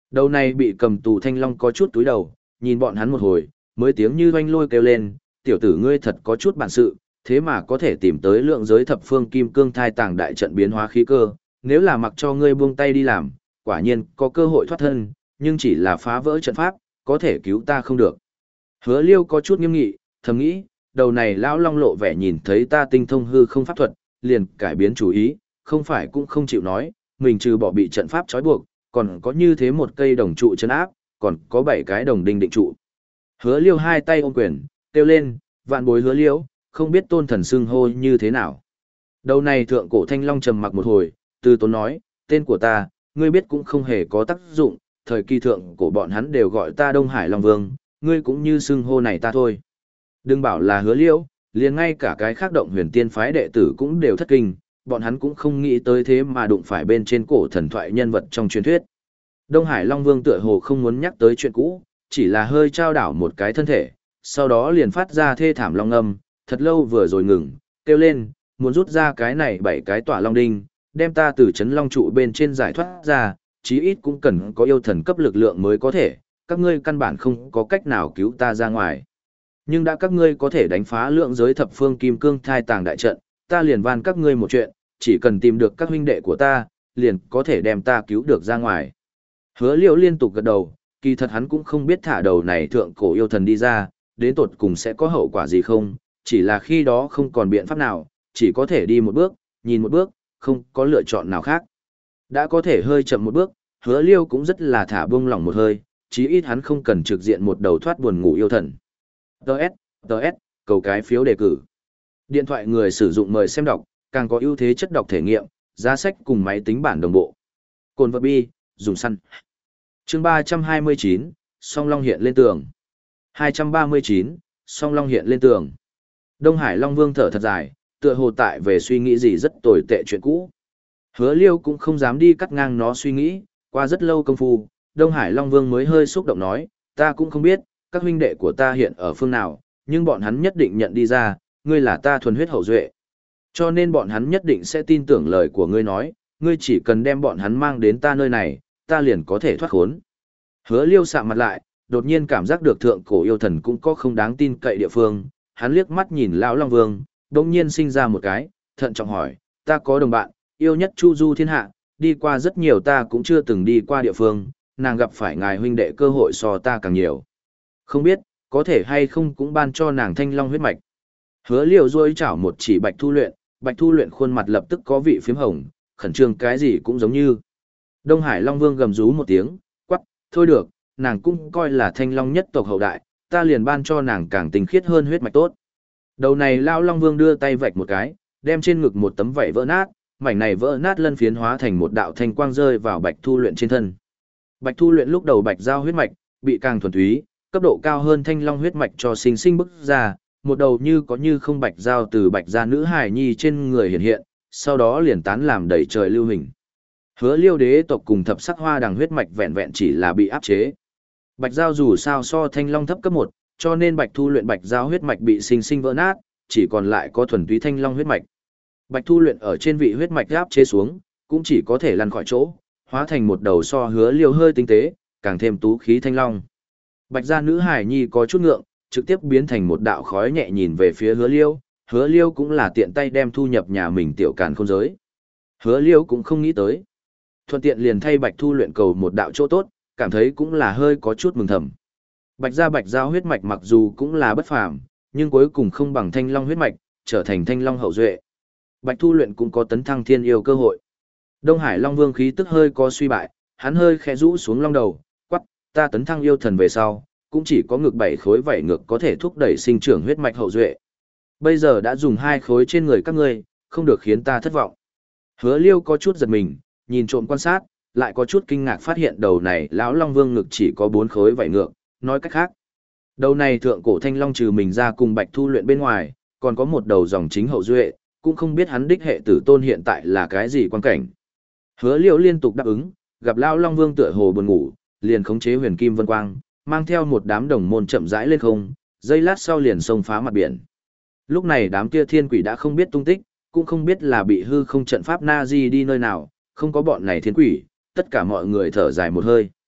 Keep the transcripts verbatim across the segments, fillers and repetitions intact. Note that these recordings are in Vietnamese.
Đầu này bị cầm tù thanh long có chút túi đầu, nhìn bọn hắn một hồi, mới tiếng như oanh lôi kêu lên, tiểu tử ngươi thật có chút bản sự, thế mà có thể tìm tới lượng giới thập phương kim cương thai tàng đại trận biến hóa khí cơ, nếu là mặc cho ngươi buông tay đi làm, quả nhiên có cơ hội thoát thân, nhưng chỉ là phá vỡ trận pháp, có thể cứu ta không được. Hứa Liêu có chút nghiêm nghị, thầm nghĩ, đầu này lão long lộ vẻ nhìn thấy ta tinh thông hư không pháp thuật, liền cải biến chủ ý, không phải cũng không chịu nói, mình trừ bỏ bị trận pháp trói buộc, còn có như thế một cây đồng trụ chân áp, còn có bảy cái đồng đinh định trụ. Hứa Liêu hai tay ôm quyền, kêu lên, vạn bối Hứa Liêu, không biết tôn thần xưng hô như thế nào. Đầu này thượng cổ thanh long trầm mặc một hồi, từ tốn nói, tên của ta, ngươi biết cũng không hề có tác dụng, thời kỳ thượng cổ bọn hắn đều gọi ta Đông Hải Long Vương, ngươi cũng như xưng hô này ta thôi. Đừng bảo là Hứa Liêu, liền ngay cả cái khác động huyền tiên phái đệ tử cũng đều thất kinh, bọn hắn cũng không nghĩ tới thế mà đụng phải bên trên cổ thần thoại nhân vật trong truyền thuyết. Đông Hải Long Vương tựa hồ không muốn nhắc tới chuyện cũ, chỉ là hơi trao đảo một cái thân thể, sau đó liền phát ra thê thảm long âm, thật lâu vừa rồi ngừng, kêu lên, muốn rút ra cái này bảy cái tỏa long đinh, đem ta từ chấn long trụ bên trên giải thoát ra, chí ít cũng cần có yêu thần cấp lực lượng mới có thể, các ngươi căn bản không có cách nào cứu ta ra ngoài. Nhưng đã các ngươi có thể đánh phá lượng giới thập phương kim cương thai tàng đại trận, ta liền van các ngươi một chuyện, chỉ cần tìm được các huynh đệ của ta, liền có thể đem ta cứu được ra ngoài. Hứa Liễu liên tục gật đầu, kỳ thật hắn cũng không biết thả đầu này thượng cổ yêu thần đi ra, đến tột cùng sẽ có hậu quả gì không, chỉ là khi đó không còn biện pháp nào, chỉ có thể đi một bước, nhìn một bước, không có lựa chọn nào khác. Đã có thể hơi chậm một bước, Hứa Liêu cũng rất là thả buông lỏng một hơi, chí ít hắn không cần trực diện một đầu thoát buồn ngủ yêu thần. Đợt, đợt, cầu cái phiếu đề cử. Điện thoại người sử dụng mời xem đọc, càng có ưu thế chất đọc thể nghiệm, giá sách cùng máy tính bản đồng bộ. Cồn vật bi, dùng săn. Chương ba trăm hai mươi chín, Song Long hiện lên tường. hai trăm ba mươi chín, Song Long hiện lên tường. Đông Hải Long Vương thở thật dài, tựa hồ tại về suy nghĩ gì rất tồi tệ chuyện cũ. Hứa Liêu cũng không dám đi cắt ngang nó suy nghĩ, qua rất lâu công phu, Đông Hải Long Vương mới hơi xúc động nói, ta cũng không biết, các huynh đệ của ta hiện ở phương nào, nhưng bọn hắn nhất định nhận đi ra, ngươi là ta thuần huyết hậu duệ. Cho nên bọn hắn nhất định sẽ tin tưởng lời của ngươi nói, ngươi chỉ cần đem bọn hắn mang đến ta nơi này, ta liền có thể thoát khốn. Hứa Liêu sạm mặt lại, đột nhiên cảm giác được thượng cổ yêu thần cũng có không đáng tin cậy địa phương, hắn liếc mắt nhìn lão Long Vương, đột nhiên sinh ra một cái, thận trọng hỏi, ta có đồng bạn, yêu nhất Chu Du thiên hạ, đi qua rất nhiều ta cũng chưa từng đi qua địa phương, nàng gặp phải ngài huynh đệ cơ hội so ta càng nhiều. Không biết, có thể hay không cũng ban cho nàng thanh long huyết mạch. Hứa Liêu rôi chảo một chỉ Bạch Thu Luyện, Bạch Thu Luyện khuôn mặt lập tức có vị phím hồng, khẩn trương cái gì cũng giống như. Đông Hải Long Vương gầm rú một tiếng, quắc, thôi được, nàng cũng coi là thanh long nhất tộc hậu đại, ta liền ban cho nàng càng tinh khiết hơn huyết mạch tốt. Đầu này Lao Long Vương đưa tay vạch một cái, đem trên ngực một tấm vảy vỡ nát, mảnh này vỡ nát lân phiến hóa thành một đạo thanh quang rơi vào Bạch Thu Luyện trên thân. Bạch Thu Luyện lúc đầu bạch giao huyết mạch, bị càng thuần túy, cấp độ cao hơn thanh long huyết mạch cho sinh sinh bức ra, một đầu như có như không bạch giao từ bạch gia nữ hài nhi trên người hiện hiện, sau đó liền tán làm đầy trời lưu hình. Hứa Liêu đế tộc cùng thập sắc hoa đằng huyết mạch vẹn vẹn chỉ là bị áp chế. Bạch giao dù sao so thanh long thấp cấp một, cho nên Bạch Thu Luyện bạch giao huyết mạch bị sinh sinh vỡ nát, chỉ còn lại có thuần túy thanh long huyết mạch. Bạch Thu Luyện ở trên vị huyết mạch áp chế xuống, cũng chỉ có thể lăn khỏi chỗ, hóa thành một đầu so Hứa Liêu hơi tinh tế, càng thêm tú khí thanh long. Bạch gia nữ hải nhi có chút ngượng, trực tiếp biến thành một đạo khói nhẹ nhìn về phía Hứa Liêu, Hứa Liêu cũng là tiện tay đem thu nhập nhà mình tiểu càn khôn giới. Hứa Liêu cũng không nghĩ tới. Thuận tiện liền thay Bạch Thu Luyện cầu một đạo chỗ tốt, cảm thấy cũng là hơi có chút mừng thầm. Bạch gia bạch giao huyết mạch mặc dù cũng là bất phàm, nhưng cuối cùng không bằng thanh long huyết mạch, trở thành thanh long hậu duệ. Bạch Thu Luyện cũng có tấn thăng thiên yêu cơ hội. Đông Hải Long Vương khí tức hơi có suy bại, hắn hơi khẽ rũ xuống long đầu, quắc, ta tấn thăng yêu thần về sau, cũng chỉ có ngực bảy khối vảy ngược có thể thúc đẩy sinh trưởng huyết mạch hậu duệ. Bây giờ đã dùng hai khối trên người các ngươi, không được khiến ta thất vọng. Hứa Liêu có chút giật mình, nhìn trộm quan sát, lại có chút kinh ngạc phát hiện đầu này lão Long Vương ngực chỉ có bốn khối vảy ngược, nói cách khác. Đầu này thượng cổ thanh long trừ mình ra cùng Bạch Thu Luyện bên ngoài, còn có một đầu dòng chính hậu duệ, cũng không biết hắn đích hệ tử tôn hiện tại là cái gì quan cảnh. Hứa Liêu liên tục đáp ứng, gặp lão Long Vương tựa hồ buồn ngủ, liền khống chế huyền kim vân quang, mang theo một đám đồng môn chậm rãi lên không, giây lát sau liền xông phá mặt biển. Lúc này đám kia thiên quỷ đã không biết tung tích, cũng không biết là bị hư không trận pháp na di đi nơi nào, không có bọn này thiên quỷ, tất cả mọi người thở dài một hơi.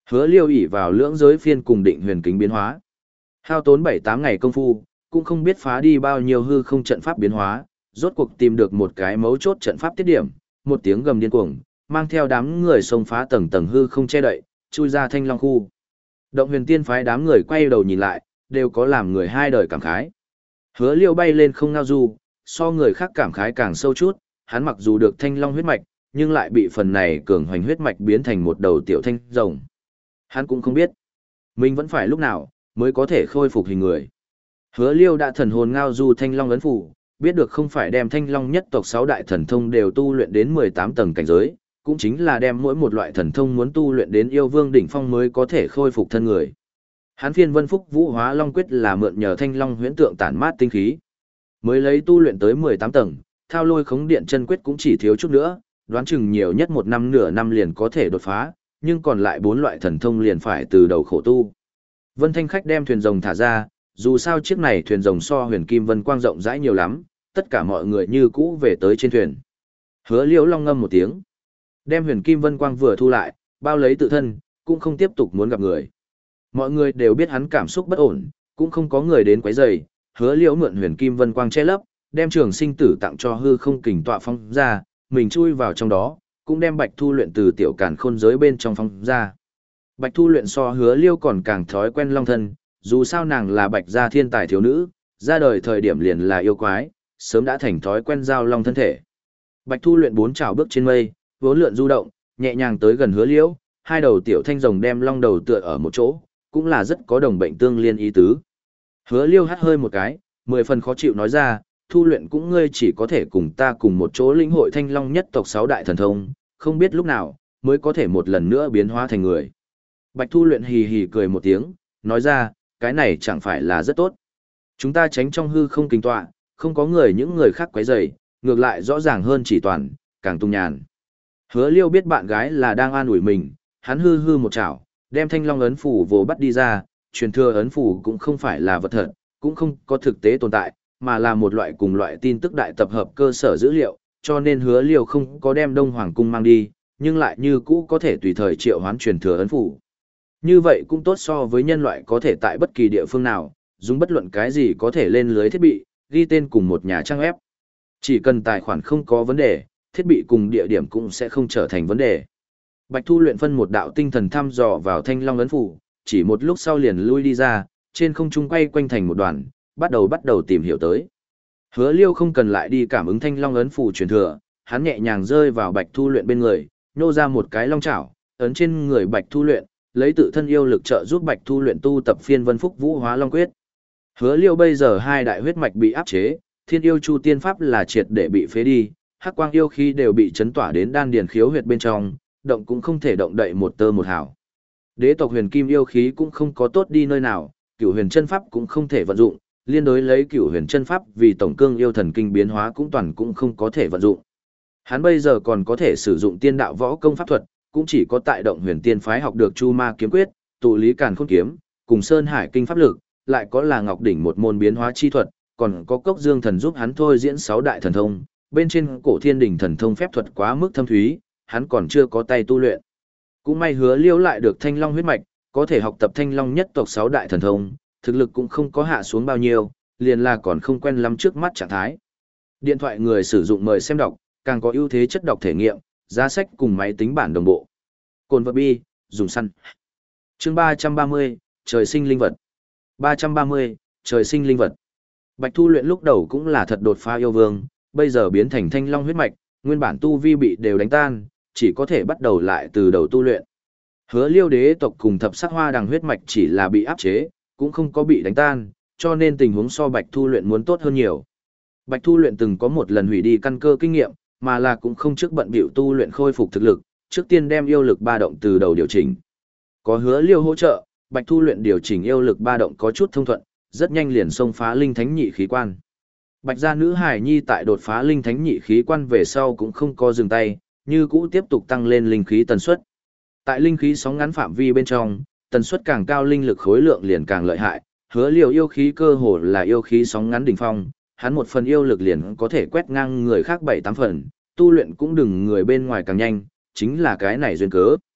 Hứa Liêu ỷ vào lưỡng giới phiên cùng định huyền kính biến hóa. Hao tốn bảy tám ngày công phu, cũng không biết phá đi bao nhiêu hư không trận pháp biến hóa, rốt cuộc tìm được một cái mấu chốt trận pháp tiết điểm, một tiếng gầm điên cuồng, mang theo đám người xông phá tầng tầng hư không che đậy, chui ra Thanh Long khu. Động Huyền Tiên phái đám người quay đầu nhìn lại, đều có làm người hai đời cảm khái. Hứa Liêu bay lên không ngao du, so người khác cảm khái càng sâu chút, hắn mặc dù được Thanh Long huyết mạch, nhưng lại bị phần này cường hoành huyết mạch biến thành một đầu tiểu thanh rồng. Hắn cũng không biết, mình vẫn phải lúc nào mới có thể khôi phục hình người. Hứa Liêu đã thần hồn ngao du Thanh Long ấn phủ, biết được không phải đem Thanh Long nhất tộc sáu đại thần thông đều tu luyện đến mười tám tầng cảnh giới, cũng chính là đem mỗi một loại thần thông muốn tu luyện đến yêu vương đỉnh phong mới có thể khôi phục thân người. Hán phiên Vân Phúc Vũ Hóa Long quyết là mượn nhờ Thanh Long huyễn tượng tản mát tinh khí, mới lấy tu luyện tới mười tám tầng, Thao Lôi Khống Điện chân quyết cũng chỉ thiếu chút nữa, đoán chừng nhiều nhất một năm nửa năm liền có thể đột phá, nhưng còn lại bốn loại thần thông liền phải từ đầu khổ tu. Vân Thanh khách đem thuyền rồng thả ra, dù sao chiếc này thuyền rồng so Huyền Kim Vân Quang rộng rãi nhiều lắm, tất cả mọi người như cũ về tới trên thuyền. Hứa Liễu long ngâm một tiếng, đem Huyền Kim Vân Quang vừa thu lại, bao lấy tự thân, cũng không tiếp tục muốn gặp người. Mọi người đều biết hắn cảm xúc bất ổn, cũng không có người đến quấy rầy. Hứa Liễu mượn Huyền Kim Vân Quang che lấp, đem Trường Sinh Tử tặng cho hư không kình tọa phong ra, mình chui vào trong đó, cũng đem Bạch Thu luyện từ tiểu càn khôn giới bên trong phong ra. Bạch Thu luyện so Hứa Liêu còn càng thói quen long thân, dù sao nàng là Bạch gia thiên tài thiếu nữ, ra đời thời điểm liền là yêu quái, sớm đã thành thói quen giao long thân thể. Bạch Thu luyện bốn trảo bước trên mây, vốn lượn du động, nhẹ nhàng tới gần Hứa Liễu, hai đầu tiểu thanh rồng đem long đầu tựa ở một chỗ, cũng là rất có đồng bệnh tương liên ý tứ. Hứa Liêu hắt hơi một cái, mười phần khó chịu nói ra, Thu luyện cũng ngươi chỉ có thể cùng ta cùng một chỗ lĩnh hội Thanh Long nhất tộc sáu đại thần thông, không biết lúc nào mới có thể một lần nữa biến hóa thành người. Bạch Thu luyện hì hì cười một tiếng, nói ra, cái này chẳng phải là rất tốt. Chúng ta tránh trong hư không kinh tọa, không có người những người khác quấy rầy, ngược lại rõ ràng hơn chỉ toàn, càng tung nhàn. Hứa Liêu biết bạn gái là đang an ủi mình, hắn hư hư một chảo, đem Thanh Long ấn phủ vồ bắt đi ra, truyền thừa ấn phủ cũng không phải là vật thật, cũng không có thực tế tồn tại, mà là một loại cùng loại tin tức đại tập hợp cơ sở dữ liệu, cho nên Hứa Liêu không có đem Đông Hoàng cung mang đi, nhưng lại như cũ có thể tùy thời triệu hoán truyền thừa ấn phủ. Như vậy cũng tốt so với nhân loại có thể tại bất kỳ địa phương nào, dùng bất luận cái gì có thể lên lưới thiết bị, ghi tên cùng một nhà trang web. Chỉ cần tài khoản không có vấn đề, thiết bị cùng địa điểm cũng sẽ không trở thành vấn đề. Bạch Thu luyện phân một đạo tinh thần thăm dò vào Thanh Long ấn phủ, chỉ một lúc sau liền lui đi ra, trên không trung quay quanh thành một đoàn, bắt đầu bắt đầu tìm hiểu tới. Hứa Liêu không cần lại đi cảm ứng Thanh Long ấn phủ truyền thừa, hắn nhẹ nhàng rơi vào Bạch Thu luyện bên người, nhô ra một cái long chảo, ấn trên người Bạch Thu luyện, lấy tự thân yêu lực trợ giúp Bạch Thu luyện tu tập phiên Vân Phúc Vũ Hóa Long quyết. Hứa Liêu bây giờ hai đại huyết mạch bị áp chế, Thiên Yêu Chu Tiên Pháp là triệt để bị phế đi, Hắc Quang yêu khí đều bị chấn tỏa đến đan điền khiếu huyệt bên trong, động cũng không thể động đậy một tơ một hào. Đế tộc Huyền Kim yêu khí cũng không có tốt đi nơi nào, Cửu Huyền Chân Pháp cũng không thể vận dụng, liên đối lấy Cửu Huyền Chân Pháp vì tổng cương yêu thần kinh biến hóa cũng toàn cũng không có thể vận dụng. Hắn bây giờ còn có thể sử dụng tiên đạo võ công pháp thuật, cũng chỉ có tại Động Huyền Tiên phái học được Chu Ma kiếm quyết, tụ lý càn khôn kiếm, cùng Sơn Hải kinh pháp lực, lại có là Ngọc đỉnh một môn biến hóa chi thuật, còn có Cốc Dương thần giúp hắn thôi diễn sáu đại thần thông, bên trên Cổ Thiên đỉnh thần thông phép thuật quá mức thâm thúy, hắn còn chưa có tay tu luyện. Cũng may Hứa Liêu lại được Thanh Long huyết mạch, có thể học tập Thanh Long nhất tộc sáu đại thần thông, thực lực cũng không có hạ xuống bao nhiêu, liền là còn không quen lắm trước mắt trạng thái. Điện thoại người sử dụng mời xem đọc, càng có ưu thế chất đọc thể nghiệm, giá sách cùng máy tính bản đồng bộ. Cồn vật bi, dùng săn. Chương ba trăm ba mươi, trời sinh linh vật. ba trăm ba mươi, trời sinh linh vật. Bạch Thu luyện lúc đầu cũng là thật đột phá yêu vương, bây giờ biến thành Thanh Long huyết mạch, nguyên bản tu vi bị đều đánh tan, chỉ có thể bắt đầu lại từ đầu tu luyện. Hứa Liêu đế tộc cùng thập sắc hoa đằng huyết mạch chỉ là bị áp chế, cũng không có bị đánh tan, cho nên tình huống so Bạch Thu luyện muốn tốt hơn nhiều. Bạch Thu luyện từng có một lần hủy đi căn cơ kinh nghiệm, mà là cũng không trước bận bịu tu luyện khôi phục thực lực, trước tiên đem yêu lực ba động từ đầu điều chỉnh. Có Hứa Liêu hỗ trợ, Bạch Thu luyện điều chỉnh yêu lực ba động có chút thông thuận, rất nhanh liền xông phá linh thánh nhị khí quan. Bạch gia nữ hài nhi tại đột phá linh thánh nhị khí quan về sau cũng không có dừng tay, như cũ tiếp tục tăng lên linh khí tần suất. Tại linh khí sóng ngắn phạm vi bên trong, tần suất càng cao linh lực khối lượng liền càng lợi hại, Hứa Liêu yêu khí cơ hồ là yêu khí sóng ngắn đỉnh phong, hắn một phần yêu lực liền có thể quét ngang người khác bảy tám phần, tu luyện cũng đừng người bên ngoài càng nhanh, chính là cái này duyên cớ.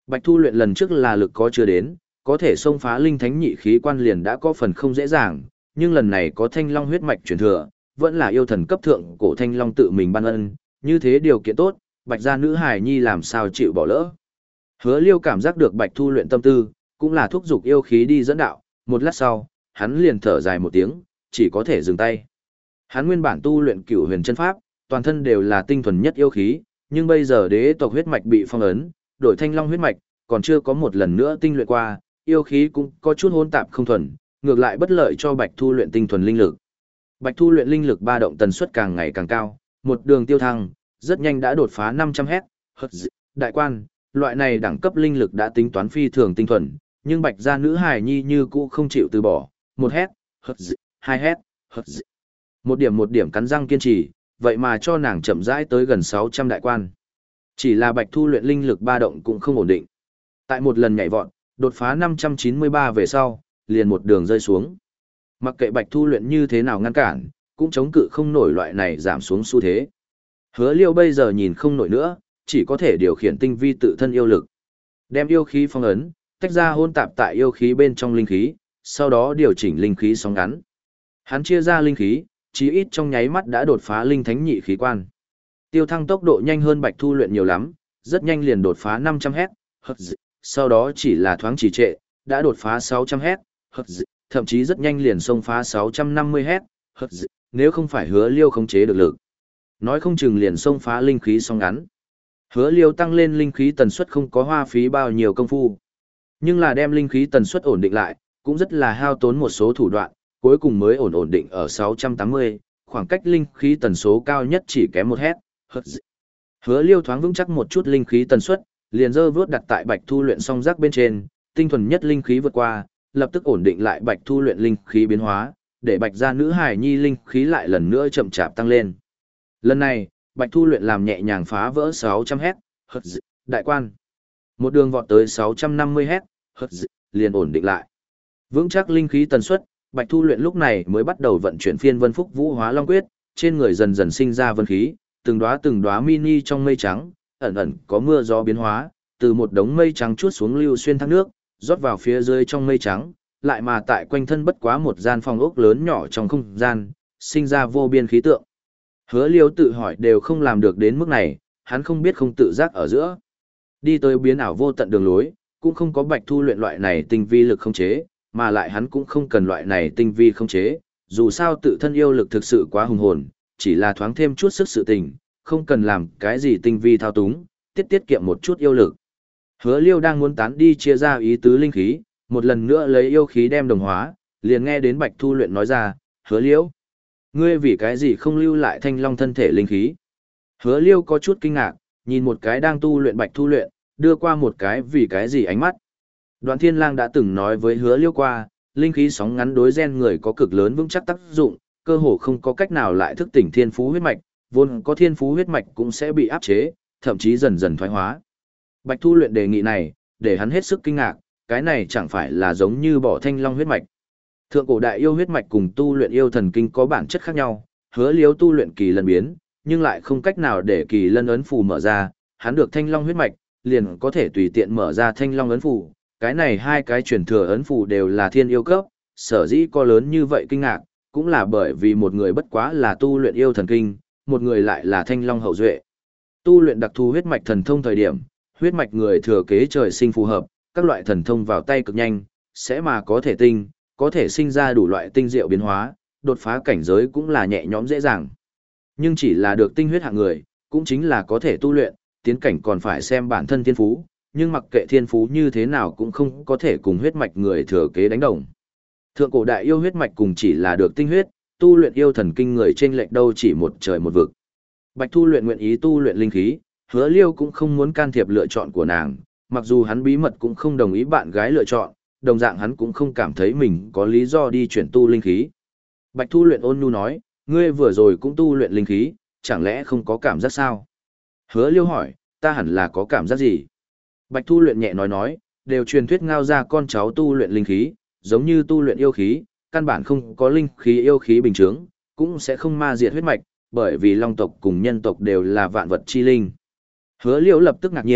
Bạch Thu luyện lần trước là lực có chưa đến, có thể xông phá linh thánh nhị khí quan liền đã có phần không dễ dàng, nhưng lần này có thanh long huyết mạch truyền thừa, vẫn là yêu thần cấp thượng cổ thanh long tự mình ban ân, như thế điều kiện tốt, Bạch gia nữ hài nhi làm sao chịu bỏ lỡ. Hứa Liêu cảm giác được Bạch Thu luyện tâm tư, cũng là thúc giục yêu khí đi dẫn đạo, một lát sau, hắn liền thở dài một tiếng, chỉ có thể dừng tay. Hắn nguyên bản tu luyện Cửu Huyền chân pháp, toàn thân đều là tinh thuần nhất yêu khí, nhưng bây giờ đế tộc huyết mạch bị phong ấn, đổi thanh long huyết mạch, còn chưa có một lần nữa tinh luyện qua, yêu khí cũng có chút hỗn tạp không thuần, ngược lại bất lợi cho Bạch Thu luyện tinh thuần linh lực. Bạch Thu luyện linh lực ba động tần suất càng ngày càng cao, một đường tiêu thăng, rất nhanh đã đột phá năm trăm Hz, đại quan, loại này đẳng cấp linh lực đã tính toán phi thường tinh thuần, nhưng Bạch gia nữ hài nhi như cũ không chịu từ bỏ, một Hz, hai Hz. Một điểm một điểm cắn răng kiên trì, vậy mà cho nàng chậm rãi tới gần sáu trăm đại quan. Chỉ là Bạch Thu luyện linh lực ba động cũng không ổn định. Tại một lần nhảy vọt, đột phá năm trăm chín mươi ba về sau, liền một đường rơi xuống. Mặc kệ Bạch Thu luyện như thế nào ngăn cản, cũng chống cự không nổi loại này giảm xuống xu thế. Hứa Liêu bây giờ nhìn không nổi nữa, chỉ có thể điều khiển tinh vi tự thân yêu lực. Đem yêu khí phong ấn, tách ra hôn tạp tại yêu khí bên trong linh khí, sau đó điều chỉnh linh khí sóng ngắn. Hắn chia ra linh khí, chí ít trong nháy mắt đã đột phá linh thánh nhị khí quan. Tiêu thăng tốc độ nhanh hơn Bạch Thu luyện nhiều lắm, rất nhanh liền đột phá năm trăm Hz, sau đó chỉ là thoáng trì trệ, đã đột phá sáu trăm Hz, thậm chí rất nhanh liền xông phá sáu trăm năm mươi Hz, nếu không phải Hứa Liêu khống chế được lực. Nói không chừng liền xông phá linh khí song ngắn. Hứa Liêu tăng lên linh khí tần suất không có hoa phí bao nhiêu công phu. Nhưng là đem linh khí tần suất ổn định lại, cũng rất là hao tốn một số thủ đoạn, cuối cùng mới ổn ổn định ở sáu trăm tám mươi, khoảng cách linh khí tần số cao nhất chỉ kém một Hz. Hứa Liêu thoáng vững chắc một chút linh khí tần suất, liền dơ vớt đặt tại Bạch Thu luyện song giác bên trên, tinh thuần nhất linh khí vượt qua, lập tức ổn định lại Bạch Thu luyện linh khí biến hóa, để Bạch gia nữ hài nhi linh khí lại lần nữa chậm chạp tăng lên. Lần này, Bạch Thu luyện làm nhẹ nhàng phá vỡ sáu trăm Hz, đại quan. Một đường vọt tới sáu trăm năm mươi Hz, liền ổn định lại. Vững chắc linh khí tần suất, Bạch Thu luyện lúc này mới bắt đầu vận chuyển Phiên Vân Phúc Vũ Hóa Long Quyết, trên người dần dần sinh ra vân khí, từng đóa từng đóa mini trong mây trắng, ẩn ẩn có mưa gió biến hóa, từ một đống mây trắng chuốt xuống lưu xuyên thác nước, rót vào phía dưới trong mây trắng, lại mà tại quanh thân bất quá một gian phòng ốc lớn nhỏ trong không gian, sinh ra vô biên khí tượng. Hứa Liêu tự hỏi đều không làm được đến mức này, hắn không biết không tự giác ở giữa. Đi tới biến ảo vô tận đường lối, cũng không có Bạch Thu luyện loại này tinh vi lực không chế, mà lại hắn cũng không cần loại này tinh vi không chế, dù sao tự thân yêu lực thực sự quá hùng hồn, chỉ là thoáng thêm chút sức sự tình, không cần làm cái gì tinh vi thao túng, tiết tiết kiệm một chút yêu lực. Hứa Liêu đang muốn tán đi chia ra ý tứ linh khí, một lần nữa lấy yêu khí đem đồng hóa, liền nghe đến Bạch Thu luyện nói ra, Hứa Liêu, ngươi vì cái gì không lưu lại thanh long thân thể linh khí? Hứa Liêu có chút kinh ngạc, nhìn một cái đang tu luyện Bạch Thu luyện, đưa qua một cái vì cái gì ánh mắt. Đoạn Thiên Lang đã từng nói với Hứa Liêu qua, linh khí sóng ngắn đối gen người có cực lớn vững chắc tác dụng, cơ hồ không có cách nào lại thức tỉnh thiên phú huyết mạch, vốn có thiên phú huyết mạch cũng sẽ bị áp chế, thậm chí dần dần thoái hóa. Bạch Thu luyện đề nghị này, để hắn hết sức kinh ngạc, cái này chẳng phải là giống như bỏ thanh long huyết mạch. Thượng cổ đại yêu huyết mạch cùng tu luyện yêu thần kinh có bản chất khác nhau, Hứa Liêu tu luyện kỳ lân biến, nhưng lại không cách nào để kỳ lân ấn phù mở ra, hắn được thanh long huyết mạch, liền có thể tùy tiện mở ra thanh long ấn phù. Cái này hai cái truyền thừa ấn phù đều là thiên yêu cấp, sở dĩ có lớn như vậy kinh ngạc, cũng là bởi vì một người bất quá là tu luyện yêu thần kinh, một người lại là thanh long hậu duệ. Tu luyện đặc thù huyết mạch thần thông thời điểm, huyết mạch người thừa kế trời sinh phù hợp, các loại thần thông vào tay cực nhanh, sẽ mà có thể tinh, có thể sinh ra đủ loại tinh diệu biến hóa, đột phá cảnh giới cũng là nhẹ nhõm dễ dàng. Nhưng chỉ là được tinh huyết hạng người, cũng chính là có thể tu luyện, tiến cảnh còn phải xem bản thân thiên phú, nhưng mặc kệ thiên phú như thế nào cũng không có thể cùng huyết mạch người thừa kế đánh đồng. Thượng cổ đại yêu huyết mạch cùng chỉ là được tinh huyết, tu luyện yêu thần kinh người trên lệch đâu chỉ một trời một vực. Bạch Thu luyện nguyện ý tu luyện linh khí, Hứa Liêu cũng không muốn can thiệp lựa chọn của nàng, mặc dù hắn bí mật cũng không đồng ý bạn gái lựa chọn, đồng dạng hắn cũng không cảm thấy mình có lý do đi chuyển tu linh khí. Bạch Thu luyện ôn nhu nói, ngươi vừa rồi cũng tu luyện linh khí, chẳng lẽ không có cảm giác sao? Hứa Liêu hỏi, ta hẳn là có cảm giác gì? Bạch Thu luyện nhẹ nói nói, đều truyền thuyết ngao ra con cháu tu luyện linh khí, giống như tu luyện yêu khí, căn bản không có linh khí yêu khí bình thường, cũng sẽ không ma diệt huyết mạch, bởi vì long tộc cùng nhân tộc đều là vạn vật chi linh. Hứa Liêu lập tức ngạc nhiên,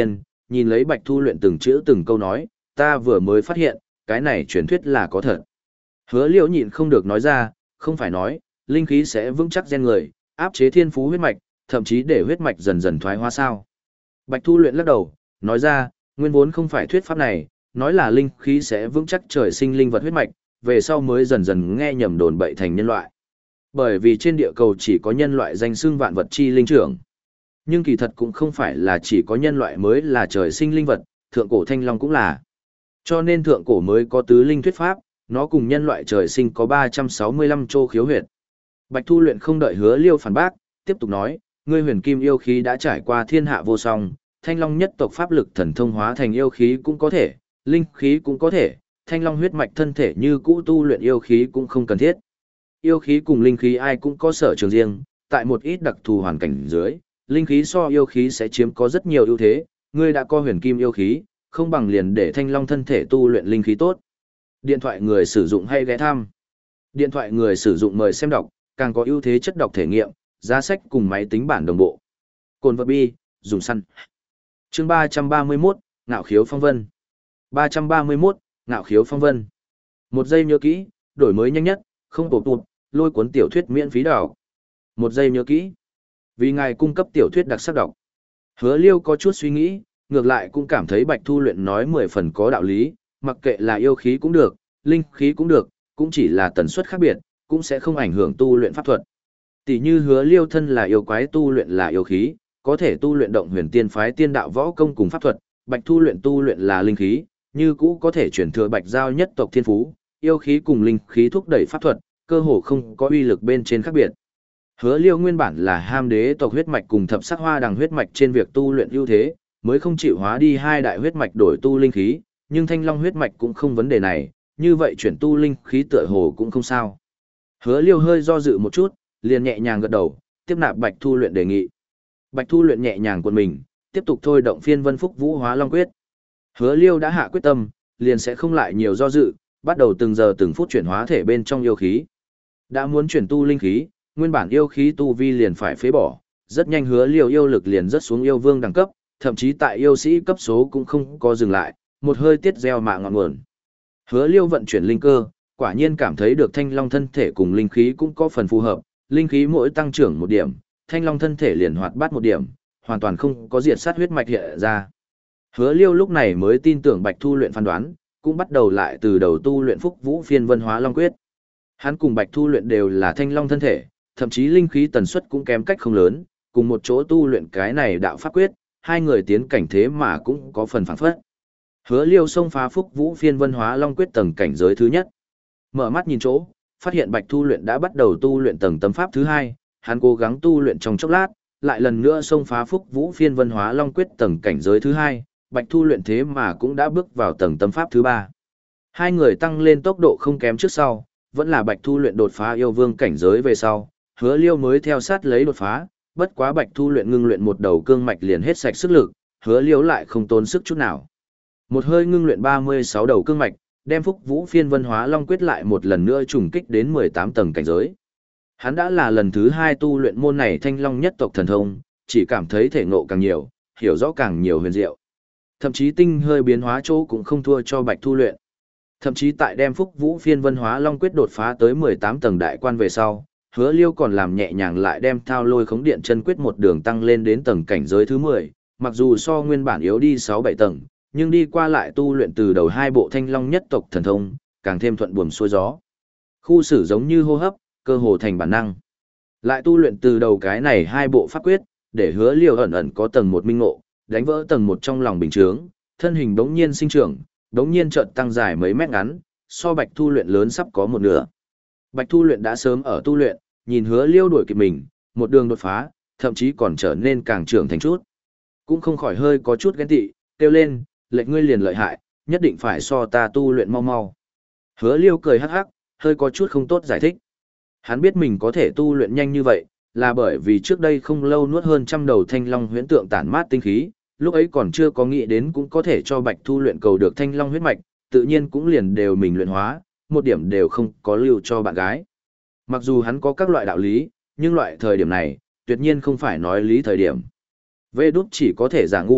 nhìn lấy Bạch Thu Luyện từng chữ từng câu nói, ta vừa mới phát hiện, cái này truyền thuyết là có thật. Hứa Liễu nhịn không được nói ra, không phải nói, linh khí sẽ vững chắc gen người, áp chế thiên phú huyết mạch, thậm chí để huyết mạch dần dần thoái hóa sao. Bạch Thu Luyện lắc đầu, nói ra, nguyên vốn không phải thuyết pháp này, nói là linh khí sẽ vững chắc trời sinh linh vật huyết mạch, về sau mới dần dần nghe nhầm đồn bậy thành nhân loại. Bởi vì trên địa cầu chỉ có nhân loại danh xưng vạn vật chi linh trưởng. Nhưng kỳ thật cũng không phải là chỉ có nhân loại mới là trời sinh linh vật, thượng cổ thanh long cũng là. Cho nên thượng cổ mới có tứ linh thuyết pháp, nó cùng nhân loại trời sinh có ba trăm sáu mươi lăm châu khiếu huyệt. Bạch Thu Luyện không đợi Hứa Liêu phản bác, tiếp tục nói, ngươi huyền kim yêu khí đã trải qua thiên hạ vô song, thanh long nhất tộc pháp lực thần thông hóa thành yêu khí cũng có thể, linh khí cũng có thể, thanh long huyết mạch thân thể như cũ tu luyện yêu khí cũng không cần thiết. Yêu khí cùng linh khí ai cũng có sở trường riêng, tại một ít đặc thù hoàn cảnh dưới, linh khí so yêu khí sẽ chiếm có rất nhiều ưu thế, ngươi đã có huyền kim yêu khí, không bằng liền để thanh long thân thể tu luyện linh khí tốt. Điện thoại người sử dụng hay ghé thăm. Điện thoại người sử dụng mời xem đọc, càng có ưu thế chất đọc thể nghiệm, giá sách cùng máy tính bản đồng bộ. Cồn vật bi, dùng săn. Chương ba trăm ba mươi mốt, Ngạo khiếu phong vân. ba trăm ba mươi mốt, Ngạo khiếu phong vân. Một giây nhớ kỹ, đổi mới nhanh nhất, không bổ tụt, lôi cuốn tiểu thuyết miễn phí đào. Một giây nhớ kỹ. Vì ngài cung cấp tiểu thuyết đặc sắc đọc. Hứa Liêu có chút suy nghĩ, ngược lại cũng cảm thấy Bạch Thu Luyện nói mười phần có đạo lý, mặc kệ là yêu khí cũng được, linh khí cũng được, cũng chỉ là tần suất khác biệt, cũng sẽ không ảnh hưởng tu luyện pháp thuật. Tỷ như Hứa Liêu thân là yêu quái tu luyện là yêu khí, có thể tu luyện động huyền tiên phái tiên đạo võ công cùng pháp thuật, Bạch Thu Luyện tu luyện là linh khí, như cũ có thể chuyển thừa Bạch giao nhất tộc thiên phú, yêu khí cùng linh khí thúc đẩy pháp thuật, cơ hồ không có uy lực bên trên khác biệt. Hứa Liêu nguyên bản là ham đế tộc huyết mạch cùng thập sắc hoa đằng huyết mạch trên việc tu luyện ưu thế, mới không chịu hóa đi hai đại huyết mạch đổi tu linh khí, nhưng thanh long huyết mạch cũng không vấn đề này, như vậy chuyển tu linh khí tựa hồ cũng không sao. Hứa Liêu hơi do dự một chút, liền nhẹ nhàng gật đầu, tiếp nạp Bạch Thu Luyện đề nghị. Bạch Thu Luyện nhẹ nhàng quần mình, tiếp tục thôi động phiên vân phúc vũ hóa long quyết. Hứa Liêu đã hạ quyết tâm, liền sẽ không lại nhiều do dự, bắt đầu từng giờ từng phút chuyển hóa thể bên trong yêu khí. Đã muốn chuyển tu linh khí, nguyên bản yêu khí tu vi liền phải phế bỏ, rất nhanh Hứa Liêu yêu lực liền rất xuống yêu vương đẳng cấp, thậm chí tại yêu sĩ cấp số cũng không có dừng lại, một hơi tiết gieo mạng ngọn nguồn. Hứa Liêu vận chuyển linh cơ, quả nhiên cảm thấy được thanh long thân thể cùng linh khí cũng có phần phù hợp, linh khí mỗi tăng trưởng một điểm, thanh long thân thể liền hoạt bát một điểm, hoàn toàn không có diệt sát huyết mạch hiện ra. Hứa Liêu lúc này mới tin tưởng Bạch Thu Luyện phán đoán, cũng bắt đầu lại từ đầu tu luyện Phúc Vũ Phiên Vân Hóa Long Quyết. Hắn cùng Bạch Thu Luyện đều là thanh long thân thể, thậm chí linh khí tần suất cũng kém cách không lớn, cùng một chỗ tu luyện cái này đạo pháp quyết, hai người tiến cảnh thế mà cũng có phần phản phất. Hứa Liêu xông phá Phúc Vũ Phiên Vân Hóa Long Quyết tầng cảnh giới thứ nhất. Mở mắt nhìn chỗ, phát hiện Bạch Thu Luyện đã bắt đầu tu luyện tầng tâm pháp thứ hai, hắn cố gắng tu luyện trong chốc lát, lại lần nữa xông phá Phúc Vũ Phiên Vân Hóa Long Quyết tầng cảnh giới thứ hai, Bạch Thu Luyện thế mà cũng đã bước vào tầng tâm pháp thứ ba. Hai người tăng lên tốc độ không kém trước sau, vẫn là Bạch Thu Luyện đột phá yêu vương cảnh giới về sau, Hứa Liêu mới theo sát lấy đột phá, bất quá Bạch Thu Luyện ngưng luyện một đầu cương mạch liền hết sạch sức lực, Hứa Liêu lại không tốn sức chút nào. Một hơi ngưng luyện ba mươi sáu đầu cương mạch, đem Phúc Vũ Phiên Vân Hóa Long Quyết lại một lần nữa trùng kích đến mười tám tầng cảnh giới. Hắn đã là lần thứ hai tu luyện môn này thanh long nhất tộc thần thông, chỉ cảm thấy thể ngộ càng nhiều, hiểu rõ càng nhiều huyền diệu. Thậm chí tinh hơi biến hóa chỗ cũng không thua cho Bạch Thu Luyện. Thậm chí tại đem Phúc Vũ Phiên Vân Hóa Long Quyết đột phá tới mười tám tầng đại quan về sau, Hứa Liêu còn làm nhẹ nhàng lại đem Thao Lôi Khống Điện Chân Quyết một đường tăng lên đến tầng cảnh giới thứ mười, mặc dù so nguyên bản yếu đi sáu bảy tầng, nhưng đi qua lại tu luyện từ đầu hai bộ thanh long nhất tộc thần thông, càng thêm thuận buồm xuôi gió. Khu xử giống như hô hấp, cơ hồ thành bản năng. Lại tu luyện từ đầu cái này hai bộ pháp quyết, để Hứa Liêu ẩn ẩn có tầng một minh ngộ, đánh vỡ tầng một trong lòng bình chướng, thân hình đống nhiên sinh trưởng, đống nhiên chợt tăng dài mấy mét ngắn, so Bạch Thu Luyện lớn sắp có một nửa. Bạch Thu Luyện đã sớm ở tu luyện, nhìn Hứa Liêu đuổi kịp mình, một đường đột phá, thậm chí còn trở nên càng trưởng thành chút. Cũng không khỏi hơi có chút ghen tị, kêu lên, lệnh ngươi liền lợi hại, nhất định phải so ta tu luyện mau mau. Hứa Liêu cười hắc hắc, hơi có chút không tốt giải thích. Hắn biết mình có thể tu luyện nhanh như vậy, là bởi vì trước đây không lâu nuốt hơn trăm đầu thanh long huyễn tượng tản mát tinh khí, lúc ấy còn chưa có nghĩ đến cũng có thể cho Bạch Thu Luyện cầu được thanh long huyết mạch, tự nhiên cũng liền đều mình luyện hóa, một điểm đều không có lưu cho bạn gái. Mặc dù hắn có các loại đạo lý, nhưng loại thời điểm này, tuyệt nhiên không phải nói lý thời điểm. Vê đút chỉ có thể giả ngu,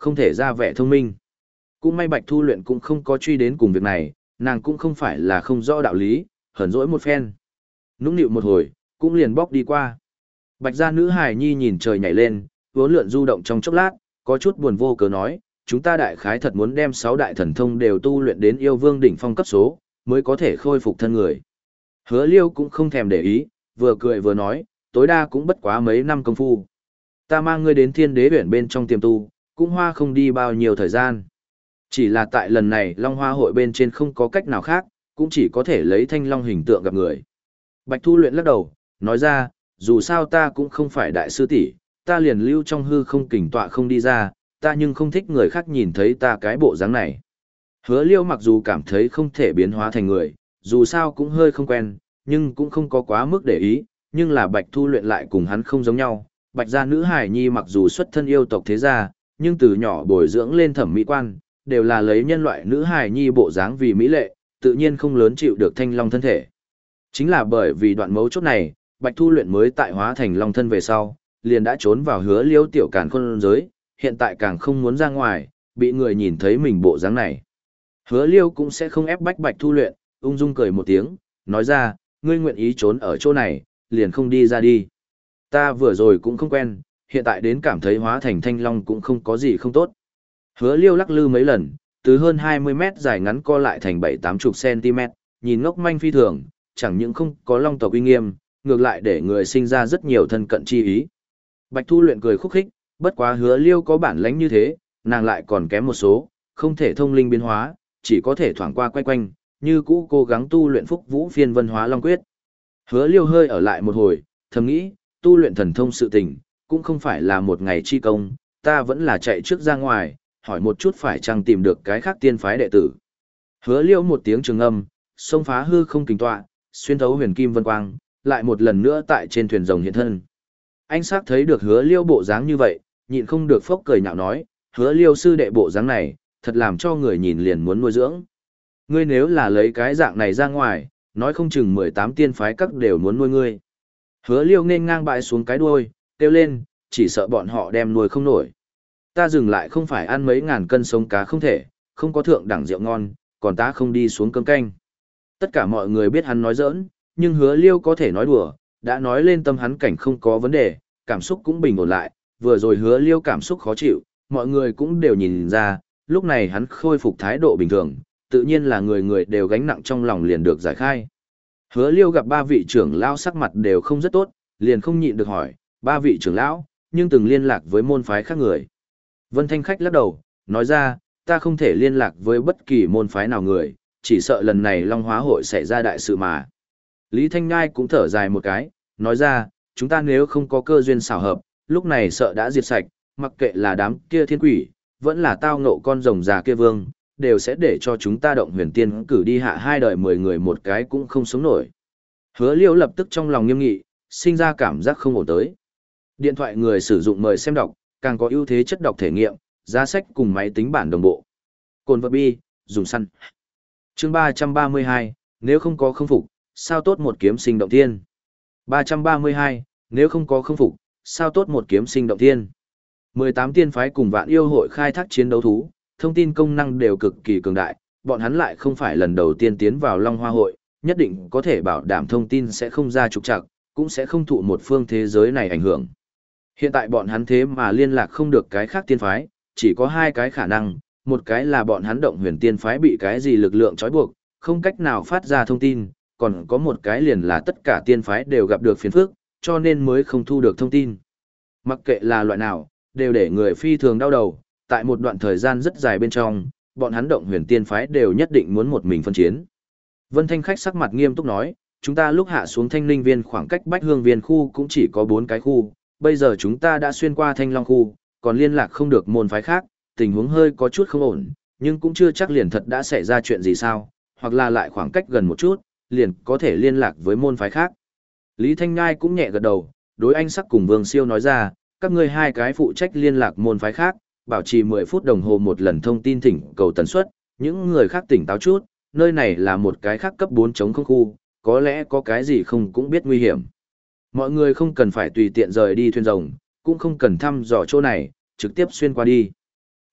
không thể ra vẻ thông minh. Cũng may Bạch Thu Luyện cũng không có truy đến cùng việc này, nàng cũng không phải là không rõ đạo lý, hờn dỗi một phen. Nũng nịu một hồi, cũng liền bóc đi qua. Bạch gia nữ hài nhi nhìn trời nhảy lên, vốn lượn du động trong chốc lát, có chút buồn vô cớ nói, chúng ta đại khái thật muốn đem sáu đại thần thông đều tu luyện đến yêu vương đỉnh phong cấp số, mới có thể khôi phục thân người. Hứa Liêu cũng không thèm để ý, vừa cười vừa nói, tối đa cũng bất quá mấy năm công phu. Ta mang ngươi đến thiên đế huyện bên trong tiềm tu, cũng hoa không đi bao nhiêu thời gian. Chỉ là tại lần này Long Hoa hội bên trên không có cách nào khác, cũng chỉ có thể lấy thanh long hình tượng gặp người. Bạch Thu Luyện lắc đầu, nói ra, dù sao ta cũng không phải đại sư tỷ, ta liền lưu trong hư không kình tọa không đi ra, ta nhưng không thích người khác nhìn thấy ta cái bộ dáng này. Hứa Liêu mặc dù cảm thấy không thể biến hóa thành người, dù sao cũng hơi không quen, nhưng cũng không có quá mức để ý, nhưng là Bạch Thu Luyện lại cùng hắn không giống nhau. Bạch gia nữ hải nhi mặc dù xuất thân yêu tộc thế gia, nhưng từ nhỏ bồi dưỡng lên thẩm mỹ quan, đều là lấy nhân loại nữ hải nhi bộ dáng vì mỹ lệ, tự nhiên không lớn chịu được thanh long thân thể. Chính là bởi vì đoạn mấu chốt này, Bạch Thu Luyện mới tại hóa thành long thân về sau, liền đã trốn vào Hứa Liêu tiểu càn khôn giới, hiện tại càng không muốn ra ngoài, bị người nhìn thấy mình bộ dáng này. Hứa Liêu cũng sẽ không ép bách Bạch Thu Luyện, ung dung cười một tiếng, nói ra, ngươi nguyện ý trốn ở chỗ này, liền không đi ra đi. Ta vừa rồi cũng không quen, hiện tại đến cảm thấy hóa thành thanh long cũng không có gì không tốt. Hứa Liêu lắc lư mấy lần, từ hơn hai mươi mét dài ngắn co lại thành bảy tám chục cm, nhìn ngốc manh phi thường, chẳng những không có long tộc uy nghiêm, ngược lại để người sinh ra rất nhiều thân cận chi ý. Bạch Thu Luyện cười khúc khích, bất quá Hứa Liêu có bản lãnh như thế, nàng lại còn kém một số, không thể thông linh biến hóa, chỉ có thể thoảng qua quay quanh, như cũ cố gắng tu luyện Phúc Vũ Phiên Vân Hóa Long Quyết. Hứa Liêu hơi ở lại một hồi, thầm nghĩ, tu luyện thần thông sự tình, cũng không phải là một ngày chi công, ta vẫn là chạy trước ra ngoài, hỏi một chút phải chăng tìm được cái khác tiên phái đệ tử. Hứa Liêu một tiếng trường âm, xông phá hư không kình tọa, xuyên thấu huyền kim vân quang, lại một lần nữa tại trên thuyền rồng hiện thân. Anh sắc thấy được Hứa Liêu bộ dáng như vậy, nhịn không được phốc cười nhạo nói, Hứa Liêu sư đệ bộ dáng này, thật làm cho người nhìn liền muốn nuôi dưỡng. Ngươi nếu là lấy cái dạng này ra ngoài, nói không chừng mười tám tiên phái các đều muốn nuôi ngươi. Hứa Liêu nên ngang bại xuống cái đuôi, kêu lên, chỉ sợ bọn họ đem nuôi không nổi. Ta dừng lại không phải ăn mấy ngàn cân sống cá không thể, không có thượng đẳng rượu ngon, còn ta không đi xuống cơm canh. Tất cả mọi người biết hắn nói giỡn, nhưng Hứa Liêu có thể nói đùa, đã nói lên tâm hắn cảnh không có vấn đề, cảm xúc cũng bình ổn lại, vừa rồi Hứa Liêu cảm xúc khó chịu, mọi người cũng đều nhìn ra, lúc này hắn khôi phục thái độ bình thường, tự nhiên là người người đều gánh nặng trong lòng liền được giải khai. Hứa Liêu gặp ba vị trưởng lão sắc mặt đều không rất tốt, liền không nhịn được hỏi, ba vị trưởng lão, nhưng từng liên lạc với môn phái khác người. Vân Thanh Khách lắc đầu, nói ra, ta không thể liên lạc với bất kỳ môn phái nào người, chỉ sợ lần này Long Hóa hội xảy ra đại sự mà. Lý Thanh Ngai cũng thở dài một cái, nói ra, chúng ta nếu không có cơ duyên xảo hợp, lúc này sợ đã diệt sạch, mặc kệ là đám kia thiên quỷ, vẫn là tao ngộ con rồng già kia vương, đều sẽ để cho chúng ta động huyền tiên cử đi hạ hai đời mười người một cái cũng không sống nổi. Hứa Liêu lập tức trong lòng nghiêm nghị, sinh ra cảm giác không ổn tới. Điện thoại người sử dụng mời xem đọc, càng có ưu thế chất đọc thể nghiệm, giá sách cùng máy tính bản đồng bộ. Cồn vật bi, dùng săn. Chương ba trăm ba mươi hai, nếu không có không phục, sao tốt một kiếm sinh động thiên. ba trăm ba mươi hai, nếu không có không phục, sao tốt một kiếm sinh động thiên. mười tám tiên phái cùng Vạn Yêu hội khai thác chiến đấu thú, thông tin công năng đều cực kỳ cường đại, bọn hắn lại không phải lần đầu tiên tiến vào Long Hoa hội, nhất định có thể bảo đảm thông tin sẽ không ra trục trặc, cũng sẽ không thụ một phương thế giới này ảnh hưởng. Hiện tại bọn hắn thế mà liên lạc không được cái khác tiên phái, chỉ có hai cái khả năng, một cái là bọn hắn động huyền tiên phái bị cái gì lực lượng trói buộc, không cách nào phát ra thông tin, còn có một cái liền là tất cả tiên phái đều gặp được phiền phức, cho nên mới không thu được thông tin. Mặc kệ là loại nào, đều để người phi thường đau đầu, tại một đoạn thời gian rất dài bên trong, bọn hắn động huyền tiên phái đều nhất định muốn một mình phân chiến. Vân Thanh Khách sắc mặt nghiêm túc nói, chúng ta lúc hạ xuống Thanh Linh Viên khoảng cách Bách Hương Viên khu cũng chỉ có bốn cái khu, bây giờ chúng ta đã xuyên qua Thanh Long khu, còn liên lạc không được môn phái khác, tình huống hơi có chút không ổn, nhưng cũng chưa chắc liền thật đã xảy ra chuyện gì sao, hoặc là lại khoảng cách gần một chút, liền có thể liên lạc với môn phái khác. Lý Thanh Ngai cũng nhẹ gật đầu, đối anh sắc cùng Vương Siêu nói ra, các ngươi hai cái phụ trách liên lạc môn phái khác, bảo trì mười phút đồng hồ một lần thông tin thỉnh cầu tần suất, những người khác tỉnh táo chút, nơi này là một cái khác cấp bốn chống không khu, có lẽ có cái gì không cũng biết nguy hiểm. Mọi người không cần phải tùy tiện rời đi thuyền rồng, cũng không cần thăm dò chỗ này, trực tiếp xuyên qua đi.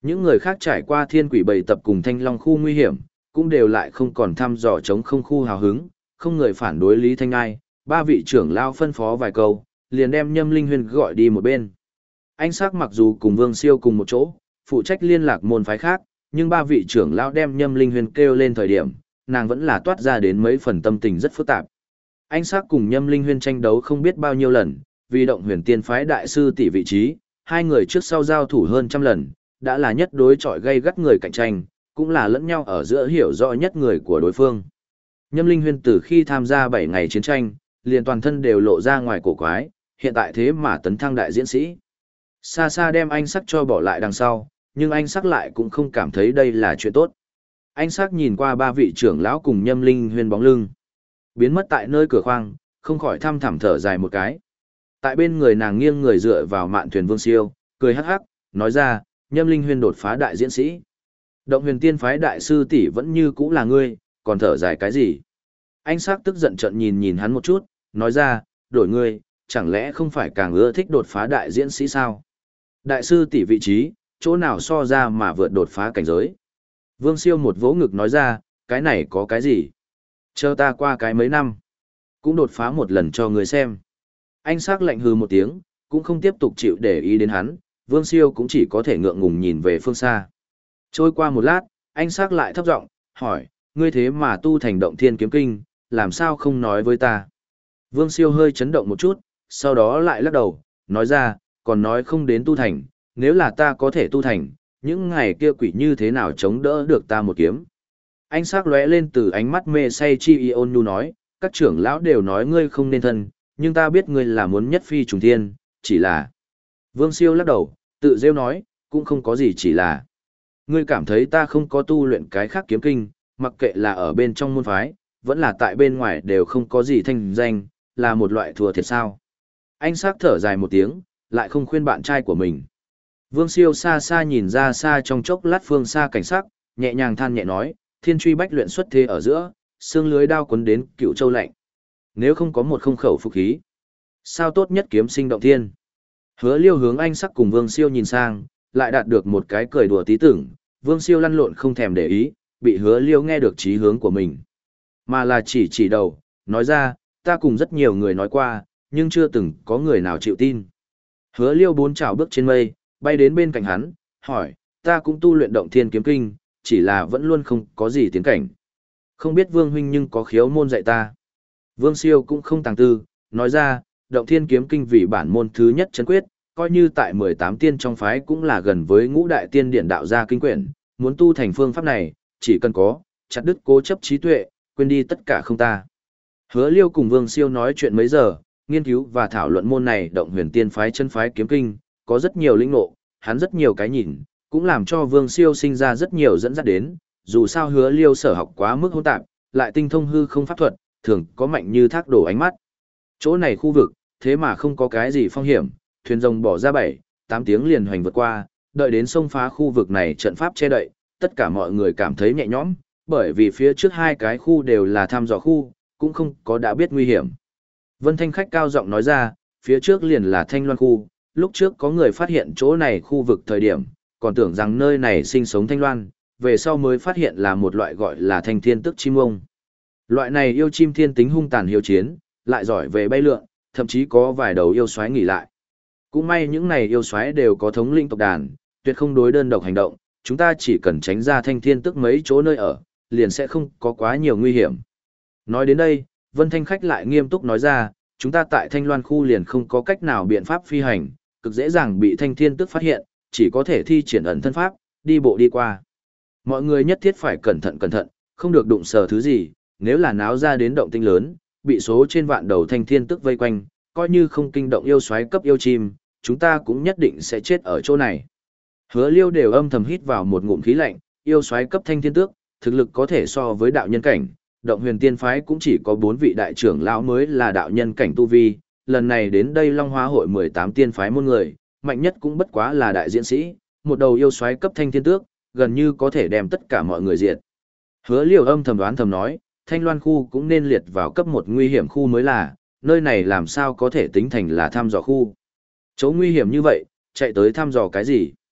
Những người khác trải qua thiên quỷ bầy tập cùng thanh long khu nguy hiểm, cũng đều lại không còn thăm dò chống không khu hào hứng, không người phản đối Lý Thanh Ai, ba vị trưởng lao phân phó vài câu, liền đem Nhâm Linh Huyên gọi đi một bên. Anh Sắc mặc dù cùng Vương Siêu cùng một chỗ, phụ trách liên lạc môn phái khác, nhưng ba vị trưởng lao đem Nhâm Linh Huyên kêu lên thời điểm, nàng vẫn là toát ra đến mấy phần tâm tình rất phức tạp. Anh Sắc cùng Nhâm Linh Huyên tranh đấu không biết bao nhiêu lần, vì động huyền tiên phái đại sư tỷ vị trí, hai người trước sau giao thủ hơn trăm lần, đã là nhất đối chọi gây gắt người cạnh tranh, cũng là lẫn nhau ở giữa hiểu rõ nhất người của đối phương. Nhâm Linh Huyên từ khi tham gia bảy ngày chiến tranh, liền toàn thân đều lộ ra ngoài cổ quái, hiện tại thế mà tấn thăng đại diễn sĩ. Xa xa đem anh Sắc cho bỏ lại đằng sau, nhưng anh Sắc lại cũng không cảm thấy đây là chuyện tốt. Anh Sắc nhìn qua ba vị trưởng lão cùng Nhâm Linh Huyên bóng lưng, biến mất tại nơi cửa khoang, không khỏi thăm thẳm thở dài một cái. Tại bên người nàng nghiêng người dựa vào mạn thuyền Vương Siêu, cười hắc hắc, nói ra, Nhâm Linh Huyên đột phá đại diễn sĩ. Động huyền tiên phái đại sư tỷ vẫn như cũ là ngươi, còn thở dài cái gì? Anh Sắc tức giận trận nhìn nhìn hắn một chút, nói ra, đổi ngươi, chẳng lẽ không phải càng ưa thích đột phá đại diễn sĩ sao? Đại sư tỷ vị trí, chỗ nào so ra mà vượt đột phá cảnh giới? Vương Siêu một vỗ ngực nói ra, cái này có cái gì? Chờ ta qua cái mấy năm, cũng đột phá một lần cho người xem. Anh Sắc lạnh hừ một tiếng, cũng không tiếp tục chịu để ý đến hắn, Vương Siêu cũng chỉ có thể ngượng ngùng nhìn về phương xa. Trôi qua một lát, anh Sắc lại thấp giọng hỏi, ngươi thế mà tu thành động thiên kiếm kinh, làm sao không nói với ta? Vương Siêu hơi chấn động một chút, sau đó lại lắc đầu, nói ra, còn nói không đến tu thành, nếu là ta có thể tu thành, những ngày kia quỷ như thế nào chống đỡ được ta một kiếm. Anh Sắc lóe lên từ ánh mắt mê say chi y ôn nhu nói, các trưởng lão đều nói ngươi không nên thân, nhưng ta biết ngươi là muốn nhất phi trùng thiên, chỉ là... Vương Siêu lắc đầu, tự rêu nói, cũng không có gì chỉ là... Ngươi cảm thấy ta không có tu luyện cái khác kiếm kinh, mặc kệ là ở bên trong môn phái, vẫn là tại bên ngoài đều không có gì thanh danh, là một loại thua thiệt sao. Anh Sắc thở dài một tiếng, lại không khuyên bạn trai của mình. Vương Siêu xa xa nhìn ra xa trong chốc lát phương xa cảnh sắc, nhẹ nhàng than nhẹ nói, thiên truy bách luyện xuất thế ở giữa, xương lưới đao quấn đến cựu châu lạnh. Nếu không có một không khẩu phục khí, sao tốt nhất kiếm sinh động thiên. Hứa Liêu hướng anh Sắc cùng Vương Siêu nhìn sang, lại đạt được một cái cười đùa tí tưởng, Vương Siêu lăn lộn không thèm để ý, bị Hứa Liêu nghe được chí hướng của mình. Mà là chỉ chỉ đầu, nói ra, ta cùng rất nhiều người nói qua, nhưng chưa từng có người nào chịu tin. Hứa Liêu bốn trảo bước trên mây, bay đến bên cạnh hắn, hỏi, ta cũng tu luyện động thiên kiếm kinh, chỉ là vẫn luôn không có gì tiến cảnh. Không biết Vương huynh nhưng có khiếu môn dạy ta. Vương Siêu cũng không tàng tư, nói ra, động thiên kiếm kinh vì bản môn thứ nhất chân quyết, coi như tại mười tám tiên trong phái cũng là gần với ngũ đại tiên điển đạo gia kinh quyển, muốn tu thành phương pháp này, chỉ cần có, chặt đứt cố chấp trí tuệ, quên đi tất cả không ta. Hứa Liêu cùng Vương Siêu nói chuyện mấy giờ, nghiên cứu và thảo luận môn này động huyền tiên phái chân phái kiếm kinh, có rất nhiều lĩnh ngộ, hắn rất nhiều cái nhìn, cũng làm cho Vương Siêu sinh ra rất nhiều dẫn dắt đến, dù sao Hứa Liêu sở học quá mức hỗn tạp, lại tinh thông hư không pháp thuật, thường có mạnh như thác đổ ánh mắt. Chỗ này khu vực, thế mà không có cái gì phong hiểm, thuyền rồng bỏ ra bảy, tám tiếng liền hoành vượt qua, đợi đến sông phá khu vực này trận pháp che đậy, tất cả mọi người cảm thấy nhẹ nhõm, bởi vì phía trước hai cái khu đều là thăm dò khu, cũng không có đã biết nguy hiểm. Vân Thanh khách cao giọng nói ra, phía trước liền là Thanh Loan khu, lúc trước có người phát hiện chỗ này khu vực thời điểm, còn tưởng rằng nơi này sinh sống Thanh Loan, về sau mới phát hiện là một loại gọi là thanh thiên tức chim ông. Loại này yêu chim thiên tính hung tàn hiếu chiến, lại giỏi về bay lượn, thậm chí có vài đầu yêu xoáy nghỉ lại. Cũng may những này yêu xoáy đều có thống lĩnh tộc đàn, tuyệt không đối đơn độc hành động, chúng ta chỉ cần tránh ra thanh thiên tức mấy chỗ nơi ở, liền sẽ không có quá nhiều nguy hiểm. Nói đến đây, Vân Thanh khách lại nghiêm túc nói ra, chúng ta tại Thanh Loan khu liền không có cách nào biện pháp phi hành, cực dễ dàng bị thanh thiên tức phát hiện, chỉ có thể thi triển ẩn thân pháp, đi bộ đi qua. Mọi người nhất thiết phải cẩn thận cẩn thận, không được đụng sờ thứ gì, nếu là náo ra đến động tinh lớn, bị số trên vạn đầu thanh thiên tức vây quanh, coi như không kinh động yêu xoáy cấp yêu chim, chúng ta cũng nhất định sẽ chết ở chỗ này. Hứa Liêu đều âm thầm hít vào một ngụm khí lạnh, yêu xoáy cấp thanh thiên tước, thực lực có thể so với đạo nhân cảnh, động huyền tiên phái cũng chỉ có bốn vị đại trưởng lão mới là đạo nhân cảnh tu vi, lần này đến đây Long Hoa hội mười tám tiên phái môn người, mạnh nhất cũng bất quá là đại diễn sĩ, một đầu yêu xoáy cấp thanh thiên tước, gần như có thể đem tất cả mọi người diệt. Hứa Liêu âm thầm đoán thầm nói, Thanh Loan khu cũng nên liệt vào cấp một nguy hiểm khu mới là, nơi này làm sao có thể tính thành là thăm dò khu. Chỗ nguy hiểm như vậy, chạy tới thăm dò cái gì?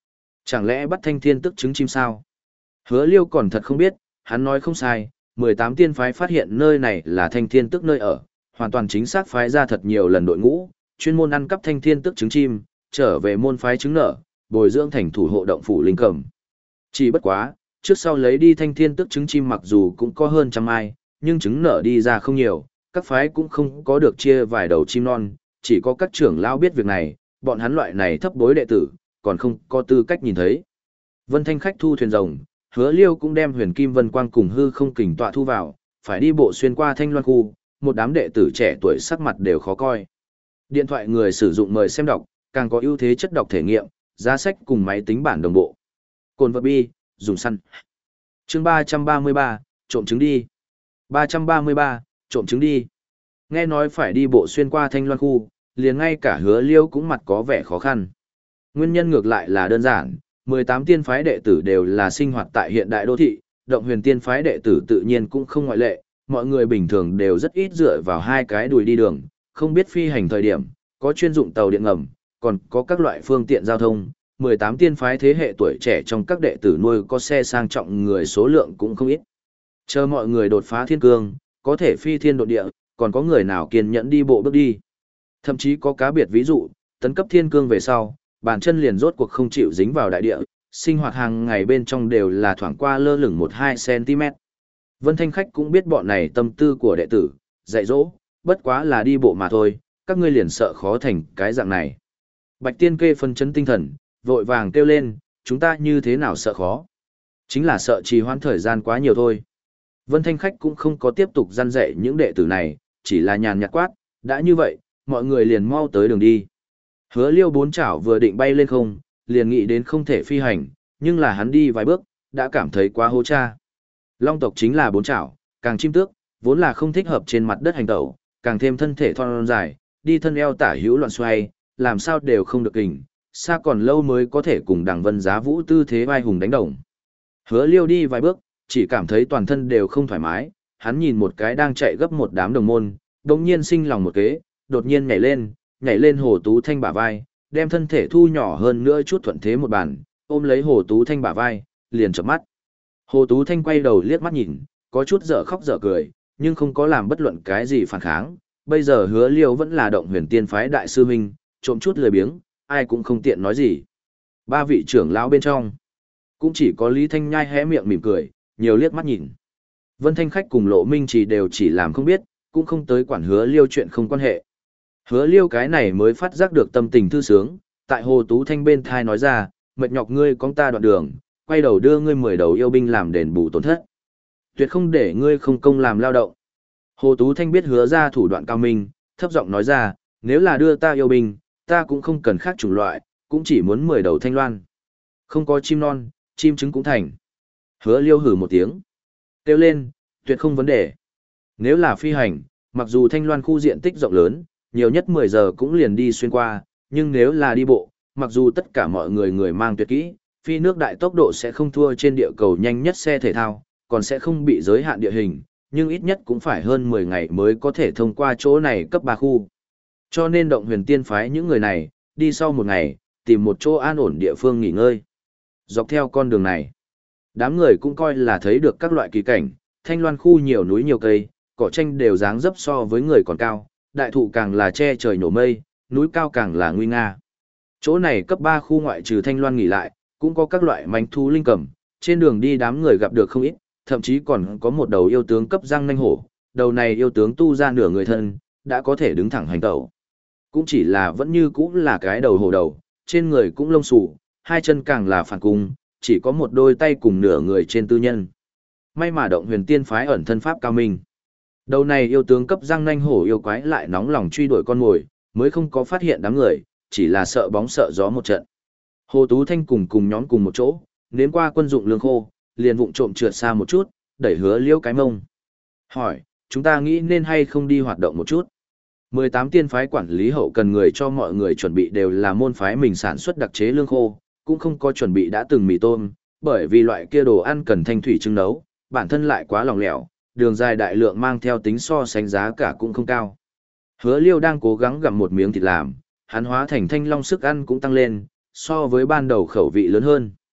Chẳng lẽ bắt thanh thiên tức trứng chim sao? Hứa Liêu còn thật không biết, hắn nói không sai, mười tám tiên phái phát hiện nơi này là thanh thiên tức nơi ở, hoàn toàn chính xác phái ra thật nhiều lần đội ngũ, chuyên môn ăn cắp thanh thiên tức trứng chim, trở về môn phái trứng nở, bồi dưỡng thành thủ hộ động phủ linh cầm. Chỉ bất quá, trước sau lấy đi thanh thiên tức trứng chim mặc dù cũng có hơn trăm ai, nhưng trứng nở đi ra không nhiều, các phái cũng không có được chia vài đầu chim non, chỉ có các trưởng lão biết việc này, bọn hắn loại này thấp bối đệ tử, còn không có tư cách nhìn thấy. Vân Thanh khách thu thuyền rồng, Hứa Liêu cũng đem Huyền Kim Vân Quang cùng hư không kình tọa thu vào, phải đi bộ xuyên qua Thanh Loan khu, một đám đệ tử trẻ tuổi sắc mặt đều khó coi. Điện thoại người sử dụng mời xem đọc, càng có ưu thế chất đọc thể nghiệm, giá sách cùng máy tính bản đồng bộ. Cồn vật bi, dùng săn. Chương ba trăm ba mươi ba, trộm trứng đi. ba trăm ba mươi ba, trộm trứng đi. Nghe nói phải đi bộ xuyên qua Thanh Loan khu, liền ngay cả Hứa Liêu cũng mặt có vẻ khó khăn. Nguyên nhân ngược lại là đơn giản, mười tám tiên phái đệ tử đều là sinh hoạt tại hiện đại đô thị, động huyền tiên phái đệ tử tự nhiên cũng không ngoại lệ, mọi người bình thường đều rất ít dựa vào hai cái đùi đi đường, không biết phi hành thời điểm, có chuyên dụng tàu điện ngầm, còn có các loại phương tiện giao thông, mười tám tiên phái thế hệ tuổi trẻ trong các đệ tử nuôi có xe sang trọng người số lượng cũng không ít. Chờ mọi người đột phá thiên cương, có thể phi thiên độ địa, còn có người nào kiên nhẫn đi bộ bước đi. Thậm chí có cá biệt ví dụ, tấn cấp thiên cương về sau, bàn chân liền rốt cuộc không chịu dính vào đại địa, sinh hoạt hàng ngày bên trong đều là thoảng qua lơ lửng một hai cm. Vân Thanh khách cũng biết bọn này tâm tư của đệ tử, dạy dỗ, bất quá là đi bộ mà thôi, các ngươi liền sợ khó thành cái dạng này. Bạch Tiên Kê phân chấn tinh thần, vội vàng kêu lên, chúng ta như thế nào sợ khó? Chính là sợ trì hoãn thời gian quá nhiều thôi. Vân Thanh khách cũng không có tiếp tục răn dạy những đệ tử này, chỉ là nhàn nhạt quát, đã như vậy, mọi người liền mau tới đường đi. Hứa Liêu bốn chảo vừa định bay lên không, liền nghĩ đến không thể phi hành, nhưng là hắn đi vài bước, đã cảm thấy quá hô cha. Long tộc chính là bốn chảo, càng chim tước, vốn là không thích hợp trên mặt đất hành tẩu, càng thêm thân thể thon dài, đi thân eo tả hữu loạn xoay, làm sao đều không được kình, xa còn lâu mới có thể cùng Đằng Vân Giá Vũ tư thế vai hùng đánh đồng. Hứa Liêu đi vài bước, chỉ cảm thấy toàn thân đều không thoải mái, hắn nhìn một cái đang chạy gấp một đám đồng môn, đồng nhiên sinh lòng một kế, đột nhiên nhảy lên, nhảy lên Hồ Tú Thanh bả vai, đem thân thể thu nhỏ hơn nữa chút thuận thế một bàn, ôm lấy Hồ Tú Thanh bả vai, liền chợp mắt. Hồ Tú Thanh quay đầu liếc mắt nhìn, có chút dở khóc dở cười, nhưng không có làm bất luận cái gì phản kháng. Bây giờ Hứa Liêu vẫn là động huyền tiên phái đại sư huynh, trộm chút lười biếng, ai cũng không tiện nói gì. Ba vị trưởng lão bên trong, cũng chỉ có Lý Thanh Nhai hé miệng mỉm cười, nhiều liếc mắt nhìn. Vân Thanh khách cùng Lộ Minh chỉ đều chỉ làm không biết, cũng không tới quản Hứa Liêu chuyện không quan hệ. Hứa Liêu cái này mới phát giác được tâm tình thư sướng, tại Hồ Tú Thanh bên thai nói ra, mệt nhọc ngươi con ta đoạn đường, quay đầu đưa ngươi mười đầu yêu binh làm đền bù tổn thất. Tuyệt không để ngươi không công làm lao động. Hồ Tú Thanh biết Hứa ra thủ đoạn cao minh, thấp giọng nói ra, nếu là đưa ta yêu binh, ta cũng không cần khác chủng loại, cũng chỉ muốn mười đầu thanh loan. Không có chim non, chim trứng cũng thành. Hứa Liêu hử một tiếng. Kêu lên, tuyệt không vấn đề. Nếu là phi hành, mặc dù thanh loan khu diện tích rộng lớn, nhiều nhất mười giờ cũng liền đi xuyên qua, nhưng nếu là đi bộ, mặc dù tất cả mọi người người mang tuyệt kỹ, phi nước đại tốc độ sẽ không thua trên địa cầu nhanh nhất xe thể thao, còn sẽ không bị giới hạn địa hình, nhưng ít nhất cũng phải hơn mười ngày mới có thể thông qua chỗ này cấp ba khu. Cho nên động huyền tiên phái những người này, đi sau một ngày, tìm một chỗ an ổn địa phương nghỉ ngơi. Dọc theo con đường này, đám người cũng coi là thấy được các loại kỳ cảnh, thanh loan khu nhiều núi nhiều cây, cỏ tranh đều dáng dấp so với người còn cao, đại thụ càng là che trời nổ mây, núi cao càng là nguy nga. Chỗ này cấp ba khu ngoại trừ thanh loan nghỉ lại, cũng có các loại manh thú linh cầm, trên đường đi đám người gặp được không ít, thậm chí còn có một đầu yêu tướng cấp răng nanh hổ, đầu này yêu tướng tu ra nửa người thân, đã có thể đứng thẳng hành tẩu. Cũng chỉ là vẫn như cũ là cái đầu hổ đầu, trên người cũng lông xù, hai chân càng là phản cung, chỉ có một đôi tay cùng nửa người trên tư nhân. May mà động huyền tiên phái ẩn thân pháp cao minh. Đầu này yêu tướng cấp răng nanh hổ yêu quái lại nóng lòng truy đuổi con mồi, mới không có phát hiện đám người, chỉ là sợ bóng sợ gió một trận. Hồ Tú Thanh cùng cùng nhóm cùng một chỗ, nếm qua quân dụng lương khô, liền vụng trộm trượt xa một chút, đẩy Hứa Liêu cái mông. Hỏi, chúng ta nghĩ nên hay không đi hoạt động một chút? mười tám tiên phái quản lý hậu cần người cho mọi người chuẩn bị đều là môn phái mình sản xuất đặc chế lương khô, cũng không có chuẩn bị đã từng mì tôm, bởi vì loại kia đồ ăn cần thanh thủy trưng nấu, bản thân lại quá lỏng lẻo, đường dài đại lượng mang theo tính so sánh giá cả cũng không cao. Hứa Liêu đang cố gắng gặm một miếng thịt làm, hắn hóa thành thanh long sức ăn cũng tăng lên, so với ban đầu khẩu vị lớn hơn.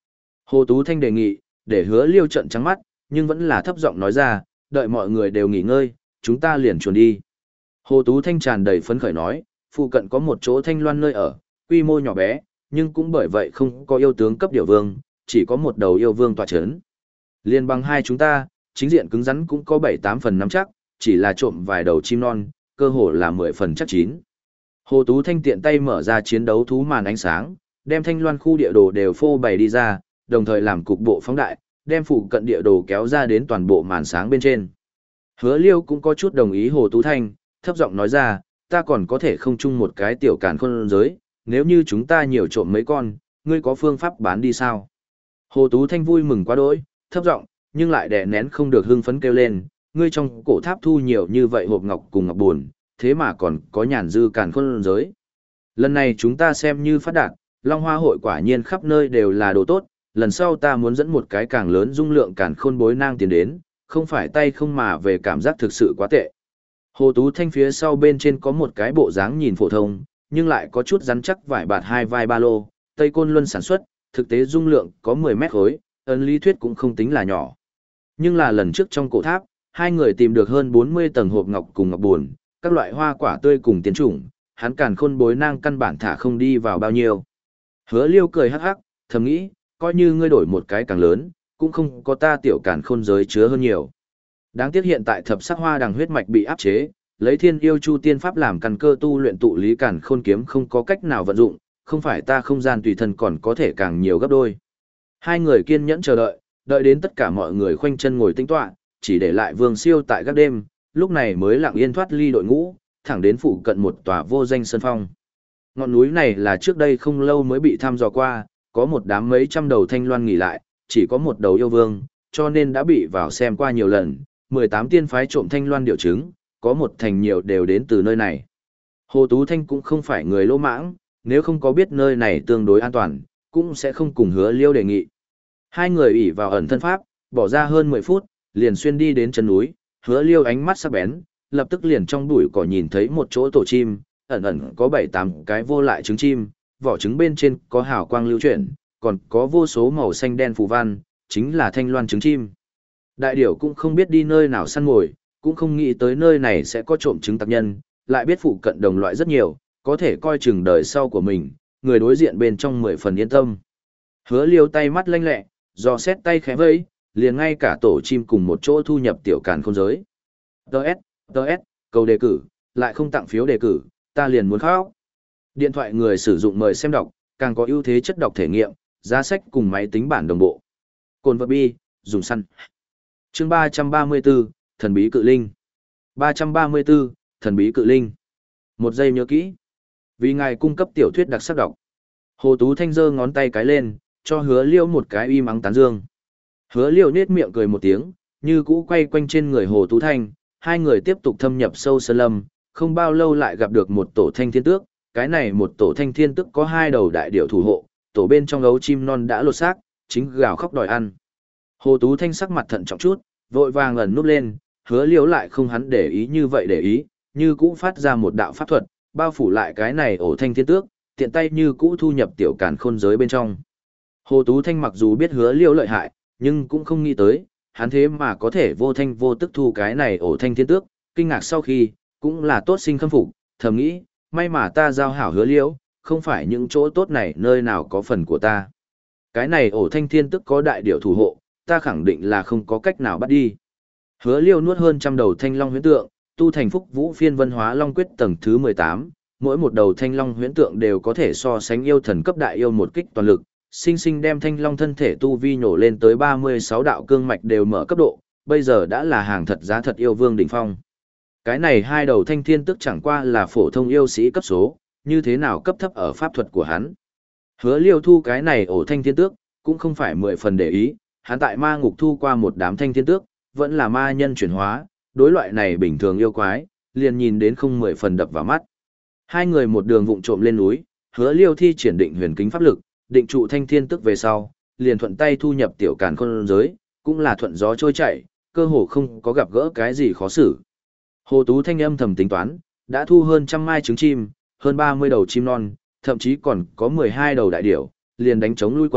Hồ Tú Thanh đề nghị, để Hứa Liêu trận trắng mắt, nhưng vẫn là thấp giọng nói ra, đợi mọi người đều nghỉ ngơi, chúng ta liền chuồn đi. Hồ Tú Thanh tràn đầy phấn khởi nói, phụ cận có một chỗ thanh loan nơi ở, quy mô nhỏ bé, nhưng cũng bởi vậy không có yêu tướng cấp điểu vương, chỉ có một đầu yêu vương tọa chấn. Liên bằng hai chúng ta, chính diện cứng rắn cũng có bảy tám phần nắm chắc, chỉ là trộm vài đầu chim non, cơ hồ là mười phần chắc chín. Hồ Tú Thanh tiện tay mở ra chiến đấu thú màn ánh sáng, đem thanh loan khu địa đồ đều phô bày đi ra, đồng thời làm cục bộ phóng đại, đem phụ cận địa đồ kéo ra đến toàn bộ màn sáng bên trên. Hứa Liêu cũng có chút đồng ý Hồ Tú Thanh, thấp giọng nói ra, ta còn có thể không chung một cái tiểu càn khôn giới, nếu như chúng ta nhiều trộm mấy con, ngươi có phương pháp bán đi sao? Hồ Tú Thanh vui mừng quá đỗi, thấp giọng, nhưng lại đè nén không được hưng phấn kêu lên, ngươi trong cổ tháp thu nhiều như vậy hộp ngọc cùng ngọc buồn, thế mà còn có nhàn dư càn khôn giới. Lần này chúng ta xem như phát đạt, Long Hoa hội quả nhiên khắp nơi đều là đồ tốt, lần sau ta muốn dẫn một cái càng lớn dung lượng càn khôn bối nang tiền đến, không phải tay không mà về cảm giác thực sự quá tệ. Hồ Tú Thanh phía sau bên trên có một cái bộ dáng nhìn phổ thông, nhưng lại có chút rắn chắc vải bạt hai vai ba lô, Tây Côn Luân sản xuất, thực tế dung lượng có mười mét khối, ấn lý thuyết cũng không tính là nhỏ. Nhưng là lần trước trong cổ tháp, hai người tìm được hơn bốn mươi tầng hộp ngọc cùng ngọc buồn, các loại hoa quả tươi cùng tiến chủng, hắn càn khôn bối nang căn bản thả không đi vào bao nhiêu. Hứa Liêu cười hắc hắc, thầm nghĩ, coi như ngươi đổi một cái càng lớn, cũng không có ta tiểu càn khôn giới chứa hơn nhiều. Đáng tiếc hiện tại thập sắc hoa đằng huyết mạch bị áp chế, lấy thiên yêu chu tiên pháp làm căn cơ tu luyện tụ lý càn khôn kiếm không có cách nào vận dụng, không phải ta không gian tùy thân còn có thể càng nhiều gấp đôi. Hai người kiên nhẫn chờ đợi, đợi đến tất cả mọi người khoanh chân ngồi tĩnh tọa, chỉ để lại Vương Siêu tại các đêm, lúc này mới lặng yên thoát ly đội ngũ, thẳng đến phụ cận một tòa vô danh sơn phong. Ngọn núi này là trước đây không lâu mới bị thăm dò qua, có một đám mấy trăm đầu thanh loan nghỉ lại, chỉ có một đầu yêu vương, cho nên đã bị vào xem qua nhiều lần, mười tám tiên phái trộm thanh loan điệu chứng, có một thành nhiều đều đến từ nơi này. Hồ Tú Thanh cũng không phải người lỗ mãng, nếu không có biết nơi này tương đối an toàn, cũng sẽ không cùng Hứa Liêu đề nghị. Hai người ỷ vào ẩn thân pháp, bỏ ra hơn mười phút, liền xuyên đi đến chân núi, Hứa Liêu ánh mắt sắc bén, lập tức liền trong bụi cỏ nhìn thấy một chỗ tổ chim, ẩn ẩn có bảy tám cái vô lại trứng chim, vỏ trứng bên trên có hào quang lưu chuyển, còn có vô số màu xanh đen phù văn, chính là thanh loan trứng chim. Đại điểu cũng không biết đi nơi nào săn mồi, cũng không nghĩ tới nơi này sẽ có trộm trứng tặc nhân, lại biết phụ cận đồng loại rất nhiều, có thể coi chừng đời sau của mình, người đối diện bên trong mười phần yên tâm. Hứa Liêu tay mắt lanh lẹ, dò xét tay khẽ vẫy, liền ngay cả tổ chim cùng một chỗ thu nhập tiểu càn khôn giới. Đợt, đợt, cầu đề cử, lại không tặng phiếu đề cử, ta liền muốn khóc. Điện thoại người sử dụng mời xem đọc, càng có ưu thế chất đọc thể nghiệm, giá sách cùng máy tính bản đồng bộ. Cồn vật bi, dùng săn. Chương ba trăm ba mươi tư, Thần bí cự linh. ba trăm ba mươi tư, Thần bí cự linh. Một giây nhớ kỹ. Vì ngài cung cấp tiểu thuyết đặc sắc đọc. Hồ Tú Thanh giơ ngón tay cái lên, cho Hứa Liêu một cái uy mắng tán dương. Hứa Liêu nết miệng cười một tiếng, như cũ quay quanh trên người Hồ Tú Thanh, hai người tiếp tục thâm nhập sâu sơn lâm, không bao lâu lại gặp được một tổ thanh thiên tước, cái này một tổ thanh thiên tước có hai đầu đại điểu thủ hộ, tổ bên trong gấu chim non đã lột xác, chính gào khóc đòi ăn. Hồ Tú Thanh sắc mặt thận trọng chút, vội vàng ẩn núp lên, Hứa Liêu lại không hắn để ý như vậy để ý, như cũ phát ra một đạo pháp thuật, bao phủ lại cái này ổ thanh thiên tước, tiện tay như cũ thu nhập tiểu càn khôn giới bên trong. Hồ Tú Thanh mặc dù biết Hứa Liêu lợi hại, nhưng cũng không nghĩ tới, hắn thế mà có thể vô thanh vô tức thu cái này ổ thanh thiên tước, kinh ngạc sau khi, cũng là tốt sinh khâm phục, thầm nghĩ, may mà ta giao hảo Hứa Liêu, không phải những chỗ tốt này nơi nào có phần của ta. Cái này ổ thanh thiên tước có đại điểu thủ hộ, ta khẳng định là không có cách nào bắt đi. Hứa Liêu nuốt hơn trăm đầu thanh long huyễn tượng, tu thành phúc vũ phiên vân hóa long quyết tầng thứ mười tám, mỗi một đầu thanh long huyễn tượng đều có thể so sánh yêu thần cấp đại yêu một kích toàn lực, sinh sinh đem thanh long thân thể tu vi nhổ lên tới ba mươi sáu đạo cương mạch đều mở cấp độ, bây giờ đã là hàng thật giá thật yêu vương đỉnh phong. Cái này hai đầu thanh thiên tức chẳng qua là phổ thông yêu sĩ cấp số, như thế nào cấp thấp ở pháp thuật của hắn. Hứa Liêu thu cái này ổ thanh thiên tước, cũng không phải mười phần để ý, hắn tại ma ngục thu qua một đám thanh thiên tước, vẫn là ma nhân chuyển hóa, đối loại này bình thường yêu quái, liền nhìn đến không mười phần đập vào mắt. Hai người một đường vụng trộm lên núi, Hứa Liêu thi triển định huyền kính pháp lực, định trụ thanh thiên tức về sau, liền thuận tay thu nhập tiểu càn khôn giới, cũng là thuận gió trôi chảy, cơ hồ không có gặp gỡ cái gì khó xử. Hồ Tú Thanh âm thầm tính toán, đã thu hơn trăm mai trứng chim, hơn ba mươi đầu chim non, thậm chí còn có mười hai đầu đại điểu, liền đánh chống lui quân,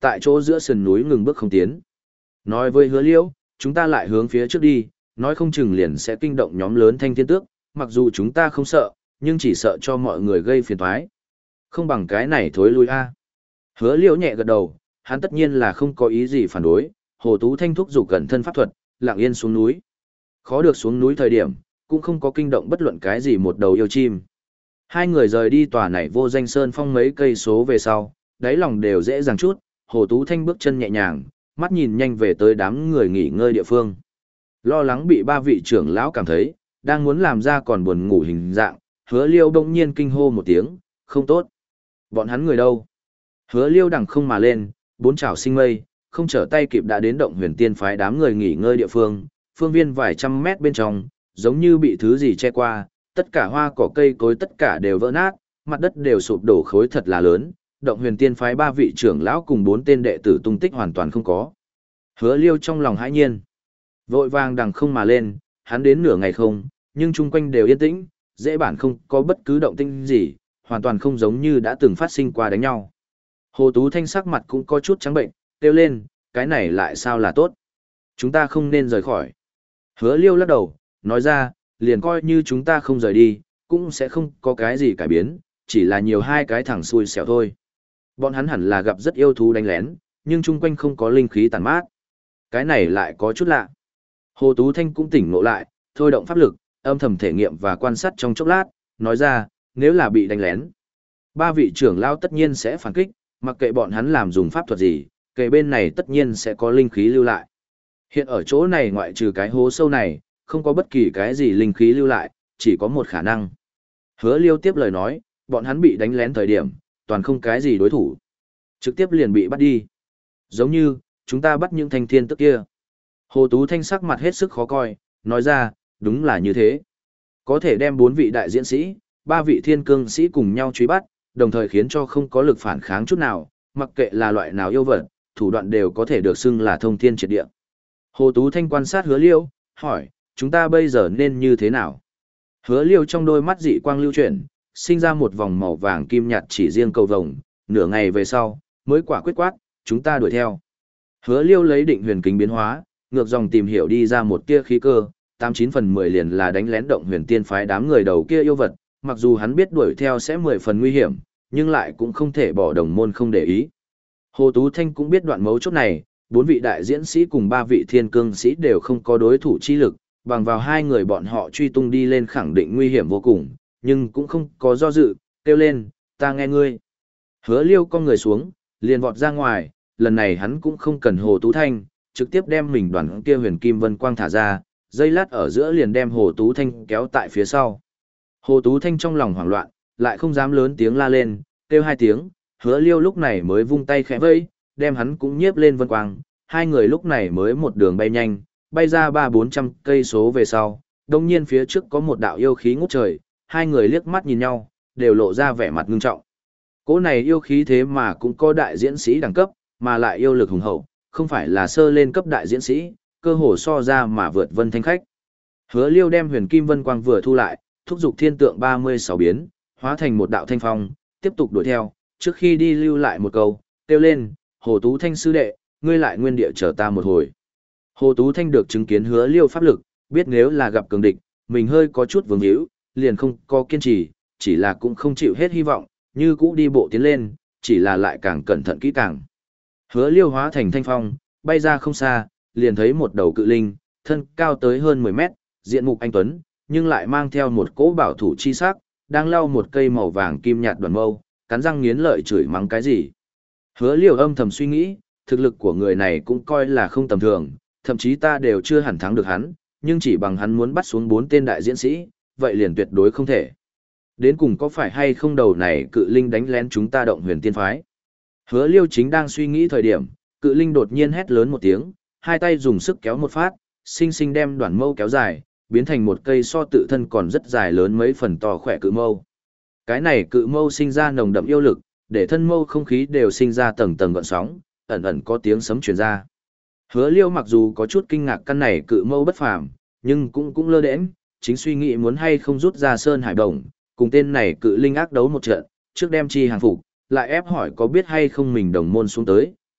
tại chỗ giữa sườn núi ngừng bước không tiến. Nói với Hứa Liễu, chúng ta lại hướng phía trước đi, nói không chừng liền sẽ kinh động nhóm lớn thanh thiên tước, mặc dù chúng ta không sợ, nhưng chỉ sợ cho mọi người gây phiền toái. Không bằng cái này thối lui a. Hứa Liễu nhẹ gật đầu, hắn tất nhiên là không có ý gì phản đối, Hồ Tú Thanh thúc giục cẩn thân pháp thuật, lặng yên xuống núi. Khó được xuống núi thời điểm, cũng không có kinh động bất luận cái gì một đầu yêu chim. Hai người rời đi tòa này vô danh sơn phong mấy cây số về sau, đáy lòng đều dễ dàng chút, Hồ Tú Thanh bước chân nhẹ nhàng, mắt nhìn nhanh về tới đám người nghỉ ngơi địa phương. Lo lắng bị ba vị trưởng lão cảm thấy, đang muốn làm ra còn buồn ngủ hình dạng, Hứa Liêu bỗng nhiên kinh hô một tiếng, không tốt. Bọn hắn người đâu? Hứa Liêu đằng không mà lên, bốn chảo sinh mây, không trở tay kịp đã đến động huyền tiên phái đám người nghỉ ngơi địa phương, phương viên vài trăm mét bên trong, giống như bị thứ gì che qua, tất cả hoa cỏ cây cối tất cả đều vỡ nát, mặt đất đều sụp đổ khối thật là lớn, động huyền tiên phái ba vị trưởng lão cùng bốn tên đệ tử tung tích hoàn toàn không có. Hứa Liêu trong lòng hãi nhiên, vội vàng đằng không mà lên, hắn đến nửa ngày không, nhưng chung quanh đều yên tĩnh, dễ bản không có bất cứ động tĩnh gì, hoàn toàn không giống như đã từng phát sinh qua đánh nhau. Hồ Tú Thanh sắc mặt cũng có chút trắng bệnh, kêu lên, cái này lại sao là tốt? Chúng ta không nên rời khỏi. Hứa Liêu lắc đầu, nói ra, liền coi như chúng ta không rời đi, cũng sẽ không có cái gì cải biến, chỉ là nhiều hai cái thằng xui xẻo thôi. Bọn hắn hẳn là gặp rất yêu thú đánh lén, nhưng chung quanh không có linh khí tàn mát. Cái này lại có chút lạ. Hồ Tú Thanh cũng tỉnh ngộ lại, thôi động pháp lực, âm thầm thể nghiệm và quan sát trong chốc lát, nói ra, nếu là bị đánh lén, ba vị trưởng lao tất nhiên sẽ phản kích, mặc kệ bọn hắn làm dùng pháp thuật gì, kề bên này tất nhiên sẽ có linh khí lưu lại. Hiện ở chỗ này ngoại trừ cái hố sâu này, không có bất kỳ cái gì linh khí lưu lại, chỉ có một khả năng. Hứa Liêu tiếp lời nói, bọn hắn bị đánh lén thời điểm, toàn không cái gì đối thủ. Trực tiếp liền bị bắt đi. Giống như, chúng ta bắt những thanh thiên tức kia. Hồ Tú Thanh sắc mặt hết sức khó coi, nói ra, đúng là như thế. Có thể đem bốn vị đại diễn sĩ, ba vị thiên cương sĩ cùng nhau truy bắt, đồng thời khiến cho không có lực phản kháng chút nào, mặc kệ là loại nào yêu vật, thủ đoạn đều có thể được xưng là thông thiên triệt địa. Hồ Tú Thanh quan sát Hứa Liêu, hỏi, chúng ta bây giờ nên như thế nào? Hứa Liêu trong đôi mắt dị quang lưu chuyển, sinh ra một vòng màu vàng kim nhạt chỉ riêng cầu vồng, nửa ngày về sau, mới quả quyết quát, chúng ta đuổi theo. Hứa Liêu lấy định huyền kính biến hóa, ngược dòng tìm hiểu đi ra một tia khí cơ, tám chín phần mười liền là đánh lén động huyền tiên phái đám người đầu kia yêu vật, mặc dù hắn biết đuổi theo sẽ mười phần nguy hiểm, nhưng lại cũng không thể bỏ đồng môn không để ý. Hồ Tú Thanh cũng biết đoạn mấu chốt này, bốn vị đại diễn sĩ cùng ba vị thiên cương sĩ đều không có đối thủ chi lực, bằng vào hai người bọn họ truy tung đi lên khẳng định nguy hiểm vô cùng, nhưng cũng không có do dự, kêu lên, ta nghe ngươi. Hứa Liêu con người xuống, liền vọt ra ngoài, lần này hắn cũng không cần Hồ Tú Thanh, trực tiếp đem mình đoàn kia huyền kim vân quang thả ra, dây lát ở giữa liền đem Hồ Tú Thanh kéo tại phía sau. Hồ Tú Thanh trong lòng hoảng loạn, lại không dám lớn tiếng la lên, kêu hai tiếng, Hứa Liêu lúc này mới vung tay khẽ vẫy, đem hắn cũng nhiếp lên vân quang, hai người lúc này mới một đường bay nhanh, bay ra ba bốn trăm cây số về sau, đồng nhiên phía trước có một đạo yêu khí ngút trời, hai người liếc mắt nhìn nhau, đều lộ ra vẻ mặt ngưng trọng. Cỗ này yêu khí thế mà cũng có đại diễn sĩ đẳng cấp, mà lại yêu lực hùng hậu, không phải là sơ lên cấp đại diễn sĩ, cơ hồ so ra mà vượt vân thanh khách. Hứa Liêu đem huyền kim vân quang vừa thu lại, thúc giục thiên tượng ba mươi sáu biến, hóa thành một đạo thanh phong, tiếp tục đuổi theo, trước khi đi lưu lại một câu, kêu lên, Hồ Tú Thanh sư đệ, ngươi lại nguyên địa chờ ta một hồi. Hồ Tú Thanh được chứng kiến Hứa Liêu pháp lực, biết nếu là gặp cường địch, mình hơi có chút vướng hữu, liền không có kiên trì, chỉ là cũng không chịu hết hy vọng, như cũ đi bộ tiến lên, chỉ là lại càng cẩn thận kỹ càng. Hứa Liêu hóa thành thanh phong, bay ra không xa, liền thấy một đầu cự linh, thân cao tới hơn mười mét, diện mục anh tuấn, nhưng lại mang theo một cỗ bảo thủ chi sắc, đang lau một cây màu vàng kim nhạt đoàn mâu, cắn răng nghiến lợi chửi mắng cái gì. Hứa Liêu âm thầm suy nghĩ, thực lực của người này cũng coi là không tầm thường, thậm chí ta đều chưa hẳn thắng được hắn, nhưng chỉ bằng hắn muốn bắt xuống bốn tên đại diễn sĩ, vậy liền tuyệt đối không thể. Đến cùng có phải hay không đầu này cự linh đánh lén chúng ta động huyền tiên phái. Hứa Liêu chính đang suy nghĩ thời điểm, cự linh đột nhiên hét lớn một tiếng, hai tay dùng sức kéo một phát, sinh sinh đem đoạn mâu kéo dài, biến thành một cây so tự thân còn rất dài lớn mấy phần to khỏe cự mâu. Cái này cự mâu sinh ra nồng đậm yêu lực, để thân mâu không khí đều sinh ra tầng tầng gợn sóng, ẩn ẩn có tiếng sấm truyền ra. Hứa Liêu mặc dù có chút kinh ngạc căn này cự mâu bất phàm, nhưng cũng cũng lơ đễnh, chính suy nghĩ muốn hay không rút ra Sơn Hải Đồng, cùng tên này cự linh ác đấu một trận, trước đem chi hàng phục, lại ép hỏi có biết hay không mình đồng môn xuống tới,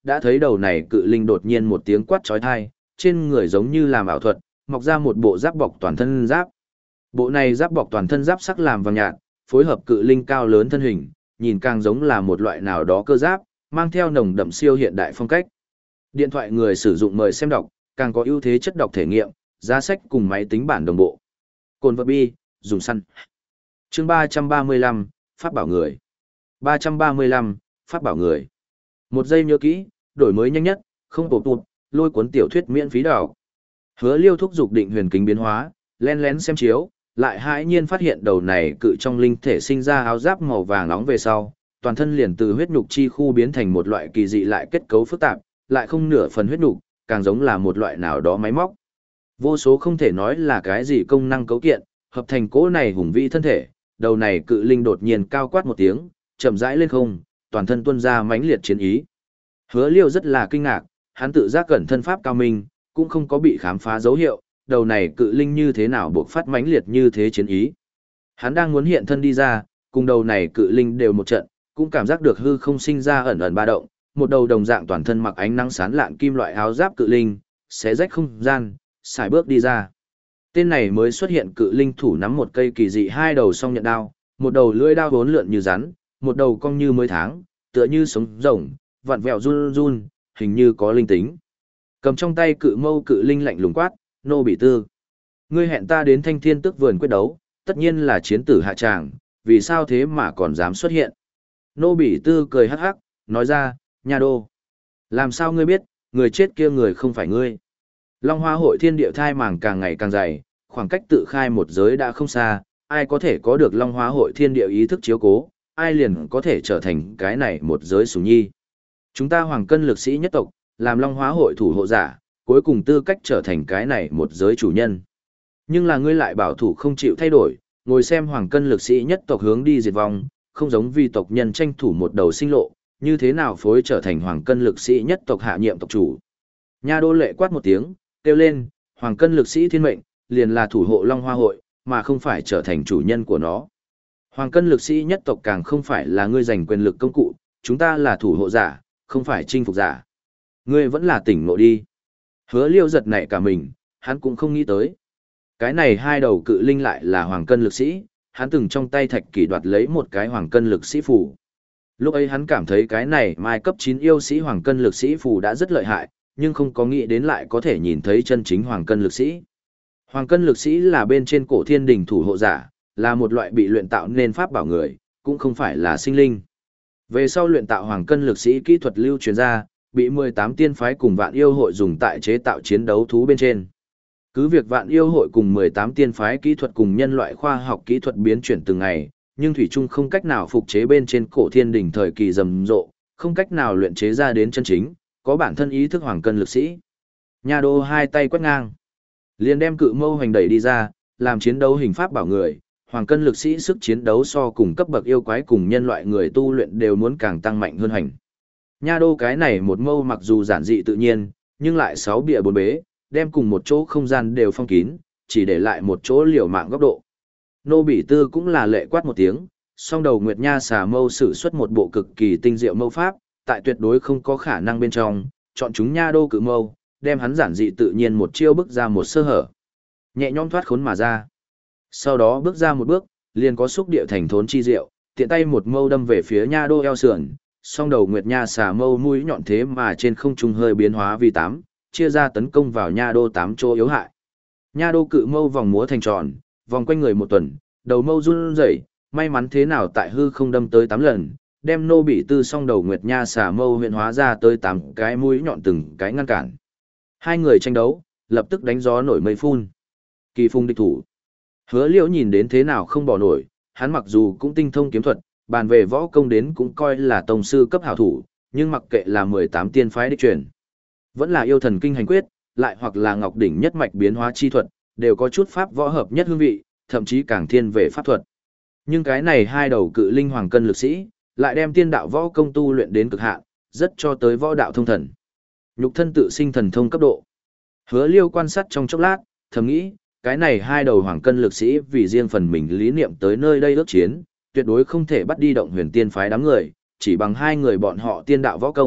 đã thấy đầu này cự linh đột nhiên một tiếng quát chói tai, trên người giống như làm ảo thuật, mọc ra một bộ giáp bọc toàn thân giáp. Bộ này giáp bọc toàn thân giáp sắc làm vàng nhạt, phối hợp cự linh cao lớn thân hình, nhìn càng giống là một loại nào đó cơ giáp, mang theo nồng đậm siêu hiện đại phong cách. Điện thoại người sử dụng mời xem đọc, càng có ưu thế chất đọc thể nghiệm, giá sách cùng máy tính bản đồng bộ. Cồn vật bi, dùng săn. Chương ba trăm ba mươi lăm, Pháp bảo người. ba trăm ba mươi lăm, Pháp bảo người. Một giây nhớ kỹ, đổi mới nhanh nhất, không bổ tụt, lôi cuốn tiểu thuyết miễn phí đào. Hứa Liêu thúc dục định huyền kính biến hóa, len lén xem chiếu, lại hãi nhiên phát hiện đầu này cự trong linh thể sinh ra áo giáp màu vàng nóng về sau, toàn thân liền từ huyết nhục chi khu biến thành một loại kỳ dị lại kết cấu phức tạp, lại không nửa phần huyết nhục, càng giống là một loại nào đó máy móc. Vô số không thể nói là cái gì công năng cấu kiện, hợp thành cỗ này hùng vĩ thân thể, đầu này cự linh đột nhiên cao quát một tiếng, chậm rãi lên không, toàn thân tuôn ra mãnh liệt chiến ý. Hứa Liêu rất là kinh ngạc, hắn tự giác cẩn thân pháp cao minh, cũng không có bị khám phá dấu hiệu, đầu này cự linh như thế nào buộc phát mãnh liệt như thế chiến ý. Hắn đang muốn hiện thân đi ra, cùng đầu này cự linh đều một trận, cũng cảm giác được hư không sinh ra ẩn ẩn ba động, một đầu đồng dạng toàn thân mặc ánh nắng sáng lạn kim loại áo giáp cự linh, xé rách không gian, xài bước đi ra. Tên này mới xuất hiện cự linh thủ nắm một cây kỳ dị hai đầu song nhận đao, một đầu lưỡi đao vốn lượn như rắn, một đầu cong như mới tháng, tựa như sống rồng, vặn vẹo run run, hình như có linh tính. Cầm trong tay cự mâu cự linh lạnh lùng quát, nô bị tư. Ngươi hẹn ta đến thanh thiên tức vườn quyết đấu, tất nhiên là chiến tử hạ tràng, vì sao thế mà còn dám xuất hiện. Nô bị tư cười hắc hắc, nói ra, nha đô. Làm sao ngươi biết, người chết kia người không phải ngươi. Long Hoa hội thiên địa thai màng càng ngày càng dày, khoảng cách tự khai một giới đã không xa, ai có thể có được Long Hoa hội thiên địa ý thức chiếu cố, ai liền có thể trở thành cái này một giới sủng nhi. Chúng ta hoàng cân lực sĩ nhất tộc, làm Long Hóa hội thủ hộ giả, cuối cùng tư cách trở thành cái này một giới chủ nhân. Nhưng là ngươi lại bảo thủ không chịu thay đổi, ngồi xem hoàng cân lực sĩ nhất tộc hướng đi diệt vong, không giống vì tộc nhân tranh thủ một đầu sinh lộ, như thế nào phối trở thành hoàng cân lực sĩ nhất tộc hạ nhiệm tộc chủ. Nha đô lệ quát một tiếng, kêu lên, hoàng cân lực sĩ thiên mệnh, liền là thủ hộ Long Hoa hội, mà không phải trở thành chủ nhân của nó. Hoàng cân lực sĩ nhất tộc càng không phải là ngươi giành quyền lực công cụ, chúng ta là thủ hộ giả, không phải chinh phục giả. Ngươi vẫn là tỉnh ngộ đi. Hứa Liêu giật nảy cả mình, hắn cũng không nghĩ tới. Cái này hai đầu cự linh lại là hoàng cân lực sĩ, hắn từng trong tay thạch kỷ đoạt lấy một cái hoàng cân lực sĩ phù. Lúc ấy hắn cảm thấy cái này mai cấp chín yêu sĩ hoàng cân lực sĩ phù đã rất lợi hại, nhưng không có nghĩ đến lại có thể nhìn thấy chân chính hoàng cân lực sĩ. Hoàng cân lực sĩ là bên trên cổ thiên đình thủ hộ giả, là một loại bị luyện tạo nên pháp bảo người, cũng không phải là sinh linh. Về sau luyện tạo hoàng cân lực sĩ kỹ thuật lưu truyền ra, bị mười tám tiên phái cùng vạn yêu hội dùng tại chế tạo chiến đấu thú bên trên. Cứ việc vạn yêu hội cùng mười tám tiên phái kỹ thuật cùng nhân loại khoa học kỹ thuật biến chuyển từng ngày, nhưng thủy chung không cách nào phục chế bên trên cổ thiên đỉnh thời kỳ rầm rộ, không cách nào luyện chế ra đến chân chính, có bản thân ý thức hoàng cân lực sĩ. Nha đô hai tay quét ngang, liền đem cự mâu hành đẩy đi ra, làm chiến đấu hình pháp bảo người. Hoàng cân lực sĩ sức chiến đấu so cùng cấp bậc yêu quái cùng nhân loại người tu luyện đều muốn càng tăng mạnh hơn hành. Nha đô cái này một mâu mặc dù giản dị tự nhiên, nhưng lại sáu bìa bốn bế, đem cùng một chỗ không gian đều phong kín, chỉ để lại một chỗ liều mạng góc độ. Nô Bỉ Tư cũng là lệ quát một tiếng, song đầu Nguyệt Nha xà mâu sử xuất một bộ cực kỳ tinh diệu mâu pháp, tại tuyệt đối không có khả năng bên trong, chọn chúng Nha đô cự mâu, đem hắn giản dị tự nhiên một chiêu bức ra một sơ hở. Nhẹ nhõm thoát khốn mà ra. Sau đó bước ra một bước, liền có xúc địa thành thốn chi diệu, tiện tay một mâu đâm về phía Nha đô eo sườn, song đầu Nguyệt Nha xà mâu mũi nhọn thế mà trên không trung hơi biến hóa vì tám, chia ra tấn công vào Nha đô tám chỗ yếu hại. Nha đô cự mâu vòng múa thành tròn, vòng quanh người một tuần, đầu mâu run rẩy, may mắn thế nào tại hư không đâm tới tám lần, đem Nô Bỉ Tư song đầu Nguyệt Nha xà mâu huyện hóa ra tới tám cái mũi nhọn từng cái ngăn cản. Hai người tranh đấu, lập tức đánh gió nổi mây phun. Kỳ phung địch thủ. Hứa Liễu nhìn đến thế nào không bỏ nổi, hắn mặc dù cũng tinh thông kiếm thuật, bàn về võ công đến cũng coi là tông sư cấp hảo thủ, nhưng mặc kệ là mười tám tiên phái đích truyền, vẫn là yêu thần kinh hành quyết, lại hoặc là ngọc đỉnh nhất mạch biến hóa chi thuật, đều có chút pháp võ hợp nhất hương vị, thậm chí càng thiên về pháp thuật. Nhưng cái này hai đầu cự linh hoàng cân lực sĩ, lại đem tiên đạo võ công tu luyện đến cực hạn, rất cho tới võ đạo thông thần. Nhục thân tự sinh thần thông cấp độ. Hứa Liêu quan sát trong chốc lát, thầm nghĩ, cái này hai đầu hoàng cân lực sĩ vì riêng phần mình lý niệm tới nơi đây ước chiến, tuyệt đối không thể bắt đi động huyền tiên phái đám người, chỉ bằng hai người bọn họ tiên đạo võ công,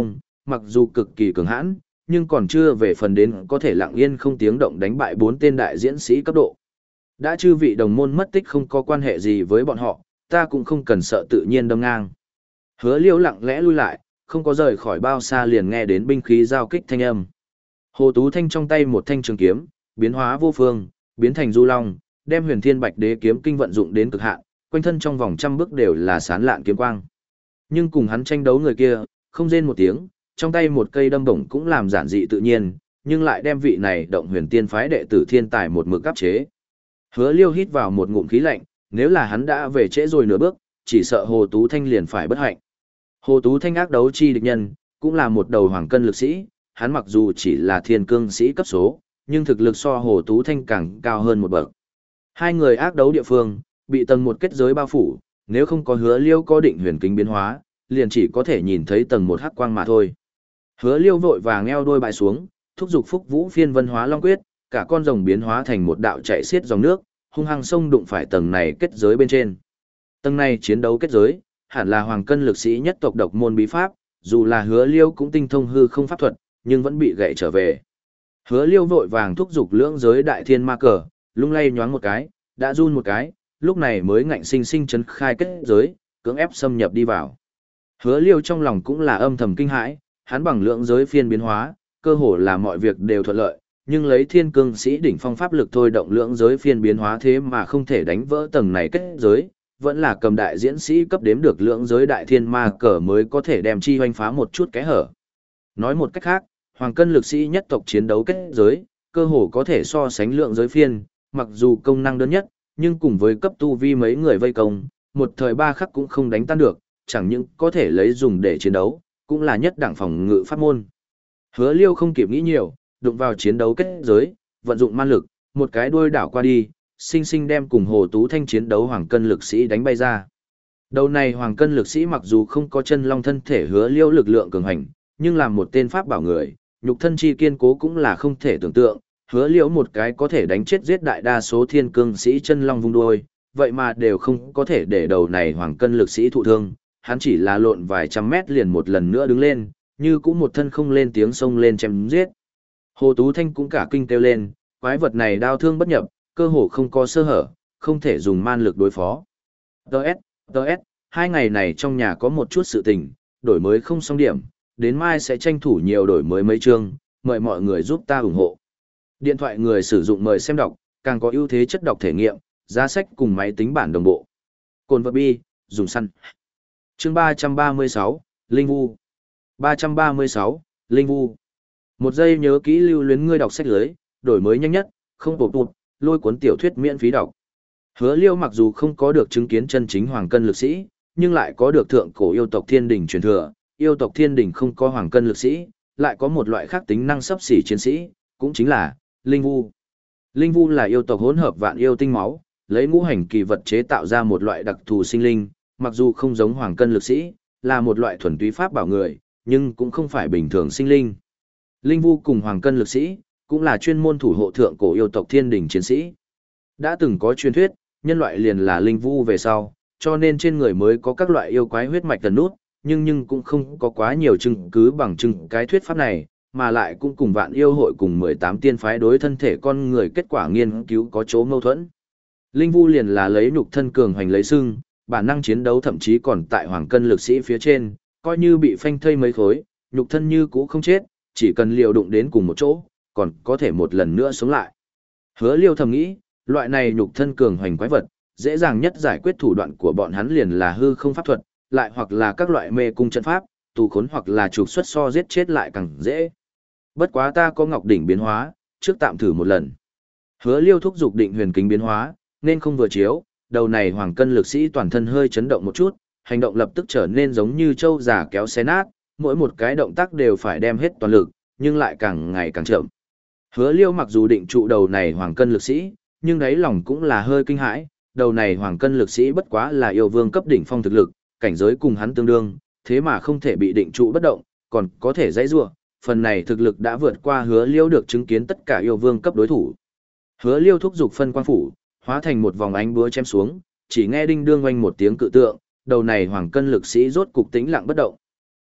mặc dù cực kỳ cường hãn, nhưng còn chưa về phần đến có thể lặng yên không tiếng động đánh bại bốn tên đại diễn sĩ cấp độ. Đã chư vị đồng môn mất tích không có quan hệ gì với bọn họ, ta cũng không cần sợ tự nhiên đâm ngang. Hứa Liêu lặng lẽ lui lại, không có rời khỏi bao xa liền nghe đến binh khí giao kích thanh âm. Hồ Tú Thanh trong tay một thanh trường kiếm, biến hóa vô phương, biến thành du long, đem Huyền Thiên Bạch Đế kiếm kinh vận dụng đến cực hạn, quanh thân trong vòng trăm bước đều là sán lạn kiếm quang. Nhưng cùng hắn tranh đấu người kia, không rên một tiếng, trong tay một cây đâm bổng cũng làm giản dị tự nhiên, nhưng lại đem vị này động Huyền Tiên phái đệ tử thiên tài một mực áp chế. Hứa Liêu hít vào một ngụm khí lạnh, nếu là hắn đã về trễ rồi nửa bước, chỉ sợ Hồ Tú Thanh liền phải bất hạnh. Hồ Tú Thanh ác đấu chi địch nhân, cũng là một đầu hoàng cân lực sĩ, hắn mặc dù chỉ là thiên cương sĩ cấp số, nhưng thực lực so Hồ Tú Thanh càng cao hơn một bậc. Hai người ác đấu địa phương, bị tầng một kết giới bao phủ, nếu không có Hứa Liêu có định huyền kính biến hóa, liền chỉ có thể nhìn thấy tầng một hắc quang mà thôi. Hứa Liêu vội vàng eo đôi bại xuống, thúc giục Phúc Vũ Phiên Vân Hóa Long Quyết, cả con rồng biến hóa thành một đạo chạy xiết dòng nước, hung hăng xông đụng phải tầng này kết giới bên trên. Tầng này chiến đấu kết giới, hẳn là hoàng cân lực sĩ nhất tộc độc môn bí pháp, dù là Hứa Liêu cũng tinh thông hư không pháp thuật, nhưng vẫn bị gãy trở về. Hứa Liêu vội vàng thúc giục lưỡng giới đại thiên ma cờ, lung lay nhoáng một cái, đã run một cái, lúc này mới ngạnh sinh sinh chấn khai kết giới, cưỡng ép xâm nhập đi vào. Hứa Liêu trong lòng cũng là âm thầm kinh hãi, hắn bằng lưỡng giới phiên biến hóa, cơ hồ là mọi việc đều thuận lợi, nhưng lấy thiên cương sĩ đỉnh phong pháp lực thôi động lưỡng giới phiên biến hóa thế mà không thể đánh vỡ tầng này kết giới, vẫn là cầm đại diễn sĩ cấp đếm được lưỡng giới đại thiên ma cờ mới có thể đem chi hoành phá một chút cái hở. Nói một cách khác, hoàng cân lực sĩ nhất tộc chiến đấu kết giới, cơ hồ có thể so sánh lượng giới phiên, mặc dù công năng đơn nhất, nhưng cùng với cấp tu vi mấy người vây công, một thời ba khắc cũng không đánh tan được, chẳng những có thể lấy dùng để chiến đấu, cũng là nhất đẳng phòng ngự pháp môn. Hứa Liêu không kịp nghĩ nhiều, đụng vào chiến đấu kết giới, vận dụng man lực, một cái đuôi đảo qua đi, sinh sinh đem cùng Hồ Tú Thanh chiến đấu hoàng cân lực sĩ đánh bay ra. Đầu này hoàng cân lực sĩ mặc dù không có chân long thân thể Hứa Liêu lực lượng cường hành, nhưng làm một tên pháp bảo người, nhục thân chi kiên cố cũng là không thể tưởng tượng, Hứa Liêu một cái có thể đánh chết giết đại đa số thiên cương sĩ chân long vung đuôi, vậy mà đều không có thể để đầu này hoàng cân lực sĩ thụ thương, hắn chỉ là lộn vài trăm mét liền một lần nữa đứng lên, như cũng một thân không lên tiếng xông lên chém giết. Hồ Tú Thanh cũng cả kinh kêu lên, quái vật này đao thương bất nhập, cơ hồ không có sơ hở, không thể dùng man lực đối phó. Đợt, đợt, hai ngày này trong nhà có một chút sự tình, đổi mới không xong điểm, đến mai sẽ tranh thủ nhiều đổi mới mấy chương, mời mọi người giúp ta ủng hộ. Điện thoại người sử dụng mời xem đọc, càng có ưu thế chất đọc thể nghiệm, giá sách cùng máy tính bản đồng bộ. Cồn vật bi, dùng săn. Chương ba trăm ba mươi sáu, Linh Vu. ba trăm ba mươi sáu, Linh Vu. Một giây nhớ kỹ lưu luyến ngươi đọc sách lưới, đổi mới nhanh nhất, không bột bụt, lôi cuốn tiểu thuyết miễn phí đọc. Hứa Liêu mặc dù không có được chứng kiến chân chính hoàng cân lực sĩ, nhưng lại có được thượng cổ yêu tộc thiên đình truyền thừa, yêu tộc thiên đình không có hoàng cân lực sĩ, lại có một loại khác tính năng sấp xỉ chiến sĩ, cũng chính là Linh Vu. Linh Vu là yêu tộc hỗn hợp vạn yêu tinh máu, lấy ngũ hành kỳ vật chế tạo ra một loại đặc thù sinh linh, mặc dù không giống hoàng cân lực sĩ, là một loại thuần túy pháp bảo người, nhưng cũng không phải bình thường sinh linh. Linh Vu cùng hoàng cân lực sĩ, cũng là chuyên môn thủ hộ thượng cổ yêu tộc thiên đình chiến sĩ. Đã từng có truyền thuyết, nhân loại liền là Linh Vu về sau, cho nên trên người mới có các loại yêu quái huyết mạch tần nút, nhưng nhưng cũng không có quá nhiều chứng cứ bằng chứng cái thuyết pháp này, mà lại cũng cùng vạn yêu hội cùng mười tám tiên phái đối thân thể con người kết quả nghiên cứu có chỗ mâu thuẫn. Linh Vu liền là lấy nhục thân cường hoành lấy sưng, bản năng chiến đấu thậm chí còn tại hoàng cân lực sĩ phía trên, coi như bị phanh thây mấy khối, nhục thân như cũ không chết, chỉ cần liều đụng đến cùng một chỗ, còn có thể một lần nữa sống lại. Hứa Liêu thầm nghĩ, loại này nhục thân cường hoành quái vật, dễ dàng nhất giải quyết thủ đoạn của bọn hắn liền là hư không pháp thuật, lại hoặc là các loại mê cung trận pháp, tù khốn hoặc là trục xuất so giết chết lại càng dễ. Bất quá ta có ngọc đỉnh biến hóa, trước tạm thử một lần. Hứa Liêu thúc giục định huyền kính biến hóa, nên không vừa chiếu, đầu này hoàng cân lực sĩ toàn thân hơi chấn động một chút, hành động lập tức trở nên giống như trâu già kéo xé nát, mỗi một cái động tác đều phải đem hết toàn lực, nhưng lại càng ngày càng chậm. Hứa Liêu mặc dù định trụ đầu này hoàng cân lực sĩ, nhưng đáy lòng cũng là hơi kinh hãi, đầu này hoàng cân lực sĩ bất quá là yêu vương cấp đỉnh phong thực lực, cảnh giới cùng hắn tương đương, thế mà không thể bị định trụ bất động, còn có thể dãy rủa, phần này thực lực đã vượt qua Hứa Liêu được chứng kiến tất cả yêu vương cấp đối thủ. Hứa Liêu thúc giục phân quang phủ, hóa thành một vòng ánh búa chém xuống, chỉ nghe đinh đương oanh một tiếng cự tượng, đầu này hoàng cân lực sĩ rốt cục tĩnh lặng bất động.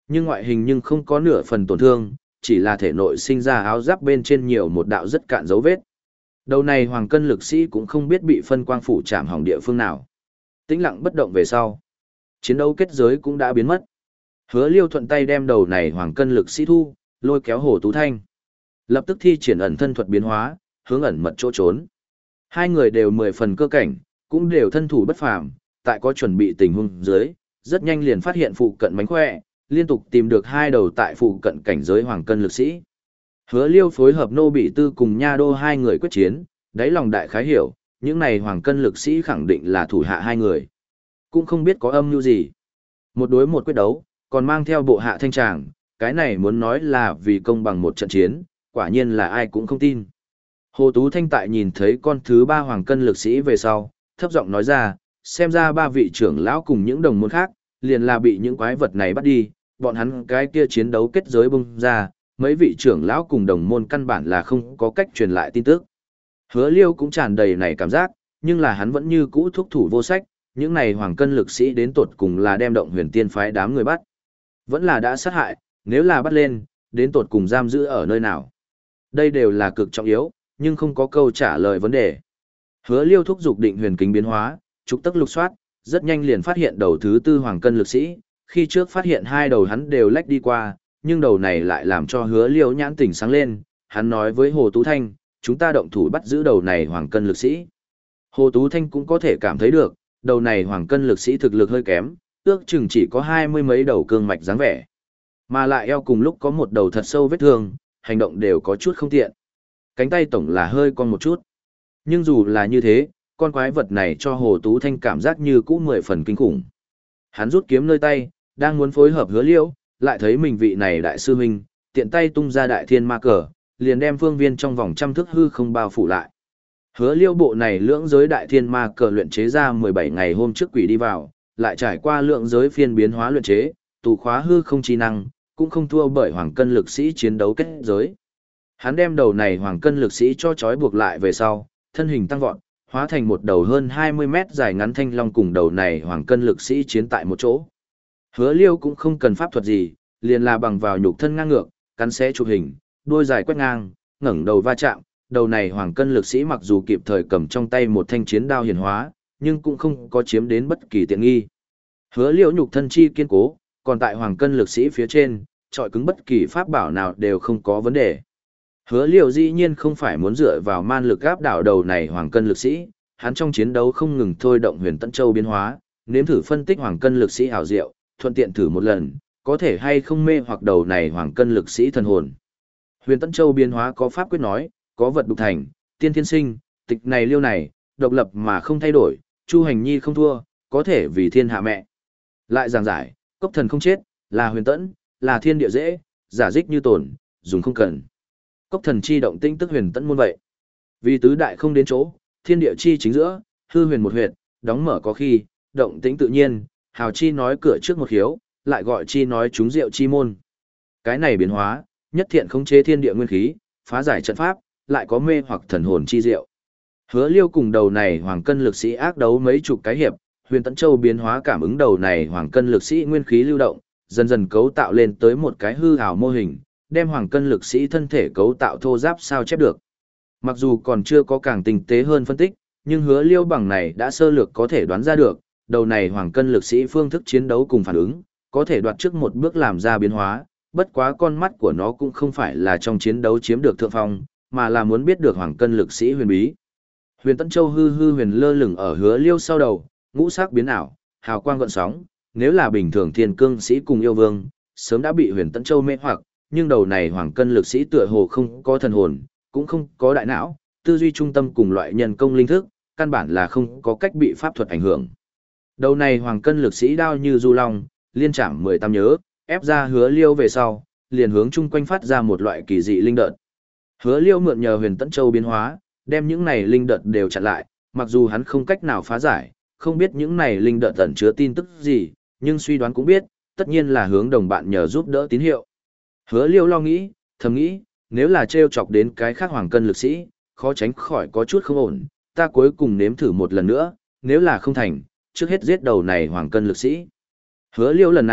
Nhưng ngoại hình nhưng không có nửa phần tổn thương, chỉ là thể nội sinh ra áo giáp bên trên nhiều một đạo rất cạn dấu vết. Đầu này hoàng cân lực sĩ cũng không biết bị phân quang phủ chạm hỏng địa phương nào. Tĩnh lặng bất động về sau. Chiến đấu kết giới cũng đã biến mất. Hứa Liêu thuận tay đem đầu này hoàng cân lực sĩ thu, lôi kéo Hồ Tú Thanh. Lập tức thi triển ẩn thân thuật biến hóa, hướng ẩn mật chỗ trốn. Hai người đều mười phần cơ cảnh, cũng đều thân thủ bất phàm, tại có chuẩn bị tình huống dưới, rất nhanh liền phát hiện phụ cận mánh khỏe, liên tục tìm được hai đầu tại phụ cận cảnh giới hoàng cân lực sĩ. Hứa Liêu phối hợp Nô Bị Tư cùng Nha Đô hai người quyết chiến, đáy lòng đại khái hiểu, những này hoàng cân lực sĩ khẳng định là thủ hạ hai người. Cũng không biết có âm mưu gì. Một đối một quyết đấu, còn mang theo bộ hạ thanh tràng, cái này muốn nói là vì công bằng một trận chiến, quả nhiên là ai cũng không tin. Hồ Tú Thanh tại nhìn thấy con thứ ba hoàng cân lực sĩ về sau, thấp giọng nói ra, xem ra ba vị trưởng lão cùng những đồng môn khác, liền là bị những quái vật này bắt đi, bọn hắn cái kia chiến đấu kết giới bung ra, mấy vị trưởng lão cùng đồng môn căn bản là không có cách truyền lại tin tức. Hứa Liêu cũng tràn đầy này cảm giác, nhưng là hắn vẫn như cũ thúc thủ vô sách, những này hoàng cân lực sĩ đến tột cùng là đem động huyền tiên phái đám người bắt. Vẫn là đã sát hại, nếu là bắt lên, đến tột cùng giam giữ ở nơi nào. Đây đều là cực trọng yếu, nhưng không có câu trả lời vấn đề. Hứa Liêu thúc dục định huyền kính biến hóa, trục tắc lục soát, rất nhanh liền phát hiện đầu thứ tư hoàng cân lực sĩ, khi trước phát hiện hai đầu hắn đều lách đi qua, nhưng đầu này lại làm cho Hứa Liêu nhãn tỉnh sáng lên, hắn nói với Hồ Tú Thanh, chúng ta động thủ bắt giữ đầu này hoàng cân lực sĩ. Hồ Tú Thanh cũng có thể cảm thấy được, đầu này hoàng cân lực sĩ thực lực hơi kém, ước chừng chỉ có hai mươi mấy đầu cương mạch dáng vẻ. Mà lại eo cùng lúc có một đầu thật sâu vết thương, hành động đều có chút không tiện. Cánh tay tổng là hơi cong một chút. Nhưng dù là như thế, con quái vật này cho Hồ Tú Thanh cảm giác như cũ mười phần kinh khủng. Hắn rút kiếm nơi tay, đang muốn phối hợp Hứa Liêu, lại thấy mình vị này đại sư huynh, tiện tay tung ra đại thiên ma cờ, liền đem phương viên trong vòng trăm thước hư không bao phủ lại. Hứa Liêu bộ này lưỡng giới đại thiên ma cờ luyện chế ra mười bảy ngày hôm trước quỷ đi vào, lại trải qua lượng giới phiên biến hóa luyện chế, tù khóa hư không chi năng, cũng không thua bởi hoàng cân lực sĩ chiến đấu kết giới. Hắn đem đầu này hoàng cân lực sĩ cho trói buộc lại về sau, thân hình tăng vọt, hóa thành một đầu hơn hai mươi mét dài ngắn thanh long cùng đầu này hoàng cân lực sĩ chiến tại một chỗ. Hứa Liêu cũng không cần pháp thuật gì, liền là bằng vào nhục thân ngang ngược, cắn xé chụp hình, đuôi dài quét ngang, ngẩng đầu va chạm, đầu này hoàng cân lực sĩ mặc dù kịp thời cầm trong tay một thanh chiến đao hiển hóa, nhưng cũng không có chiếm đến bất kỳ tiện nghi. Hứa Liêu nhục thân chi kiên cố, còn tại hoàng cân lực sĩ phía trên, trọi cứng bất kỳ pháp bảo nào đều không có vấn đề. Hứa Liêu dĩ nhiên không phải muốn dựa vào man lực áp đảo đầu này hoàng cân lực sĩ, hắn trong chiến đấu không ngừng thôi động huyền tận châu biến hóa, nếm thử phân tích hoàng cân lực sĩ hảo diệu, thuận tiện thử một lần, có thể hay không mê hoặc đầu này hoàng cân lực sĩ thần hồn. Huyền tận châu biến hóa có pháp quyết nói, có vật đục thành, tiên thiên sinh, tịch này liêu này, độc lập mà không thay đổi, Chu Hành Nhi không thua, có thể vì thiên hạ mẹ. Lại giảng giải, cốc thần không chết, là huyền tẫn, là thiên địa dễ, giả dích như tổn, dùng không cần. Cốc thần chi động tinh tức huyền tẫn môn vậy. Vì tứ đại không đến chỗ, thiên địa chi chính giữa, hư huyền một huyệt, đóng mở có khi, động tĩnh tự nhiên, hào chi nói cửa trước một khiếu, lại gọi chi nói chúng diệu chi môn. Cái này biến hóa, nhất thiện khống chế thiên địa nguyên khí, phá giải trận pháp, lại có mê hoặc thần hồn chi diệu. Hứa Liêu cùng đầu này hoàng cân lực sĩ ác đấu mấy chục cái hiệp, huyền tẫn châu biến hóa cảm ứng đầu này hoàng cân lực sĩ nguyên khí lưu động, dần dần cấu tạo lên tới một cái hư ảo mô hình, đem hoàng cân lực sĩ thân thể cấu tạo thô giáp sao chép được. Mặc dù còn chưa có càng tinh tế hơn phân tích, nhưng Hứa Liêu bằng này đã sơ lược có thể đoán ra được, đầu này hoàng cân lực sĩ phương thức chiến đấu cùng phản ứng, có thể đoạt trước một bước làm ra biến hóa, bất quá con mắt của nó cũng không phải là trong chiến đấu chiếm được thượng phong, mà là muốn biết được hoàng cân lực sĩ huyền bí. Huyền Tẫn Châu hư hư huyền lơ lửng ở Hứa Liêu sau đầu, ngũ sắc biến ảo, hào quang gợn sóng, nếu là bình thường thiên cương sĩ cùng yêu vương, sớm đã bị Huyền Tẫn Châu mê hoặc, nhưng đầu này hoàng cân lực sĩ tựa hồ không có thần hồn, cũng không có đại não, tư duy trung tâm cùng loại nhân công linh thức, căn bản là không có cách bị pháp thuật ảnh hưởng. Đầu này hoàng cân lực sĩ đao như du long, liên chạm mười tam nhớ, ép ra Hứa Liêu về sau, liền hướng chung quanh phát ra một loại kỳ dị linh đợt. Hứa Liêu mượn nhờ Huyền Tẫn Châu biến hóa, đem những này linh đợt đều chặn lại, mặc dù hắn không cách nào phá giải, không biết những này linh đợt ẩn chứa tin tức gì, nhưng suy đoán cũng biết, tất nhiên là hướng đồng bạn nhờ giúp đỡ tín hiệu. Hứa Liêu lo nghĩ, thầm nghĩ, nếu là trêu chọc đến cái khác hoàng cân lực sĩ, khó tránh khỏi có chút không ổn, ta cuối cùng nếm thử một lần nữa, nếu là không thành, trước hết giết đầu này hoàng cân lực sĩ. Hứa Liêu lần này,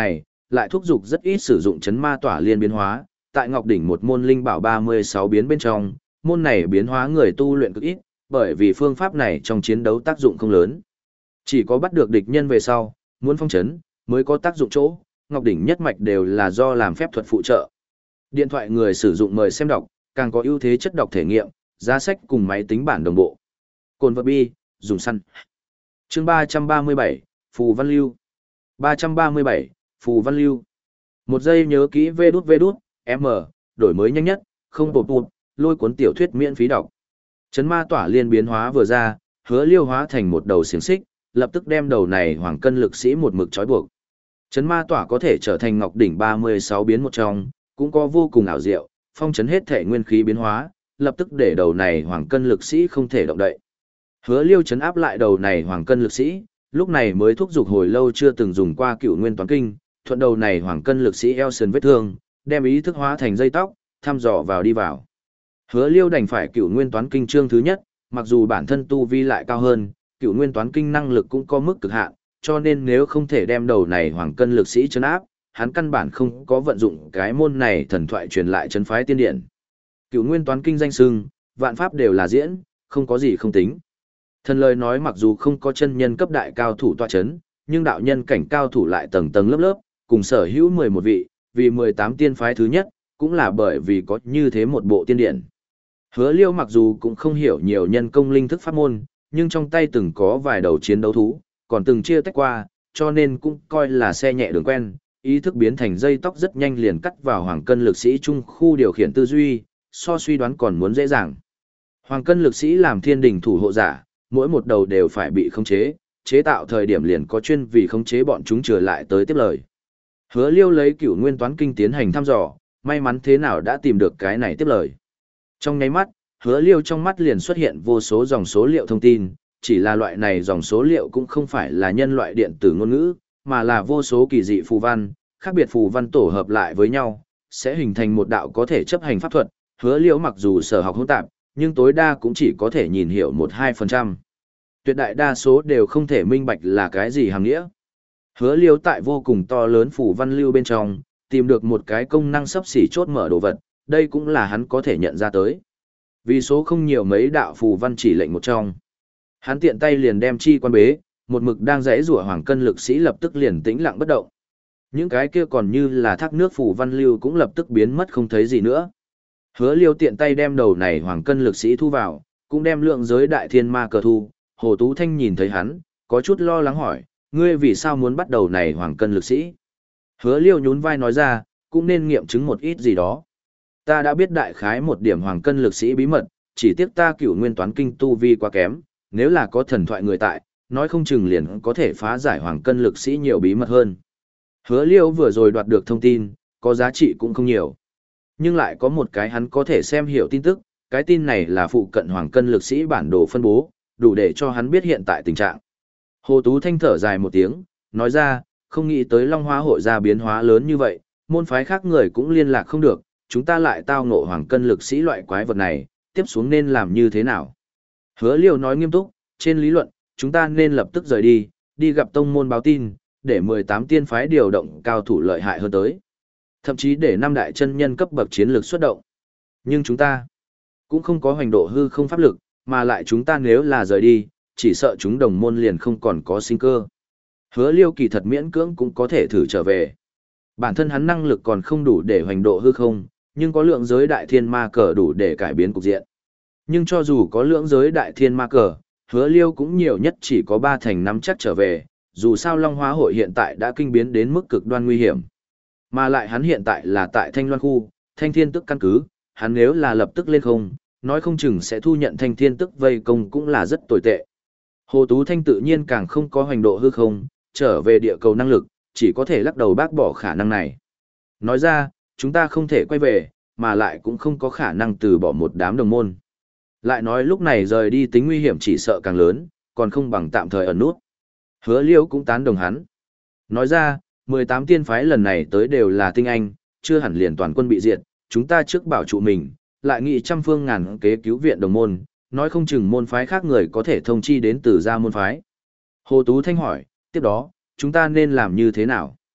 lại thúc giục rất ít sử dụng chấn ma tỏa liên biến hóa, tại Ngọc đỉnh một môn linh bảo ba mươi sáu biến bên trong, môn này biến hóa người tu luyện cực ít, bởi vì phương pháp này trong chiến đấu tác dụng không lớn. Chỉ có bắt được địch nhân về sau, muốn phong chấn, mới có tác dụng chỗ, Ngọc đỉnh nhất mạch đều là do làm phép thuật phụ trợ. Điện thoại người sử dụng mời xem đọc, càng có ưu thế chất đọc thể nghiệm, giá sách cùng máy tính bản đồng bộ. Cồn vật bi, dùng săn. Chương ba trăm ba mươi bảy, Phù Văn Lưu. ba trăm ba mươi bảy, Phù Văn Lưu. Một giây nhớ kỹ vê đút vê đút, M, đổi mới nhanh nhất, không bột bụt, lôi cuốn tiểu thuyết miễn phí đọc. Chấn ma tỏa liên biến hóa vừa ra, Hứa Liêu hóa thành một đầu xiềng xích, lập tức đem đầu này hoàng cân lực sĩ một mực trói buộc. Chấn ma tỏa có thể trở thành Ngọc đỉnh ba mươi sáu biến một trong, cũng có vô cùng ảo diệu, phong chấn hết thể nguyên khí biến hóa, lập tức để đầu này hoàng cân lực sĩ không thể động đậy. Hứa Liêu chấn áp lại đầu này hoàng cân lực sĩ, lúc này mới thúc giục hồi lâu chưa từng dùng qua Cửu Nguyên Toán Kinh, thuận đầu này hoàng cân lực sĩ eo sườn vết thương, đem ý thức hóa thành dây tóc, thăm dò vào đi vào. Hứa Liêu đành phải Cửu Nguyên Toán Kinh chương thứ nhất, mặc dù bản thân tu vi lại cao hơn, Cửu Nguyên Toán Kinh năng lực cũng có mức cực hạn, cho nên nếu không thể đem đầu này hoàng cân lực sĩ trấn áp, hắn căn bản không có vận dụng cái môn này thần thoại truyền lại trấn phái tiên điện. Cửu Nguyên Toán Kinh danh xưng, vạn pháp đều là diễn, không có gì không tính. Thần lời nói mặc dù không có chân nhân cấp đại cao thủ tọa chấn, nhưng đạo nhân cảnh cao thủ lại tầng tầng lớp lớp, cùng sở hữu mười một vị, vì mười tám tiên phái thứ nhất, cũng là bởi vì có như thế một bộ tiên điện. Hứa Liêu mặc dù cũng không hiểu nhiều nhân công linh thức pháp môn, nhưng trong tay từng có vài đầu chiến đấu thú, còn từng chia tách qua, cho nên cũng coi là xe nhẹ đường quen, ý thức biến thành dây tóc rất nhanh liền cắt vào hoàng cân lực sĩ trung khu điều khiển tư duy, so suy đoán còn muốn dễ dàng. Hoàng cân lực sĩ làm thiên đình thủ hộ giả, mỗi một đầu đều phải bị khống chế, chế tạo thời điểm liền có chuyên vì khống chế bọn chúng trở lại tới tiếp lời. Hứa Liêu lấy Cửu Nguyên Toán Kinh tiến hành thăm dò, may mắn thế nào đã tìm được cái này tiếp lời. Trong nháy mắt, Hứa Liêu trong mắt liền xuất hiện vô số dòng số liệu thông tin, chỉ là loại này dòng số liệu cũng không phải là nhân loại điện tử ngôn ngữ, mà là vô số kỳ dị phù văn, khác biệt phù văn tổ hợp lại với nhau, sẽ hình thành một đạo có thể chấp hành pháp thuật. Hứa Liêu mặc dù sở học hỗn tạp, nhưng tối đa cũng chỉ có thể nhìn hiểu một hai phần trăm. Tuyệt đại đa số đều không thể minh bạch là cái gì hàm nghĩa. Hứa Liêu tại vô cùng to lớn phù văn lưu bên trong, tìm được một cái công năng sắp xỉ chốt mở đồ vật, đây cũng là hắn có thể nhận ra tới. Vì số không nhiều mấy đạo phù văn chỉ lệnh một trong. Hắn tiện tay liền đem chi quan bế, một mực đang rẽ rủa hoàng cân lực sĩ lập tức liền tĩnh lặng bất động. Những cái kia còn như là thác nước phù văn lưu cũng lập tức biến mất không thấy gì nữa. Hứa Liêu tiện tay đem đầu này hoàng cân lực sĩ thu vào, cũng đem lượng giới đại thiên ma cờ thu. Hồ Tú Thanh nhìn thấy hắn, có chút lo lắng hỏi, ngươi vì sao muốn bắt đầu này hoàng cân lực sĩ? Hứa Liêu nhún vai nói ra, cũng nên nghiệm chứng một ít gì đó. Ta đã biết đại khái một điểm hoàng cân lực sĩ bí mật, chỉ tiếc ta Cửu Nguyên Toán Kinh tu vi quá kém, nếu là có thần thoại người tại, nói không chừng liền có thể phá giải hoàng cân lực sĩ nhiều bí mật hơn. Hứa Liêu vừa rồi đoạt được thông tin, có giá trị cũng không nhiều. Nhưng lại có một cái hắn có thể xem hiểu tin tức, cái tin này là phụ cận hoàng cân lực sĩ bản đồ phân bố, đủ để cho hắn biết hiện tại tình trạng. Hồ Tú Thanh thở dài một tiếng, nói ra, không nghĩ tới Long Hoa hội ra biến hóa lớn như vậy, môn phái khác người cũng liên lạc không được, chúng ta lại tao ngộ hoàng cân lực sĩ loại quái vật này, tiếp xuống nên làm như thế nào? Hứa Liêu nói nghiêm túc, trên lý luận, chúng ta nên lập tức rời đi, đi gặp tông môn báo tin, để mười tám tiên phái điều động cao thủ lợi hại hơn tới. Thậm chí để năm đại chân nhân cấp bậc chiến lược xuất động. Nhưng chúng ta cũng không có hoành độ hư không pháp lực, mà lại chúng ta nếu là rời đi, chỉ sợ chúng đồng môn liền không còn có sinh cơ. Hứa Liêu kỳ thật miễn cưỡng cũng có thể thử trở về. Bản thân hắn năng lực còn không đủ để hoành độ hư không, nhưng có lượng giới đại thiên ma cờ đủ để cải biến cục diện. Nhưng cho dù có lượng giới đại thiên ma cờ, Hứa Liêu cũng nhiều nhất chỉ có ba thành năm chắc trở về, dù sao Long Hóa hội hiện tại đã kinh biến đến mức cực đoan nguy hiểm. Mà lại hắn hiện tại là tại Thanh Loan khu, Thanh Thiên Tức căn cứ, hắn nếu là lập tức lên không, nói không chừng sẽ thu nhận Thanh Thiên Tức vây công cũng là rất tồi tệ. Hồ Tú Thanh tự nhiên càng không có hoành độ hư không, trở về địa cầu năng lực, chỉ có thể lắc đầu bác bỏ khả năng này. Nói ra, chúng ta không thể quay về, mà lại cũng không có khả năng từ bỏ một đám đồng môn. Lại nói lúc này rời đi tính nguy hiểm chỉ sợ càng lớn, còn không bằng tạm thời ẩn nút. Hứa Liêu cũng tán đồng hắn. Nói ra, mười tám tiên phái lần này tới đều là tinh anh, chưa hẳn liền toàn quân bị diệt, chúng ta trước bảo trụ mình, lại nghị trăm phương ngàn kế cứu viện đồng môn, nói không chừng môn phái khác người có thể thông chi đến từ gia môn phái. Hồ Tú Thanh hỏi, tiếp đó, chúng ta nên làm như thế nào?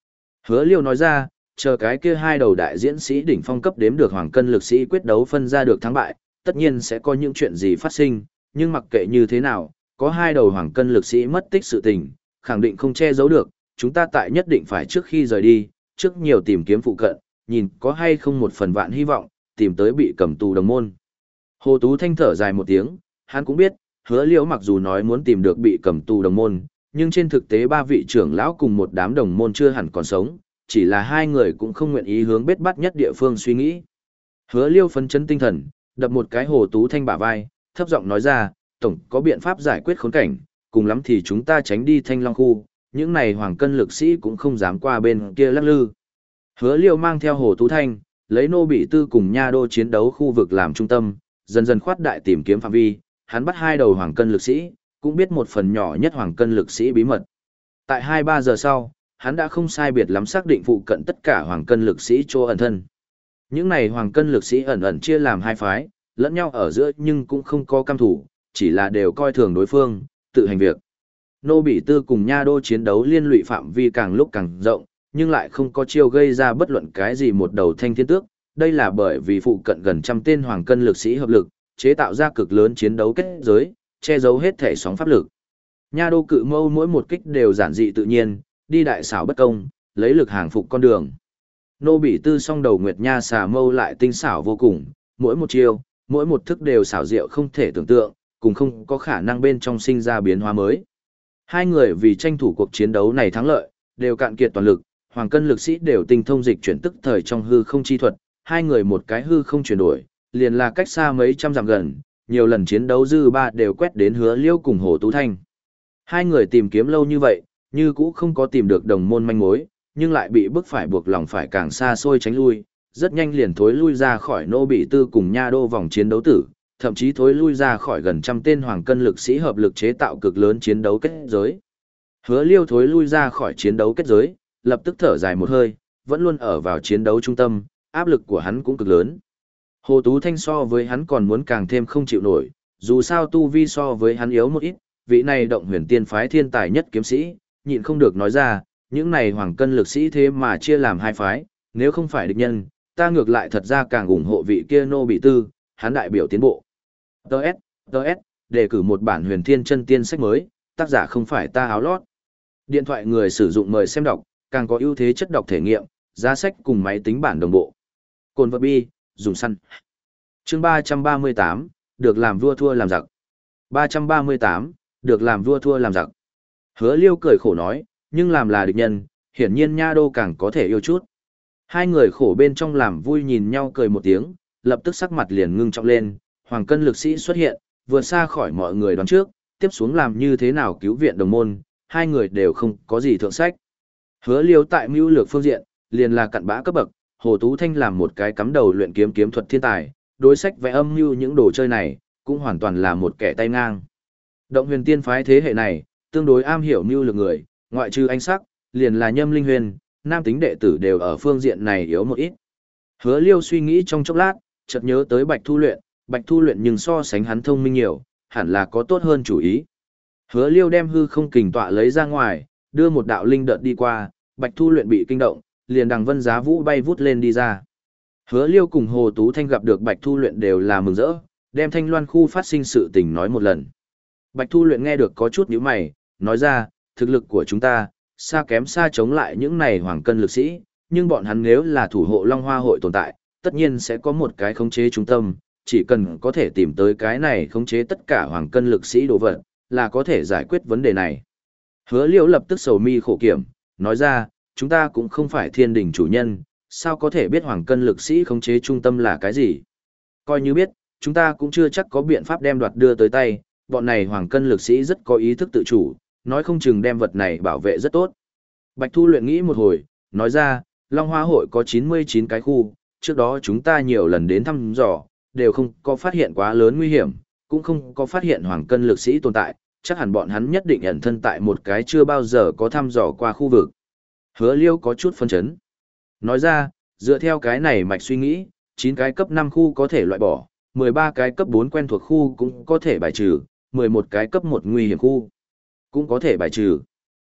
Hứa Liêu nói ra, chờ cái kia hai đầu đại diễn sĩ đỉnh phong cấp đếm được hoàng cân lực sĩ quyết đấu phân ra được thắng bại, tất nhiên sẽ có những chuyện gì phát sinh, nhưng mặc kệ như thế nào, có hai đầu hoàng cân lực sĩ mất tích sự tình, khẳng định không che giấu được, chúng ta tại nhất định phải trước khi rời đi, trước nhiều tìm kiếm phụ cận, nhìn có hay không một phần vạn hy vọng, tìm tới bị cầm tù đồng môn. Hồ Tú Thanh thở dài một tiếng, hắn cũng biết, Hứa Liễu mặc dù nói muốn tìm được bị cầm tù đồng môn, nhưng trên thực tế ba vị trưởng lão cùng một đám đồng môn chưa hẳn còn sống, chỉ là hai người cũng không nguyện ý hướng bết bắt nhất địa phương suy nghĩ. Hứa Liêu phấn chấn tinh thần, đập một cái Hồ Tú Thanh bả vai, thấp giọng nói ra, tổng có biện pháp giải quyết khốn cảnh, cùng lắm thì chúng ta tránh đi Thanh Long khu, những này hoàng cân lực sĩ cũng không dám qua bên kia lắc lư. Hứa Liêu mang theo Hồ Tú Thanh, lấy nô bị tư cùng nha đô chiến đấu khu vực làm trung tâm, dần dần khoát đại tìm kiếm phạm vi, hắn bắt hai đầu hoàng cân lực sĩ, cũng biết một phần nhỏ nhất hoàng cân lực sĩ bí mật. Tại hai ba giờ sau, hắn đã không sai biệt lắm xác định phụ cận tất cả hoàng cân lực sĩ chỗ ẩn thân. Những này hoàng cân lực sĩ ẩn ẩn chia làm hai phái, lẫn nhau ở giữa nhưng cũng không có cam thủ, chỉ là đều coi thường đối phương, tự hành việc. Nô Bỉ Tư cùng Nha Đô chiến đấu liên lụy phạm vi càng lúc càng rộng, nhưng lại không có chiêu gây ra bất luận cái gì một đầu thanh thiên tước. Đây là bởi vì phụ cận gần trăm tên hoàng cân lực sĩ hợp lực, chế tạo ra cực lớn chiến đấu kết giới, che giấu hết thể sóng pháp lực. Nha Đô cự mâu mỗi một kích đều giản dị tự nhiên, đi đại xảo bất công, lấy lực hàng phục con đường. Nô Bỉ Tư song đầu Nguyệt Nha xà mâu lại tinh xảo vô cùng, mỗi một chiêu, mỗi một thức đều xảo diệu không thể tưởng tượng, cùng không có khả năng bên trong sinh ra biến hóa mới. Hai người vì tranh thủ cuộc chiến đấu này thắng lợi, đều cạn kiệt toàn lực, hoàng cân lực sĩ đều tinh thông dịch chuyển tức thời trong hư không chi thuật, hai người một cái hư không chuyển đổi, liền là cách xa mấy trăm dặm gần, nhiều lần chiến đấu dư ba đều quét đến Hứa Liêu cùng Hồ Tú Thanh. Hai người tìm kiếm lâu như vậy, như cũ không có tìm được đồng môn manh mối, nhưng lại bị bức phải buộc lòng phải càng xa xôi tránh lui, rất nhanh liền thối lui ra khỏi Nô Bỉ Tư cùng Nha Đô vòng chiến đấu tử, thậm chí thối lui ra khỏi gần trăm tên hoàng cân lực sĩ hợp lực chế tạo cực lớn chiến đấu kết giới. Hứa Liêu thối lui ra khỏi chiến đấu kết giới, lập tức thở dài một hơi, vẫn luôn ở vào chiến đấu trung tâm, áp lực của hắn cũng cực lớn. Hồ Tú Thanh so với hắn còn muốn càng thêm không chịu nổi, dù sao tu vi so với hắn yếu một ít, vị này động huyền tiên phái thiên tài nhất kiếm sĩ, nhịn không được nói ra, những này hoàng cân lực sĩ thế mà chia làm hai phái, nếu không phải địch nhân, ta ngược lại thật ra càng ủng hộ vị kia Nô Bỉ Tư, hắn đại biểu tiến bộ. Đợt, đợt, đề cử một bản huyền thiên chân tiên sách mới, tác giả không phải ta áo lót. Điện thoại người sử dụng mời xem đọc, càng có ưu thế chất đọc thể nghiệm, giá sách cùng máy tính bản đồng bộ. Cồn vật bi, dùng săn. Chương ba trăm ba mươi tám, được làm vua thua làm giặc. ba trăm ba mươi tám, được làm vua thua làm giặc. Hứa Liêu cười khổ nói, nhưng làm là địch nhân, hiển nhiên Nha Đô càng có thể yêu chút. Hai người khổ bên trong làm vui nhìn nhau cười một tiếng, lập tức sắc mặt liền ngưng trọng lên, hoàng cân lực sĩ xuất hiện, vượt xa khỏi mọi người đoán trước, tiếp xuống làm như thế nào cứu viện đồng môn, hai người đều không có gì thượng sách. Hứa Liêu tại mưu lược phương diện, liền là cặn bã cấp bậc, Hồ Tú Thanh làm một cái cắm đầu luyện kiếm kiếm thuật thiên tài, đối sách vẽ âm mưu những đồ chơi này, cũng hoàn toàn là một kẻ tay ngang. Động huyền tiên phái thế hệ này, tương đối am hiểu mưu lược người, ngoại trừ anh sắc, liền là Nhâm Linh Huyền, nam tính đệ tử đều ở phương diện này yếu một ít. Hứa Liêu suy nghĩ trong chốc lát, chợt nhớ tới Bạch Thu Luyện, Bạch Thu Luyện nhưng so sánh hắn thông minh nhiều, hẳn là có tốt hơn chủ ý. Hứa Liêu đem hư không kình tọa lấy ra ngoài, đưa một đạo linh đợt đi qua, Bạch Thu Luyện bị kinh động, liền đằng vân giá vũ bay vút lên đi ra. Hứa Liêu cùng Hồ Tú Thanh gặp được Bạch Thu Luyện đều là mừng rỡ, đem Thanh Loan khu phát sinh sự tình nói một lần. Bạch Thu Luyện nghe được có chút nhíu mày, nói ra, thực lực của chúng ta, xa kém xa chống lại những này hoàng cân lực sĩ, nhưng bọn hắn nếu là thủ hộ Long Hoa hội tồn tại, tất nhiên sẽ có một cái khống chế trung tâm, chỉ cần có thể tìm tới cái này khống chế tất cả hoàng cân lực sĩ đồ vật, là có thể giải quyết vấn đề này. Hứa Liễu lập tức sầu mi khổ kiểm, nói ra, chúng ta cũng không phải thiên đình chủ nhân, sao có thể biết hoàng cân lực sĩ khống chế trung tâm là cái gì? Coi như biết, chúng ta cũng chưa chắc có biện pháp đem đoạt đưa tới tay, bọn này hoàng cân lực sĩ rất có ý thức tự chủ, nói không chừng đem vật này bảo vệ rất tốt. Bạch Thu Luyện nghĩ một hồi, nói ra, Long Hoa hội có chín mươi chín cái khu, trước đó chúng ta nhiều lần đến thăm dò, đều không có phát hiện quá lớn nguy hiểm, cũng không có phát hiện hoàng cân lực sĩ tồn tại, chắc hẳn bọn hắn nhất định ẩn thân tại một cái chưa bao giờ có thăm dò qua khu vực. Hứa Liêu có chút phân chấn. Nói ra, dựa theo cái này mạch suy nghĩ, chín cái cấp năm khu có thể loại bỏ, mười ba cái cấp bốn quen thuộc khu cũng có thể bài trừ, mười một cái cấp một nguy hiểm khu cũng có thể bài trừ.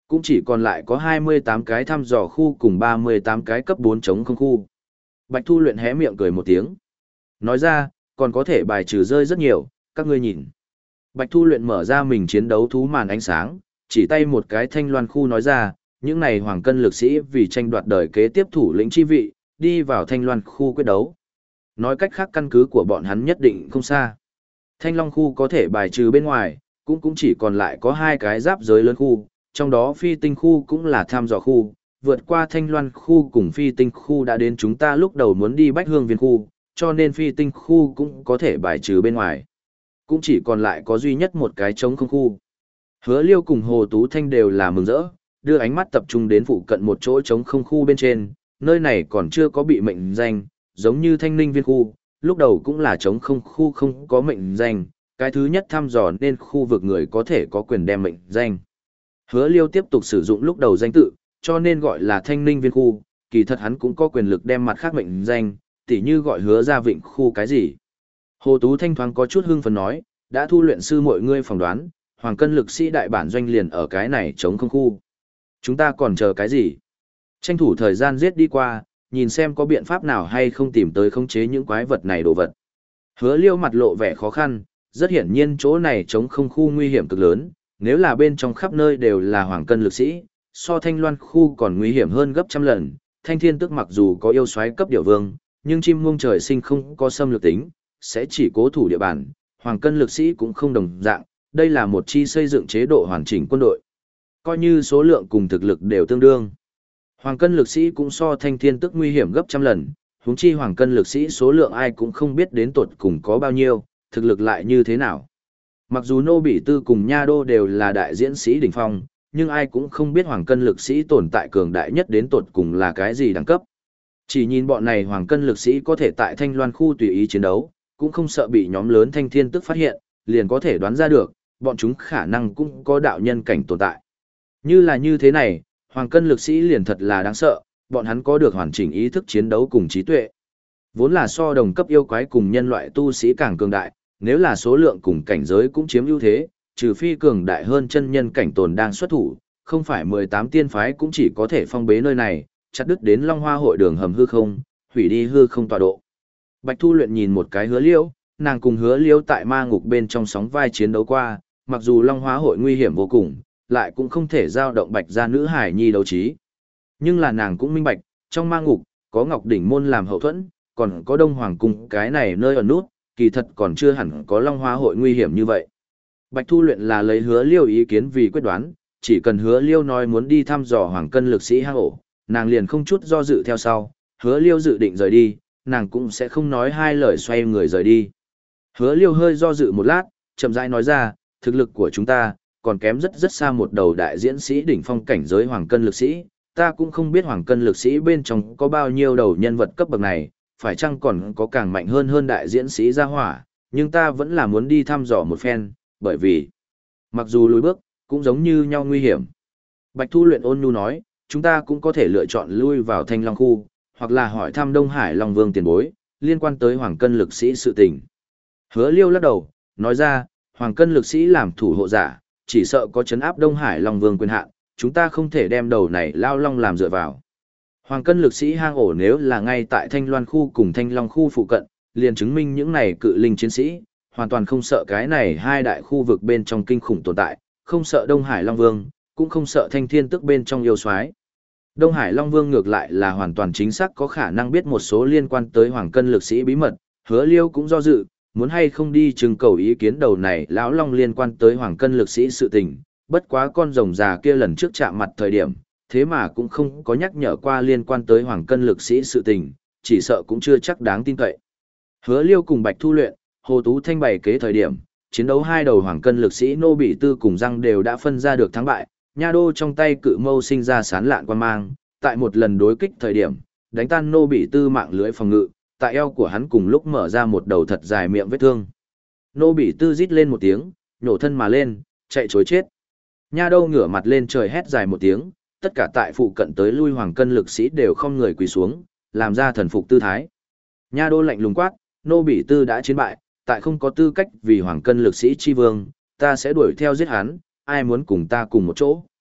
Cũng chỉ còn lại có hai mươi tám cái thăm dò khu cùng ba mươi tám cái cấp bốn chống không khu. Bạch Thu Luyện hé miệng cười một tiếng. Nói ra, còn có thể bài trừ rơi rất nhiều, các ngươi nhìn. Bạch Thu Luyện mở ra mình chiến đấu thú màn ánh sáng, chỉ tay một cái thanh loan khu nói ra, những này hoàng cân lực sĩ vì tranh đoạt đời kế tiếp thủ lĩnh chi vị, đi vào thanh loan khu quyết đấu. Nói cách khác căn cứ của bọn hắn nhất định không xa. Thanh long khu có thể bài trừ bên ngoài, cũng cũng chỉ còn lại có hai cái giáp giới lớn khu, trong đó phi tinh khu cũng là tham dò khu, vượt qua thanh loan khu cùng phi tinh khu đã đến chúng ta lúc đầu muốn đi bách hương viên khu, cho nên phi tinh khu cũng có thể bài trừ bên ngoài. Cũng chỉ còn lại có duy nhất một cái trống không khu. Hứa Liêu cùng Hồ Tú Thanh đều là mừng rỡ, đưa ánh mắt tập trung đến phụ cận một chỗ trống không khu bên trên, nơi này còn chưa có bị mệnh danh, giống như thanh ninh viên khu, lúc đầu cũng là trống không khu không có mệnh danh, cái thứ nhất thăm dò nên khu vực người có thể có quyền đem mệnh danh. Hứa Liêu tiếp tục sử dụng lúc đầu danh tự, cho nên gọi là thanh ninh viên khu, kỳ thật hắn cũng có quyền lực đem mặt khác mệnh danh, tỉ như gọi hứa ra vịnh khu cái gì. Hồ Tú Thanh thoáng có chút hưng phấn nói, đã thu luyện sư mọi ngươi phỏng đoán, hoàng cân lực sĩ đại bản doanh liền ở cái này chống không khu. Chúng ta còn chờ cái gì? Tranh thủ thời gian giết đi qua, nhìn xem có biện pháp nào hay không tìm tới khống chế những quái vật này đồ vật. Hứa Liêu mặt lộ vẻ khó khăn, rất hiển nhiên chỗ này chống không khu nguy hiểm cực lớn, nếu là bên trong khắp nơi đều là hoàng cân lực sĩ, so thanh loan khu còn nguy hiểm hơn gấp trăm lần. Thanh thiên tức mặc dù có yêu soái cấp điểu vương, nhưng chim muông trời sinh không có xâm lược tính, sẽ chỉ cố thủ địa bàn, hoàng cân lực sĩ cũng không đồng dạng, đây là một chi xây dựng chế độ hoàn chỉnh quân đội. Coi như số lượng cùng thực lực đều tương đương. Hoàng cân lực sĩ cũng so thanh thiên tức nguy hiểm gấp trăm lần, huống chi hoàng cân lực sĩ số lượng ai cũng không biết đến tột cùng có bao nhiêu, thực lực lại như thế nào. Mặc dù Nô Bỉ Tư cùng Nha Đô đều là đại diễn sĩ đỉnh phong, nhưng ai cũng không biết hoàng cân lực sĩ tồn tại cường đại nhất đến tột cùng là cái gì đẳng cấp. Chỉ nhìn bọn này hoàng cân lực sĩ có thể tại thanh loan khu tùy ý chiến đấu, cũng không sợ bị nhóm lớn thanh thiên tức phát hiện, liền có thể đoán ra được, bọn chúng khả năng cũng có đạo nhân cảnh tồn tại. Như là như thế này, hoàng cân lực sĩ liền thật là đáng sợ, bọn hắn có được hoàn chỉnh ý thức chiến đấu cùng trí tuệ. Vốn là so đồng cấp yêu quái cùng nhân loại tu sĩ càng cường đại, nếu là số lượng cùng cảnh giới cũng chiếm ưu thế, trừ phi cường đại hơn chân nhân cảnh tồn đang xuất thủ, không phải mười tám tiên phái cũng chỉ có thể phong bế nơi này, chặt đứt đến Long Hoa hội đường hầm hư không, hủy đi hư không tọa độ. Bạch Thu Luyện nhìn một cái Hứa Liễu, nàng cùng Hứa Liễu tại ma ngục bên trong sóng vai chiến đấu qua, mặc dù Long Hoa hội nguy hiểm vô cùng, lại cũng không thể giao động Bạch gia nữ hải nhi đấu trí. Nhưng là nàng cũng minh bạch, trong ma ngục, có Ngọc Đỉnh môn làm hậu thuẫn, còn có Đông Hoàng cung cái này nơi ẩn nút, kỳ thật còn chưa hẳn có Long Hoa hội nguy hiểm như vậy. Bạch Thu Luyện là lấy Hứa Liêu ý kiến vì quyết đoán, chỉ cần Hứa Liêu nói muốn đi thăm dò hoàng cân lực sĩ hang ổ, nàng liền không chút do dự theo sau, Hứa Liêu dự định rời đi, nàng cũng sẽ không nói hai lời xoay người rời đi. Hứa Liêu hơi do dự một lát, chậm rãi nói ra, thực lực của chúng ta còn kém rất rất xa một đầu đại diễn sĩ đỉnh phong cảnh giới hoàng cân lực sĩ, ta cũng không biết hoàng cân lực sĩ bên trong có bao nhiêu đầu nhân vật cấp bậc này, phải chăng còn có càng mạnh hơn hơn đại diễn sĩ gia hỏa, nhưng ta vẫn là muốn đi thăm dò một phen, bởi vì mặc dù lùi bước, cũng giống như nhau nguy hiểm. Bạch Thu Luyện ôn nhu nói, chúng ta cũng có thể lựa chọn lui vào Thanh Long khu, hoặc là hỏi thăm Đông Hải Long Vương tiền bối, liên quan tới hoàng cân lực sĩ sự tình. Hứa Liêu lắc đầu, nói ra, hoàng cân lực sĩ làm thủ hộ giả, chỉ sợ có chấn áp Đông Hải Long Vương quyền hạn, chúng ta không thể đem đầu này lao long làm dựa vào. Hoàng cân lực sĩ hang ổ nếu là ngay tại Thanh Loan khu cùng Thanh Long khu phụ cận, liền chứng minh những này cự linh chiến sĩ, hoàn toàn không sợ cái này hai đại khu vực bên trong kinh khủng tồn tại, không sợ Đông Hải Long Vương, cũng không sợ Thanh Thiên Tức bên trong yêu soái. Đông Hải Long Vương ngược lại là hoàn toàn chính xác có khả năng biết một số liên quan tới hoàng cân lực sĩ bí mật, Hứa Liêu cũng do dự, muốn hay không đi trưng cầu ý kiến đầu này lão long liên quan tới hoàng cân lực sĩ sự tình, bất quá con rồng già kia lần trước chạm mặt thời điểm, thế mà cũng không có nhắc nhở qua liên quan tới hoàng cân lực sĩ sự tình, chỉ sợ cũng chưa chắc đáng tin cậy. Hứa Liêu cùng Bạch Thu Luyện, Hồ Tú Thanh bày kế thời điểm, chiến đấu hai đầu hoàng cân lực sĩ Nô Bỉ Tư cùng Răng đều đã phân ra được thắng bại, Nha Đô trong tay cự mâu sinh ra sán lạn quan mang, tại một lần đối kích thời điểm, đánh tan Nô Bỉ Tư mạng lưới phòng ngự, tại eo của hắn cùng lúc mở ra một đầu thật dài miệng vết thương. Nô Bỉ Tư rít lên một tiếng, nhổ thân mà lên, chạy trối chết. Nha Đô ngửa mặt lên trời hét dài một tiếng, tất cả tại phụ cận tới lui hoàng cân lực sĩ đều không người quỳ xuống, làm ra thần phục tư thái. Nha Đô lạnh lùng quát, Nô Bỉ Tư đã chiến bại, tại không có tư cách vì hoàng cân lực sĩ chi vương, ta sẽ đuổi theo giết hắn, ai muốn cùng ta cùng một chỗ.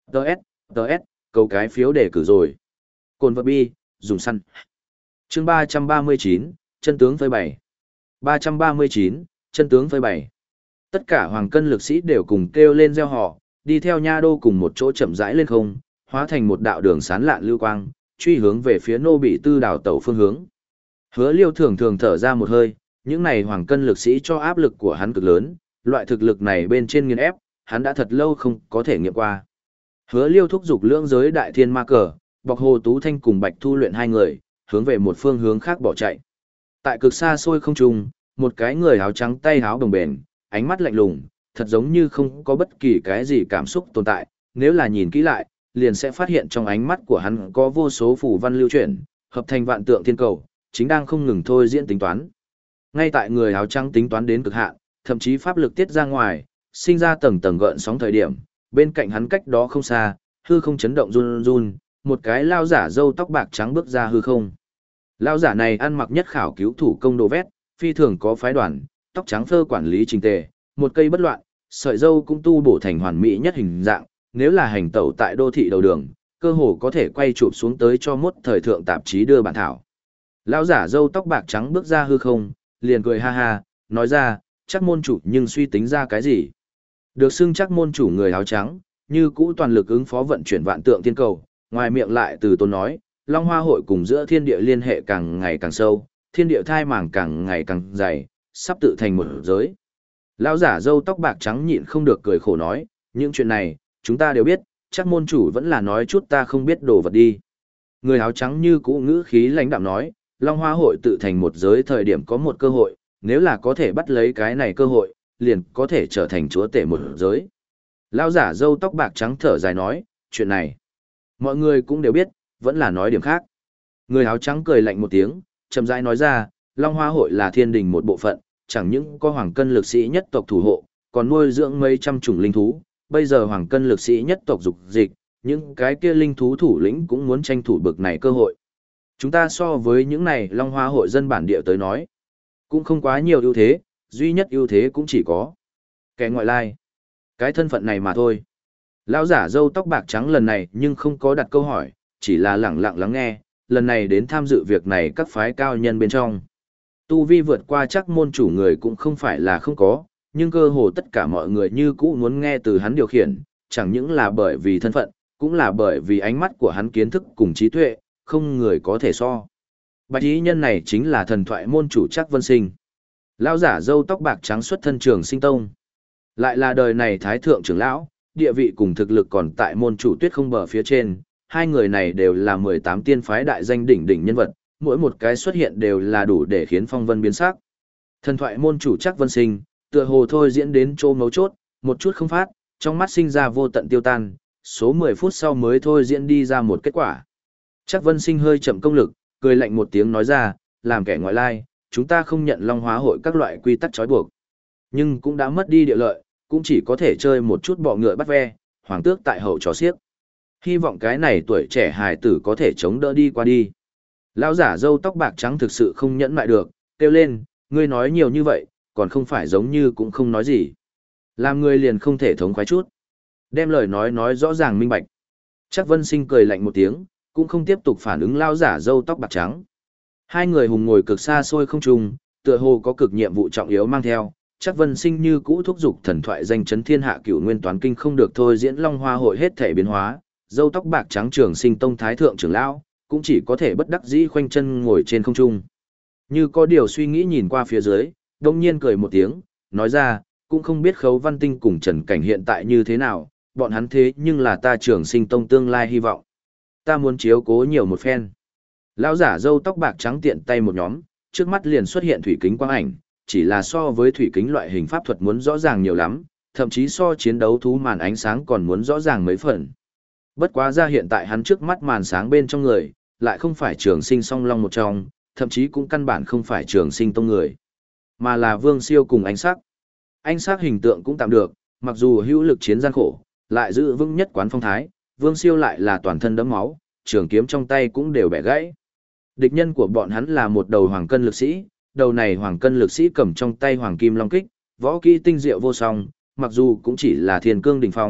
Đợt, đợt, câu cái phiếu đề cử rồi. Cồn vật bi, dùng săn. Chương ba trăm ba mươi chín, chân tướng phơi bày. ba trăm ba mươi chín, chân tướng phơi bày. Tất cả hoàng cân lực sĩ đều cùng kêu lên reo hò, đi theo nha đô cùng một chỗ chậm rãi lên không, hóa thành một đạo đường sán lạn lưu quang, truy hướng về phía nô bị tư đảo tẩu phương hướng. Hứa Liêu thường thường thở ra một hơi, những này hoàng cân lực sĩ cho áp lực của hắn cực lớn, loại thực lực này bên trên nghiền ép, hắn đã thật lâu không có thể nghiệm qua. Hứa Liêu thúc giục lưỡng giới đại thiên ma cờ, bọc Hồ Tú Thanh cùng Bạch Thu luyện hai người, hướng về một phương hướng khác bỏ chạy. Tại cực xa xôi không trung, một cái người áo trắng tay áo đồng bền, ánh mắt lạnh lùng, thật giống như không có bất kỳ cái gì cảm xúc tồn tại, nếu là nhìn kỹ lại, liền sẽ phát hiện trong ánh mắt của hắn có vô số phù văn lưu chuyển, hợp thành vạn tượng thiên cầu, chính đang không ngừng thôi diễn tính toán. Ngay tại người áo trắng tính toán đến cực hạn, thậm chí pháp lực tiết ra ngoài, sinh ra tầng tầng gợn sóng thời điểm, bên cạnh hắn cách đó không xa, hư không chấn động run run, một cái lao giả râu tóc bạc trắng bước ra hư không. Lao giả này ăn mặc nhất khảo cứu thủ công đồ vét, phi thường có phái đoàn, tóc trắng phơ quản lý trình tề, một cây bất loạn, sợi râu cũng tu bổ thành hoàn mỹ nhất hình dạng, nếu là hành tẩu tại đô thị đầu đường, cơ hồ có thể quay chụp xuống tới cho mốt thời thượng tạp chí đưa bản thảo. Lão giả râu tóc bạc trắng bước ra hư không, liền cười ha ha, nói ra, chắc môn chủ nhưng suy tính ra cái gì. Được xưng chắc môn chủ người áo trắng, như cũ toàn lực ứng phó vận chuyển vạn tượng tiên cầu, ngoài miệng lại từ tôn nói, Long Hoa hội cùng giữa thiên địa liên hệ càng ngày càng sâu, thiên địa thai màng càng ngày càng dày, sắp tự thành một giới. Lão giả râu tóc bạc trắng nhịn không được cười khổ nói, những chuyện này, chúng ta đều biết, chắc môn chủ vẫn là nói chút ta không biết đồ vật đi. Người áo trắng như cũ ngữ khí lãnh đạm nói, Long Hoa hội tự thành một giới thời điểm có một cơ hội, nếu là có thể bắt lấy cái này cơ hội, liền có thể trở thành chúa tể một giới. Lão giả râu tóc bạc trắng thở dài nói, chuyện này, mọi người cũng đều biết, vẫn là nói điểm khác. Người áo trắng cười lạnh một tiếng, chậm rãi nói ra, Long Hoa hội là thiên đình một bộ phận, chẳng những có hoàng cân lực sĩ nhất tộc thủ hộ, còn nuôi dưỡng mấy trăm chủng linh thú, bây giờ hoàng cân lực sĩ nhất tộc dục dịch, những cái kia linh thú thủ lĩnh cũng muốn tranh thủ bực này cơ hội. Chúng ta so với những này Long Hoa hội dân bản địa tới nói, cũng không quá nhiều ưu thế, duy nhất ưu thế cũng chỉ có kẻ ngoại lai. Cái thân phận này mà thôi. Lão giả râu tóc bạc trắng lần này nhưng không có đặt câu hỏi, chỉ là lẳng lặng lắng nghe, lần này đến tham dự việc này các phái cao nhân bên trong. Tu vi vượt qua chắc môn chủ người cũng không phải là không có, nhưng cơ hồ tất cả mọi người như cũ muốn nghe từ hắn điều khiển, chẳng những là bởi vì thân phận, cũng là bởi vì ánh mắt của hắn kiến thức cùng trí tuệ, không người có thể so. Bạch y nhân này chính là thần thoại môn chủ Trác Vân Sinh. Lão giả râu tóc bạc trắng xuất thân Trường Sinh Tông. Lại là đời này thái thượng trưởng lão, địa vị cùng thực lực còn tại môn chủ Tuyết Không Bờ phía trên, hai người này đều là mười tám tiên phái đại danh đỉnh đỉnh nhân vật, mỗi một cái xuất hiện đều là đủ để khiến phong vân biến sắc. Thần thoại môn chủ Trác Vân Sinh, tựa hồ thôi diễn đến chỗ mấu chốt, một chút không phát, trong mắt sinh ra vô tận tiêu tan, số mười phút sau mới thôi diễn đi ra một kết quả. Trác Vân Sinh hơi chậm công lực, cười lạnh một tiếng nói ra, làm kẻ ngoại lai, chúng ta không nhận Long Hóa hội các loại quy tắc trói buộc. Nhưng cũng đã mất đi địa lợi, cũng chỉ có thể chơi một chút bọ ngựa bắt ve, hoàng tước tại hậu chó xiếc. Hy vọng cái này tuổi trẻ hài tử có thể chống đỡ đi qua đi. Lão giả râu tóc bạc trắng thực sự không nhẫn lại được, kêu lên, ngươi nói nhiều như vậy, còn không phải giống như cũng không nói gì. Làm người liền không thể thống khoái chút. Đem lời nói nói rõ ràng minh bạch. Trác Vân Sinh cười lạnh một tiếng, cũng không tiếp tục phản ứng lão giả râu tóc bạc trắng. Hai người hùng ngồi cực xa xôi không trung, tựa hồ có cực nhiệm vụ trọng yếu mang theo. Trác Vân Sinh như cũ thúc giục thần thoại danh chấn thiên hạ cửu nguyên toán kinh không được thôi diễn Long Hoa hội hết thể biến hóa, râu tóc bạc trắng Trường Sinh Tông thái thượng trưởng lão, cũng chỉ có thể bất đắc dĩ khoanh chân ngồi trên không trung. Như có điều suy nghĩ nhìn qua phía dưới, đông nhiên cười một tiếng, nói ra, cũng không biết Khấu Văn Tinh cùng Trần Cảnh hiện tại như thế nào, bọn hắn thế nhưng là ta Trường Sinh Tông tương lai hy vọng. Ta muốn chiếu cố nhiều một phen. Lão giả râu tóc bạc trắng tiện tay một nhóm, trước mắt liền xuất hiện thủy kính quang ảnh, chỉ là so với thủy kính loại hình pháp thuật muốn rõ ràng nhiều lắm, thậm chí so chiến đấu thú màn ánh sáng còn muốn rõ ràng mấy phần. Bất quá ra hiện tại hắn trước mắt màn sáng bên trong người, lại không phải Trường Sinh song long một trong, thậm chí cũng căn bản không phải Trường Sinh Tông người, mà là Vương Siêu cùng Ánh Sắc. Ánh Sắc hình tượng cũng tạm được, mặc dù hữu lực chiến gian khổ, lại giữ vững nhất quán phong thái, Vương Siêu lại là toàn thân đẫm máu, trường kiếm trong tay cũng đều bẻ gãy. Địch nhân của bọn hắn là một đầu hoàng cân lực sĩ, đầu này hoàng cân lực sĩ cầm trong tay hoàng kim long kích, võ kỹ tinh diệu vô song, mặc dù cũng chỉ là thiên cương đỉnh phong,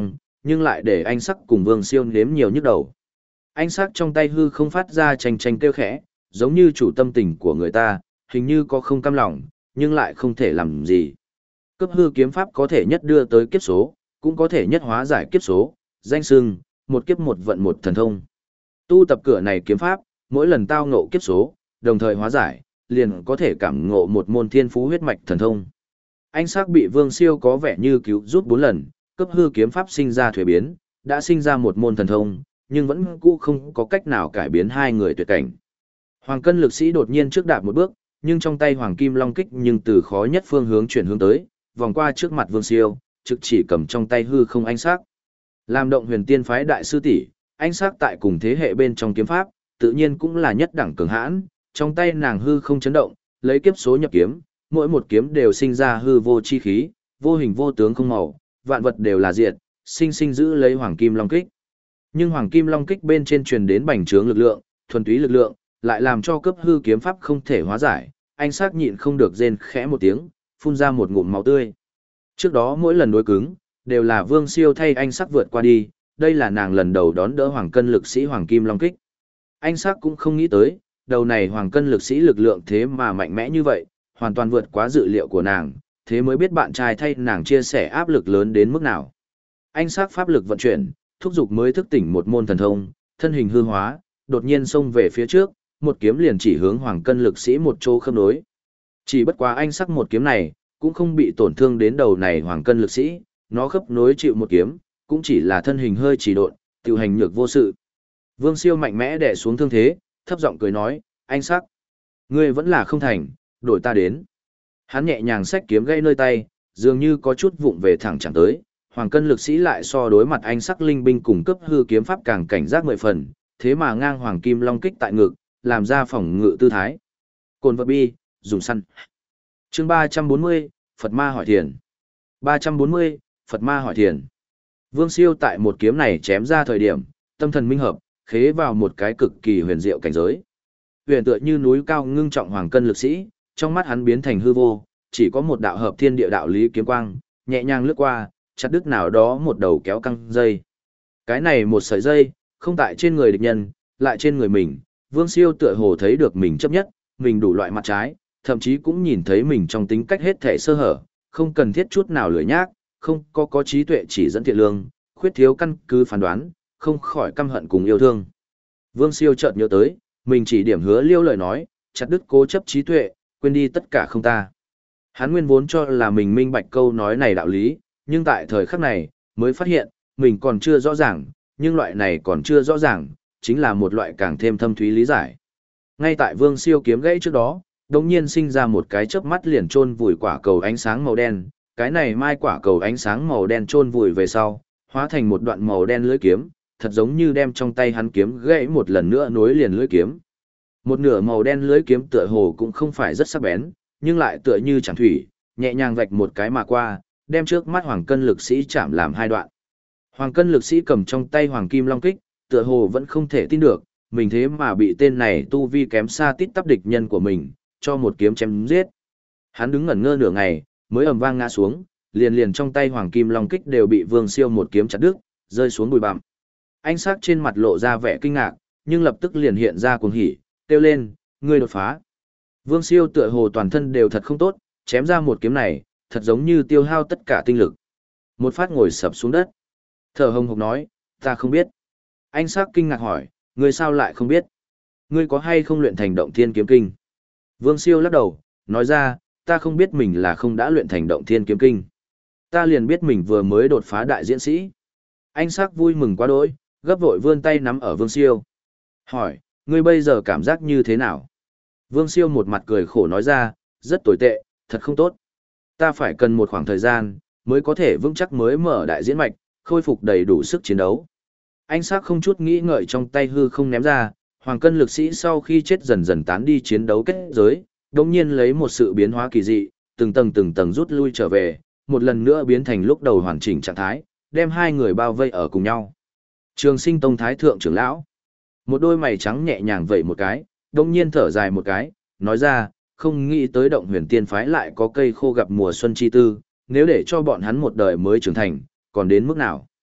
nhưng lại để anh sắc cùng Vương Siêu nếm nhiều nhức đầu. Anh sắc trong tay hư không phát ra tranh tranh kêu khẽ, giống như chủ tâm tình của người ta, hình như có không cam lòng, nhưng lại không thể làm gì. Cấp hư kiếm pháp có thể nhất đưa tới kiếp số, cũng có thể nhất hóa giải kiếp số, danh sưng, một kiếp một vận một thần thông. Tu tập cửa này kiếm pháp, mỗi lần tao ngộ kiếp số, đồng thời hóa giải, liền có thể cảm ngộ một môn thiên phú huyết mạch thần thông. Anh sắc bị Vương Siêu có vẻ như cứu giúp bốn lần, cấp hư kiếm pháp sinh ra thuế biến, đã sinh ra một môn thần thông, nhưng vẫn cũ không có cách nào cải biến hai người tuyệt cảnh. Hoàng cân lực sĩ đột nhiên trước đạp một bước, nhưng trong tay Hoàng Kim Long kích nhưng từ khó nhất phương hướng chuyển hướng tới, vòng qua trước mặt Vương Siêu, trực chỉ cầm trong tay hư không anh sắc. Làm động huyền tiên phái đại sư tỷ, anh sắc tại cùng thế hệ bên trong kiếm pháp, tự nhiên cũng là nhất đẳng cường hãn, trong tay nàng hư không chấn động, lấy kiếp số nhập kiếm, mỗi một kiếm đều sinh ra hư vô chi khí, vô hình vô tướng không màu, vạn vật đều là diệt, sinh sinh giữ lấy Hoàng Kim Long kích. Nhưng Hoàng Kim Long kích bên trên truyền đến bành trướng lực lượng, thuần túy lực lượng, lại làm cho cấp hư kiếm pháp không thể hóa giải, anh sắc nhịn không được rên khẽ một tiếng, phun ra một ngụm máu tươi. Trước đó mỗi lần đối cứng, đều là Vương Siêu thay anh sắc vượt qua đi, đây là nàng lần đầu đón đỡ Hoàng cân lực sĩ Hoàng Kim Long kích. Anh sắc cũng không nghĩ tới, đầu này Hoàng cân lực sĩ lực lượng thế mà mạnh mẽ như vậy, hoàn toàn vượt quá dự liệu của nàng, thế mới biết bạn trai thay nàng chia sẻ áp lực lớn đến mức nào. Anh sắc pháp lực vận chuyển, thúc dục mới thức tỉnh một môn thần thông, thân hình hư hóa, đột nhiên xông về phía trước, một kiếm liền chỉ hướng Hoàng cân lực sĩ một chỗ khớp nối. Chỉ bất quá anh sắc một kiếm này, cũng không bị tổn thương đến đầu này Hoàng cân lực sĩ, nó khớp nối chịu một kiếm, cũng chỉ là thân hình hơi chỉ độn, tiêu hành nhược vô sự. Vương Siêu mạnh mẽ đè xuống thương thế, thấp giọng cười nói, anh sắc, ngươi vẫn là không thành, đổi ta đến. Hắn nhẹ nhàng xách kiếm gây nơi tay, dường như có chút vụng về thẳng chẳng tới, Hoàng cân lực sĩ lại so đối mặt anh sắc linh binh cùng cấp hư kiếm pháp càng cảnh giác mười phần, thế mà ngang Hoàng Kim Long kích tại ngực, làm ra phòng ngự tư thái. Cồn vật bi, dùng săn. Chương ba trăm bốn mươi, Phật Ma hỏi thiền. ba trăm bốn mươi, Phật Ma hỏi thiền. Vương Siêu tại một kiếm này chém ra thời điểm, tâm thần minh hợp, khế vào một cái cực kỳ huyền diệu cảnh giới. Huyền tựa như núi cao ngưng trọng Hoàng cân lực sĩ, trong mắt hắn biến thành hư vô, chỉ có một đạo hợp thiên địa đạo lý kiếm quang, nhẹ nhàng lướt qua, chặt đứt nào đó một đầu kéo căng dây. Cái này một sợi dây, không tại trên người địch nhân, lại trên người mình, Vương Siêu tựa hồ thấy được mình chấp nhất, mình đủ loại mặt trái, thậm chí cũng nhìn thấy mình trong tính cách hết thể sơ hở, không cần thiết chút nào lười nhác, không có có trí tuệ chỉ dẫn thiện lương, khuyết thiếu căn cứ phán đoán, không khỏi căm hận cùng yêu thương. Vương Siêu chợt nhớ tới, mình chỉ điểm hứa liêu lời nói, chặt đứt cố chấp trí tuệ, quên đi tất cả không ta. Hắn nguyên vốn cho là mình minh bạch câu nói này đạo lý, nhưng tại thời khắc này, mới phát hiện, mình còn chưa rõ ràng, nhưng loại này còn chưa rõ ràng, chính là một loại càng thêm thâm thúy lý giải. Ngay tại Vương Siêu kiếm gãy trước đó, đột nhiên sinh ra một cái chớp mắt liền chôn vùi quả cầu ánh sáng màu đen, cái này mai quả cầu ánh sáng màu đen chôn vùi về sau, hóa thành một đoạn màu đen lưỡi kiếm, thật giống như đem trong tay hắn kiếm gãy một lần nữa nối liền lưỡi kiếm. Một nửa màu đen lưỡi kiếm tựa hồ cũng không phải rất sắc bén, nhưng lại tựa như chẳng thủy, nhẹ nhàng vạch một cái mà qua, đem trước mắt Hoàng cân lực sĩ chạm làm hai đoạn. Hoàng cân lực sĩ cầm trong tay Hoàng Kim Long kích, tựa hồ vẫn không thể tin được, mình thế mà bị tên này tu vi kém xa tít tắp địch nhân của mình, cho một kiếm chém giết. Hắn đứng ngẩn ngơ nửa ngày, mới ầm vang ngã xuống, liền liền trong tay Hoàng Kim Long kích đều bị Vương Siêu một kiếm chặt đứt, rơi xuống bụi bặm. Anh sắc trên mặt lộ ra vẻ kinh ngạc, nhưng lập tức liền hiện ra cuồng hỉ, kêu lên, ngươi đột phá. Vương Siêu tựa hồ toàn thân đều thật không tốt, chém ra một kiếm này, thật giống như tiêu hao tất cả tinh lực. Một phát ngồi sập xuống đất. Thở hồng hộc nói, ta không biết. Anh sắc kinh ngạc hỏi, ngươi sao lại không biết? Ngươi có hay không luyện thành động thiên kiếm kinh? Vương Siêu lắc đầu, nói ra, ta không biết mình là không đã luyện thành động thiên kiếm kinh. Ta liền biết mình vừa mới đột phá đại diễn sĩ. Anh sắc vui mừng quá đỗi, gấp vội vươn tay nắm ở Vương Siêu. Hỏi, ngươi bây giờ cảm giác như thế nào? Vương Siêu một mặt cười khổ nói ra, rất tồi tệ, thật không tốt. Ta phải cần một khoảng thời gian, mới có thể vững chắc mới mở đại diễn mạch, khôi phục đầy đủ sức chiến đấu. Anh sắc không chút nghĩ ngợi trong tay hư không ném ra, Hoàng cân lực sĩ sau khi chết dần dần tán đi chiến đấu kết giới, đồng nhiên lấy một sự biến hóa kỳ dị, từng tầng từng tầng rút lui trở về, một lần nữa biến thành lúc đầu hoàn chỉnh trạng thái, đem hai người bao vây ở cùng nhau. Trường Sinh Tông Thái Thượng trưởng lão, một đôi mày trắng nhẹ nhàng vẩy một cái, đồng nhiên thở dài một cái, nói ra, không nghĩ tới động huyền tiên phái lại có cây khô gặp mùa xuân chi tư, nếu để cho bọn hắn một đời mới trưởng thành, còn đến mức nào.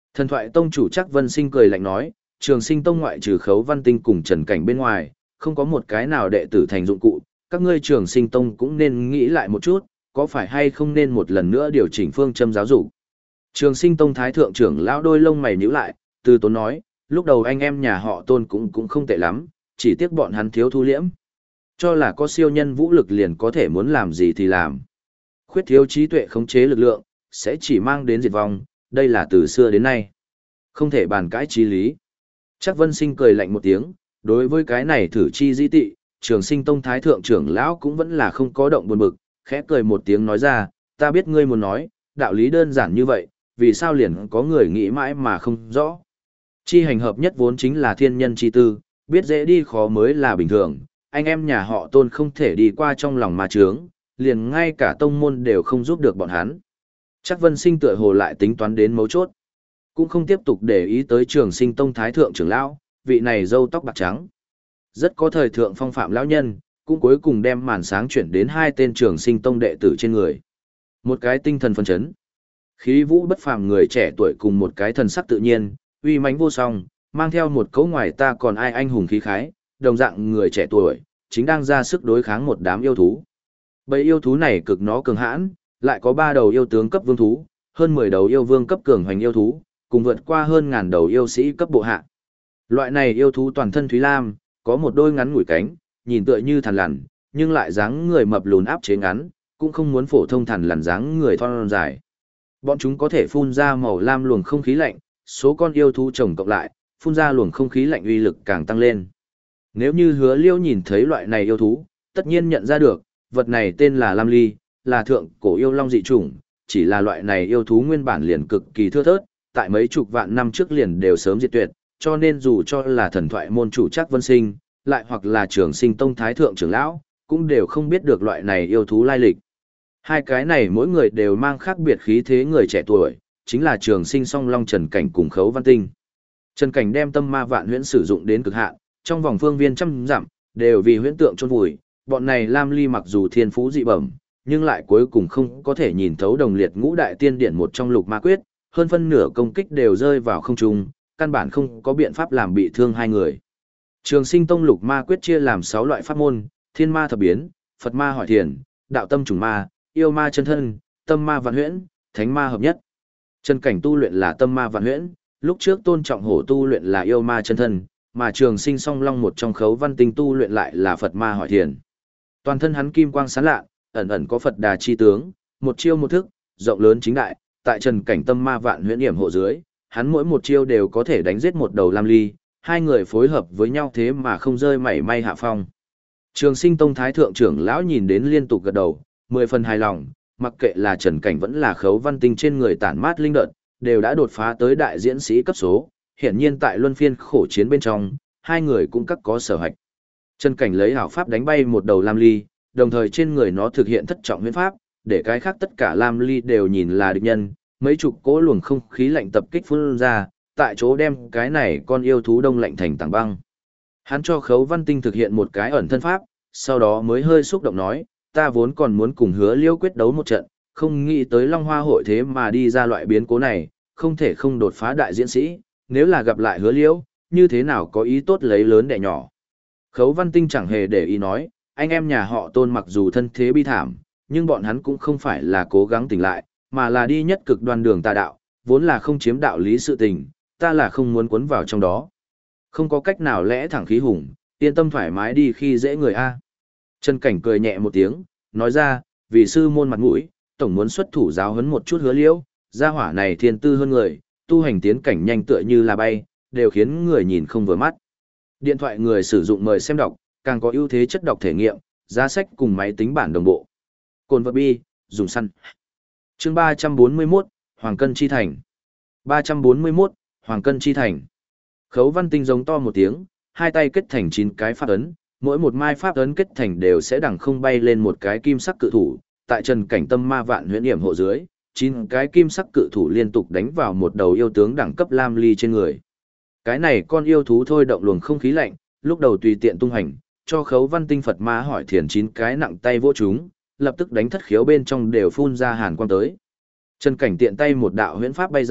Thần thoại tông chủ Trác Vân Sinh cười lạnh nói, Trường Sinh tông ngoại trừ Khấu Văn Tinh cùng Trần Cảnh bên ngoài, không có một cái nào đệ tử thành dụng cụ, các ngươi Trường Sinh tông cũng nên nghĩ lại một chút, có phải hay không nên một lần nữa điều chỉnh phương châm giáo dục. Trường Sinh tông thái thượng trưởng lão đôi lông mày nhíu lại, từ tốn nói, lúc đầu anh em nhà họ Tôn cũng cũng không tệ lắm, chỉ tiếc bọn hắn thiếu thu liễm. Cho là có siêu nhân vũ lực liền có thể muốn làm gì thì làm. Khuyết thiếu trí tuệ khống chế lực lượng, sẽ chỉ mang đến diệt vong, đây là từ xưa đến nay. Không thể bàn cãi trí lý. Trác Vân Sinh cười lạnh một tiếng, đối với cái này thử chi dĩ tị, Trường Sinh tông thái thượng trưởng lão cũng vẫn là không có động buồn bực, khẽ cười một tiếng nói ra, ta biết ngươi muốn nói, đạo lý đơn giản như vậy, vì sao liền có người nghĩ mãi mà không rõ. Chi hành hợp nhất vốn chính là thiên nhân chi tư, biết dễ đi khó mới là bình thường, anh em nhà họ Tôn không thể đi qua trong lòng ma chướng, liền ngay cả tông môn đều không giúp được bọn hắn. Trác Vân Sinh tựa hồ lại tính toán đến mấu chốt, cũng không tiếp tục để ý tới Trường Sinh tông thái thượng trưởng lão, vị này râu tóc bạc trắng, rất có thời thượng phong phạm lão nhân, cũng cuối cùng đem màn sáng chuyển đến hai tên Trường Sinh tông đệ tử trên người. Một cái tinh thần phấn chấn, khí vũ bất phàm người trẻ tuổi cùng một cái thần sắc tự nhiên, uy mãnh vô song, mang theo một cấu ngoài ta còn ai anh hùng khí khái, đồng dạng người trẻ tuổi, chính đang ra sức đối kháng một đám yêu thú. Bầy yêu thú này cực nó cường hãn, lại có ba đầu yêu tướng cấp vương thú, hơn mười đầu yêu vương cấp cường hoành yêu thú, cùng vượt qua hơn ngàn đầu yêu sĩ cấp bộ hạ. Loại này yêu thú toàn thân thúy lam, có một đôi ngắn ngủi cánh, nhìn tựa như thằn lằn, nhưng lại dáng người mập lùn áp chế ngắn, cũng không muốn phổ thông thằn lằn dáng người thon dài. Bọn chúng có thể phun ra màu lam luồng không khí lạnh, số con yêu thú chồng cộng lại, phun ra luồng không khí lạnh uy lực càng tăng lên. Nếu như Hứa Liêu nhìn thấy loại này yêu thú, tất nhiên nhận ra được, vật này tên là Lam Ly, là thượng cổ yêu long dị chủng, chỉ là loại này yêu thú nguyên bản liền cực kỳ thưa thớt, tại mấy chục vạn năm trước liền đều sớm diệt tuyệt, cho nên dù cho là thần thoại môn chủ Trác Vân Sinh, lại hoặc là Trường Sinh tông thái thượng trưởng lão, cũng đều không biết được loại này yêu thú lai lịch. Hai cái này mỗi người đều mang khác biệt khí thế người trẻ tuổi, chính là Trường Sinh song long Trần Cảnh cùng Khấu Văn Tinh. Trần Cảnh đem tâm ma vạn huyễn sử dụng đến cực hạn, trong vòng phương viên trăm dặm, đều vì huyễn tượng chôn vùi, bọn này Lam Ly mặc dù thiên phú dị bẩm, nhưng lại cuối cùng không có thể nhìn thấu đồng liệt ngũ đại tiên điển một trong lục ma quyết, hơn phân nửa công kích đều rơi vào không trung, căn bản không có biện pháp làm bị thương hai người. Trường Sinh tông lục ma quyết chia làm sáu loại pháp môn, thiên ma thập biến, Phật ma hỏi thiền, đạo tâm trùng ma, yêu ma chân thân, tâm ma vạn huyễn, thánh ma hợp nhất. Trần Cảnh tu luyện là tâm ma vạn huyễn, lúc trước Tôn Trọng Hổ tu luyện là yêu ma chân thân, mà Trường Sinh song long một trong Khấu Văn Tinh tu luyện lại là Phật ma hỏi thiền. Toàn thân hắn kim quang sáng lạ, ẩn ẩn có Phật đà chi tướng, một chiêu một thức, rộng lớn chính đại, tại Trần Cảnh tâm ma vạn huyễn hiểm hộ dưới, hắn mỗi một chiêu đều có thể đánh giết một đầu Lam Ly, hai người phối hợp với nhau thế mà không rơi mảy may hạ phong. Trường Sinh tông thái thượng trưởng lão nhìn đến liên tục gật đầu, mười phần hài lòng, mặc kệ là Trần Cảnh vẫn là Khấu Văn Tinh trên người tản mát linh đợt, đều đã đột phá tới đại diễn sĩ cấp số, hiển nhiên tại luân phiên khổ chiến bên trong, hai người cũng các có sở hạch. Trần Cảnh lấy hảo pháp đánh bay một đầu Lam Ly, đồng thời trên người nó thực hiện thất trọng huyễn pháp, để cái khác tất cả Lam Ly đều nhìn là địch nhân, mấy chục cỗ luồng không khí lạnh tập kích phun ra, tại chỗ đem cái này con yêu thú đông lạnh thành tảng băng. Hắn cho Khấu Văn Tinh thực hiện một cái ẩn thân pháp, sau đó mới hơi xúc động nói, ta vốn còn muốn cùng Hứa Liêu quyết đấu một trận, không nghĩ tới Long Hoa hội thế mà đi ra loại biến cố này, không thể không đột phá đại diễn sĩ, nếu là gặp lại Hứa Liêu, như thế nào có ý tốt lấy lớn đẻ nhỏ. Khấu Văn Tinh chẳng hề để ý nói, anh em nhà họ Tôn mặc dù thân thế bi thảm, nhưng bọn hắn cũng không phải là cố gắng tỉnh lại, mà là đi nhất cực đoan đường tà đạo, vốn là không chiếm đạo lý sự tình, ta là không muốn cuốn vào trong đó. Không có cách nào lẽ thẳng khí hùng, yên tâm thoải mái đi khi dễ người A. Trần Cảnh cười nhẹ một tiếng, nói ra, vì sư môn mặt mũi, tổng muốn xuất thủ giáo huấn một chút Hứa Liễu, gia hỏa này thiên tư hơn người, tu hành tiến cảnh nhanh tựa như là bay, đều khiến người nhìn không vừa mắt. Điện thoại người sử dụng mời xem đọc, càng có ưu thế chất đọc thể nghiệm, giá sách cùng máy tính bản đồng bộ. Cồn vật bi, dùng săn. Chương ba trăm bốn mươi mốt, Hoàng Cân Chi Thành. ba trăm bốn mươi mốt, Hoàng Cân Chi Thành. Khấu Văn Tinh giống to một tiếng, hai tay kết thành chín cái pháp ấn, mỗi một mai pháp ấn kết thành đều sẽ đằng không bay lên một cái kim sắc cự thủ, tại Trần Cảnh tâm ma vạn huyễn hiểm hộ dưới, chín cái kim sắc cự thủ liên tục đánh vào một đầu yêu tướng đẳng cấp Lam Ly trên người. Cái này con yêu thú thôi động luồng không khí lạnh, lúc đầu tùy tiện tung hành, cho Khấu Văn Tinh Phật ma hỏi thiền chín cái nặng tay vỗ chúng, lập tức đánh thất khiếu bên trong đều phun ra hàn quang tới. Trần Cảnh tiện tay một đạo huyễn pháp bay ra,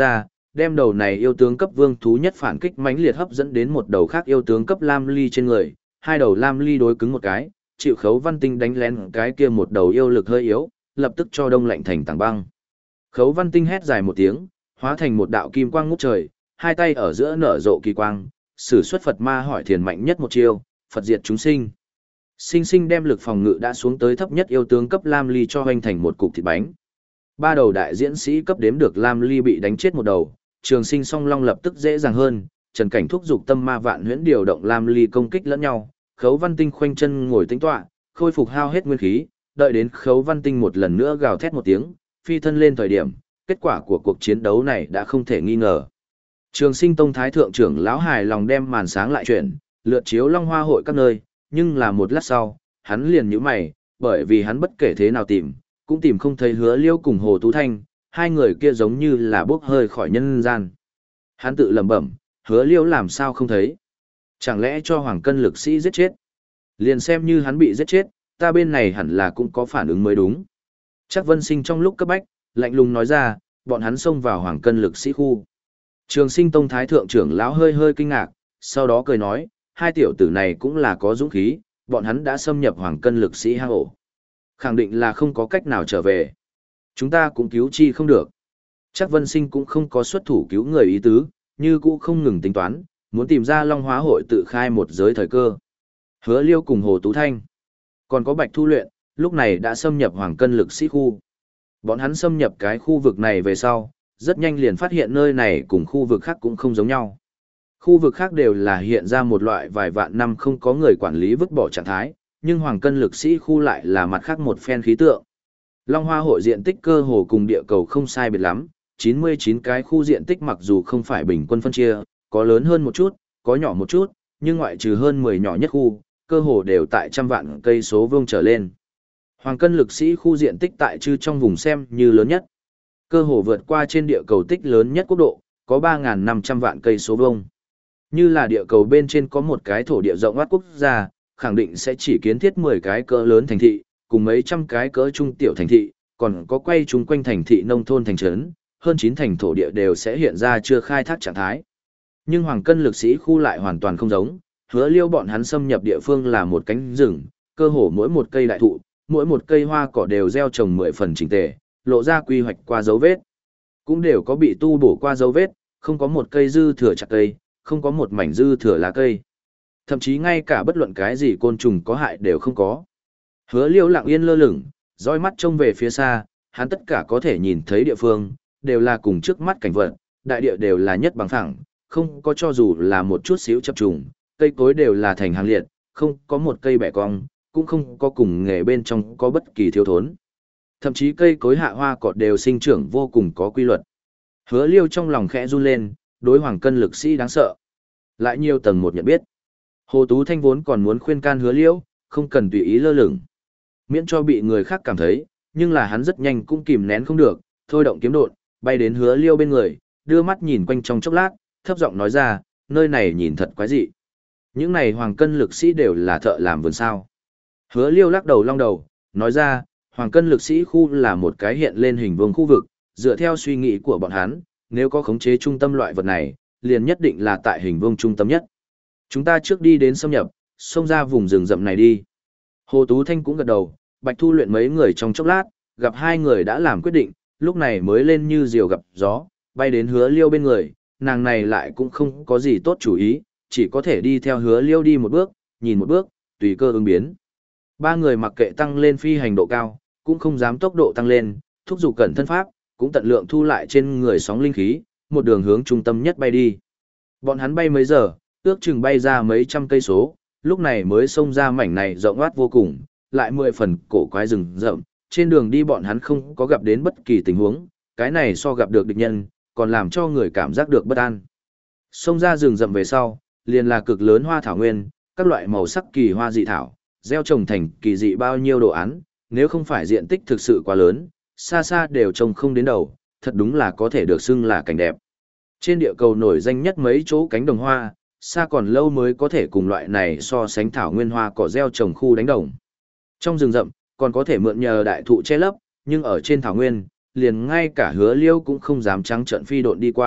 đem đầu này yêu tướng cấp vương thú nhất phản kích mãnh liệt hấp dẫn đến một đầu khác yêu tướng cấp lam ly trên người, hai đầu lam ly đối cứng một cái, chịu Khấu Văn Tinh đánh lén cái kia một đầu yêu lực hơi yếu, lập tức cho đông lạnh thành tảng băng. Khấu Văn Tinh hét dài một tiếng, hóa thành một đạo kim quang ngút trời, hai tay ở giữa nở rộ kỳ quang, sử xuất Phật Ma hỏi thiền mạnh nhất một chiêu, Phật diệt chúng sinh. Sinh sinh đem lực phòng ngự đã xuống tới thấp nhất yêu tướng cấp lam ly cho hoành thành một cục thịt bánh. Ba đầu đại diễn sĩ cấp đếm được lam ly bị đánh chết một đầu, Trường Sinh song long lập tức dễ dàng hơn, Trần Cảnh thúc dục tâm ma vạn huyễn điều động lam ly công kích lẫn nhau, Khấu Văn Tinh khoanh chân ngồi tĩnh tọa, khôi phục hao hết nguyên khí, đợi đến Khấu Văn Tinh một lần nữa gào thét một tiếng, phi thân lên thời điểm, kết quả của cuộc chiến đấu này đã không thể nghi ngờ. Trường Sinh tông thái thượng trưởng lão hài lòng đem màn sáng lại chuyển, lượt chiếu Long Hoa hội các nơi, nhưng là một lát sau, hắn liền nhíu mày, bởi vì hắn bất kể thế nào tìm, cũng tìm không thấy Hứa Liêu cùng Hồ Tú Thanh, hai người kia giống như là bốc hơi khỏi nhân gian. Hắn tự lẩm bẩm, Hứa Liêu làm sao không thấy? Chẳng lẽ cho Hoàng Cân lực sĩ giết chết? Liền xem như hắn bị giết chết, ta bên này hẳn là cũng có phản ứng mới đúng. Chắc Vân Sinh trong lúc cấp bách, lạnh lùng nói ra, bọn hắn xông vào Hoàng Cân lực sĩ khu. Trường Sinh tông thái thượng trưởng lão hơi hơi kinh ngạc, sau đó cười nói, hai tiểu tử này cũng là có dũng khí, bọn hắn đã xâm nhập Hoàng Cân lực sĩ hang ổ. Khẳng định là không có cách nào trở về. Chúng ta cũng cứu chi không được. Chắc Vân Sinh cũng không có xuất thủ cứu người ý tứ, như cũ không ngừng tính toán, muốn tìm ra Long Hóa hội tự khai một giới thời cơ. Hứa Liêu cùng Hồ Tú Thanh, còn có Bạch Thu Luyện, lúc này đã xâm nhập Hoàng Cân lực sĩ khu. Bọn hắn xâm nhập cái khu vực này về sau, rất nhanh liền phát hiện nơi này cùng khu vực khác cũng không giống nhau. Khu vực khác đều là hiện ra một loại vài vạn năm không có người quản lý vứt bỏ trạng thái, nhưng Hoàng Cân lực sĩ khu lại là mặt khác một phen khí tượng. Long Hoa hội diện tích cơ hồ cùng địa cầu không sai biệt lắm, chín mươi chín cái khu diện tích mặc dù không phải bình quân phân chia, có lớn hơn một chút, có nhỏ một chút, nhưng ngoại trừ hơn mười nhỏ nhất khu, cơ hồ đều tại trăm vạn cây số vuông trở lên. Hoàng Cân lực sĩ khu diện tích tại chư trong vùng xem như lớn nhất. Cơ hồ vượt qua trên địa cầu tích lớn nhất quốc độ, có ba nghìn năm trăm vạn cây số vuông. Như là địa cầu bên trên có một cái thổ địa rộng oát quốc gia, khẳng định sẽ chỉ kiến thiết mười cái cỡ lớn thành thị, cùng mấy trăm cái cỡ trung tiểu thành thị, còn có quay chung quanh thành thị nông thôn thành trấn, hơn chín thành thổ địa đều sẽ hiện ra chưa khai thác trạng thái. Nhưng Hoàng Cân lực sĩ khu lại hoàn toàn không giống, Hứa Liêu bọn hắn xâm nhập địa phương là một cánh rừng, cơ hồ mỗi một cây đại thụ, mỗi một cây hoa cỏ đều gieo trồng mười phần chỉnh tề, lộ ra quy hoạch qua dấu vết. Cũng đều có bị tu bổ qua dấu vết, không có một cây dư thừa chặt cây, không có một mảnh dư thừa lá cây. Thậm chí ngay cả bất luận cái gì côn trùng có hại đều không có. Hứa Liêu lặng yên lơ lửng, dõi mắt trông về phía xa, hắn tất cả có thể nhìn thấy địa phương, đều là cùng trước mắt cảnh vật, đại địa đều là nhất bằng phẳng, không có cho dù là một chút xíu chập trùng, cây cối đều là thành hàng liệt, không có một cây bẻ cong, cũng không có cùng nghề bên trong có bất kỳ thiếu thốn. Thậm chí cây cối hạ hoa cỏ đều sinh trưởng vô cùng có quy luật. Hứa Liêu trong lòng khẽ run lên, đối Hoàng Cân lực sĩ đáng sợ. Lại nhiều tầng một nhận biết. Hồ Tú Thanh vốn còn muốn khuyên can Hứa Liêu, không cần tùy ý lơ lửng, miễn cho bị người khác cảm thấy, nhưng là hắn rất nhanh cũng kìm nén không được, thôi động kiếm độn, bay đến Hứa Liêu bên người, đưa mắt nhìn quanh trong chốc lát, thấp giọng nói ra, nơi này nhìn thật quái dị. Những này Hoàng Cân lực sĩ đều là thợ làm vườn sao. Hứa Liêu lắc đầu long đầu, nói ra, Hoàng Cân lực sĩ khu là một cái hiện lên hình vuông khu vực, dựa theo suy nghĩ của bọn hắn, nếu có khống chế trung tâm loại vật này, liền nhất định là tại hình vuông trung tâm nhất. Chúng ta trước đi đến xâm nhập, xông ra vùng rừng rậm này đi. Hồ Tú Thanh cũng gật đầu, Bạch Thu Luyện mấy người trong chốc lát, gặp hai người đã làm quyết định, lúc này mới lên như diều gặp gió, bay đến Hứa Liêu bên người, nàng này lại cũng không có gì tốt chủ ý, chỉ có thể đi theo Hứa Liêu đi một bước, nhìn một bước, tùy cơ ứng biến. Ba người mặc kệ tăng lên phi hành độ cao, cũng không dám tốc độ tăng lên, thúc giục cẩn thân pháp, cũng tận lượng thu lại trên người sóng linh khí, một đường hướng trung tâm nhất bay đi. Bọn hắn bay mấy giờ, ước chừng bay ra mấy trăm cây số, lúc này mới xông ra mảnh này rộng oát vô cùng, lại mười phần cổ quái rừng rậm, trên đường đi bọn hắn không có gặp đến bất kỳ tình huống, cái này so gặp được địch nhân, còn làm cho người cảm giác được bất an. Xông ra rừng rậm về sau, liền là cực lớn hoa thảo nguyên, các loại màu sắc kỳ hoa dị thảo, gieo trồng thành kỳ dị bao nhiêu đồ án, nếu không phải diện tích thực sự quá lớn, xa xa đều trông không đến đầu, thật đúng là có thể được xưng là cảnh đẹp. Trên địa cầu nổi danh nhất mấy chỗ cánh đồng hoa, xa còn lâu mới có thể cùng loại này so sánh thảo nguyên hoa cỏ gieo trồng khu đánh đồng. Trong rừng rậm, còn có thể mượn nhờ đại thụ che lấp, nhưng ở trên thảo nguyên, liền ngay cả Hứa Liêu cũng không dám trắng trợn phi độn đi qua,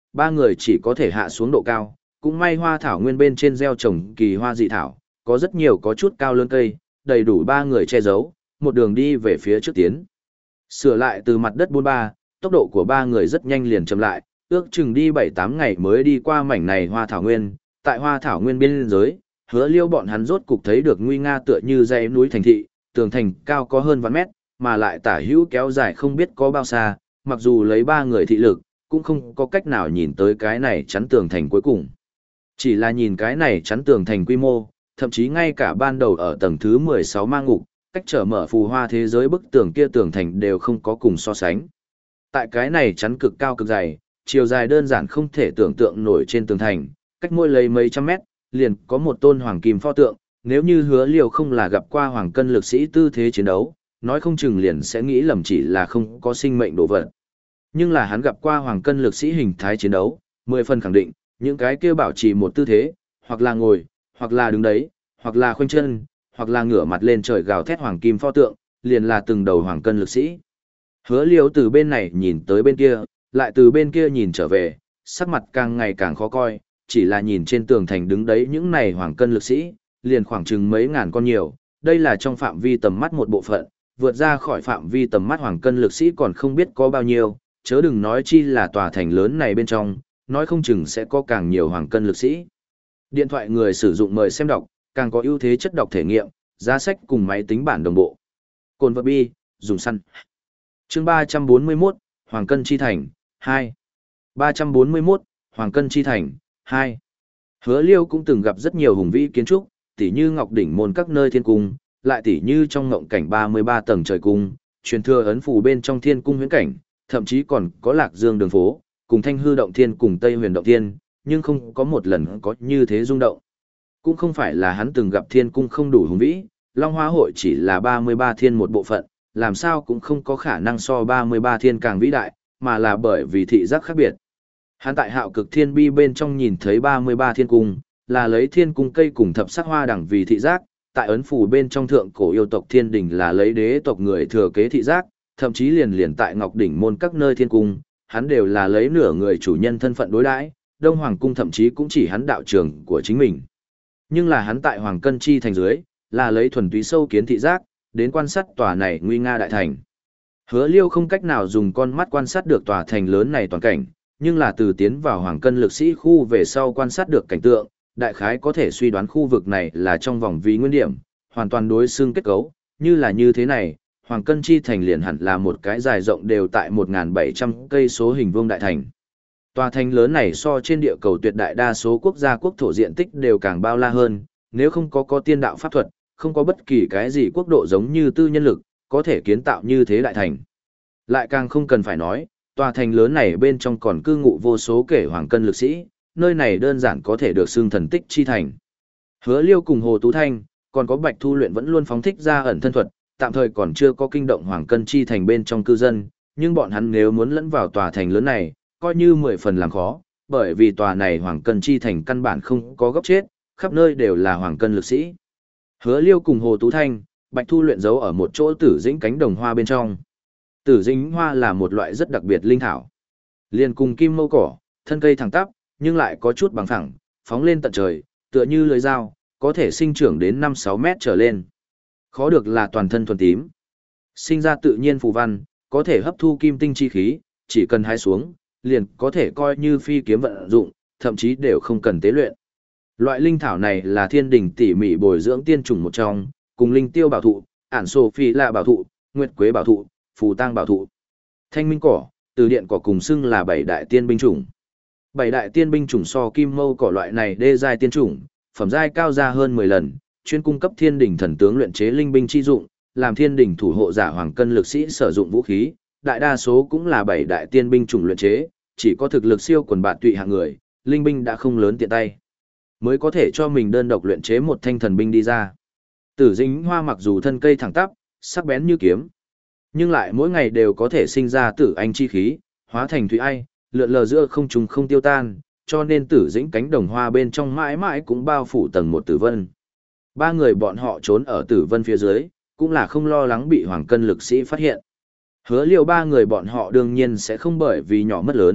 ba người chỉ có thể hạ xuống độ cao, cũng may hoa thảo nguyên bên trên gieo trồng kỳ hoa dị thảo, có rất nhiều có chút cao lớn cây, đầy đủ ba người che giấu, một đường đi về phía trước tiến. Sửa lại từ mặt đất bốn ba, tốc độ của ba người rất nhanh liền chậm lại, ước chừng đi bảy tám ngày mới đi qua mảnh này hoa thảo nguyên, tại hoa thảo nguyên biên giới, Hứa Liêu bọn hắn rốt cục thấy được nguy nga tựa như dãy núi thành thị, tường thành cao có hơn vạn mét, mà lại tả hữu kéo dài không biết có bao xa, mặc dù lấy ba người thị lực, cũng không có cách nào nhìn tới cái này chắn tường thành cuối cùng. Chỉ là nhìn cái này chắn tường thành quy mô, thậm chí ngay cả ban đầu ở tầng thứ mười sáu ma ngục, cách trở mở phù hoa thế giới bức tường kia tường thành đều không có cùng so sánh. Tại cái này chắn cực cao cực dày, chiều dài đơn giản không thể tưởng tượng nổi trên tường thành, cách mỗi lấy mấy trăm mét, liền có một tôn hoàng kim pho tượng, nếu như Hứa Liêu không là gặp qua hoàng cân lực sĩ tư thế chiến đấu, nói không chừng liền sẽ nghĩ lầm chỉ là không có sinh mệnh đồ vật. Nhưng là hắn gặp qua hoàng cân lực sĩ hình thái chiến đấu, mười phần khẳng định, những cái kia bảo trì một tư thế, hoặc là ngồi, hoặc là đứng đấy, hoặc là khoanh chân, hoặc là ngửa mặt lên trời gào thét hoàng kim pho tượng, liền là từng đầu hoàng cân lực sĩ. Hứa Liêu từ bên này nhìn tới bên kia, lại từ bên kia nhìn trở về, sắc mặt càng ngày càng khó coi, chỉ là nhìn trên tường thành đứng đấy những này hoàng cân lực sĩ, liền khoảng chừng mấy ngàn con nhiều, đây là trong phạm vi tầm mắt một bộ phận, vượt ra khỏi phạm vi tầm mắt hoàng cân lực sĩ còn không biết có bao nhiêu, chớ đừng nói chi là tòa thành lớn này bên trong, nói không chừng sẽ có càng nhiều hoàng cân lực sĩ. Điện thoại người sử dụng mời xem đọc, càng có ưu thế chất đọc thể nghiệm, giá sách cùng máy tính bản đồng bộ. Cồn vật bi, dùng săn. Chương ba trăm bốn mươi mốt, Hoàng Cân Chi Thành, hai. ba trăm bốn mươi mốt, Hoàng Cân Chi Thành, hai. Hứa Liêu cũng từng gặp rất nhiều hùng vĩ kiến trúc, tỉ như Ngọc Đỉnh môn các nơi thiên cung, lại tỉ như trong ngộng cảnh ba mươi ba tầng trời cung, truyền thừa ấn phù bên trong thiên cung huyễn cảnh, thậm chí còn có Lạc Dương đường phố, cùng Thanh Hư động thiên cùng Tây Huyền động thiên, nhưng không có một lần có như thế rung động. Cũng không phải là hắn từng gặp thiên cung không đủ hùng vĩ, Long Hoa hội chỉ là ba mươi ba thiên một bộ phận, làm sao cũng không có khả năng so ba mươi ba thiên càng vĩ đại, mà là bởi vì thị giác khác biệt. Hắn tại Hạo Cực Thiên Bi bên trong nhìn thấy ba mươi ba thiên cung, là lấy thiên cung cây cùng thập sắc hoa đẳng vì thị giác, tại ấn phù bên trong thượng cổ yêu tộc thiên đình là lấy đế tộc người thừa kế thị giác, thậm chí liền liền tại Ngọc Đỉnh môn các nơi thiên cung, hắn đều là lấy nửa người chủ nhân thân phận đối đãi, Đông Hoàng cung thậm chí cũng chỉ hắn đạo trưởng của chính mình. Nhưng là hắn tại Hoàng Cân Chi thành dưới, là lấy thuần túy sâu kiến thị giác, đến quan sát tòa này nguy nga đại thành. Hứa Liêu không cách nào dùng con mắt quan sát được tòa thành lớn này toàn cảnh, nhưng là từ tiến vào Hoàng Cân lực sĩ khu về sau quan sát được cảnh tượng, đại khái có thể suy đoán khu vực này là trong vòng vi nguyên điểm, hoàn toàn đối xương kết cấu, như là như thế này, Hoàng Cân Chi thành liền hẳn là một cái dài rộng đều tại một nghìn bảy trăm cây số hình vuông đại thành. Tòa thành lớn này so trên địa cầu tuyệt đại đa số quốc gia quốc thổ diện tích đều càng bao la hơn, nếu không có có tiên đạo pháp thuật, không có bất kỳ cái gì quốc độ giống như tư nhân lực, có thể kiến tạo như thế đại thành. Lại càng không cần phải nói, tòa thành lớn này bên trong còn cư ngụ vô số kể hoàng cân lực sĩ, nơi này đơn giản có thể được xưng thần tích chi thành. Hứa Liêu cùng Hồ Tú Thanh, còn có Bạch Thu Luyện vẫn luôn phóng thích ra ẩn thân thuật, tạm thời còn chưa có kinh động hoàng cân chi thành bên trong cư dân, nhưng bọn hắn nếu muốn lẫn vào tòa thành lớn này, coi như mười phần làm khó, bởi vì tòa này hoàng cân chi thành căn bản không có góc chết, khắp nơi đều là hoàng cân lực sĩ. Hứa Liêu cùng Hồ Tú Thanh, Bạch Thu Luyện giấu ở một chỗ tử dĩnh cánh đồng hoa bên trong. Tử dĩnh hoa là một loại rất đặc biệt linh thảo. Liền cùng kim mâu cỏ, thân cây thẳng tắp, nhưng lại có chút bằng phẳng, phóng lên tận trời, tựa như lưỡi dao, có thể sinh trưởng đến năm sáu mét trở lên. Khó được là toàn thân thuần tím. Sinh ra tự nhiên phù văn, có thể hấp thu kim tinh chi khí, chỉ cần hái xuống, liền có thể coi như phi kiếm vận dụng, thậm chí đều không cần tế luyện. Loại linh thảo này là thiên đình tỉ mỉ bồi dưỡng tiên chủng một trong, cùng linh tiêu bảo thụ, ản sổ phi lạ bảo thụ, nguyệt quế bảo thụ, phù tang bảo thụ. Thanh minh cỏ, từ điện cỏ cùng xưng là bảy đại tiên binh chủng. Bảy đại tiên binh chủng so kim mâu cỏ loại này đê giai tiên chủng, phẩm giai cao ra hơn mười lần, chuyên cung cấp thiên đình thần tướng luyện chế linh binh chi dụng, làm thiên đình thủ hộ giả hoàng cân lực sĩ sử dụng vũ khí, đại đa số cũng là bảy đại tiên binh chủng luyện chế, chỉ có thực lực siêu quần bạn tụy hạng người, linh binh đã không lớn tiện tay, mới có thể cho mình đơn độc luyện chế một thanh thần binh đi ra. Tử dính hoa mặc dù thân cây thẳng tắp, sắc bén như kiếm, nhưng lại mỗi ngày đều có thể sinh ra tử anh chi khí, hóa thành thủy ai, lượn lờ giữa không trùng không tiêu tan, cho nên tử dĩnh cánh đồng hoa bên trong mãi mãi cũng bao phủ tầng một tử vân. Ba người bọn họ trốn ở tử vân phía dưới, cũng là không lo lắng bị hoàng cân lực sĩ phát hiện. Hứa Liêu ba người bọn họ đương nhiên sẽ không bởi vì nhỏ mất lớn,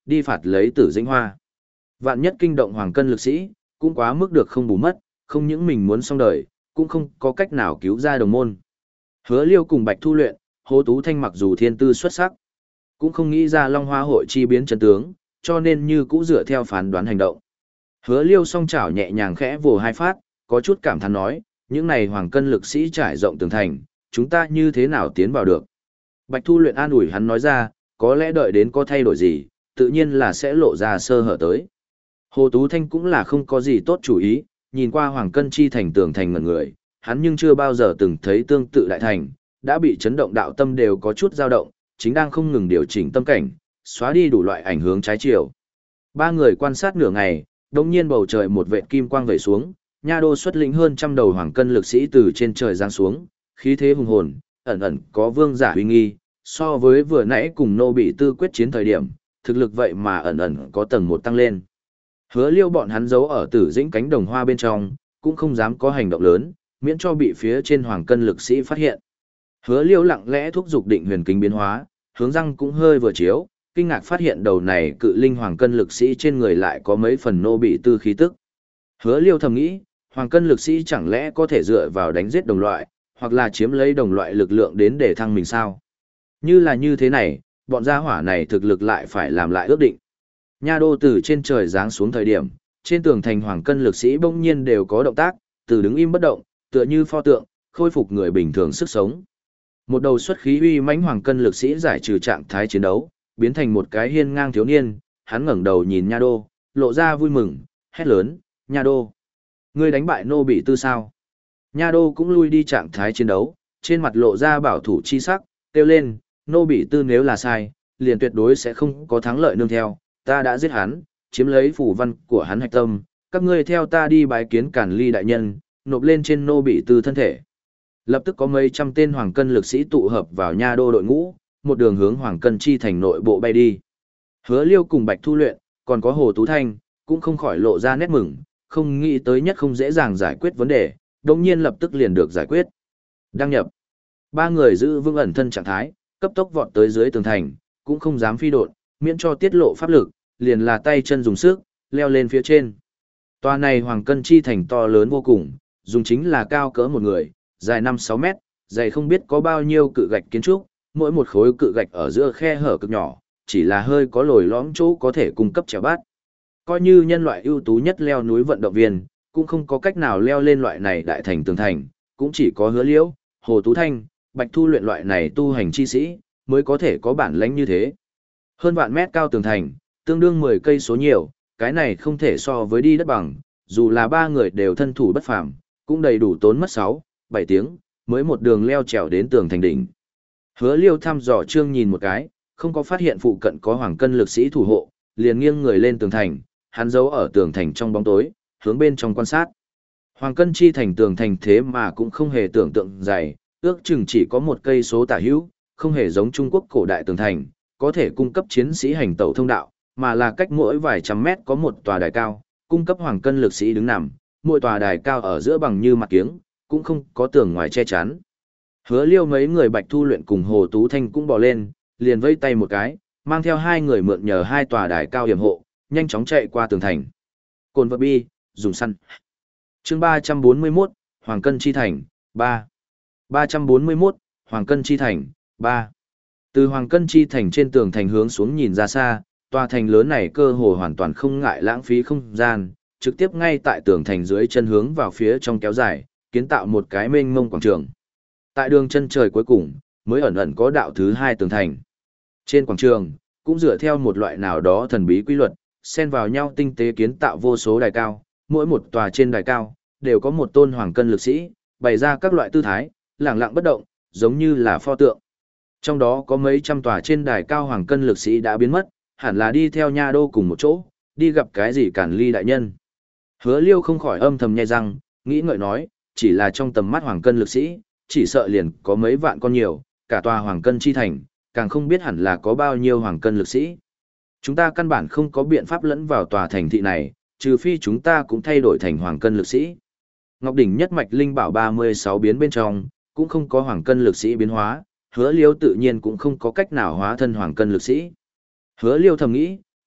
đi phạt lấy Tử Dĩnh Hoa. Vạn nhất kinh động hoàng cân lực sĩ, cũng quá mức được không bù mất, không những mình muốn xong đời, cũng không có cách nào cứu ra đồng môn. Hứa Liêu cùng Bạch Thu luyện, Hồ Tú Thanh mặc dù thiên tư xuất sắc, cũng không nghĩ ra Long Hoa hội chi biến chân tướng, cho nên như cũ dựa theo phán đoán hành động. Hứa Liêu song chảo nhẹ nhàng khẽ vồ hai phát, có chút cảm thán nói, những này hoàng cân lực sĩ trải rộng tường thành, chúng ta như thế nào tiến vào được. Bạch Thu luyện an ủi hắn nói ra, có lẽ đợi đến có thay đổi gì, tự nhiên là sẽ lộ ra sơ hở tới. Hồ Tú Thanh cũng là không có gì tốt chủ ý, nhìn qua hoàng cân chi thành tường thành ngẩn người, hắn nhưng chưa bao giờ từng thấy tương tự đại thành, đã bị chấn động đạo tâm đều có chút dao động, chính đang không ngừng điều chỉnh tâm cảnh, xóa đi đủ loại ảnh hưởng trái chiều. Ba người quan sát nửa ngày, đột nhiên bầu trời một vệt kim quang vẩy xuống, Nha Đô xuất lĩnh hơn trăm đầu hoàng cân lực sĩ từ trên trời giáng xuống, khí thế hùng hồn, ẩn ẩn có vương giả uy nghi, so với vừa nãy cùng nô bị tư quyết chiến thời điểm, thực lực vậy mà ẩn ẩn có tầng một tăng lên. Hứa Liêu bọn hắn giấu ở Tử Dĩnh cánh đồng hoa bên trong, cũng không dám có hành động lớn, miễn cho bị phía trên hoàng cân lực sĩ phát hiện. Hứa Liêu lặng lẽ thúc giục định huyền kính biến hóa, hướng răng cũng hơi vừa chiếu, kinh ngạc phát hiện đầu này cự linh hoàng cân lực sĩ trên người lại có mấy phần nô bị tư khí tức. Hứa Liêu thầm nghĩ, hoàng cân lực sĩ chẳng lẽ có thể dựa vào đánh giết đồng loại, hoặc là chiếm lấy đồng loại lực lượng đến để thăng mình sao? Như là như thế này, bọn gia hỏa này thực lực lại phải làm lại ước định. Nha Đô từ trên trời giáng xuống thời điểm, trên tường thành hoàng cân lực sĩ bỗng nhiên đều có động tác, từ đứng im bất động, tựa như pho tượng, khôi phục người bình thường sức sống. Một đầu xuất khí uy mãnh hoàng cân lực sĩ giải trừ trạng thái chiến đấu, biến thành một cái hiên ngang thiếu niên, hắn ngẩng đầu nhìn Nha Đô, lộ ra vui mừng, hét lớn, Nha Đô, ngươi đánh bại nô bị tư sao? Nha Đô cũng lui đi trạng thái chiến đấu, trên mặt lộ ra bảo thủ chi sắc, kêu lên, nô bị tư nếu là sai, liền tuyệt đối sẽ không có thắng lợi nương theo, ta đã giết hắn, chiếm lấy phủ văn của hắn hạch tâm, các ngươi theo ta đi bái kiến Càn Ly đại nhân, nộp lên trên nô bị tư thân thể. Lập tức có mấy trăm tên hoàng cân lực sĩ tụ hợp vào Nha Đô đội ngũ, một đường hướng hoàng cân chi thành nội bộ bay đi. Hứa Liêu cùng Bạch Thu luyện, còn có Hồ Tú Thanh, cũng không khỏi lộ ra nét mừng, không nghĩ tới nhất không dễ dàng giải quyết vấn đề, đồng nhiên lập tức liền được giải quyết. Đăng nhập. Ba người giữ vững ẩn thân trạng thái, cấp tốc vọt tới dưới tường thành, cũng không dám phi độn, miễn cho tiết lộ pháp lực, liền là tay chân dùng sức, leo lên phía trên. Tòa này hoàng cân chi thành to lớn vô cùng, dùng chính là cao cỡ một người, dài năm sáu mét, dày không biết có bao nhiêu cự gạch kiến trúc, mỗi một khối cự gạch ở giữa khe hở cực nhỏ, chỉ là hơi có lồi lõm chỗ có thể cung cấp trèo bát. Coi như nhân loại ưu tú nhất leo núi vận động viên, cũng không có cách nào leo lên loại này đại thành tường thành, cũng chỉ có Hứa Liễu, Hồ Tú Thanh, Bạch Thu luyện loại này tu hành chi sĩ, mới có thể có bản lĩnh như thế. Hơn vạn mét cao tường thành, tương đương mười cây số nhiều, cái này không thể so với đi đất bằng, dù là ba người đều thân thủ bất phàm, cũng đầy đủ tốn mất sáu, bảy tiếng, mới một đường leo trèo đến tường thành đỉnh. Hứa Liêu thăm dò Trương nhìn một cái, không có phát hiện phụ cận có hoàng cân lực sĩ thủ hộ, liền nghiêng người lên tường thành, hắn giấu ở tường thành trong bóng tối, hướng bên trong quan sát. Hoàng cân chi thành tường thành thế mà cũng không hề tưởng tượng dày, ước chừng chỉ có một cây số tả hữu, không hề giống Trung Quốc cổ đại tường thành, có thể cung cấp chiến sĩ hành tẩu thông đạo, mà là cách mỗi vài trăm mét có một tòa đài cao, cung cấp hoàng cân lực sĩ đứng nằm, mỗi tòa đài cao ở giữa bằng như mặt kiếng, cũng không có tường ngoài che chắn. Hứa Liêu mấy người Bạch Thu luyện cùng Hồ Tú Thanh cũng bò lên, liền vây tay một cái, mang theo hai người mượn nhờ hai tòa đài cao hiểm hộ, nhanh chóng chạy qua tường thành. Cồn vật bi, dùng săn. Chương ba trăm bốn mươi mốt, Hoàng Cân Chi Thành, ba. ba trăm bốn mươi mốt, Hoàng Cân Chi Thành, ba. Từ Hoàng Cân Chi Thành trên tường thành hướng xuống nhìn ra xa, tòa thành lớn này cơ hồ hoàn toàn không ngại lãng phí không gian, trực tiếp ngay tại tường thành dưới chân hướng vào phía trong kéo dài, kiến tạo một cái mênh mông quảng trường. Tại đường chân trời cuối cùng, mới ẩn ẩn có đạo thứ hai tường thành. Trên quảng trường, cũng dựa theo một loại nào đó thần bí quy luật, xen vào nhau tinh tế kiến tạo vô số đài cao, mỗi một tòa trên đài cao, đều có một tôn hoàng cân lực sĩ, bày ra các loại tư thái, lẳng lặng bất động, giống như là pho tượng. Trong đó có mấy trăm tòa trên đài cao hoàng cân lực sĩ đã biến mất, hẳn là đi theo Nha Đô cùng một chỗ, đi gặp cái gì Càn Ly đại nhân. Hứa Liêu không khỏi âm thầm nhai răng, nghĩ ngợi nói, chỉ là trong tầm mắt hoàng cân lực sĩ, chỉ sợ liền có mấy vạn con nhiều, cả tòa hoàng cân chi thành, càng không biết hẳn là có bao nhiêu hoàng cân lực sĩ. Chúng ta căn bản không có biện pháp lẫn vào tòa thành thị này, trừ phi chúng ta cũng thay đổi thành hoàng cân lực sĩ. Ngọc đỉnh nhất mạch linh bảo ba mươi sáu biến bên trong, cũng không có hoàng cân lực sĩ biến hóa, Hứa Liêu tự nhiên cũng không có cách nào hóa thân hoàng cân lực sĩ. Hứa Liêu thầm nghĩ,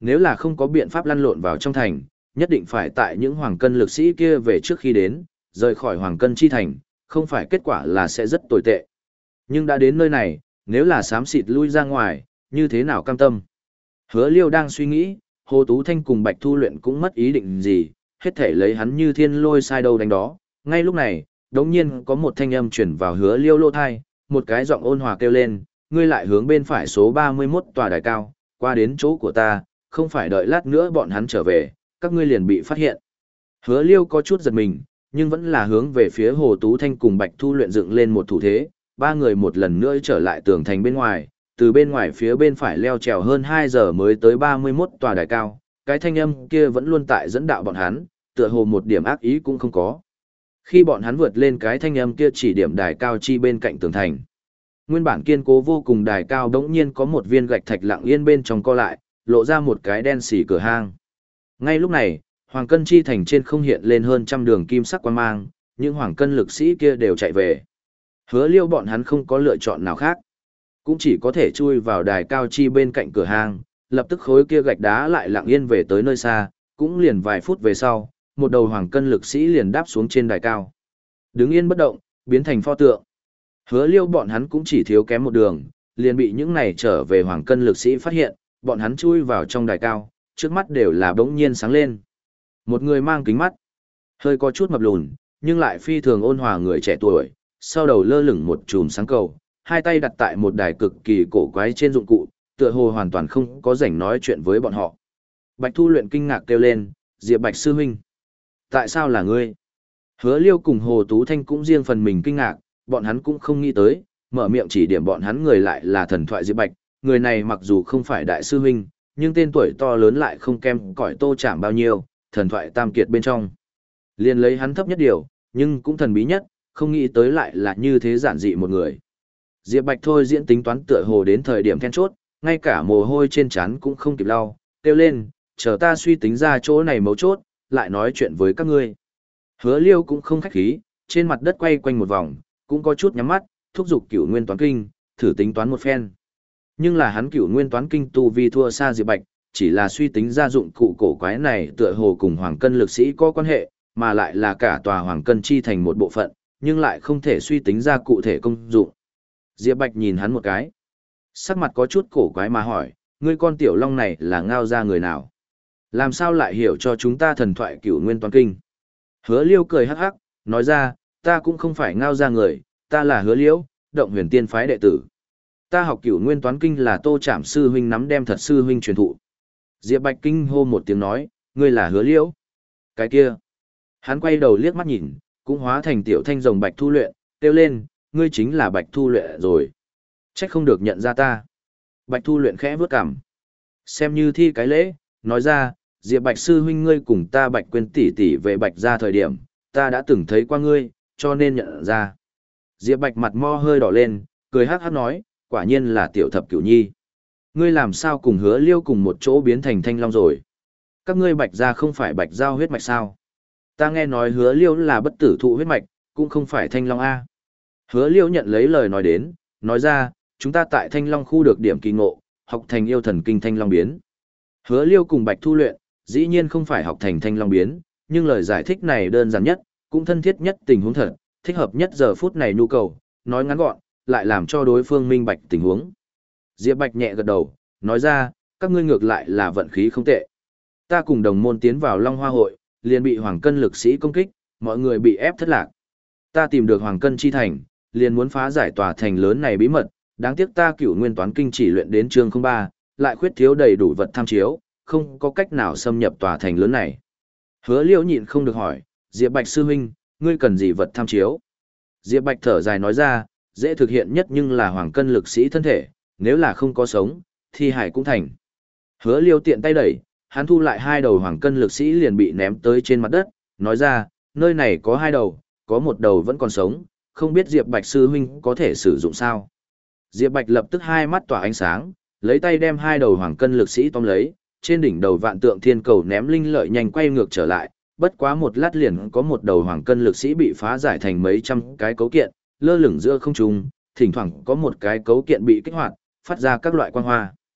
Nếu là không có biện pháp lăn lộn vào trong thành, nhất định phải tại những hoàng cân lực sĩ kia về trước khi đến, rời khỏi hoàng cân chi thành, không phải kết quả là sẽ rất tồi tệ. Nhưng đã đến nơi này, nếu là xám xịt lui ra ngoài, như thế nào cam tâm? Hứa Liêu đang suy nghĩ, Hồ Tú Thanh cùng Bạch Thu Luyện cũng mất ý định gì, hết thể lấy hắn như thiên lôi sai đâu đánh đó. Ngay lúc này, đống nhiên có một thanh âm chuyển vào Hứa Liêu lô thai, một cái giọng ôn hòa kêu lên, ngươi lại hướng bên phải số ba mươi mốt tòa đài cao, qua đến chỗ của ta, không phải đợi lát nữa bọn hắn trở về, các ngươi liền bị phát hiện. Hứa Liêu có chút giật mình, nhưng vẫn là hướng về phía Hồ Tú Thanh cùng Bạch Thu Luyện dựng lên một thủ thế, ba người một lần nữa trở lại tường thành bên ngoài, từ bên ngoài phía bên phải leo trèo hơn hai giờ mới tới ba mươi mốt tòa đài cao, cái thanh âm kia vẫn luôn tại dẫn đạo bọn hắn, tựa hồ một điểm ác ý cũng không có. Khi bọn hắn vượt lên cái thanh âm kia chỉ điểm đài cao chi bên cạnh tường thành. Nguyên bản kiên cố vô cùng đài cao đống nhiên có một viên gạch thạch lặng yên bên trong co lại, lộ ra một cái đen xỉ cửa hang. Ngay lúc này, Hoàng Cân chi thành trên không hiện lên hơn trăm đường kim sắc quang mang, những Hoàng Cân lực sĩ kia đều chạy về. Hứa Liêu bọn hắn không có lựa chọn nào khác, cũng chỉ có thể chui vào đài cao chi bên cạnh cửa hang, lập tức khối kia gạch đá lại lặng yên về tới nơi xa, cũng liền vài phút về sau, một đầu Hoàng Cân lực sĩ liền đáp xuống trên đài cao. Đứng yên bất động, biến thành pho tượng. Hứa Liêu bọn hắn cũng chỉ thiếu kém một đường, liền bị những này trở về Hoàng Cân lực sĩ phát hiện, bọn hắn chui vào trong đài cao, trước mắt đều là bỗng nhiên sáng lên. Một người mang kính mắt, hơi có chút mập lùn, nhưng lại phi thường ôn hòa người trẻ tuổi, sau đầu lơ lửng một chùm sáng cầu, hai tay đặt tại một đài cực kỳ cổ quái trên dụng cụ, tựa hồ hoàn toàn không có rảnh nói chuyện với bọn họ. Bạch Thu Luyện kinh ngạc kêu lên, Diệp Bạch sư huynh, tại sao là ngươi? Hứa Liêu cùng Hồ Tú Thanh cũng riêng phần mình kinh ngạc, bọn hắn cũng không nghĩ tới, mở miệng chỉ điểm bọn hắn người lại là thần thoại Diệp Bạch, người này mặc dù không phải đại sư huynh, nhưng tên tuổi to lớn lại không kém cỏi Tô Trảm bao nhiêu, thần thoại tam kiệt bên trong. Liền lấy hắn thấp nhất điều, nhưng cũng thần bí nhất, không nghĩ tới lại là như thế giản dị một người. Diệp Bạch thôi diễn tính toán tựa hồ đến thời điểm then chốt, ngay cả mồ hôi trên trán cũng không kịp lau, kêu lên, chờ ta suy tính ra chỗ này mấu chốt, lại nói chuyện với các ngươi. Hứa Liêu cũng không khách khí, trên mặt đất quay quanh một vòng, cũng có chút nhắm mắt, thúc giục Cửu Nguyên Toán Kinh, thử tính toán một phen. Nhưng là hắn Cửu Nguyên Toán Kinh tu vi thua xa Diệp Bạch, chỉ là suy tính ra dụng cụ cổ quái này tựa hồ cùng Hoàng Cân lực sĩ có quan hệ, mà lại là cả tòa Hoàng Cân chi thành một bộ phận, nhưng lại không thể suy tính ra cụ thể công dụng. Diệp Bạch nhìn hắn một cái, sắc mặt có chút cổ quái mà hỏi, ngươi con tiểu long này là ngao ra người nào? Làm sao lại hiểu cho chúng ta thần thoại Cửu Nguyên Toán Kinh? Hứa Liêu cười hắc hắc, nói ra, ta cũng không phải ngao ra người, ta là Hứa Liêu, Động Huyền Tiên phái đệ tử. Ta học Cửu Nguyên Toán Kinh là Tô Trảm sư huynh nắm đem thật sư huynh truyền thụ. Diệp Bạch kinh hô một tiếng nói, ngươi là Hứa Liêu. Cái kia. Hắn quay đầu liếc mắt nhìn, cũng hóa thành tiểu thanh rồng Bạch Thu Luyện, kêu lên, ngươi chính là Bạch Thu Luyện rồi. Trách không được nhận ra ta. Bạch Thu Luyện khẽ vướt cằm, xem như thi cái lễ, nói ra, Diệp Bạch sư huynh ngươi cùng ta Bạch Quyên tỷ tỷ về Bạch gia thời điểm, ta đã từng thấy qua ngươi, cho nên nhận ra. Diệp Bạch mặt mo hơi đỏ lên, cười hắc hắc nói, quả nhiên là tiểu thập cửu nhi. Ngươi làm sao cùng Hứa Liêu cùng một chỗ biến thành thanh long rồi? Các ngươi Bạch gia không phải Bạch giao huyết mạch sao? Ta nghe nói Hứa Liêu là bất tử thụ huyết mạch, cũng không phải thanh long a. Hứa Liêu nhận lấy lời nói đến, nói ra, chúng ta tại thanh long khu được điểm kỳ ngộ, học thành yêu thần kinh thanh long biến. Hứa Liêu cùng Bạch Thu Luyện, dĩ nhiên không phải học thành thanh long biến, nhưng lời giải thích này đơn giản nhất, cũng thân thiết nhất tình huống thật, thích hợp nhất giờ phút này nhu cầu, nói ngắn gọn, lại làm cho đối phương minh bạch tình huống. Diệp Bạch nhẹ gật đầu, nói ra, các ngươi ngược lại là vận khí không tệ. Ta cùng đồng môn tiến vào Long Hoa hội, liền bị Hoàng Cân lực sĩ công kích, mọi người bị ép thất lạc. Ta tìm được Hoàng Cân chi thành, liền muốn phá giải tòa thành lớn này bí mật, đáng tiếc ta Cửu Nguyên Toán Kinh chỉ luyện đến chương không ba, lại khuyết thiếu đầy đủ vật tham chiếu, không có cách nào xâm nhập tòa thành lớn này. Hứa Liêu nhịn không được hỏi, Diệp Bạch sư huynh, ngươi cần gì vật tham chiếu? Diệp Bạch thở dài nói ra, dễ thực hiện nhất nhưng là Hoàng Cân lực sĩ thân thể, nếu là không có sống, thì hải cũng thành. Hứa Liêu tiện tay đẩy, hắn thu lại hai đầu Hoàng Cân lực sĩ liền bị ném tới trên mặt đất, nói ra, nơi này có hai đầu, có một đầu vẫn còn sống, không biết Diệp Bạch sư huynh có thể sử dụng sao? Diệp Bạch lập tức hai mắt tỏa ánh sáng, lấy tay đem hai đầu Hoàng Cân lực sĩ tóm lấy, trên đỉnh đầu vạn tượng thiên cầu ném linh lợi nhanh quay ngược trở lại, bất quá một lát liền có một đầu Hoàng Cân lực sĩ bị phá giải thành mấy trăm cái cấu kiện, lơ lửng giữa không trung, thỉnh thoảng có một cái cấu kiện bị kích hoạt, phát ra các loại quang hoa.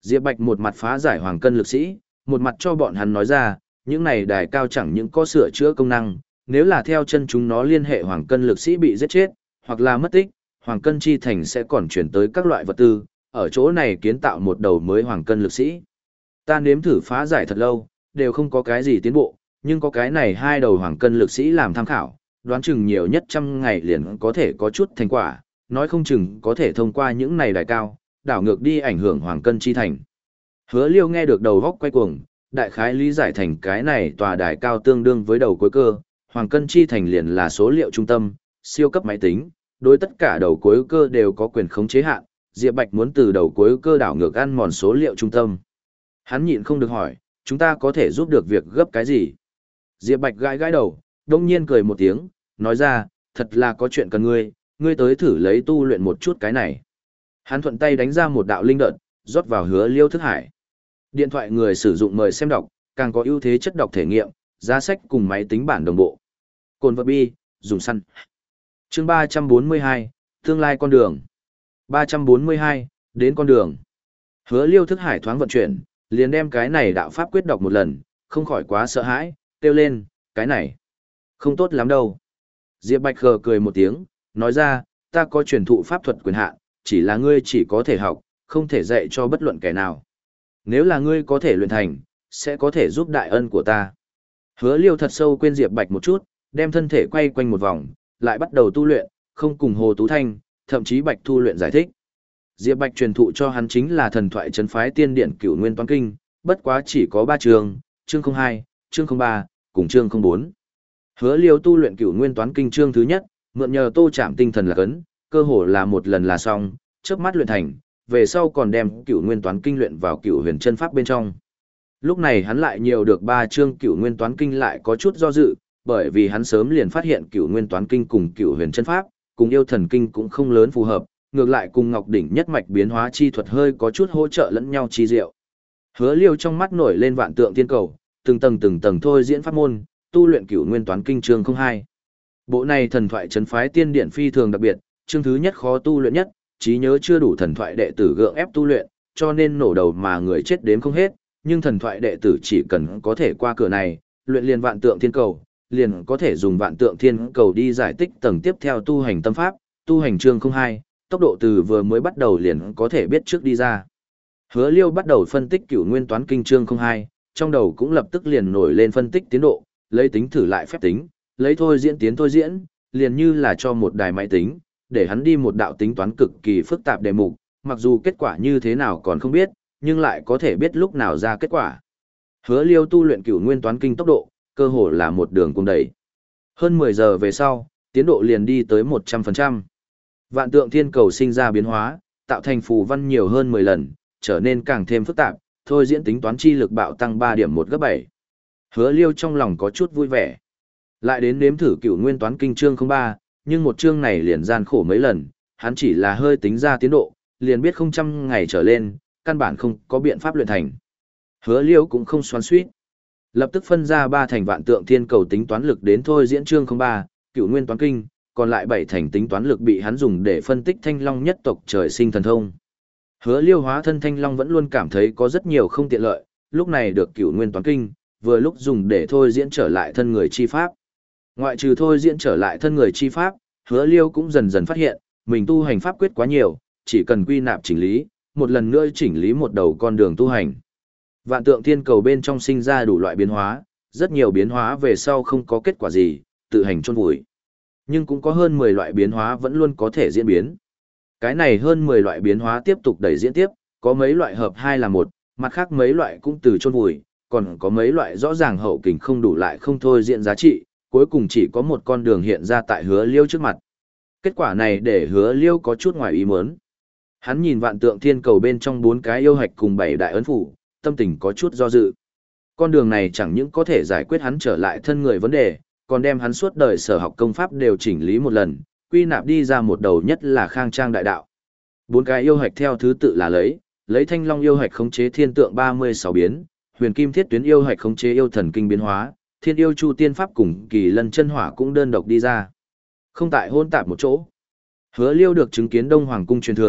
Diệp Bạch một mặt phá giải hoàng cân lực sĩ, một mặt cho bọn hắn nói ra, những này đài cao chẳng những có sửa chữa công năng, nếu là theo chân chúng nó liên hệ hoàng cân lực sĩ bị giết chết, hoặc là mất tích, hoàng cân chi thành sẽ còn chuyển tới các loại vật tư, ở chỗ này kiến tạo một đầu mới hoàng cân lực sĩ. Ta nếm thử phá giải thật lâu, đều không có cái gì tiến bộ, nhưng có cái này hai đầu hoàng cân lực sĩ làm tham khảo, đoán chừng nhiều nhất trăm ngày liền có thể có chút thành quả, nói không chừng có thể thông qua những này đài cao, đảo ngược đi ảnh hưởng hoàng cân chi thành. Hứa Liêu nghe được đầu góc quay cuồng, đại khái lý giải thành cái này tòa đài cao tương đương với đầu cuối cơ, hoàng cân chi thành liền là số liệu trung tâm, siêu cấp máy tính, đối tất cả đầu cuối cơ đều có quyền khống chế hạn, Diệp Bạch muốn từ đầu cuối cơ đảo ngược ăn mòn số liệu trung tâm. Hắn nhịn không được hỏi, chúng ta có thể giúp được việc gấp cái gì? Diệp Bạch gãi gãi đầu, đông nhiên cười một tiếng, nói ra, thật là có chuyện cần ngươi, ngươi tới thử lấy tu luyện một chút cái này. Hắn thuận tay đánh ra một đạo linh đợt, rót vào Hứa Liêu thức hải. Điện thoại người sử dụng mời xem đọc, càng có ưu thế chất đọc thể nghiệm, giá sách cùng máy tính bản đồng bộ. Cồn vật bi, dùng săn. Chương ba trăm bốn mươi hai, tương lai con đường. ba trăm bốn mươi hai, đến con đường. Hứa Liêu thức hải thoáng vận chuyển, liền đem cái này đạo pháp quyết đọc một lần, không khỏi quá sợ hãi, kêu lên, cái này không tốt lắm đâu. Diệp Bạch khờ cười một tiếng, nói ra, ta có truyền thụ pháp thuật quyền hạn, chỉ là ngươi chỉ có thể học, không thể dạy cho bất luận kẻ nào. Nếu là ngươi có thể luyện thành, sẽ có thể giúp đại ân của ta. Hứa Liêu thật sâu quên Diệp Bạch một chút, đem thân thể quay quanh một vòng, lại bắt đầu tu luyện, không cùng Hồ Tú Thanh, thậm chí Bạch Thu luyện giải thích. Diệp Bạch truyền thụ cho hắn chính là thần thoại trấn phái tiên điện Cửu Nguyên Toán Kinh, bất quá chỉ có ba chương, chương không hai, chương không ba, cùng chương không bốn. Hứa Liêu tu luyện Cửu Nguyên Toán Kinh chương thứ nhất, mượn nhờ Tô Trảm tinh thần là cấn, cơ hồ là một lần là xong, chớp mắt luyện thành, về sau còn đem Cửu Nguyên Toán Kinh luyện vào Cửu Huyền Chân Pháp bên trong. Lúc này hắn lại nhiều được ba chương Cửu Nguyên Toán Kinh lại có chút do dự, bởi vì hắn sớm liền phát hiện Cửu Nguyên Toán Kinh cùng Cửu Huyền Chân Pháp, cùng Yêu Thần Kinh cũng không lớn phù hợp, ngược lại cùng Ngọc Đỉnh nhất mạch biến hóa chi thuật hơi có chút hỗ trợ lẫn nhau chi diệu. Hứa Liêu trong mắt nổi lên vạn tượng tiên cầu, từng tầng từng tầng thôi diễn pháp môn, tu luyện Cửu Nguyên Toán Kinh chương không hai. Bộ này thần thoại trấn phái tiên điện phi thường đặc biệt, chương thứ nhất khó tu luyện nhất, trí nhớ chưa đủ thần thoại đệ tử gượng ép tu luyện, cho nên nổ đầu mà người chết đếm không hết, nhưng thần thoại đệ tử chỉ cần có thể qua cửa này, luyện liền vạn tượng thiên cầu, liền có thể dùng vạn tượng thiên cầu đi giải tích tầng tiếp theo tu hành tâm pháp, tu hành chương không hai, tốc độ từ vừa mới bắt đầu liền có thể biết trước đi ra. Hứa Liêu bắt đầu phân tích Cửu Nguyên Toán Kinh chương không hai, trong đầu cũng lập tức liền nổi lên phân tích tiến độ, lấy tính thử lại phép tính, lấy thôi diễn tiến thôi diễn, liền như là cho một đài máy tính, để hắn đi một đạo tính toán cực kỳ phức tạp đề mục, mặc dù kết quả như thế nào còn không biết, nhưng lại có thể biết lúc nào ra kết quả. Hứa Liêu tu luyện Cửu Nguyên Toán Kinh tốc độ, cơ hồ là một đường cùng đẩy. Hơn mười giờ về sau, tiến độ liền đi tới một trăm phần trăm. Vạn tượng thiên cầu sinh ra biến hóa, tạo thành phù văn nhiều hơn mười lần, trở nên càng thêm phức tạp, thôi diễn tính toán chi lực bạo tăng ba điểm một gấp bảy. Hứa Liêu trong lòng có chút vui vẻ. Lại đến nếm thử Cửu Nguyên Toán Kinh chương không ba, nhưng một chương này liền gian khổ mấy lần, hắn chỉ là hơi tính ra tiến độ, liền biết không trăm ngày trở lên, căn bản không có biện pháp luyện thành. Hứa Liêu cũng không xoắn xuýt, lập tức phân ra ba thành vạn tượng thiên cầu tính toán lực đến thôi diễn chương không ba, Cửu Nguyên Toán Kinh, còn lại bảy thành tính toán lực bị hắn dùng để phân tích Thanh Long nhất tộc trời sinh thần thông. Hứa Liêu hóa thân Thanh Long vẫn luôn cảm thấy có rất nhiều không tiện lợi, lúc này được Cửu Nguyên Toán Kinh, vừa lúc dùng để thôi diễn trở lại thân người chi pháp. Ngoại trừ thôi diễn trở lại thân người chi pháp, Hứa Liêu cũng dần dần phát hiện, mình tu hành pháp quyết quá nhiều, chỉ cần quy nạp chỉnh lý, một lần nữa chỉnh lý một đầu con đường tu hành. Vạn tượng thiên cầu bên trong sinh ra đủ loại biến hóa, rất nhiều biến hóa về sau không có kết quả gì, tự hành chôn vùi. Nhưng cũng có hơn mười loại biến hóa vẫn luôn có thể diễn biến. Cái này hơn mười loại biến hóa tiếp tục đẩy diễn tiếp, có mấy loại hợp hai là một, mặt khác mấy loại cũng từ chôn vùi, còn có mấy loại rõ ràng hậu kình không đủ lại không thôi diễn giá trị, cuối cùng chỉ có một con đường hiện ra tại Hứa Liêu trước mặt. Kết quả này để Hứa Liêu có chút ngoài ý muốn. Hắn nhìn vạn tượng thiên cầu bên trong bốn cái yêu hạch cùng bảy đại ấn phủ, tâm tình có chút do dự. Con đường này chẳng những có thể giải quyết hắn trở lại thân người vấn đề, còn đem hắn suốt đời sở học công pháp đều chỉnh lý một lần, quy nạp đi ra một đầu nhất là khang trang đại đạo. Bốn cái yêu hạch theo thứ tự là lấy, lấy Thanh Long yêu hạch khống chế thiên tượng ba mươi sáu biến, Huyền Kim Thiết Tuyến yêu hạch khống chế yêu thần kinh biến hóa, Thiên yêu Chu tiên pháp cùng Kỳ Lân chân hỏa cũng đơn độc đi ra. Không tại hôn tạp một chỗ. Hứa Liêu được chứng kiến Đông Hoàng cung truyền thừa,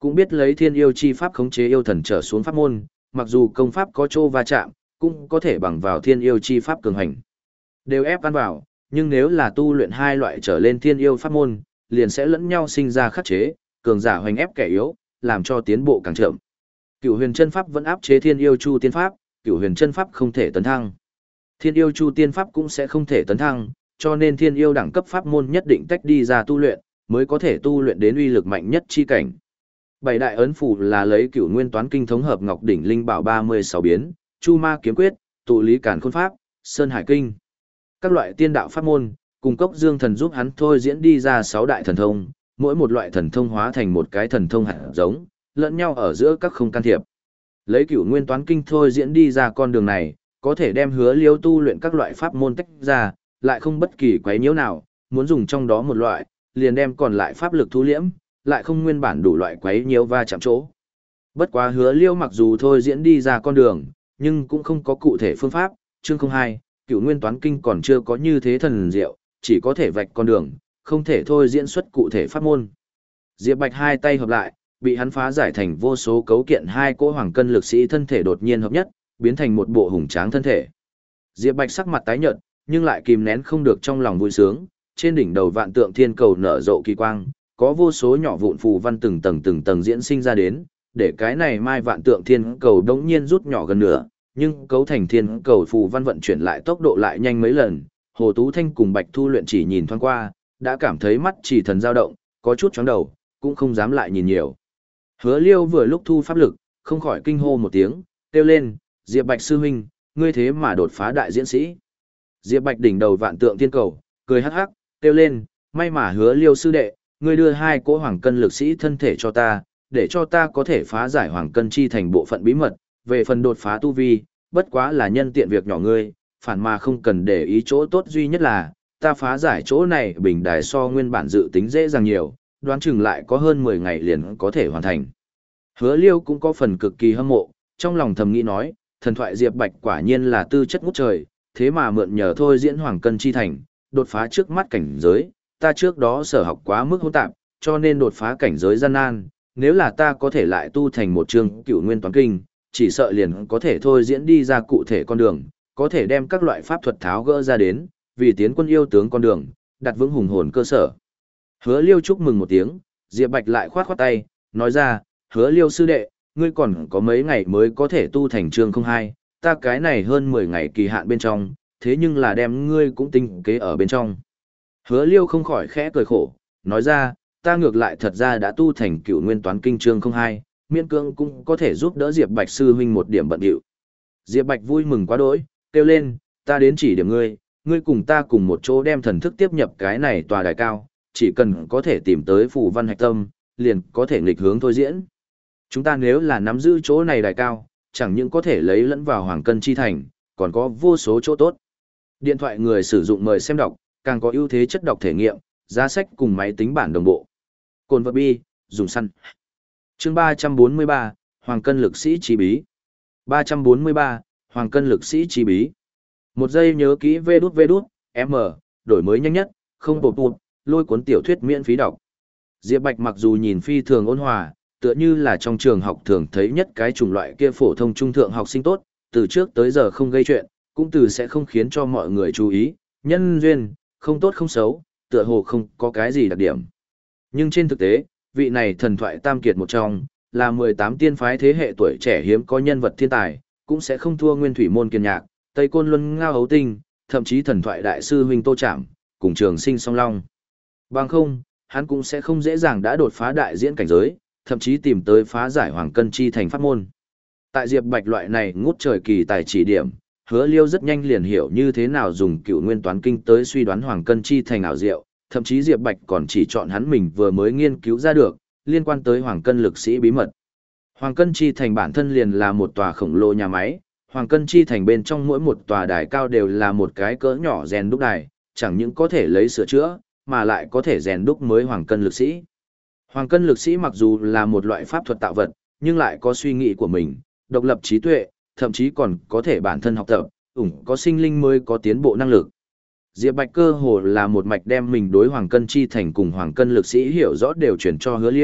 cũng biết lấy thiên yêu chi pháp khống chế yêu thần trở xuống pháp môn, mặc dù công pháp có chỗ va chạm, cũng có thể bằng vào thiên yêu chi pháp cường hành. Đều ép ăn vào, nhưng nếu là tu luyện hai loại trở lên thiên yêu pháp môn, liền sẽ lẫn nhau sinh ra khắc chế, cường giả hoành ép kẻ yếu, làm cho tiến bộ càng chậm. Cửu huyền chân pháp vẫn áp chế thiên yêu chu tiên pháp, cửu huyền chân pháp không thể tấn thăng. Thiên yêu chu tiên pháp cũng sẽ không thể tấn thăng, cho nên thiên yêu đẳng cấp pháp môn nhất định tách đi ra tu luyện, mới có thể tu luyện đến uy lực mạnh nhất chi cảnh. Bảy đại ấn phù là lấy cửu nguyên toán kinh thống hợp ngọc đỉnh linh bảo ba mươi sáu biến, chu ma kiếm quyết, tụ lý càn khôn pháp, sơn hải kinh. Các loại tiên đạo pháp môn, cùng cốc dương thần giúp hắn thôi diễn đi ra sáu đại thần thông, mỗi một loại thần thông hóa thành một cái thần thông hạt giống, lẫn nhau ở giữa các không can thiệp. Lấy cửu nguyên toán kinh thôi diễn đi ra con đường này, có thể đem hứa liêu tu luyện các loại pháp môn tách ra, lại không bất kỳ quấy nhiễu nào, muốn dùng trong đó một loại, liền đem còn lại pháp lực thu liễm, lại không nguyên bản đủ loại quấy nhiễu va chạm chỗ. Bất quá hứa liêu mặc dù thôi diễn đi ra con đường, nhưng cũng không có cụ thể phương pháp, chương không hai, cửu nguyên toán kinh còn chưa có như thế thần diệu, chỉ có thể vạch con đường, không thể thôi diễn xuất cụ thể pháp môn. Diệp Bạch hai tay hợp lại, bị hắn phá giải thành vô số cấu kiện hai cỗ hoàng cân lực sĩ thân thể đột nhiên hợp nhất, biến thành một bộ hùng tráng thân thể. Diệp Bạch sắc mặt tái nhợt, nhưng lại kìm nén không được trong lòng vui sướng, trên đỉnh đầu vạn tượng thiên cầu nở rộ kỳ quang, có vô số nhỏ vụn phù văn từng tầng từng tầng diễn sinh ra đến, để cái này mai vạn tượng thiên cầu đống nhiên rút nhỏ gần nửa, nhưng cấu thành thiên cầu phù văn vận chuyển lại tốc độ lại nhanh mấy lần. Hồ Tú Thanh cùng Bạch Thu Luyện chỉ nhìn thoáng qua, đã cảm thấy mắt chỉ thần dao động, có chút chóng đầu, cũng không dám lại nhìn nhiều. Hứa Liêu vừa lúc thu pháp lực, không khỏi kinh hô một tiếng, kêu lên, Diệp Bạch sư huynh, ngươi thế mà đột phá đại diễn sĩ. Diệp Bạch đỉnh đầu vạn tượng thiên cầu, cười hắc hắc, kêu lên, may mà Hứa Liêu sư đệ, ngươi đưa hai cỗ hoàng cân lực sĩ thân thể cho ta, để cho ta có thể phá giải hoàng cân chi thành bộ phận bí mật, về phần đột phá tu vi, bất quá là nhân tiện việc nhỏ ngươi, phản mà không cần để ý chỗ tốt duy nhất là, ta phá giải chỗ này bình đài so nguyên bản dự tính dễ dàng nhiều, đoán chừng lại có hơn mười ngày liền có thể hoàn thành. Hứa Liêu cũng có phần cực kỳ hâm mộ, trong lòng thầm nghĩ nói, thần thoại Diệp Bạch quả nhiên là tư chất ngút trời, thế mà mượn nhờ thôi diễn hoàng cân chi thành, đột phá trước mắt cảnh giới, ta trước đó sở học quá mức hỗn tạp, cho nên đột phá cảnh giới gian nan, nếu là ta có thể lại tu thành một chương cửu nguyên toán kinh, chỉ sợ liền có thể thôi diễn đi ra cụ thể con đường, có thể đem các loại pháp thuật tháo gỡ ra đến, vì tiến quân yêu tướng con đường, đặt vững hùng hồn cơ sở. Hứa Liêu chúc mừng một tiếng, Diệp Bạch lại khoát khoát tay, nói ra, Hứa Liêu sư đệ, ngươi còn có mấy ngày mới có thể tu thành chương không hai, ta cái này hơn mười ngày kỳ hạn bên trong, thế nhưng là đem ngươi cũng tinh kế ở bên trong. Hứa Liêu không khỏi khẽ cười khổ, nói ra, ta ngược lại thật ra đã tu thành cửu nguyên toán kinh chương không hai, miễn cưỡng cũng có thể giúp đỡ Diệp Bạch sư huynh một điểm bận điệu. Diệp Bạch vui mừng quá đỗi, kêu lên, ta đến chỉ điểm ngươi, ngươi cùng ta cùng một chỗ đem thần thức tiếp nhập cái này tòa đài cao, chỉ cần có thể tìm tới phù văn hạch tâm, liền có thể nghịch hướng thôi diễn. Chúng ta nếu là nắm giữ chỗ này đài cao, chẳng những có thể lấy lẫn vào hoàng cân chi thành, còn có vô số chỗ tốt. Điện thoại người sử dụng mời xem đọc, càng có ưu thế chất đọc thể nghiệm, giá sách cùng máy tính bản đồng bộ. Cồn vật bi, dùng săn. Chương ba trăm bốn mươi ba, Hoàng cân lực sĩ chi bí. ba trăm bốn mươi ba, Hoàng cân lực sĩ chi bí. Một giây nhớ kỹ vê đút vê đút, M, đổi mới nhanh nhất, không bột bụt, lôi cuốn tiểu thuyết miễn phí đọc. Diệp Bạch mặc dù nhìn phi thường ôn hòa, tựa như là trong trường học thường thấy nhất cái chủng loại kia phổ thông trung thượng học sinh tốt, từ trước tới giờ không gây chuyện, cũng từ sẽ không khiến cho mọi người chú ý, nhân duyên, không tốt không xấu, tựa hồ không có cái gì đặc điểm. Nhưng trên thực tế, vị này thần thoại tam kiệt một trong, là mười tám tiên phái thế hệ tuổi trẻ hiếm có nhân vật thiên tài, cũng sẽ không thua Nguyên Thủy Môn Kiền Nhạc, Tây Côn Luân Ngao Hấu Tinh, thậm chí thần thoại đại sư huynh Tô Trảm, cùng Trường Sinh Song Long. Bằng không, hắn cũng sẽ không dễ dàng đã đột phá đại diễn cảnh giới, thậm chí tìm tới phá giải hoàng cân chi thành pháp môn. Tại Diệp Bạch loại này ngút trời kỳ tài chỉ điểm, Hứa Liêu rất nhanh liền hiểu như thế nào dùng cựu nguyên toán kinh tới suy đoán hoàng cân chi thành ảo diệu, thậm chí Diệp Bạch còn chỉ chọn hắn mình vừa mới nghiên cứu ra được, liên quan tới hoàng cân lực sĩ bí mật. Hoàng cân chi thành bản thân liền là một tòa khổng lồ nhà máy, hoàng cân chi thành bên trong mỗi một tòa đài cao đều là một cái cỡ nhỏ rèn đúc đài, chẳng những có thể lấy sửa chữa, mà lại có thể rèn đúc mới hoàng cân lực sĩ. Hoàng cân lực sĩ mặc dù là một loại pháp thuật tạo vật, nhưng lại có suy nghĩ của mình, độc lập trí tuệ, thậm chí còn có thể bản thân học tập, ủng có sinh linh mới có tiến bộ năng lực. Diệp Bạch cơ hồ là một mạch đem mình đối hoàng cân chi thành cùng hoàng cân lực sĩ hiểu rõ đều chuyển cho Hứa Liêu,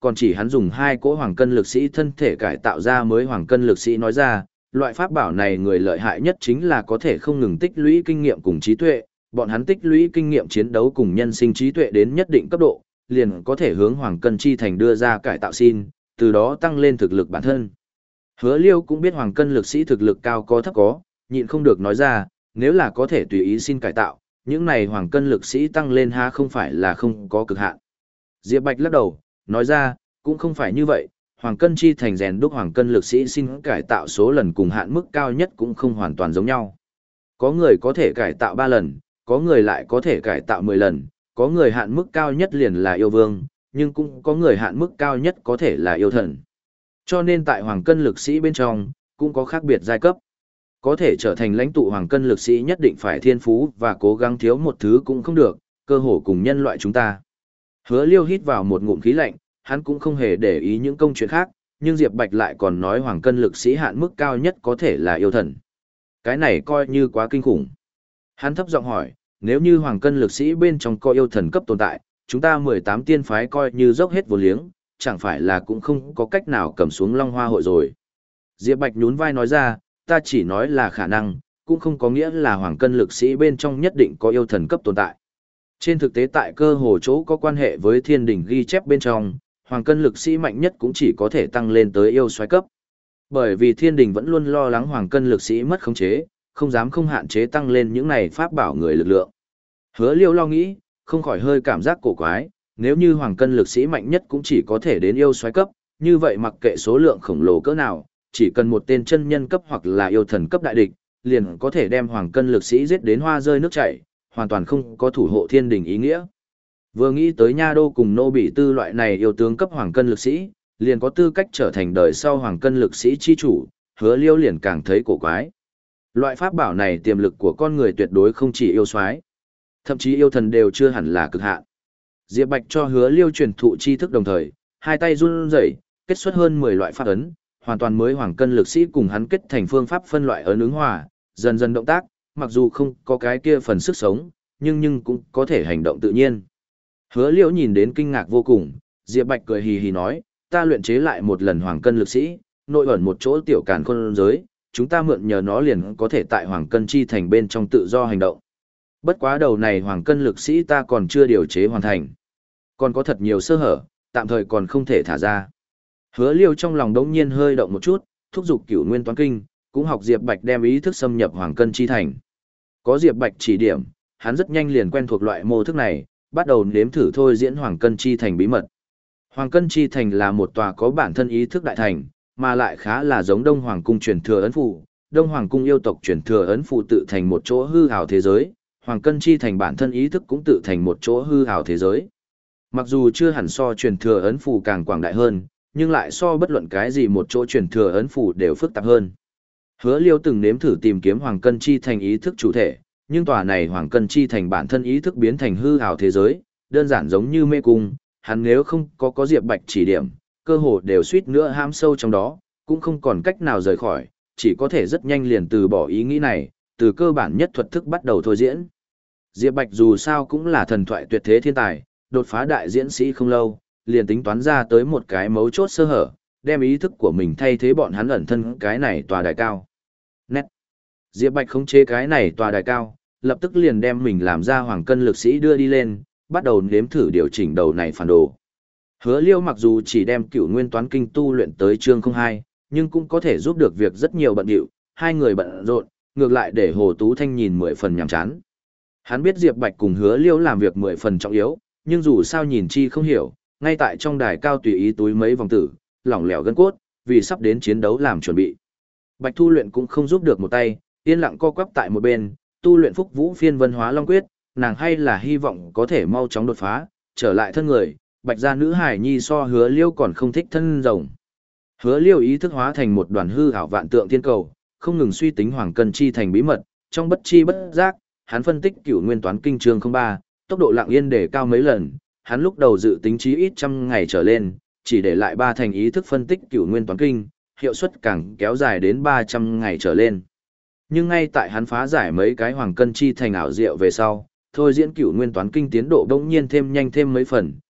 còn chỉ hắn dùng hai cỗ hoàng cân lực sĩ thân thể cải tạo ra mới hoàng cân lực sĩ nói ra, loại pháp bảo này người lợi hại nhất chính là có thể không ngừng tích lũy kinh nghiệm cùng trí tuệ, bọn hắn tích lũy kinh nghiệm chiến đấu cùng nhân sinh trí tuệ đến nhất định cấp độ, liền có thể hướng hoàng cân chi thành đưa ra cải tạo xin, từ đó tăng lên thực lực bản thân. Hứa Liêu cũng biết hoàng cân lực sĩ thực lực cao có thấp có, nhịn không được nói ra, nếu là có thể tùy ý xin cải tạo, những này hoàng cân lực sĩ tăng lên ha không phải là không có cực hạn. Diệp Bạch lắc đầu, nói ra, cũng không phải như vậy, hoàng cân chi thành rèn đúc hoàng cân lực sĩ xin cải tạo số lần cùng hạn mức cao nhất cũng không hoàn toàn giống nhau. Có người có thể cải tạo ba lần, có người lại có thể cải tạo mười lần, có người hạn mức cao nhất liền là yêu vương, nhưng cũng có người hạn mức cao nhất có thể là yêu thần. Cho nên tại hoàng cân lực sĩ bên trong, cũng có khác biệt giai cấp. Có thể trở thành lãnh tụ hoàng cân lực sĩ nhất định phải thiên phú và cố gắng thiếu một thứ cũng không được, cơ hồ cùng nhân loại chúng ta. Hứa Liêu hít vào một ngụm khí lạnh, hắn cũng không hề để ý những công chuyện khác, nhưng Diệp Bạch lại còn nói hoàng cân lực sĩ hạn mức cao nhất có thể là yêu thần. Cái này coi như quá kinh khủng. Hắn thấp giọng hỏi, nếu như hoàng cân lực sĩ bên trong có yêu thần cấp tồn tại, chúng ta mười tám tiên phái coi như dốc hết vô liếng, chẳng phải là cũng không có cách nào cầm xuống Long Hoa hội rồi. Diệp Bạch nhún vai nói ra, ta chỉ nói là khả năng, cũng không có nghĩa là hoàng cân lực sĩ bên trong nhất định có yêu thần cấp tồn tại. Trên thực tế tại cơ hồ chỗ có quan hệ với thiên đỉnh ghi chép bên trong, hoàng cân lực sĩ mạnh nhất cũng chỉ có thể tăng lên tới yêu soái cấp. Bởi vì thiên đình vẫn luôn lo lắng hoàng cân lực sĩ mất khống chế, không dám không hạn chế tăng lên những này pháp bảo người lực lượng. Hứa Liêu lo nghĩ, không khỏi hơi cảm giác cổ quái, nếu như hoàng cân lực sĩ mạnh nhất cũng chỉ có thể đến yêu soái cấp, như vậy mặc kệ số lượng khổng lồ cỡ nào, chỉ cần một tên chân nhân cấp hoặc là yêu thần cấp đại địch, liền có thể đem hoàng cân lực sĩ giết đến hoa rơi nước chảy, hoàn toàn không có thủ hộ thiên đình ý nghĩa. Vừa nghĩ tới Nha Đô cùng Nô Bỉ Tư loại này yêu tướng cấp hoàng cân lực sĩ, liền có tư cách trở thành đời sau hoàng cân lực sĩ chi chủ, Hứa Liêu liền càng thấy cổ quái. Loại pháp bảo này tiềm lực của con người tuyệt đối không chỉ yêu soái, thậm chí yêu thần đều chưa hẳn là cực hạn. Diệp Bạch cho Hứa Liêu truyền thụ tri thức đồng thời, hai tay run rẩy, kết xuất hơn mười loại pháp ấn, hoàn toàn mới hoàng cân lực sĩ cùng hắn kết thành phương pháp phân loại ấn ứng hòa, dần dần động tác, mặc dù không có cái kia phần sức sống, nhưng nhưng cũng có thể hành động tự nhiên. Hứa Liễu nhìn đến kinh ngạc vô cùng, Diệp Bạch cười hì hì nói, ta luyện chế lại một lần hoàng cân lực sĩ, nội ẩn một chỗ tiểu càn khôn giới, chúng ta mượn nhờ nó liền có thể tại hoàng cân chi thành bên trong tự do hành động. Bất quá đầu này hoàng cân lực sĩ ta còn chưa điều chế hoàn thành. Còn có thật nhiều sơ hở, tạm thời còn không thể thả ra. Hứa Liêu trong lòng đống nhiên hơi động một chút, thúc giục Cửu Nguyên Toán Kinh, cũng học Diệp Bạch đem ý thức xâm nhập hoàng cân chi thành. Có Diệp Bạch chỉ điểm, hắn rất nhanh liền quen thuộc loại mô thức này, bắt đầu nếm thử thôi diễn hoàng cân chi thành bí mật. Hoàng cân chi thành là một tòa có bản thân ý thức đại thành, mà lại khá là giống Đông Hoàng cung truyền thừa ấn phụ, Đông Hoàng cung yêu tộc truyền thừa ấn phụ tự thành một chỗ hư ảo thế giới, hoàng cân chi thành bản thân ý thức cũng tự thành một chỗ hư ảo thế giới. Mặc dù chưa hẳn so truyền thừa ấn phụ càng quảng đại hơn, nhưng lại so bất luận cái gì một chỗ truyền thừa ấn phụ đều phức tạp hơn. Hứa Liêu từng nếm thử tìm kiếm hoàng cân chi thành ý thức chủ thể, nhưng tòa này hoàng cân chi thành bản thân ý thức biến thành hư ảo thế giới, đơn giản giống như mê cung, hắn nếu không có có Diệp Bạch chỉ điểm, cơ hồ đều suýt nữa hãm sâu trong đó, cũng không còn cách nào rời khỏi, chỉ có thể rất nhanh liền từ bỏ ý nghĩ này, từ cơ bản nhất thuật thức bắt đầu thôi diễn. Diệp Bạch dù sao cũng là thần thoại tuyệt thế thiên tài, đột phá đại diễn sĩ không lâu, liền tính toán ra tới một cái mấu chốt sơ hở, đem ý thức của mình thay thế bọn hắn ẩn thân cái này tòa đài cao. Nét. Diệp Bạch khống chế cái này tòa đài cao, lập tức liền đem mình làm ra hoàng cân lực sĩ đưa đi lên, bắt đầu nếm thử điều chỉnh đầu này phản đồ. Hứa Liêu mặc dù chỉ đem Cửu Nguyên Toán Kinh tu luyện tới chương không hai, nhưng cũng có thể giúp được việc rất nhiều bận điệu, hai người bận rộn, ngược lại để Hồ Tú Thanh nhìn mười phần nhàm chán. Hắn biết Diệp Bạch cùng Hứa Liêu làm việc mười phần trọng yếu, nhưng dù sao nhìn chi không hiểu, ngay tại trong đài cao tùy ý túi mấy vòng tử, lỏng lẻo gân cốt, vì sắp đến chiến đấu làm chuẩn bị. Bạch Thu Luyện cũng không giúp được một tay, yên lặng co quắp tại một bên, tu luyện Phúc Vũ Phiên Vân Hóa Long Quyết, nàng hay là hy vọng có thể mau chóng đột phá, trở lại thân người. Bạch gia nữ hải nhi so Hứa Liêu còn không thích thân rồng. Hứa Liêu ý thức hóa thành một đoàn hư ảo vạn tượng thiên cầu, không ngừng suy tính hoàng cân chi thành bí mật, trong bất chi bất giác, hắn phân tích Cửu Nguyên Toán Kinh chương không ba, tốc độ lặng yên để cao mấy lần, hắn lúc đầu dự tính chí ít trăm ngày trở lên, chỉ để lại ba thành ý thức phân tích Cửu Nguyên Toán Kinh, hiệu suất càng kéo dài đến ba trăm ngày trở lên. Nhưng ngay tại hắn phá giải mấy cái hoàng cân chi thành ảo diệu về sau, thôi diễn Cửu Nguyên Toán Kinh tiến độ bỗng nhiên thêm nhanh thêm mấy phần,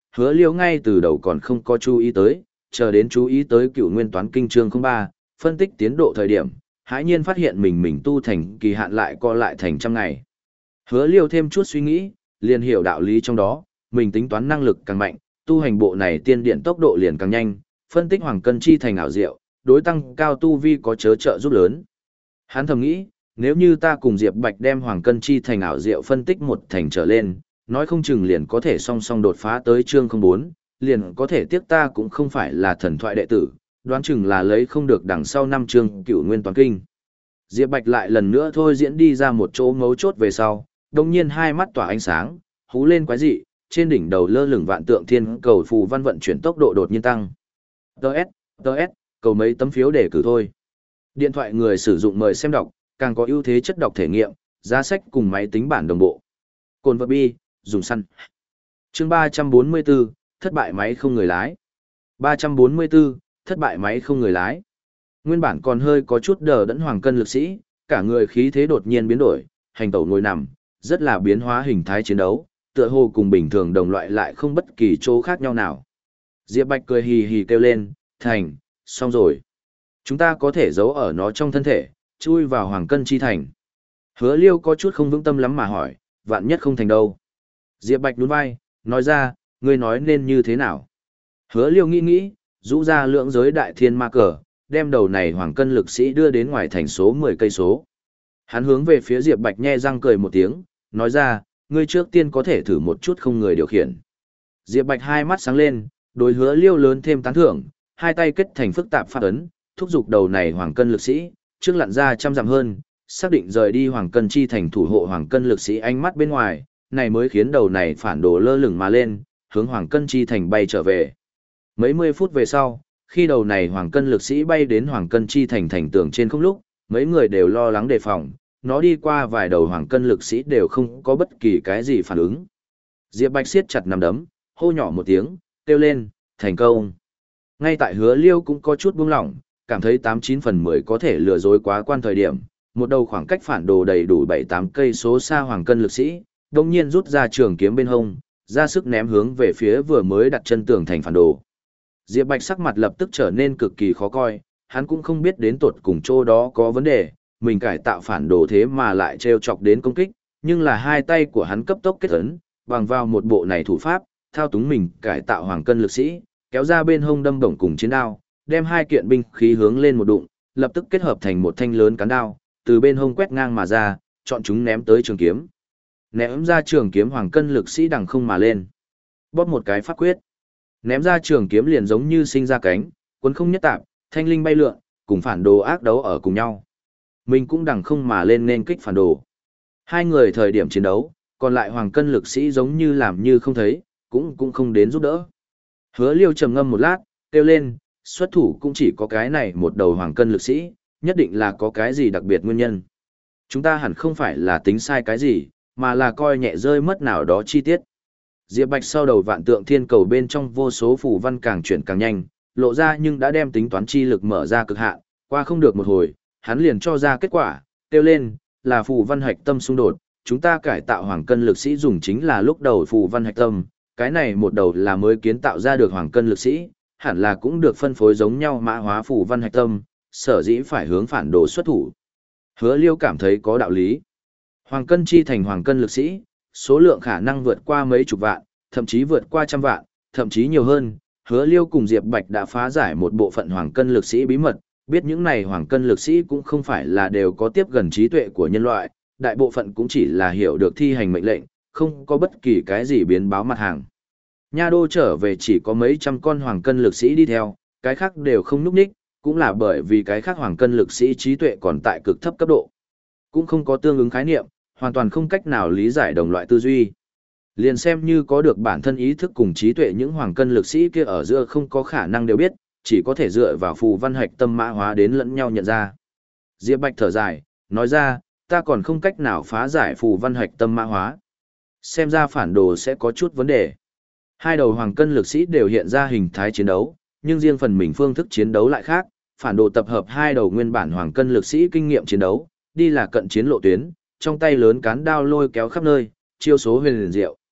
Hứa Liêu ngay từ đầu còn không có chú ý tới, chờ đến chú ý tới Cựu Nguyên Toán Kinh chương không ba, phân tích tiến độ thời điểm, hãi nhiên phát hiện mình mình tu thành kỳ hạn lại co lại thành trăm ngày. Hứa Liêu thêm chút suy nghĩ, liền hiểu đạo lý trong đó, mình tính toán năng lực càng mạnh, tu hành bộ này tiên điện tốc độ liền càng nhanh, phân tích hoàng cân chi thành ảo diệu, đối tăng cao tu vi có chớ trợ giúp lớn. Hắn thầm nghĩ, nếu như ta cùng Diệp Bạch đem hoàng cân chi thành ảo diệu phân tích một thành trở lên, nói không chừng liền có thể song song đột phá tới chương không bốn, liền có thể tiếc ta cũng không phải là thần thoại đệ tử, đoán chừng là lấy không được đằng sau năm chương Cửu Nguyên Toán Kinh. Diệp Bạch lại lần nữa thôi diễn đi ra một chỗ mấu chốt về sau, đồng nhiên hai mắt tỏa ánh sáng, hú lên quái dị, trên đỉnh đầu lơ lửng vạn tượng thiên cầu phù văn vận chuyển tốc độ đột nhiên tăng. Đợt, đợt, cầu mấy tấm phiếu để cử thôi. Điện thoại người sử dụng mời xem đọc, càng có ưu thế chất đọc thể nghiệm, giá sách cùng máy tính bản đồng bộ. Cồn vật bi, dùng săn. Chương ba trăm bốn mươi bốn, thất bại máy không người lái. ba trăm bốn mươi bốn, thất bại máy không người lái. Nguyên bản còn hơi có chút đờ đẫn hoàng cân lực sĩ, cả người khí thế đột nhiên biến đổi, hành tẩu ngồi nằm, rất là biến hóa hình thái chiến đấu, tựa hồ cùng bình thường đồng loại lại không bất kỳ chỗ khác nhau nào. Diệp Bạch cười hì hì kêu lên, thành, xong rồi. Chúng ta có thể giấu ở nó trong thân thể, chui vào hoàng cân chi thành. Hứa Liêu có chút không vững tâm lắm mà hỏi, vạn nhất không thành đâu. Diệp Bạch nhún vai, nói ra, ngươi nói nên như thế nào. Hứa Liêu nghĩ nghĩ, rũ ra lượng giới đại thiên ma cờ, đem đầu này hoàng cân lực sĩ đưa đến ngoài thành số mười cây số. Hắn hướng về phía Diệp Bạch nhe răng cười một tiếng, nói ra, ngươi trước tiên có thể thử một chút không người điều khiển. Diệp Bạch hai mắt sáng lên, đối Hứa Liêu lớn thêm tán thưởng, hai tay kết thành phức tạp pháp ấn, thúc giục đầu này hoàng cân lực sĩ, trước lặn ra trăm dặm hơn, xác định rời đi hoàng cân chi thành thủ hộ hoàng cân lực sĩ ánh mắt bên ngoài, này mới khiến đầu này phản đồ lơ lửng mà lên, hướng hoàng cân chi thành bay trở về. Mấy mươi phút về sau, khi đầu này hoàng cân lực sĩ bay đến hoàng cân chi thành thành tường trên không lúc, mấy người đều lo lắng đề phòng, nó đi qua vài đầu hoàng cân lực sĩ đều không có bất kỳ cái gì phản ứng. Diệp Bạch siết chặt nắm đấm, hô nhỏ một tiếng, kêu lên, thành công. Ngay tại Hứa Liêu cũng có chút buông lỏng, cảm thấy tám chín phần mười có thể lừa dối quá quan thời điểm, một đầu khoảng cách phản đồ đầy đủ bảy tám cây số xa hoàng cân lực sĩ, đồng nhiên rút ra trường kiếm bên hông, ra sức ném hướng về phía vừa mới đặt chân tường thành phản đồ. Diệp Bạch sắc mặt lập tức trở nên cực kỳ khó coi, hắn cũng không biết đến tột cùng chỗ đó có vấn đề, mình cải tạo phản đồ thế mà lại trêu chọc đến công kích, nhưng là hai tay của hắn cấp tốc kết ấn, bằng vào một bộ này thủ pháp, thao túng mình cải tạo hoàng cân lực sĩ, kéo ra bên hông đâm bổng cùng chiến đao, đem hai kiện binh khí hướng lên một đụng, lập tức kết hợp thành một thanh lớn cán đao, từ bên hông quét ngang mà ra, chọn chúng ném tới trường kiếm. Ném ra trường kiếm hoàng cân lực sĩ đằng không mà lên. Bóp một cái pháp quyết. Ném ra trường kiếm liền giống như sinh ra cánh, cuốn không nhất tạp, thanh linh bay lượn, cùng phản đồ ác đấu ở cùng nhau. Mình cũng đằng không mà lên nên kích phản đồ. Hai người thời điểm chiến đấu, còn lại hoàng cân lực sĩ giống như làm như không thấy, cũng cũng không đến giúp đỡ. Hứa Liêu trầm ngâm một lát, kêu lên, xuất thủ cũng chỉ có cái này một đầu hoàng cân lực sĩ, nhất định là có cái gì đặc biệt nguyên nhân. Chúng ta hẳn không phải là tính sai cái gì, mà là coi nhẹ rơi mất nào đó chi tiết. Diệp Bạch sau đầu vạn tượng thiên cầu bên trong vô số phù văn càng chuyển càng nhanh, lộ ra nhưng đã đem tính toán chi lực mở ra cực hạn, qua không được một hồi, hắn liền cho ra kết quả, kêu lên, là phù văn hạch tâm xung đột, chúng ta cải tạo hoàng cân lực sĩ dùng chính là lúc đầu phù văn hạch tâm, cái này một đầu là mới kiến tạo ra được hoàng cân lực sĩ, hẳn là cũng được phân phối giống nhau mã hóa phù văn hạch tâm, sở dĩ phải hướng phản đồ xuất thủ. Hứa Liêu cảm thấy có đạo lý. Hoàng cân chi thành hoàng cân lực sĩ, số lượng khả năng vượt qua mấy chục vạn, thậm chí vượt qua trăm vạn, thậm chí nhiều hơn. Hứa Liêu cùng Diệp Bạch đã phá giải một bộ phận hoàng cân lực sĩ bí mật, biết những này hoàng cân lực sĩ cũng không phải là đều có tiếp gần trí tuệ của nhân loại, đại bộ phận cũng chỉ là hiểu được thi hành mệnh lệnh, không có bất kỳ cái gì biến báo mặt hàng. Nha đô trở về chỉ có mấy trăm con hoàng cân lực sĩ đi theo, cái khác đều không núp ních, cũng là bởi vì cái khác hoàng cân lực sĩ trí tuệ còn tại cực thấp cấp độ. Cũng không có tương ứng khái niệm, hoàn toàn không cách nào lý giải đồng loại tư duy. Liền xem như có được bản thân ý thức cùng trí tuệ những hoàng cân lực sĩ kia ở giữa không có khả năng đều biết, chỉ có thể dựa vào phù văn hạch tâm mã hóa đến lẫn nhau nhận ra. Diệp Bạch thở dài, nói ra, ta còn không cách nào phá giải phù văn hạch tâm mã hóa. Xem ra phản đồ sẽ có chút vấn đề. Hai đầu hoàng cân lực sĩ đều hiện ra hình thái chiến đấu, nhưng riêng phần mình phương thức chiến đấu lại khác, phản đồ tập hợp hai đầu nguyên bản hoàng cân lực sĩ kinh nghiệm chiến đấu, đi là cận chiến lộ tuyến, trong tay lớn cán đao lôi kéo khắp nơi, chiêu số huyền liền diệu.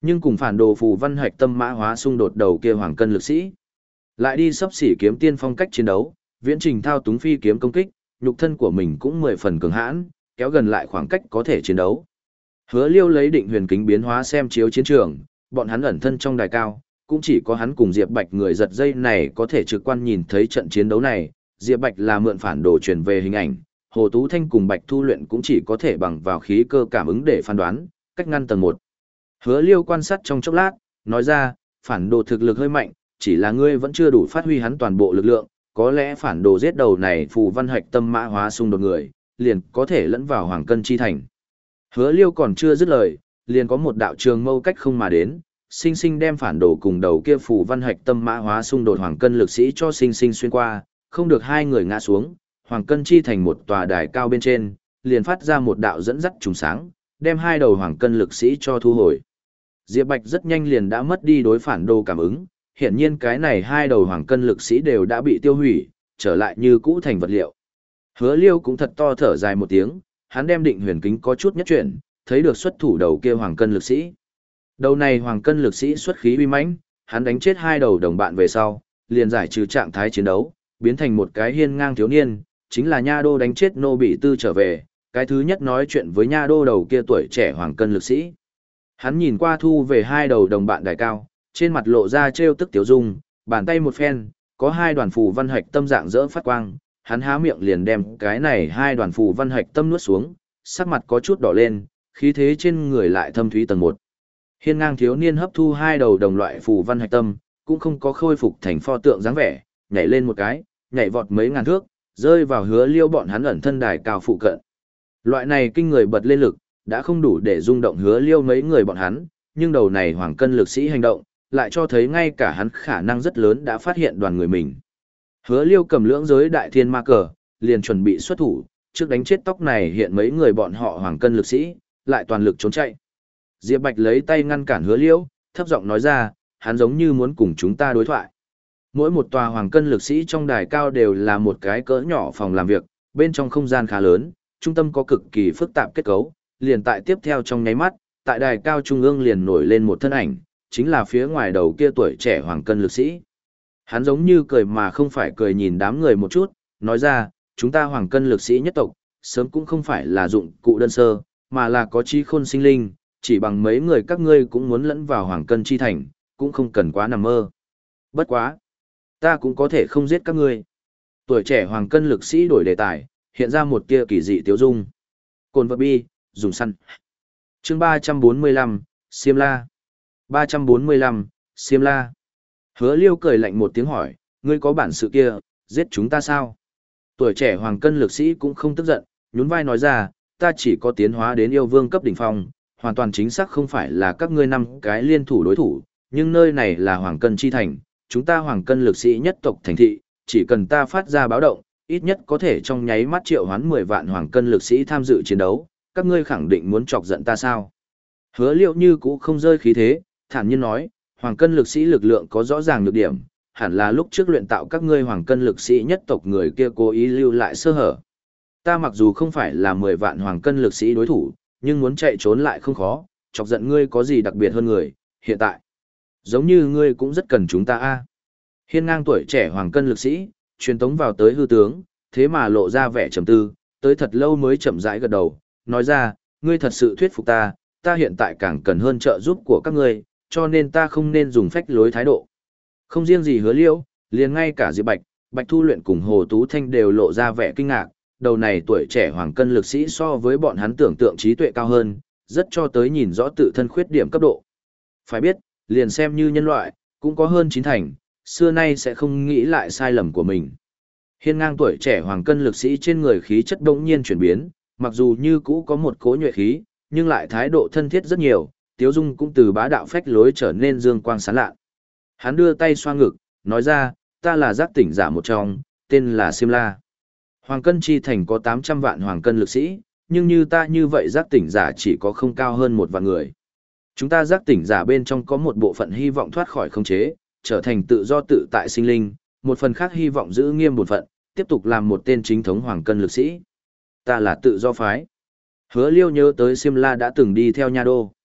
Nhưng cùng phản đồ phù văn hạch tâm mã hóa xung đột đầu kia hoàng cân lực sĩ. Lại đi sắp xỉ kiếm tiên phong cách chiến đấu, viễn trình thao túng phi kiếm công kích, nhục thân của mình cũng mười phần cường hãn, kéo gần lại khoảng cách có thể chiến đấu. Hứa Liêu lấy định huyền kính biến hóa xem chiếu chiến trường, bọn hắn ẩn thân trong đài cao, cũng chỉ có hắn cùng Diệp Bạch người giật dây này có thể trực quan nhìn thấy trận chiến đấu này. Diệp Bạch là mượn phản đồ truyền về hình ảnh, Hồ Tú Thanh cùng Bạch Thu Luyện cũng chỉ có thể bằng vào khí cơ cảm ứng để phán đoán, cách ngăn tầng một. Hứa Liêu quan sát trong chốc lát, nói ra, phản đồ thực lực hơi mạnh, chỉ là ngươi vẫn chưa đủ phát huy hắn toàn bộ lực lượng, có lẽ phản đồ giết đầu này phù văn hạch tâm mã hóa xung đột người, liền có thể lẫn vào hoàng cân chi thành. Hứa Liêu còn chưa dứt lời, liền có một đạo trường mâu cách không mà đến, sinh sinh đem phản đồ cùng đầu kia phù văn hạch tâm mã hóa xung đột hoàng cân lực sĩ cho sinh sinh xuyên qua, không được hai người ngã xuống, hoàng cân chi thành một tòa đài cao bên trên, liền phát ra một đạo dẫn dắt trùng sáng, đem hai đầu hoàng cân lực sĩ cho thu hồi. Diệp Bạch rất nhanh liền đã mất đi đối phản đồ cảm ứng, hiển nhiên cái này hai đầu hoàng cân lực sĩ đều đã bị tiêu hủy, trở lại như cũ thành vật liệu. Hứa Liêu cũng thật to thở dài một tiếng, hắn đem định huyền kính có chút nhất chuyển, thấy được xuất thủ đầu kia hoàng cân lực sĩ. Đầu này hoàng cân lực sĩ xuất khí uy mãnh, hắn đánh chết hai đầu đồng bạn về sau, liền giải trừ trạng thái chiến đấu, biến thành một cái hiên ngang thiếu niên, chính là Nha Đô đánh chết nô bị tư trở về, cái thứ nhất nói chuyện với Nha Đô đầu kia tuổi trẻ hoàng cân lực sĩ. Hắn nhìn qua thu về hai đầu đồng bạn đài cao, trên mặt lộ ra trêu tức tiếu dung, bàn tay một phen, có hai đoàn phù văn hạch tâm dạng dỡ phát quang, hắn há miệng liền đem cái này hai đoàn phù văn hạch tâm nuốt xuống, sắc mặt có chút đỏ lên, khí thế trên người lại thâm thúy tầng một. Hiên ngang thiếu niên hấp thu hai đầu đồng loại phù văn hạch tâm, cũng không có khôi phục thành pho tượng dáng vẻ, nhảy lên một cái, nhảy vọt mấy ngàn thước, rơi vào Hứa Liêu bọn hắn ẩn thân đài cao phụ cận. Loại này kinh người bật lên lực, đã không đủ để rung động Hứa Liêu mấy người bọn hắn, nhưng đầu này hoàng cân lực sĩ hành động, lại cho thấy ngay cả hắn khả năng rất lớn đã phát hiện đoàn người mình. Hứa Liêu cầm lưỡng giới đại thiên ma cờ, liền chuẩn bị xuất thủ, trước đánh chết tóc này hiện mấy người bọn họ hoàng cân lực sĩ, lại toàn lực trốn chạy. Diệp Bạch lấy tay ngăn cản Hứa Liêu, thấp giọng nói ra, hắn giống như muốn cùng chúng ta đối thoại. Mỗi một tòa hoàng cân lực sĩ trong đài cao đều là một cái cỡ nhỏ phòng làm việc, bên trong không gian khá lớn, trung tâm có cực kỳ phức tạp kết cấu, liền tại tiếp theo trong nháy mắt, tại đài cao trung ương liền nổi lên một thân ảnh, chính là phía ngoài đầu kia tuổi trẻ hoàng cân lực sĩ. Hắn giống như cười mà không phải cười nhìn đám người một chút, nói ra, chúng ta hoàng cân lực sĩ nhất tộc, sớm cũng không phải là dụng cụ đơn sơ, mà là có trí khôn sinh linh, chỉ bằng mấy người các ngươi cũng muốn lẫn vào hoàng cân chi thành, cũng không cần quá nằm mơ. Bất quá, ta cũng có thể không giết các ngươi. Tuổi trẻ hoàng cân lực sĩ đổi đề tài, hiện ra một tia kỳ dị tiếu dung. Cồn vật bi, dùng săn. Chương ba trăm bốn mươi lăm, Siêm La. ba trăm bốn mươi lăm, Siêm La. Hứa Liêu cười lạnh một tiếng hỏi, ngươi có bản sự kia, giết chúng ta sao? Tuổi trẻ hoàng cân lực sĩ cũng không tức giận, nhún vai nói ra, ta chỉ có tiến hóa đến yêu vương cấp đỉnh phong, hoàn toàn chính xác không phải là các ngươi năm cái liên thủ đối thủ, nhưng nơi này là hoàng cân chi thành, chúng ta hoàng cân lực sĩ nhất tộc thành thị, chỉ cần ta phát ra báo động, ít nhất có thể trong nháy mắt triệu hoán mười vạn hoàng cân lực sĩ tham dự chiến đấu, các ngươi khẳng định muốn chọc giận ta sao? Hứa Liêu như cũ không rơi khí thế, thản nhiên nói, hoàng cân lực sĩ lực lượng có rõ ràng nhược điểm, hẳn là lúc trước luyện tạo các ngươi hoàng cân lực sĩ nhất tộc người kia cố ý lưu lại sơ hở. Ta mặc dù không phải là mười vạn hoàng cân lực sĩ đối thủ, nhưng muốn chạy trốn lại không khó, chọc giận ngươi có gì đặc biệt hơn người, hiện tại. Giống như ngươi cũng rất cần chúng ta a. Hiên ngang tuổi trẻ hoàng cân lực sĩ, truyền tống vào tới hư tướng, thế mà lộ ra vẻ trầm tư, tới thật lâu mới chậm rãi gật đầu, nói ra, ngươi thật sự thuyết phục ta, ta hiện tại càng cần hơn trợ giúp của các ngươi, cho nên ta không nên dùng phách lối thái độ. Không riêng gì Hứa Liêu, liền ngay cả Diệp Bạch, Bạch Thu Luyện cùng Hồ Tú Thanh đều lộ ra vẻ kinh ngạc, đầu này tuổi trẻ hoàng cân lực sĩ so với bọn hắn tưởng tượng trí tuệ cao hơn, rất cho tới nhìn rõ tự thân khuyết điểm cấp độ. Phải biết, liền xem như nhân loại, cũng có hơn chín thành, xưa nay sẽ không nghĩ lại sai lầm của mình. Hiên ngang tuổi trẻ hoàng cân lực sĩ trên người khí chất bỗng nhiên chuyển biến, mặc dù như cũ có một cỗ nhuệ khí, nhưng lại thái độ thân thiết rất nhiều, tiếu dung cũng từ bá đạo phách lối trở nên dương quang sáng lạ. Hắn đưa tay xoa ngực, nói ra, ta là giác tỉnh giả một trong, tên là Siêm La. Hoàng cân chi thành có tám trăm vạn hoàng cân lực sĩ, nhưng như ta như vậy giác tỉnh giả chỉ có không cao hơn một vạn người. Chúng ta giác tỉnh giả bên trong có một bộ phận hy vọng thoát khỏi khống chế, trở thành tự do tự tại sinh linh, một phần khác hy vọng giữ nghiêm bổn phận, tiếp tục làm một tên chính thống hoàng cân lực sĩ. Ta là tự do phái. Hứa Liêu nhớ tới Siêm La đã từng đi theo Nha Đô.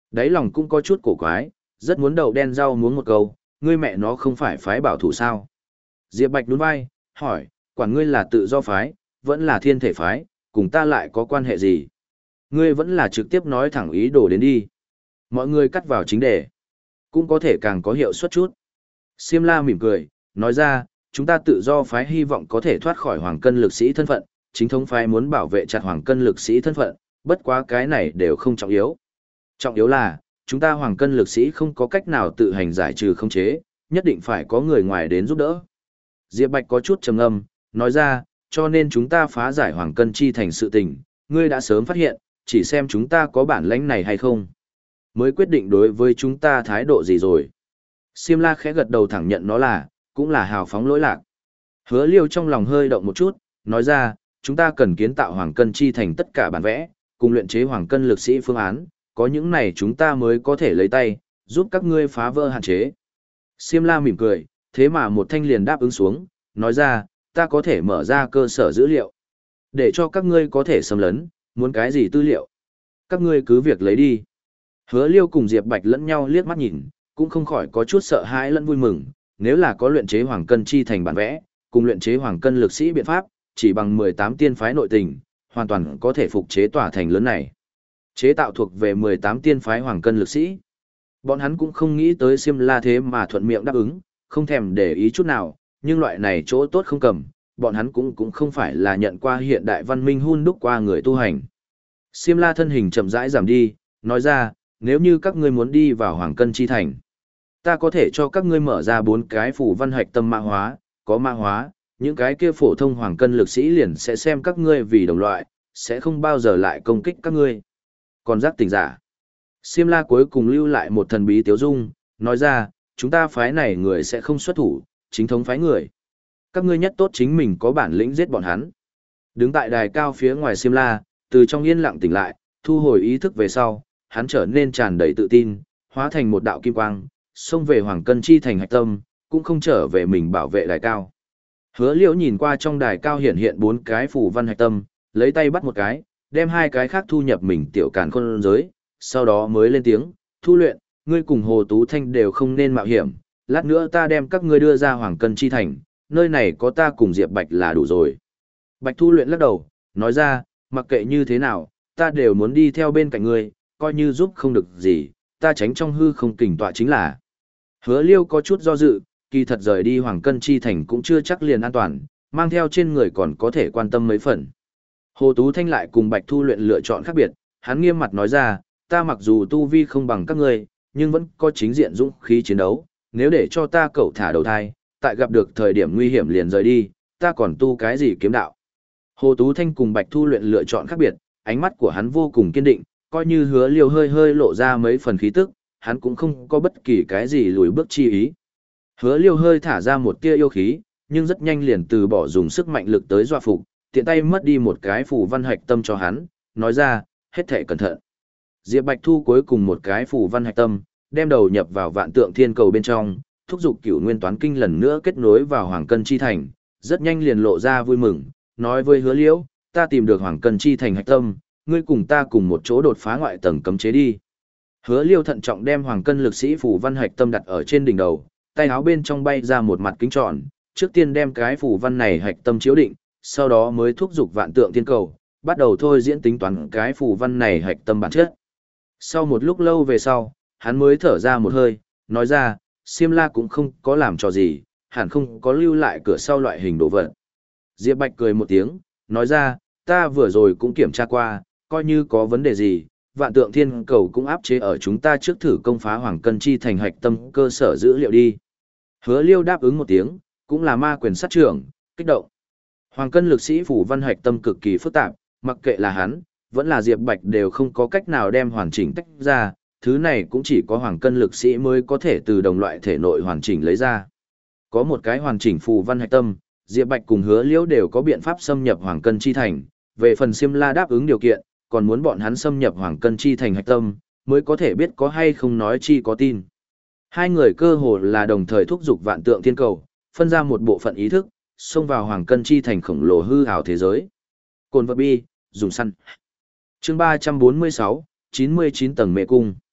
Đấy lòng cũng có chút cổ quái, rất muốn đầu đen rau muống một câu, ngươi mẹ nó không phải phái bảo thủ sao? Diệp Bạch nhún vai, hỏi, quản ngươi là tự do phái, vẫn là thiên thể phái, cùng ta lại có quan hệ gì? Ngươi vẫn là trực tiếp nói thẳng ý đồ đến đi. Mọi người cắt vào chính đề, cũng có thể càng có hiệu suất chút. Siêm La mỉm cười, nói ra, chúng ta tự do phái hy vọng có thể thoát khỏi hoàng cân lực sĩ thân phận, chính thống phái muốn bảo vệ chặt hoàng cân lực sĩ thân phận, bất quá cái này đều không trọng yếu. Trọng yếu là, chúng ta hoàng cân lực sĩ không có cách nào tự hành giải trừ không chế, nhất định phải có người ngoài đến giúp đỡ. Diệp Bạch có chút trầm ngâm, nói ra, cho nên chúng ta phá giải hoàng cân chi thành sự tình, ngươi đã sớm phát hiện, chỉ xem chúng ta có bản lãnh này hay không, mới quyết định đối với chúng ta thái độ gì rồi. Siêm La khẽ gật đầu thẳng nhận nó là, cũng là hào phóng lỗi lạc. Hứa Liêu trong lòng hơi động một chút, nói ra, chúng ta cần kiến tạo hoàng cân chi thành tất cả bản vẽ, cùng luyện chế hoàng cân lực sĩ phương án, có những này chúng ta mới có thể lấy tay, giúp các ngươi phá vỡ hạn chế. Siêm La mỉm cười, thế mà một thanh liền đáp ứng xuống, nói ra, ta có thể mở ra cơ sở dữ liệu, để cho các ngươi có thể xâm lấn, muốn cái gì tư liệu. Các ngươi cứ việc lấy đi. Hứa Liêu cùng Diệp Bạch lẫn nhau liếc mắt nhìn, cũng không khỏi có chút sợ hãi lẫn vui mừng, nếu là có luyện chế hoàng cân chi thành bản vẽ, cùng luyện chế hoàng cân lực sĩ biện pháp, chỉ bằng mười tám tiên phái nội tình, hoàn toàn có thể phục chế tòa thành lớn này. Chế tạo thuộc về mười tám tiên phái hoàng cân lực sĩ. Bọn hắn cũng không nghĩ tới Siêm La thế mà thuận miệng đáp ứng, không thèm để ý chút nào, nhưng loại này chỗ tốt không cầm, bọn hắn cũng cũng không phải là nhận qua hiện đại văn minh hun đúc qua người tu hành. Siêm La thân hình chậm rãi giảm đi, nói ra, nếu như các ngươi muốn đi vào hoàng cân chi thành, ta có thể cho các ngươi mở ra bốn cái phủ văn hạch tâm mã hóa, có mã hóa, những cái kia phổ thông hoàng cân lực sĩ liền sẽ xem các ngươi vì đồng loại, sẽ không bao giờ lại công kích các ngươi. Còn giác tỉnh giả. Siêm La cuối cùng lưu lại một thần bí tiếu dung, nói ra, chúng ta phái này người sẽ không xuất thủ, chính thống phái người. Các ngươi nhất tốt chính mình có bản lĩnh giết bọn hắn. Đứng tại đài cao phía ngoài Siêm La, từ trong yên lặng tỉnh lại, thu hồi ý thức về sau, hắn trở nên tràn đầy tự tin, hóa thành một đạo kim quang, xông về hoàng cân chi thành hạch tâm, cũng không trở về mình bảo vệ đài cao. Hứa Liễu nhìn qua trong đài cao hiện hiện bốn cái phù văn hạch tâm, lấy tay bắt một cái, đem hai cái khác thu nhập mình tiểu càn khôn giới, sau đó mới lên tiếng, thu luyện, ngươi cùng Hồ Tú Thanh đều không nên mạo hiểm, lát nữa ta đem các ngươi đưa ra hoàng cân chi thành, nơi này có ta cùng Diệp Bạch là đủ rồi. Bạch Thu luyện lắc đầu, nói ra, mặc kệ như thế nào, ta đều muốn đi theo bên cạnh ngươi, coi như giúp không được gì, ta tránh trong hư không kình tọa chính là. Hứa Liêu có chút do dự, kỳ thật rời đi hoàng cân chi thành cũng chưa chắc liền an toàn, mang theo trên người còn có thể quan tâm mấy phần. Hồ Tú Thanh lại cùng Bạch Thu luyện lựa chọn khác biệt, hắn nghiêm mặt nói ra, ta mặc dù tu vi không bằng các ngươi, nhưng vẫn có chính diện dũng khí chiến đấu, nếu để cho ta cậu thả đầu thai, tại gặp được thời điểm nguy hiểm liền rời đi, ta còn tu cái gì kiếm đạo. Hồ Tú Thanh cùng Bạch Thu luyện lựa chọn khác biệt, ánh mắt của hắn vô cùng kiên định, coi như Hứa Liêu hơi hơi lộ ra mấy phần khí tức, hắn cũng không có bất kỳ cái gì lùi bước chi ý. Hứa Liêu hơi thả ra một tia yêu khí, nhưng rất nhanh liền từ bỏ dùng sức mạnh lực tới dọa phục, tiện tay mất đi một cái phù văn hạch tâm cho hắn, nói ra, hết thảy cẩn thận. Diệp Bạch thu cuối cùng một cái phù văn hạch tâm, đem đầu nhập vào vạn tượng thiên cầu bên trong, thúc giục cửu nguyên toán kinh lần nữa kết nối vào hoàng cân chi thành, rất nhanh liền lộ ra vui mừng, nói với Hứa Liễu, ta tìm được hoàng cân chi thành hạch tâm, ngươi cùng ta cùng một chỗ đột phá ngoại tầng cấm chế đi. Hứa Liêu thận trọng đem hoàng cân lực sĩ phù văn hạch tâm đặt ở trên đỉnh đầu, tay áo bên trong bay ra một mặt kính tròn, trước tiên đem cái phù văn này hạch tâm chiếu định, sau đó mới thúc giục vạn tượng thiên cầu, bắt đầu thôi diễn tính toán cái phù văn này hạch tâm bản chất. Sau một lúc lâu về sau, hắn mới thở ra một hơi, nói ra, Siêm La cũng không có làm trò gì, hẳn không có lưu lại cửa sau loại hình đồ vật. Diệp Bạch cười một tiếng, nói ra, ta vừa rồi cũng kiểm tra qua, coi như có vấn đề gì, vạn tượng thiên cầu cũng áp chế ở chúng ta trước thử công phá hoàng cân chi thành hạch tâm cơ sở dữ liệu đi. Hứa Liêu đáp ứng một tiếng, cũng là ma quyền sát trưởng, kích động. Hoàng cân lực sĩ phủ văn hạch tâm cực kỳ phức tạp, mặc kệ là hắn, vẫn là Diệp Bạch đều không có cách nào đem hoàn chỉnh tách ra, thứ này cũng chỉ có hoàng cân lực sĩ mới có thể từ đồng loại thể nội hoàn chỉnh lấy ra. Có một cái hoàn chỉnh phù văn hạch tâm, Diệp Bạch cùng Hứa Liễu đều có biện pháp xâm nhập hoàng cân chi thành, về phần Siêm La đáp ứng điều kiện, còn muốn bọn hắn xâm nhập hoàng cân chi thành hạch tâm, mới có thể biết có hay không nói chi có tin. Hai người cơ hồ là đồng thời thúc giục vạn tượng thiên cầu, phân ra một bộ phận ý thức, xông vào hoàng cân chi thành khổng lồ hư ảo thế giới. Cồn vật bi, dùng săn. Chương ba trăm bốn mươi sáu, chín mươi chín tầng mê cung.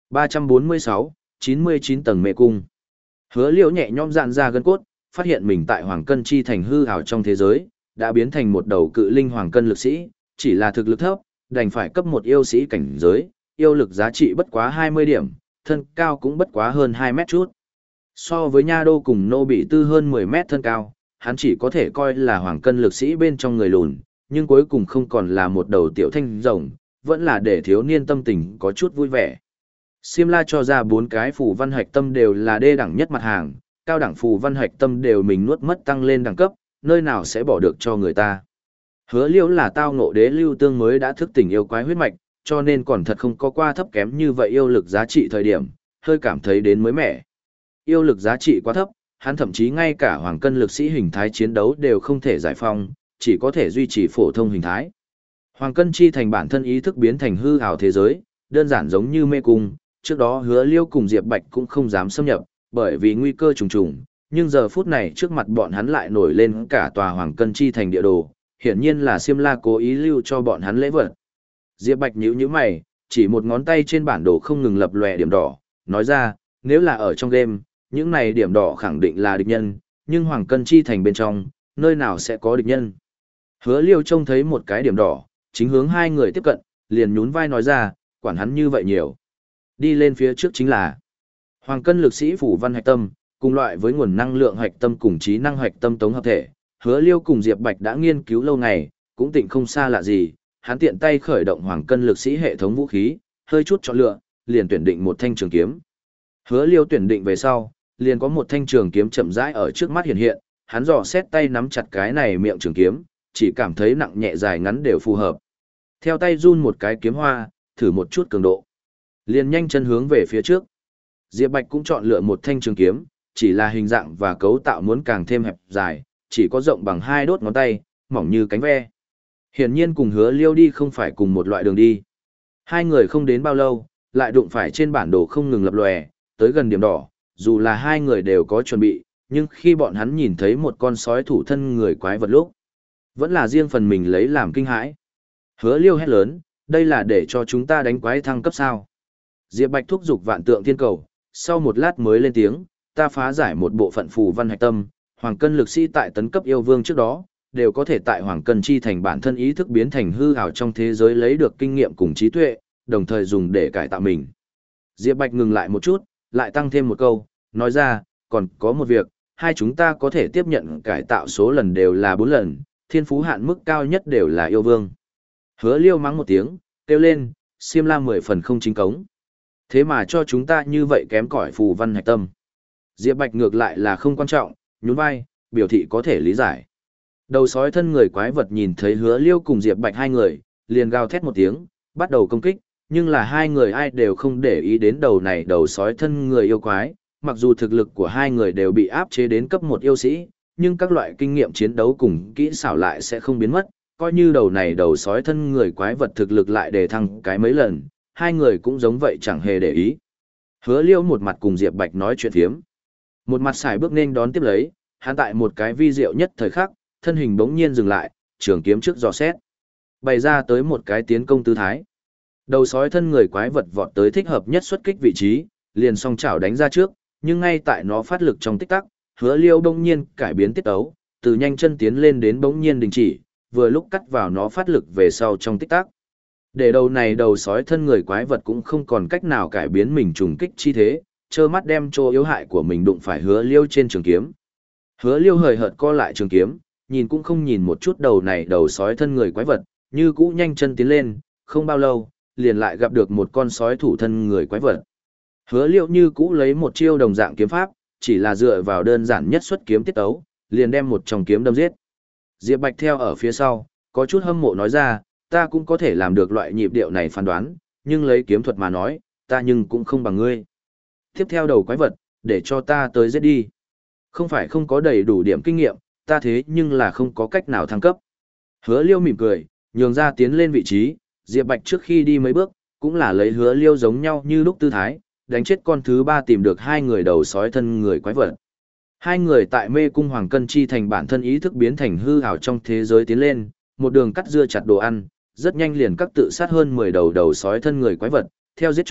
ba trăm bốn mươi sáu, chín mươi chín tầng mê cung. Hứa Liễu nhẹ nhõm dạn ra gân cốt, phát hiện mình tại Hoàng Cân chi thành hư ảo trong thế giới, đã biến thành một đầu cự linh Hoàng Cân lực sĩ, chỉ là thực lực thấp, đành phải cấp một yêu sĩ cảnh giới, yêu lực giá trị bất quá hai mươi điểm, thân cao cũng bất quá hơn hai mét chút. So với Nha Đô cùng Nô Bị Tư hơn mười mét thân cao, hắn chỉ có thể coi là Hoàng Cân lực sĩ bên trong người lùn, nhưng cuối cùng không còn là một đầu tiểu thanh rồng, vẫn là để thiếu niên tâm tình có chút vui vẻ. Siêm La cho ra bốn cái phù văn hạch tâm đều là đê đẳng nhất mặt hàng, cao đẳng phù văn hạch tâm đều mình nuốt mất tăng lên đẳng cấp, nơi nào sẽ bỏ được cho người ta. Hứa Liễu là tao ngộ đế lưu tương mới đã thức tỉnh yêu quái huyết mạch, cho nên còn thật không có qua thấp kém như vậy yêu lực giá trị thời điểm, hơi cảm thấy đến mới mẻ. Yêu lực giá trị quá thấp, hắn thậm chí ngay cả Hoàng Cân lực sĩ hình thái chiến đấu đều không thể giải phong, chỉ có thể duy trì phổ thông hình thái. Hoàng Cân chi thành bản thân ý thức biến thành hư ảo thế giới, đơn giản giống như mê cung, trước đó Hứa Liêu cùng Diệp Bạch cũng không dám xâm nhập, bởi vì nguy cơ trùng trùng, nhưng giờ phút này trước mặt bọn hắn lại nổi lên cả tòa Hoàng Cân chi thành địa đồ, hiển nhiên là Siêm La cố ý lưu cho bọn hắn lễ vật. Diệp Bạch nhíu nhíu mày, chỉ một ngón tay trên bản đồ không ngừng lập lòe điểm đỏ, nói ra, nếu là ở trong game, những này điểm đỏ khẳng định là địch nhân, nhưng Hoàng Cân chi thành bên trong, nơi nào sẽ có địch nhân. Hứa Liêu trông thấy một cái điểm đỏ, chính hướng hai người tiếp cận, liền nhún vai nói ra, quản hắn như vậy nhiều. Đi lên phía trước chính là Hoàng Cân lực sĩ phủ văn hạch tâm, cùng loại với nguồn năng lượng hạch tâm cùng trí năng hạch tâm tống hợp thể. Hứa Liêu cùng Diệp Bạch đã nghiên cứu lâu ngày, cũng tịnh không xa lạ gì, hắn tiện tay khởi động Hoàng Cân lực sĩ hệ thống vũ khí, hơi chút chọn lựa, liền tuyển định một thanh trường kiếm. Hứa Liêu tuyển định về sau, liền có một thanh trường kiếm chậm rãi ở trước mắt hiện hiện, hắn dò xét tay nắm chặt cái này miệng trường kiếm, chỉ cảm thấy nặng nhẹ dài ngắn đều phù hợp. Theo tay run một cái kiếm hoa, thử một chút cường độ. Liền nhanh chân hướng về phía trước. Diệp Bạch cũng chọn lựa một thanh trường kiếm, chỉ là hình dạng và cấu tạo muốn càng thêm hẹp dài, chỉ có rộng bằng hai đốt ngón tay, mỏng như cánh ve. Hiển nhiên cùng Hứa Liêu đi không phải cùng một loại đường đi. Hai người không đến bao lâu, lại đụng phải trên bản đồ không ngừng lập lòe, tới gần điểm đỏ, dù là hai người đều có chuẩn bị, nhưng khi bọn hắn nhìn thấy một con sói thủ thân người quái vật lúc, vẫn là riêng phần mình lấy làm kinh hãi. Hứa Liêu hét lớn, đây là để cho chúng ta đánh quái thăng cấp sao? Diệp Bạch thúc giục vạn tượng thiên cầu, sau một lát mới lên tiếng, ta phá giải một bộ phận phù văn hạch tâm, Hoàng Cân lực sĩ tại tấn cấp yêu vương trước đó, đều có thể tại Hoàng Cân chi thành bản thân ý thức biến thành hư ảo trong thế giới lấy được kinh nghiệm cùng trí tuệ, đồng thời dùng để cải tạo mình. Diệp Bạch ngừng lại một chút, lại tăng thêm một câu, nói ra, còn có một việc, hai chúng ta có thể tiếp nhận cải tạo số lần đều là bốn lần, thiên phú hạn mức cao nhất đều là yêu vương. Hứa Liêu mắng một tiếng, kêu lên, Siêm La mười phần không chính cống. Thế mà cho chúng ta như vậy kém cỏi phù văn hạch tâm. Diệp Bạch ngược lại là không quan trọng, nhún vai, biểu thị có thể lý giải. Đầu sói thân người quái vật nhìn thấy Hứa Liêu cùng Diệp Bạch hai người, liền gào thét một tiếng, bắt đầu công kích, nhưng là hai người ai đều không để ý đến đầu này đầu sói thân người yêu quái, mặc dù thực lực của hai người đều bị áp chế đến cấp một yêu sĩ, nhưng các loại kinh nghiệm chiến đấu cùng kỹ xảo lại sẽ không biến mất, coi như đầu này đầu sói thân người quái vật thực lực lại đề thăng cái mấy lần, hai người cũng giống vậy chẳng hề để ý. Hứa Liêu một mặt cùng Diệp Bạch nói chuyện phiếm, một mặt xài bước nên đón tiếp lấy, hắn tại một cái vi diệu nhất thời khắc, thân hình bỗng nhiên dừng lại, trường kiếm trước dò xét, bày ra tới một cái tiến công tư thái. Đầu sói thân người quái vật vọt tới thích hợp nhất xuất kích vị trí, liền song chảo đánh ra trước, nhưng ngay tại nó phát lực trong tích tắc, Hứa Liêu bỗng nhiên cải biến tiết tấu, từ nhanh chân tiến lên đến bỗng nhiên đình chỉ, vừa lúc cắt vào nó phát lực về sau trong tích tắc. Để đầu này đầu sói thân người quái vật cũng không còn cách nào cải biến mình trùng kích chi thế, trơ mắt đem chỗ yếu hại của mình đụng phải Hứa Liêu trên trường kiếm. Hứa Liêu hời hợt co lại trường kiếm, nhìn cũng không nhìn một chút đầu này đầu sói thân người quái vật, như cũ nhanh chân tiến lên, không bao lâu, liền lại gặp được một con sói thủ thân người quái vật. Hứa Liêu như cũ lấy một chiêu đồng dạng kiếm pháp, chỉ là dựa vào đơn giản nhất xuất kiếm tiết tấu, liền đem một trong kiếm đâm giết. Diệp Bạch theo ở phía sau, có chút hâm mộ nói ra, ta cũng có thể làm được loại nhịp điệu này phán đoán, nhưng lấy kiếm thuật mà nói, ta nhưng cũng không bằng ngươi. Tiếp theo đầu quái vật, để cho ta tới giết đi. Không phải không có đầy đủ điểm kinh nghiệm, ta thế nhưng là không có cách nào thăng cấp. Hứa Liêu mỉm cười, nhường ra tiến lên vị trí, Diệp Bạch trước khi đi mấy bước, cũng là lấy Hứa Liêu giống nhau như lúc tư thái, đánh chết con thứ ba tìm được hai người đầu sói thân người quái vật. Hai người tại mê cung Hoàng Cân chi thành bản thân ý thức biến thành hư ảo trong thế giới tiến lên, một đường cắt dưa chặt đồ ăn, rất nhanh liền cắt tự sát hơn mười đầu đầu sói thân người quái vật, theo giết chóc,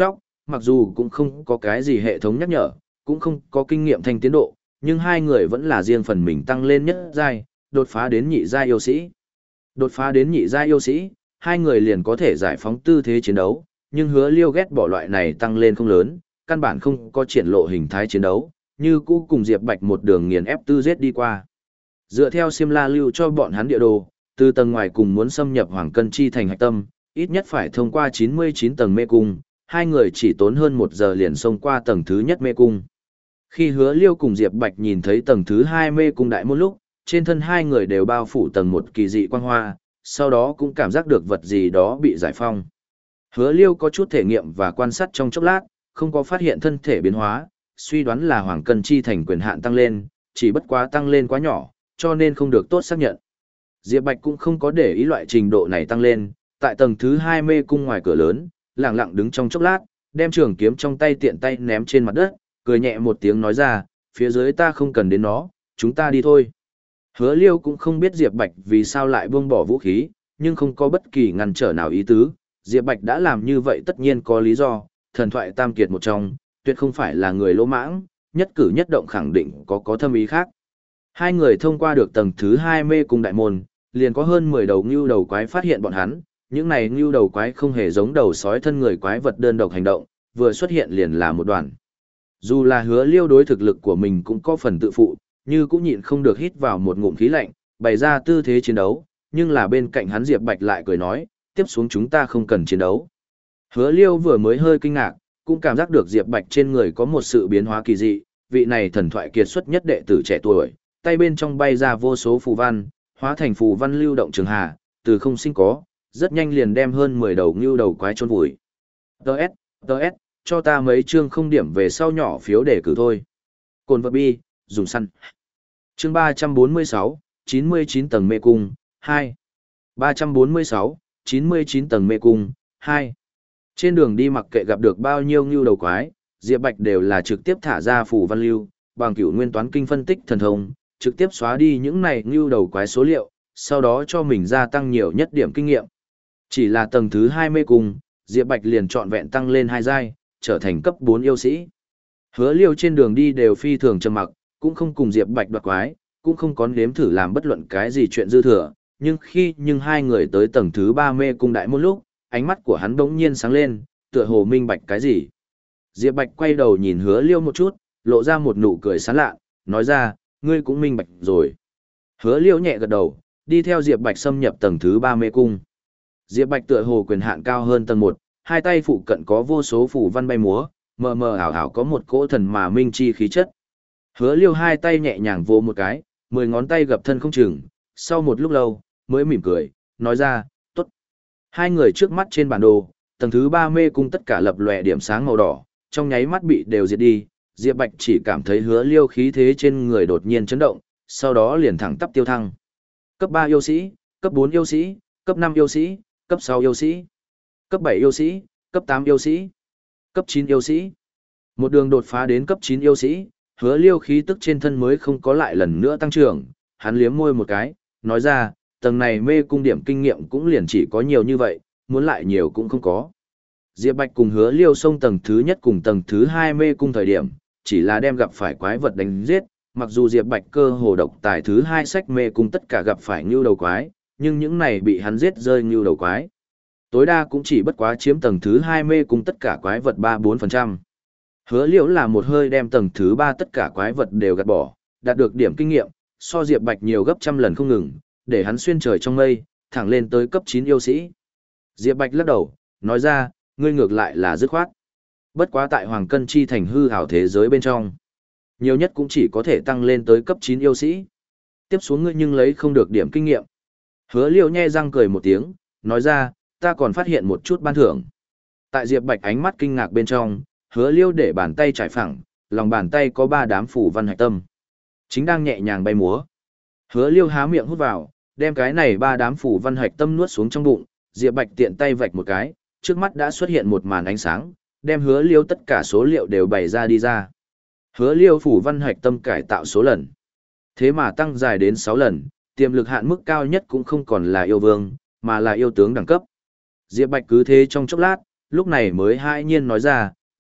mặc dù cũng không có cái gì hệ thống nhắc nhở, cũng không có kinh nghiệm thanh tiến độ, nhưng hai người vẫn là riêng phần mình tăng lên nhất giai, đột phá đến nhị giai yêu sĩ. Đột phá đến nhị giai yêu sĩ, hai người liền có thể giải phóng tư thế chiến đấu, nhưng Hứa Liêu ghét bỏ loại này tăng lên không lớn, căn bản không có triển lộ hình thái chiến đấu, như cũ cùng Diệp Bạch một đường nghiền ép tư giết đi qua. Dựa theo Xiêm La lưu cho bọn hắn địa đồ, từ tầng ngoài cùng muốn xâm nhập Hoàng Cân Chi thành hạch tâm, ít nhất phải thông qua chín mươi chín tầng mê cung, hai người chỉ tốn hơn một giờ liền xông qua tầng thứ nhất mê cung. Khi Hứa Liêu cùng Diệp Bạch nhìn thấy tầng thứ hai mê cung đại môn lúc, trên thân hai người đều bao phủ tầng một kỳ dị quang hoa, sau đó cũng cảm giác được vật gì đó bị giải phong. Hứa Liêu có chút thể nghiệm và quan sát trong chốc lát, không có phát hiện thân thể biến hóa, suy đoán là Hoàng Cân Chi thành quyền hạn tăng lên, chỉ bất quá tăng lên quá nhỏ, cho nên không được tốt xác nhận. Diệp Bạch cũng không có để ý loại trình độ này tăng lên, tại tầng thứ hai mê cung ngoài cửa lớn, lặng lặng đứng trong chốc lát, đem trường kiếm trong tay tiện tay ném trên mặt đất, cười nhẹ một tiếng nói ra, phía dưới ta không cần đến nó, chúng ta đi thôi. Hứa Liêu cũng không biết Diệp Bạch vì sao lại buông bỏ vũ khí, nhưng không có bất kỳ ngăn trở nào ý tứ, Diệp Bạch đã làm như vậy tất nhiên có lý do, thần thoại tam kiệt một trong, tuyệt không phải là người lỗ mãng, nhất cử nhất động khẳng định có có thâm ý khác. Hai người thông qua được tầng thứ hai mê cung đại môn, liền có hơn mười đầu ngưu đầu quái phát hiện bọn hắn, những này ngưu đầu quái không hề giống đầu sói thân người quái vật đơn độc hành động, vừa xuất hiện liền là một đoàn. Dù là Hứa Liêu đối thực lực của mình cũng có phần tự phụ, như cũng nhịn không được hít vào một ngụm khí lạnh, bày ra tư thế chiến đấu, nhưng là bên cạnh hắn Diệp Bạch lại cười nói, tiếp xuống chúng ta không cần chiến đấu. Hứa Liêu vừa mới hơi kinh ngạc, cũng cảm giác được Diệp Bạch trên người có một sự biến hóa kỳ dị, vị này thần thoại kiệt xuất nhất đệ tử trẻ tuổi, tay bên trong bay ra vô số phù văn, hóa thành phù văn lưu động trường hà, từ không sinh có, rất nhanh liền đem hơn mười đầu ngưu đầu quái chôn vùi. Đợt, đợt, cho ta mấy chương không điểm về sau nhỏ phiếu để cử thôi. Cồn vật bi, dùng săn. Chương ba trăm bốn mươi sáu, chín mươi chín tầng mê cung, hai. ba trăm bốn mươi sáu, chín mươi chín tầng mê cung, hai. Trên đường đi mặc kệ gặp được bao nhiêu ngưu đầu quái, Diệp Bạch đều là trực tiếp thả ra phù văn lưu, bằng cửu nguyên toán kinh phân tích thần thông, trực tiếp xóa đi những này ngưu đầu quái số liệu, sau đó cho mình gia tăng nhiều nhất điểm kinh nghiệm. Chỉ là tầng thứ hai mê cung, Diệp Bạch liền trọn vẹn tăng lên hai giai, trở thành cấp bốn yêu sĩ. Hứa Liêu trên đường đi đều phi thường trầm mặc, cũng không cùng Diệp Bạch đoạt quái, cũng không có nếm thử làm bất luận cái gì chuyện dư thừa, nhưng khi nhưng hai người tới tầng thứ ba mê cung đại môn lúc, ánh mắt của hắn bỗng nhiên sáng lên, tựa hồ minh bạch cái gì. Diệp Bạch quay đầu nhìn Hứa Liêu một chút, lộ ra một nụ cười sán lạ, nói ra, ngươi cũng minh bạch rồi. Hứa Liêu nhẹ gật đầu, đi theo Diệp Bạch xâm nhập tầng thứ ba mê cung. Diệp Bạch tựa hồ quyền hạn cao hơn tầng một, hai tay phụ cận có vô số phù văn bay múa, mờ mờ ảo ảo có một cỗ thần mà minh chi khí chất. Hứa Liêu hai tay nhẹ nhàng vỗ một cái, mười ngón tay gập thân không chừng, sau một lúc lâu, mới mỉm cười, nói ra, tốt. Hai người trước mắt trên bản đồ, tầng thứ ba mê cung tất cả lập lòe điểm sáng màu đỏ, trong nháy mắt bị đều diệt đi, Diệp Bạch chỉ cảm thấy Hứa Liêu khí thế trên người đột nhiên chấn động, sau đó liền thẳng tắp tiêu thăng. Cấp ba yêu sĩ, cấp bốn yêu sĩ, cấp năm yêu sĩ, cấp sáu yêu sĩ, cấp bảy yêu sĩ, cấp tám yêu sĩ, cấp chín yêu sĩ. Một đường đột phá đến cấp chín yêu sĩ, Hứa Liêu khí tức trên thân mới không có lại lần nữa tăng trưởng, hắn liếm môi một cái, nói ra, tầng này mê cung điểm kinh nghiệm cũng liền chỉ có nhiều như vậy, muốn lại nhiều cũng không có. Diệp Bạch cùng Hứa Liêu xông tầng thứ nhất cùng tầng thứ hai mê cung thời điểm, chỉ là đem gặp phải quái vật đánh giết, mặc dù Diệp Bạch cơ hồ độc tài thứ hai sách mê cung tất cả gặp phải ngưu đầu quái, nhưng những này bị hắn giết rơi ngưu đầu quái. Tối đa cũng chỉ bất quá chiếm tầng thứ hai mê cung tất cả quái vật ba bốn phần trăm. Hứa Liễu là một hơi đem tầng thứ ba tất cả quái vật đều gạt bỏ, đạt được điểm kinh nghiệm, so Diệp Bạch nhiều gấp trăm lần không ngừng, để hắn xuyên trời trong mây, thẳng lên tới cấp chín yêu sĩ. Diệp Bạch lắc đầu, nói ra, ngươi ngược lại là dứt khoát. Bất quá tại Hoàng Cân Chi thành hư ảo thế giới bên trong, nhiều nhất cũng chỉ có thể tăng lên tới cấp chín yêu sĩ. Tiếp xuống ngươi nhưng lấy không được điểm kinh nghiệm. Hứa Liễu nhe răng cười một tiếng, nói ra, ta còn phát hiện một chút ban thưởng. Tại Diệp Bạch ánh mắt kinh ngạc bên trong, Hứa Liêu để bàn tay trải phẳng, lòng bàn tay có ba đám phủ văn hạch tâm, chính đang nhẹ nhàng bay múa. Hứa Liêu há miệng hút vào, đem cái này ba đám phủ văn hạch tâm nuốt xuống trong bụng, Diệp Bạch tiện tay vạch một cái, trước mắt đã xuất hiện một màn ánh sáng, đem Hứa Liêu tất cả số liệu đều bày ra đi ra. Hứa Liêu phủ văn hạch tâm cải tạo số lần, thế mà tăng dài đến sáu lần, tiềm lực hạn mức cao nhất cũng không còn là yêu vương, mà là yêu tướng đẳng cấp. Diệp Bạch cứ thế trong chốc lát, lúc này mới hai nhiên nói ra,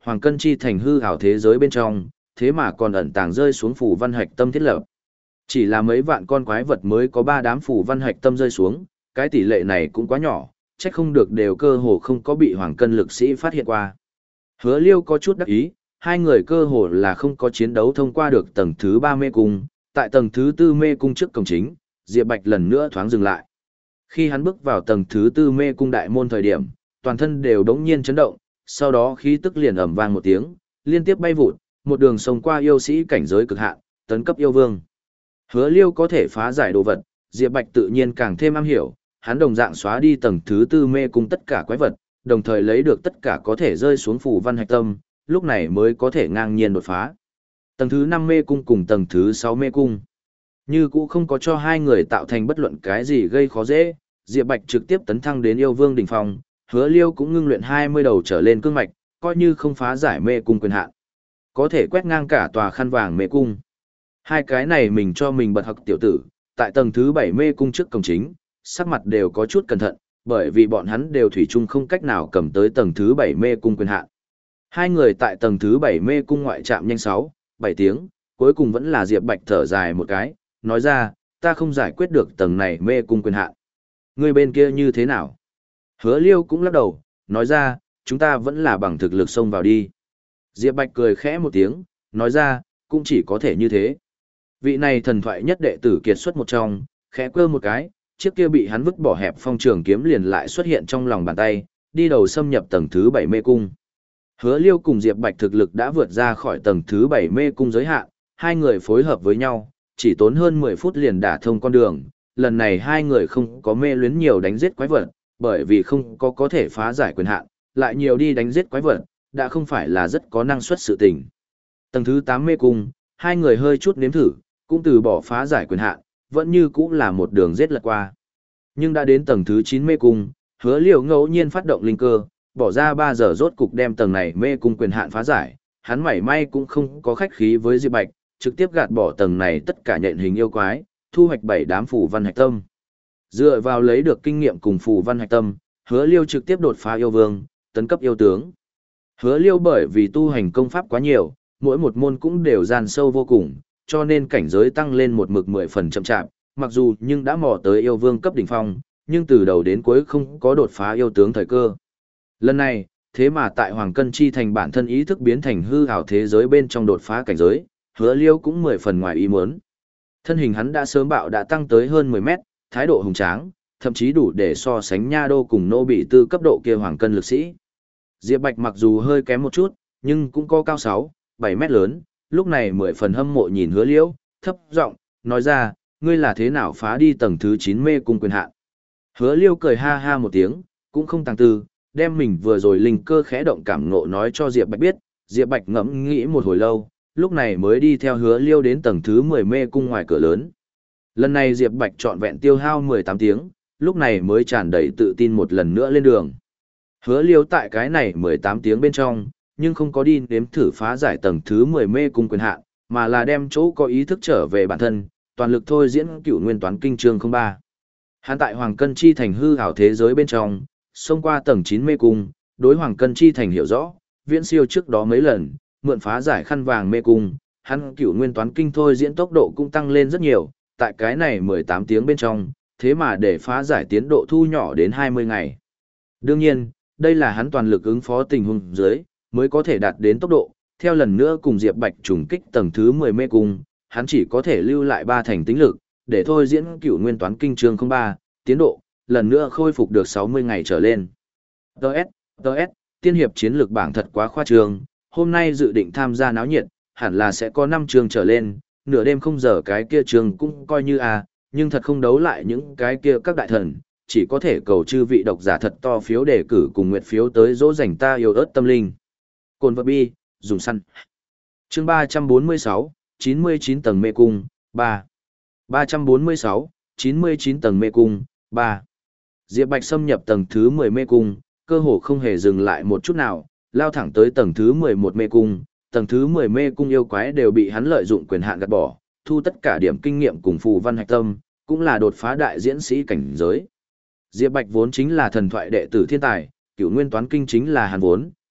Hoàng Cân Chi thành hư ảo thế giới bên trong, thế mà còn ẩn tàng rơi xuống phù văn hạch tâm thiết lập. Chỉ là mấy vạn con quái vật mới có ba đám phù văn hạch tâm rơi xuống, cái tỷ lệ này cũng quá nhỏ, chắc không được đều cơ hồ không có bị Hoàng Cân lực sĩ phát hiện qua. Hứa Liêu có chút đắc ý, hai người cơ hồ là không có chiến đấu thông qua được tầng thứ ba mê cung, tại tầng thứ tư mê cung trước cổng chính, Diệp Bạch lần nữa thoáng dừng lại. Khi hắn bước vào tầng thứ tư mê cung đại môn thời điểm, toàn thân đều đống nhiên chấn động, sau đó khí tức liền ầm vang một tiếng, liên tiếp bay vụt, một đường sông qua yêu sĩ cảnh giới cực hạn, tấn cấp yêu vương. Hứa Liêu có thể phá giải đồ vật, Diệp Bạch tự nhiên càng thêm am hiểu, hắn đồng dạng xóa đi tầng thứ tư mê cung tất cả quái vật, đồng thời lấy được tất cả có thể rơi xuống phù văn hạch tâm, lúc này mới có thể ngang nhiên đột phá. Tầng thứ năm mê cung cùng tầng thứ sáu mê cung, như cũ không có cho hai người tạo thành bất luận cái gì gây khó dễ, Diệp Bạch trực tiếp tấn thăng đến yêu vương đỉnh phong, Hứa Liêu cũng ngưng luyện hai mươi đầu trở lên cương mạch, coi như không phá giải mê cung quyền hạn, có thể quét ngang cả tòa khăn vàng mê cung. Hai cái này mình cho mình bật học tiểu tử, tại tầng thứ bảy mê cung trước cổng chính, sắc mặt đều có chút cẩn thận, bởi vì bọn hắn đều thủy chung không cách nào cầm tới tầng thứ bảy mê cung quyền hạn. Hai người tại tầng thứ bảy mê cung ngoại trạm nhanh sáu, bảy tiếng, cuối cùng vẫn là Diệp Bạch thở dài một cái, nói ra, ta không giải quyết được tầng này mê cung quyền hạn. Người bên kia như thế nào? Hứa Liêu cũng lắc đầu, nói ra, chúng ta vẫn là bằng thực lực xông vào đi. Diệp Bạch cười khẽ một tiếng, nói ra, cũng chỉ có thể như thế. Vị này thần thoại nhất đệ tử kiệt xuất một trong, khẽ quơ một cái, chiếc kia bị hắn vứt bỏ hẹp phong trường kiếm liền lại xuất hiện trong lòng bàn tay, đi đầu xâm nhập tầng thứ bảy mê cung. Hứa Liêu cùng Diệp Bạch thực lực đã vượt ra khỏi tầng thứ bảy mê cung giới hạn, hai người phối hợp với nhau, chỉ tốn hơn mười phút liền đả thông con đường. Lần này hai người không có mê luyến nhiều đánh giết quái vật, bởi vì không có có thể phá giải quyền hạn, lại nhiều đi đánh giết quái vật, đã không phải là rất có năng suất sự tình. Tầng thứ tám mê cung, hai người hơi chút nếm thử, cũng từ bỏ phá giải quyền hạn, vẫn như cũng là một đường giết lật qua. Nhưng đã đến tầng thứ chín mê cung, Hứa Liêu ngẫu nhiên phát động linh cơ, bỏ ra ba giờ rốt cục đem tầng này mê cung quyền hạn phá giải, hắn mảy may cũng không có khách khí với Diệp Bạch, trực tiếp gạt bỏ tầng này tất cả nhện hình yêu quái, thu hoạch bảy đám phù văn hạch tâm. Dựa vào lấy được kinh nghiệm cùng phù văn hạch tâm, Hứa Liêu trực tiếp đột phá yêu vương, tấn cấp yêu tướng. Hứa Liêu bởi vì tu hành công pháp quá nhiều, mỗi một môn cũng đều gian sâu vô cùng, cho nên cảnh giới tăng lên một mực mười phần chậm chạp, mặc dù nhưng đã mò tới yêu vương cấp đỉnh phong, nhưng từ đầu đến cuối không có đột phá yêu tướng thời cơ. Lần này, thế mà tại Hoàng Cân Chi thành bản thân ý thức biến thành hư ảo thế giới bên trong đột phá cảnh giới, Hứa Liêu cũng mười phần ngoài ý muốn. Thân hình hắn đã sớm bạo đã tăng tới hơn mười mét, thái độ hùng tráng, thậm chí đủ để so sánh Nha Đô cùng nô bị tư cấp độ kia Hoàng Cân lực sĩ. Diệp Bạch mặc dù hơi kém một chút, nhưng cũng có cao sáu, bảy mét lớn, lúc này mười phần hâm mộ nhìn Hứa Liêu, thấp giọng nói ra, ngươi là thế nào phá đi tầng thứ chín mê cung quyền hạn. Hứa Liêu cười ha ha một tiếng, cũng không tàng tư, đem mình vừa rồi linh cơ khẽ động cảm ngộ nói cho Diệp Bạch biết, Diệp Bạch ngẫm nghĩ một hồi lâu, lúc này mới đi theo Hứa Liêu đến tầng thứ mười mê cung ngoài cửa lớn. Lần này Diệp Bạch trọn vẹn tiêu hao mười tám tiếng, lúc này mới tràn đầy tự tin một lần nữa lên đường. Hứa Liêu tại cái này mười tám tiếng bên trong, nhưng không có đi nếm thử phá giải tầng thứ mười mê cung quyền hạn, mà là đem chỗ có ý thức trở về bản thân, toàn lực thôi diễn Cửu Nguyên Toán Kinh chương không ba. Hắn tại Hoàng Cân Chi thành hư ảo thế giới bên trong, xông qua tầng chín mê cung, đối Hoàng Cân Chi thành hiểu rõ, viễn siêu trước đó mấy lần, mượn phá giải khăn vàng mê cung, hắn Cửu Nguyên Toán Kinh thôi diễn tốc độ cũng tăng lên rất nhiều, tại cái này mười tám tiếng bên trong, thế mà để phá giải tiến độ thu nhỏ đến hai mươi ngày. Đương nhiên, đây là hắn toàn lực ứng phó tình huống dưới, mới có thể đạt đến tốc độ, theo lần nữa cùng Diệp Bạch trùng kích tầng thứ mười mê cung, hắn chỉ có thể lưu lại ba thành tính lực, để thôi diễn Cửu Nguyên Toán Kinh chương không ba, tiến độ, lần nữa khôi phục được sáu mươi ngày trở lên. đê ét, đê ét, tiên hiệp chiến lược bảng thật quá khoa trương, hôm nay dự định tham gia náo nhiệt, hẳn là sẽ có năm trường trở lên, nửa đêm không giờ cái kia trường cũng coi như à, nhưng thật không đấu lại những cái kia các đại thần, chỉ có thể cầu chư vị độc giả thật to phiếu đề cử cùng nguyệt phiếu tới dỗ dành ta yêu ớt tâm linh. Cồn vật bi, dùng săn. Chương ba trăm bốn mươi sáu, chín mươi chín tầng mê cung, ba. ba trăm bốn mươi sáu, chín mươi chín tầng mê cung, ba. Diệp Bạch xâm nhập tầng thứ mười mê cung, cơ hồ không hề dừng lại một chút nào, lao thẳng tới tầng thứ mười một mê cung, tầng thứ mười mê cung yêu quái đều bị hắn lợi dụng quyền hạn gạt bỏ, thu tất cả điểm kinh nghiệm cùng phù văn hạch tâm, cũng là đột phá đại diễn sĩ cảnh giới. Diệp Bạch vốn chính là thần thoại đệ tử thiên tài, Cửu Nguyên Toán Kinh chính là hắn vốn,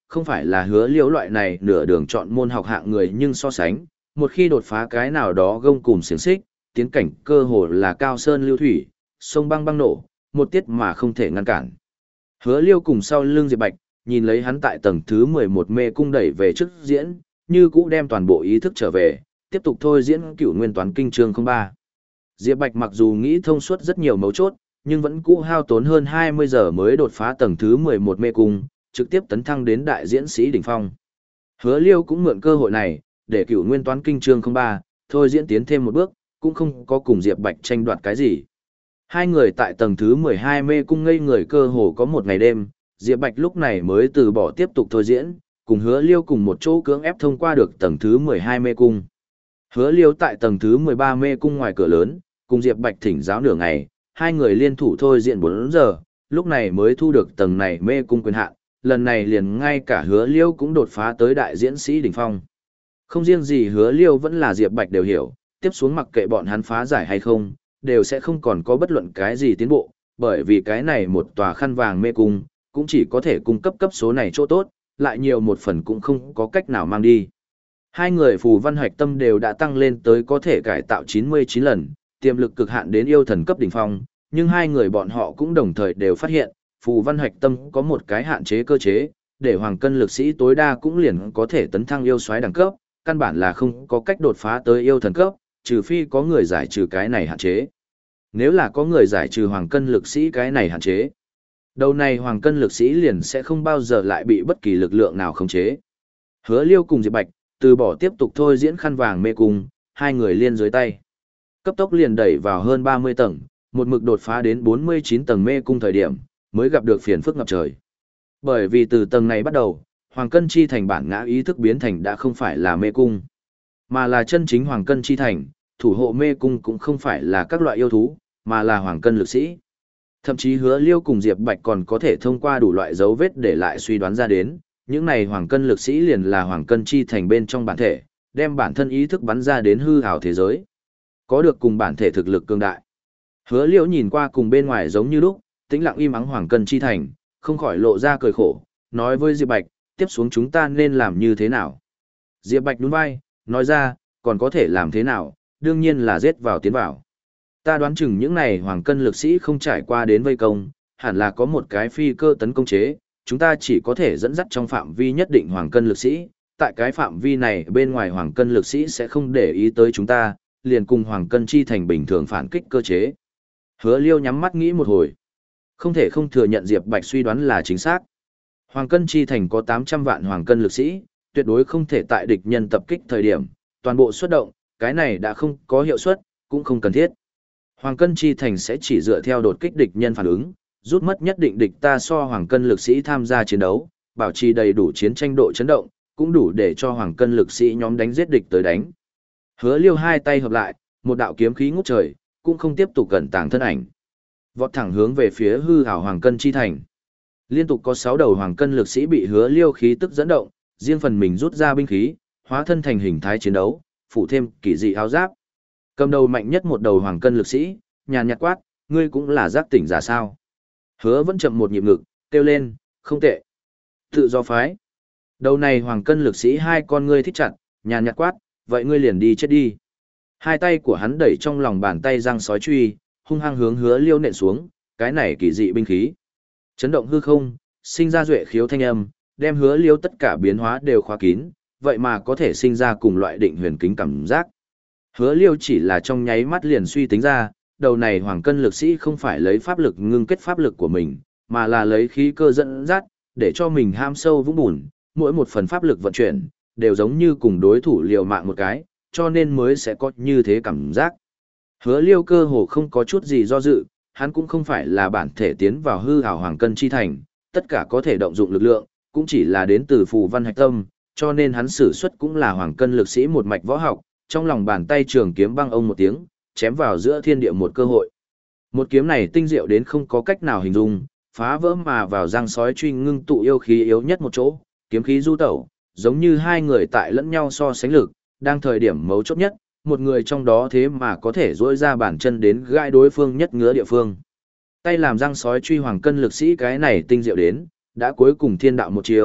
không phải là hứa liễu loại này nửa đường chọn môn học hạng người nhưng so sánh, một khi đột phá cái nào đó gông cùm xiềng xích, tiến cảnh cơ hồ là cao sơn lưu thủy, sông băng băng nổ, một tiết mà không thể ngăn cản. Hứa liêu cùng sau lưng Diệp Bạch, nhìn lấy hắn tại tầng thứ mười một mê cung đẩy về trước diễn, như cũ đem toàn bộ ý thức trở về, tiếp tục thôi diễn cửu nguyên toán kinh chương không ba. Diệp Bạch mặc dù nghĩ thông suốt rất nhiều mấu chốt, nhưng vẫn cũ hao tốn hơn hai mươi giờ mới đột phá tầng thứ mười một mê cung, trực tiếp tấn thăng đến đại diễn sĩ đỉnh phong. Hứa liêu cũng mượn cơ hội này, để cửu nguyên toán kinh chương không ba, thôi diễn tiến thêm một bước, cũng không có cùng Diệp Bạch tranh đoạt cái gì. Hai người tại tầng thứ mười hai mê cung ngây người cơ hồ có một ngày đêm, Diệp Bạch lúc này mới từ bỏ tiếp tục thôi diễn, cùng hứa liêu cùng một chỗ cưỡng ép thông qua được tầng thứ mười hai mê cung. Hứa liêu tại tầng thứ mười ba mê cung ngoài cửa lớn, cùng Diệp Bạch thỉnh giáo nửa ngày, hai người liên thủ thôi diễn bốn giờ, lúc này mới thu được tầng này mê cung quyền hạn, lần này liền ngay cả hứa liêu cũng đột phá tới đại diễn sĩ đỉnh phong. Không riêng gì hứa liêu vẫn là Diệp Bạch đều hiểu, tiếp xuống mặc kệ bọn hắn phá giải hay không, đều sẽ không còn có bất luận cái gì tiến bộ, bởi vì cái này một tòa khăn vàng mê cung, cũng chỉ có thể cung cấp cấp số này chỗ tốt, lại nhiều một phần cũng không có cách nào mang đi. Hai người phù văn hoạch tâm đều đã tăng lên tới có thể cải tạo chín mươi chín lần, tiềm lực cực hạn đến yêu thần cấp đỉnh phong, nhưng hai người bọn họ cũng đồng thời đều phát hiện, phù văn hoạch tâm có một cái hạn chế cơ chế, để hoàng cân lực sĩ tối đa cũng liền có thể tấn thăng yêu soái đẳng cấp, căn bản là không có cách đột phá tới yêu thần cấp, trừ phi có người giải trừ cái này hạn chế. Nếu là có người giải trừ hoàng cân lực sĩ cái này hạn chế, đầu này hoàng cân lực sĩ liền sẽ không bao giờ lại bị bất kỳ lực lượng nào khống chế. Hứa liêu cùng Diệp Bạch, từ bỏ tiếp tục thôi diễn khăn vàng mê cung, hai người liên dưới tay. Cấp tốc liền đẩy vào hơn ba mươi tầng, một mực đột phá đến bốn mươi chín tầng mê cung thời điểm, mới gặp được phiền phức ngập trời. Bởi vì từ tầng này bắt đầu, hoàng cân chi thành bản ngã ý thức biến thành đã không phải là mê cung, mà là chân chính hoàng cân chi thành, thủ hộ mê cung cũng không phải là các loại yêu thú, mà là hoàng cân lực sĩ. Thậm chí hứa liêu cùng Diệp Bạch còn có thể thông qua đủ loại dấu vết để lại suy đoán ra đến, những này hoàng cân lực sĩ liền là hoàng cân chi thành bên trong bản thể, đem bản thân ý thức bắn ra đến hư ảo thế giới. Có được cùng bản thể thực lực cường đại. Hứa liêu nhìn qua cùng bên ngoài giống như lúc, tĩnh lặng im ắng hoàng cân chi thành, không khỏi lộ ra cười khổ, nói với Diệp Bạch, tiếp xuống chúng ta nên làm như thế nào. Diệp Bạch nhún vai, nói ra, còn có thể làm thế nào, đương nhiên là giết vào tiến vào. Ta đoán chừng những này hoàng cân lực sĩ không trải qua đến vây công, hẳn là có một cái phi cơ tấn công chế, chúng ta chỉ có thể dẫn dắt trong phạm vi nhất định hoàng cân lực sĩ, tại cái phạm vi này bên ngoài hoàng cân lực sĩ sẽ không để ý tới chúng ta, liền cùng hoàng cân chi thành bình thường phản kích cơ chế. Hứa liêu nhắm mắt nghĩ một hồi. Không thể không thừa nhận Diệp Bạch suy đoán là chính xác. Hoàng cân chi thành có tám trăm vạn hoàng cân lực sĩ, tuyệt đối không thể tại địch nhân tập kích thời điểm, toàn bộ xuất động, cái này đã không có hiệu suất, cũng không cần thiết. Hoàng cân chi thành sẽ chỉ dựa theo đột kích địch nhân phản ứng, rút mất nhất định địch ta so hoàng cân lực sĩ tham gia chiến đấu, bảo trì đầy đủ chiến tranh độ chấn động, cũng đủ để cho hoàng cân lực sĩ nhóm đánh giết địch tới đánh. Hứa liêu hai tay hợp lại, một đạo kiếm khí ngút trời, cũng không tiếp tục cẩn tàng thân ảnh. Vọt thẳng hướng về phía hư ảo hoàng cân chi thành. Liên tục có sáu đầu hoàng cân lực sĩ bị hứa liêu khí tức dẫn động, riêng phần mình rút ra binh khí, hóa thân thành hình thái chiến đấu, phụ thêm kỳ dị áo giáp. Cầm đầu mạnh nhất một đầu hoàng cân lực sĩ, nhàn nhạt quát, ngươi cũng là giác tỉnh giả sao? Hứa vẫn chậm một nhịp ngực, kêu lên, không tệ. Tự do phái. Đầu này hoàng cân lực sĩ hai con ngươi thích chặt, nhàn nhạt quát, vậy ngươi liền đi chết đi. Hai tay của hắn đẩy trong lòng bàn tay răng sói truy, hung hăng hướng hứa liêu nện xuống, cái này kỳ dị binh khí. Chấn động hư không, sinh ra duệ khiếu thanh âm, đem hứa liêu tất cả biến hóa đều khóa kín, vậy mà có thể sinh ra cùng loại định huyền kính cảm giác. Hứa liêu chỉ là trong nháy mắt liền suy tính ra, đầu này hoàng cân lực sĩ không phải lấy pháp lực ngưng kết pháp lực của mình, mà là lấy khí cơ dẫn dắt, để cho mình ham sâu vũng bùn, mỗi một phần pháp lực vận chuyển, đều giống như cùng đối thủ liều mạng một cái, cho nên mới sẽ có như thế cảm giác. Hứa liêu cơ hồ không có chút gì do dự, hắn cũng không phải là bản thể tiến vào hư ảo hoàng cân chi thành, tất cả có thể động dụng lực lượng, cũng chỉ là đến từ phù văn hạch tâm, cho nên hắn sử xuất cũng là hoàng cân lực sĩ một mạch võ học, trong lòng bàn tay trường kiếm băng ông một tiếng, chém vào giữa thiên địa một cơ hội. Một kiếm này tinh diệu đến không có cách nào hình dung, phá vỡ mà vào răng sói truy ngưng tụ yêu khí yếu nhất một chỗ, kiếm khí du tẩu, giống như hai người tại lẫn nhau so sánh lực, đang thời điểm mấu chốt nhất, một người trong đó thế mà có thể duỗi ra bàn chân đến gai đối phương nhất ngứa địa phương. Tay làm răng sói truy hoàng cân lực sĩ cái này tinh diệu đến, đã cuối cùng thiên đạo một chiều,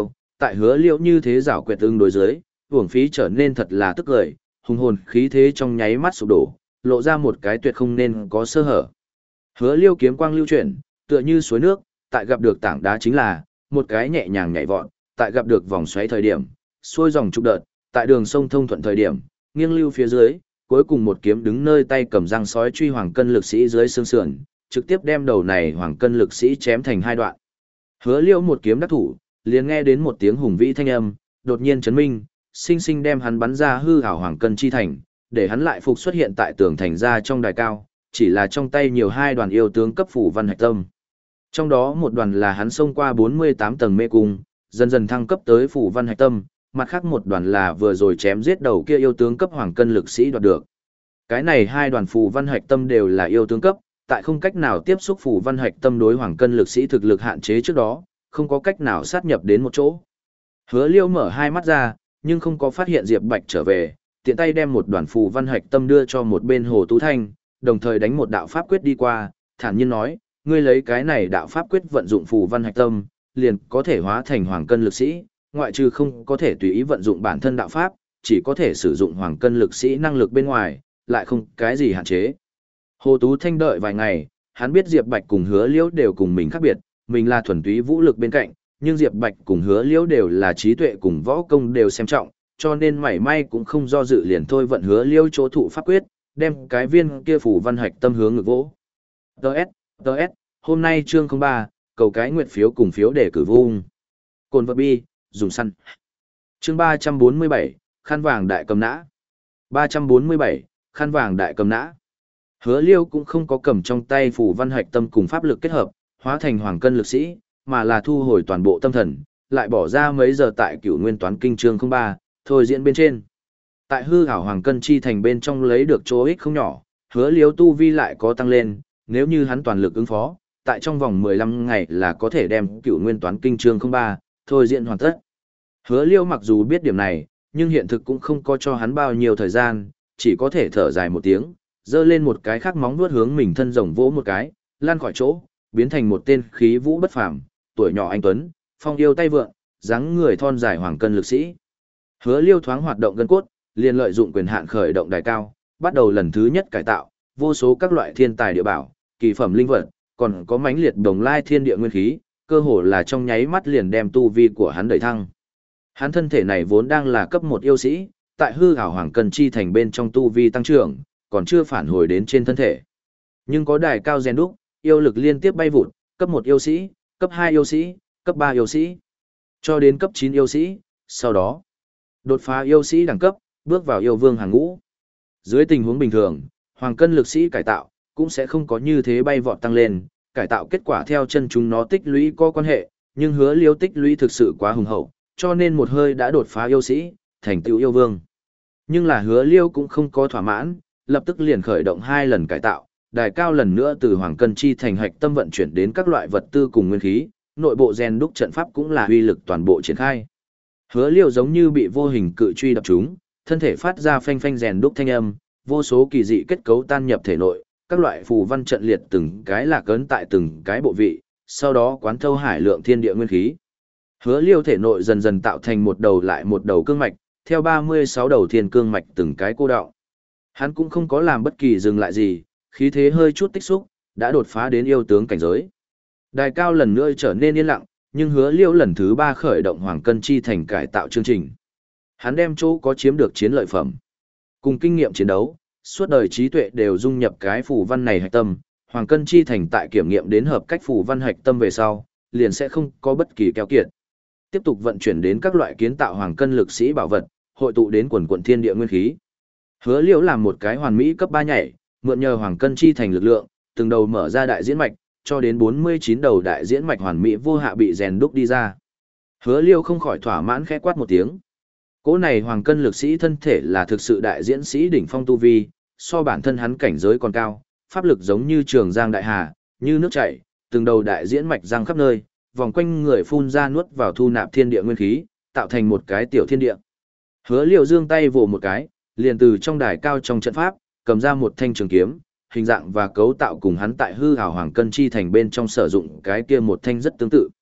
tại Hứa Liễu như thế giảo quyệt ứng đối dưới, uổng phí trở nên thật là tức cười, hùng hồn khí thế trong nháy mắt sụp đổ, lộ ra một cái tuyệt không nên có sơ hở. Hứa Liêu kiếm quang lưu chuyển, tựa như suối nước, tại gặp được tảng đá chính là một cái nhẹ nhàng nhảy vọt, tại gặp được vòng xoáy thời điểm, xuôi dòng trục đợt, tại đường sông thông thuận thời điểm, nghiêng lưu phía dưới, cuối cùng một kiếm đứng nơi tay cầm răng sói truy hoàng cân lực sĩ dưới xương sườn, trực tiếp đem đầu này hoàng cân lực sĩ chém thành hai đoạn. Hứa Liêu một kiếm đắc thủ, liền nghe đến một tiếng hùng vĩ thanh âm, đột nhiên chấn minh, sinh sinh đem hắn bắn ra hư ảo hoàng cân chi thành, để hắn lại phục xuất hiện tại tường thành ra trong đài cao, chỉ là trong tay nhiều hai đoàn yêu tướng cấp phủ văn hạch tâm. Trong đó một đoàn là hắn xông qua bốn mươi tám tầng mê cung, dần dần thăng cấp tới phủ văn hạch tâm, mặt khác một đoàn là vừa rồi chém giết đầu kia yêu tướng cấp hoàng cân lực sĩ đoạt được. Cái này hai đoàn phù văn hạch tâm đều là yêu tướng cấp, tại không cách nào tiếp xúc phù văn hạch tâm đối hoàng cân lực sĩ thực lực hạn chế trước đó, không có cách nào sát nhập đến một chỗ. Hứa Liêu mở hai mắt ra, nhưng không có phát hiện Diệp Bạch trở về, tiện tay đem một đoàn phù văn hạch tâm đưa cho một bên Hồ Tú Thanh, đồng thời đánh một đạo pháp quyết đi qua, thản nhiên nói, ngươi lấy cái này đạo pháp quyết vận dụng phù văn hạch tâm, liền có thể hóa thành hoàng cân lực sĩ, ngoại trừ không có thể tùy ý vận dụng bản thân đạo pháp, chỉ có thể sử dụng hoàng cân lực sĩ năng lực bên ngoài, lại không cái gì hạn chế. Hồ Tú Thanh đợi vài ngày, hắn biết Diệp Bạch cùng Hứa Liễu đều cùng mình khác biệt, mình là thuần túy vũ lực bên cạnh, nhưng Diệp Bạch cùng Hứa Liễu đều là trí tuệ cùng võ công đều xem trọng, cho nên mảy may cũng không do dự liền thôi vận Hứa Liễu chỗ thụ pháp quyết, đem cái viên kia phủ văn hạch tâm hướng ngược vỗ. Đợt, đợt, hôm nay chương không ba, cầu cái nguyện phiếu cùng phiếu để cử vung. Cồn vật bi, dùng săn. Chương ba trăm bốn mươi bảy, khăn vàng đại cầm nã. ba trăm bốn mươi bảy, khăn vàng đại cầm nã. Hứa Liêu cũng không có cầm trong tay phủ văn hạch tâm cùng pháp lực kết hợp, hóa thành hoàng cân lực sĩ, mà là thu hồi toàn bộ tâm thần, lại bỏ ra mấy giờ tại Cửu Nguyên Toán Kinh chương không ba, thôi diễn bên trên. Tại hư ảo hoàng cân chi thành bên trong lấy được chỗ ích không nhỏ, Hứa Liêu tu vi lại có tăng lên, nếu như hắn toàn lực ứng phó, tại trong vòng mười lăm ngày là có thể đem Cửu Nguyên Toán Kinh chương không ba, thôi diễn hoàn tất. Hứa Liêu mặc dù biết điểm này, nhưng hiện thực cũng không có cho hắn bao nhiêu thời gian, chỉ có thể thở dài một tiếng, giơ lên một cái khác móng vuốt hướng mình thân rồng vỗ một cái, lan khỏi chỗ, biến thành một tên khí vũ bất phàm, tuổi nhỏ anh tuấn, phong yêu tay vượng, dáng người thon dài hoàng cân lực sĩ. Hứa Liêu thoáng hoạt động gân cốt, liền lợi dụng quyền hạn khởi động đài cao, bắt đầu lần thứ nhất cải tạo, vô số các loại thiên tài địa bảo, kỳ phẩm linh vật, còn có mãnh liệt đồng lai thiên địa nguyên khí, cơ hồ là trong nháy mắt liền đem tu vi của hắn đẩy thăng. Hắn thân thể này vốn đang là cấp một yêu sĩ, tại hư ảo hoàng cân chi thành bên trong tu vi tăng trưởng, còn chưa phản hồi đến trên thân thể. Nhưng có đài cao rèn đúc, yêu lực liên tiếp bay vụt, cấp một yêu sĩ, cấp hai yêu sĩ, cấp ba yêu sĩ, cho đến cấp chín yêu sĩ, sau đó đột phá yêu sĩ đẳng cấp, bước vào yêu vương hàng ngũ. Dưới tình huống bình thường, hoàng cân lực sĩ cải tạo cũng sẽ không có như thế bay vọt tăng lên, cải tạo kết quả theo chân chúng nó tích lũy có quan hệ, nhưng Hứa Liêu tích lũy thực sự quá hùng hậu, cho nên một hơi đã đột phá yêu sĩ, thành tựu yêu vương. Nhưng là Hứa Liêu cũng không có thỏa mãn, lập tức liền khởi động hai lần cải tạo, đài cao lần nữa từ hoàng cân chi thành hạch tâm vận chuyển đến các loại vật tư cùng nguyên khí, nội bộ rèn đúc trận pháp cũng là uy lực toàn bộ triển khai. Hứa Liêu giống như bị vô hình cự truy đập trúng, thân thể phát ra phanh phanh rèn đúc thanh âm, vô số kỳ dị kết cấu tan nhập thể nội, các loại phù văn trận liệt từng cái lạc ấn tại từng cái bộ vị, sau đó quán thâu hải lượng thiên địa nguyên khí. Hứa Liêu thể nội dần dần tạo thành một đầu lại một đầu cương mạch, theo ba mươi sáu đầu thiên cương mạch từng cái cô đọng. Hắn cũng không có làm bất kỳ dừng lại gì, khí thế hơi chút tích xúc, đã đột phá đến yêu tướng cảnh giới. Đài cao lần nữa trở nên yên lặng, nhưng Hứa Liêu lần thứ ba khởi động hoàng cân chi thành cải tạo chương trình. Hắn đem chỗ có chiếm được chiến lợi phẩm, cùng kinh nghiệm chiến đấu, suốt đời trí tuệ đều dung nhập cái phù văn này hạch tâm, hoàng cân chi thành tại kiểm nghiệm đến hợp cách phù văn hạch tâm về sau, liền sẽ không có bất kỳ keo kiệt. Tiếp tục vận chuyển đến các loại kiến tạo hoàng cân lực sĩ bảo vật, hội tụ đến quần quần thiên địa nguyên khí. Hứa Liễu làm một cái hoàn mỹ cấp ba nhảy, mượn nhờ hoàng cân chi thành lực lượng, từng đầu mở ra đại diễn mạch, cho đến bốn mươi chín đầu đại diễn mạch hoàn mỹ vô hạ bị rèn đúc đi ra. Hứa Liêu không khỏi thỏa mãn khẽ quát một tiếng. Cỗ này hoàng cân lực sĩ thân thể là thực sự đại diễn sĩ đỉnh phong tu vi, so bản thân hắn cảnh giới còn cao, pháp lực giống như trường giang đại hà, như nước chảy, từng đầu đại diễn mạch giang khắp nơi, vòng quanh người phun ra nuốt vào thu nạp thiên địa nguyên khí, tạo thành một cái tiểu thiên địa. Hứa Liêu giương tay vồ một cái, liền từ trong đài cao trong trận pháp, cầm ra một thanh trường kiếm, hình dạng và cấu tạo cùng hắn tại hư ảo hoàng cân chi thành bên trong sử dụng cái kia một thanh rất tương tự.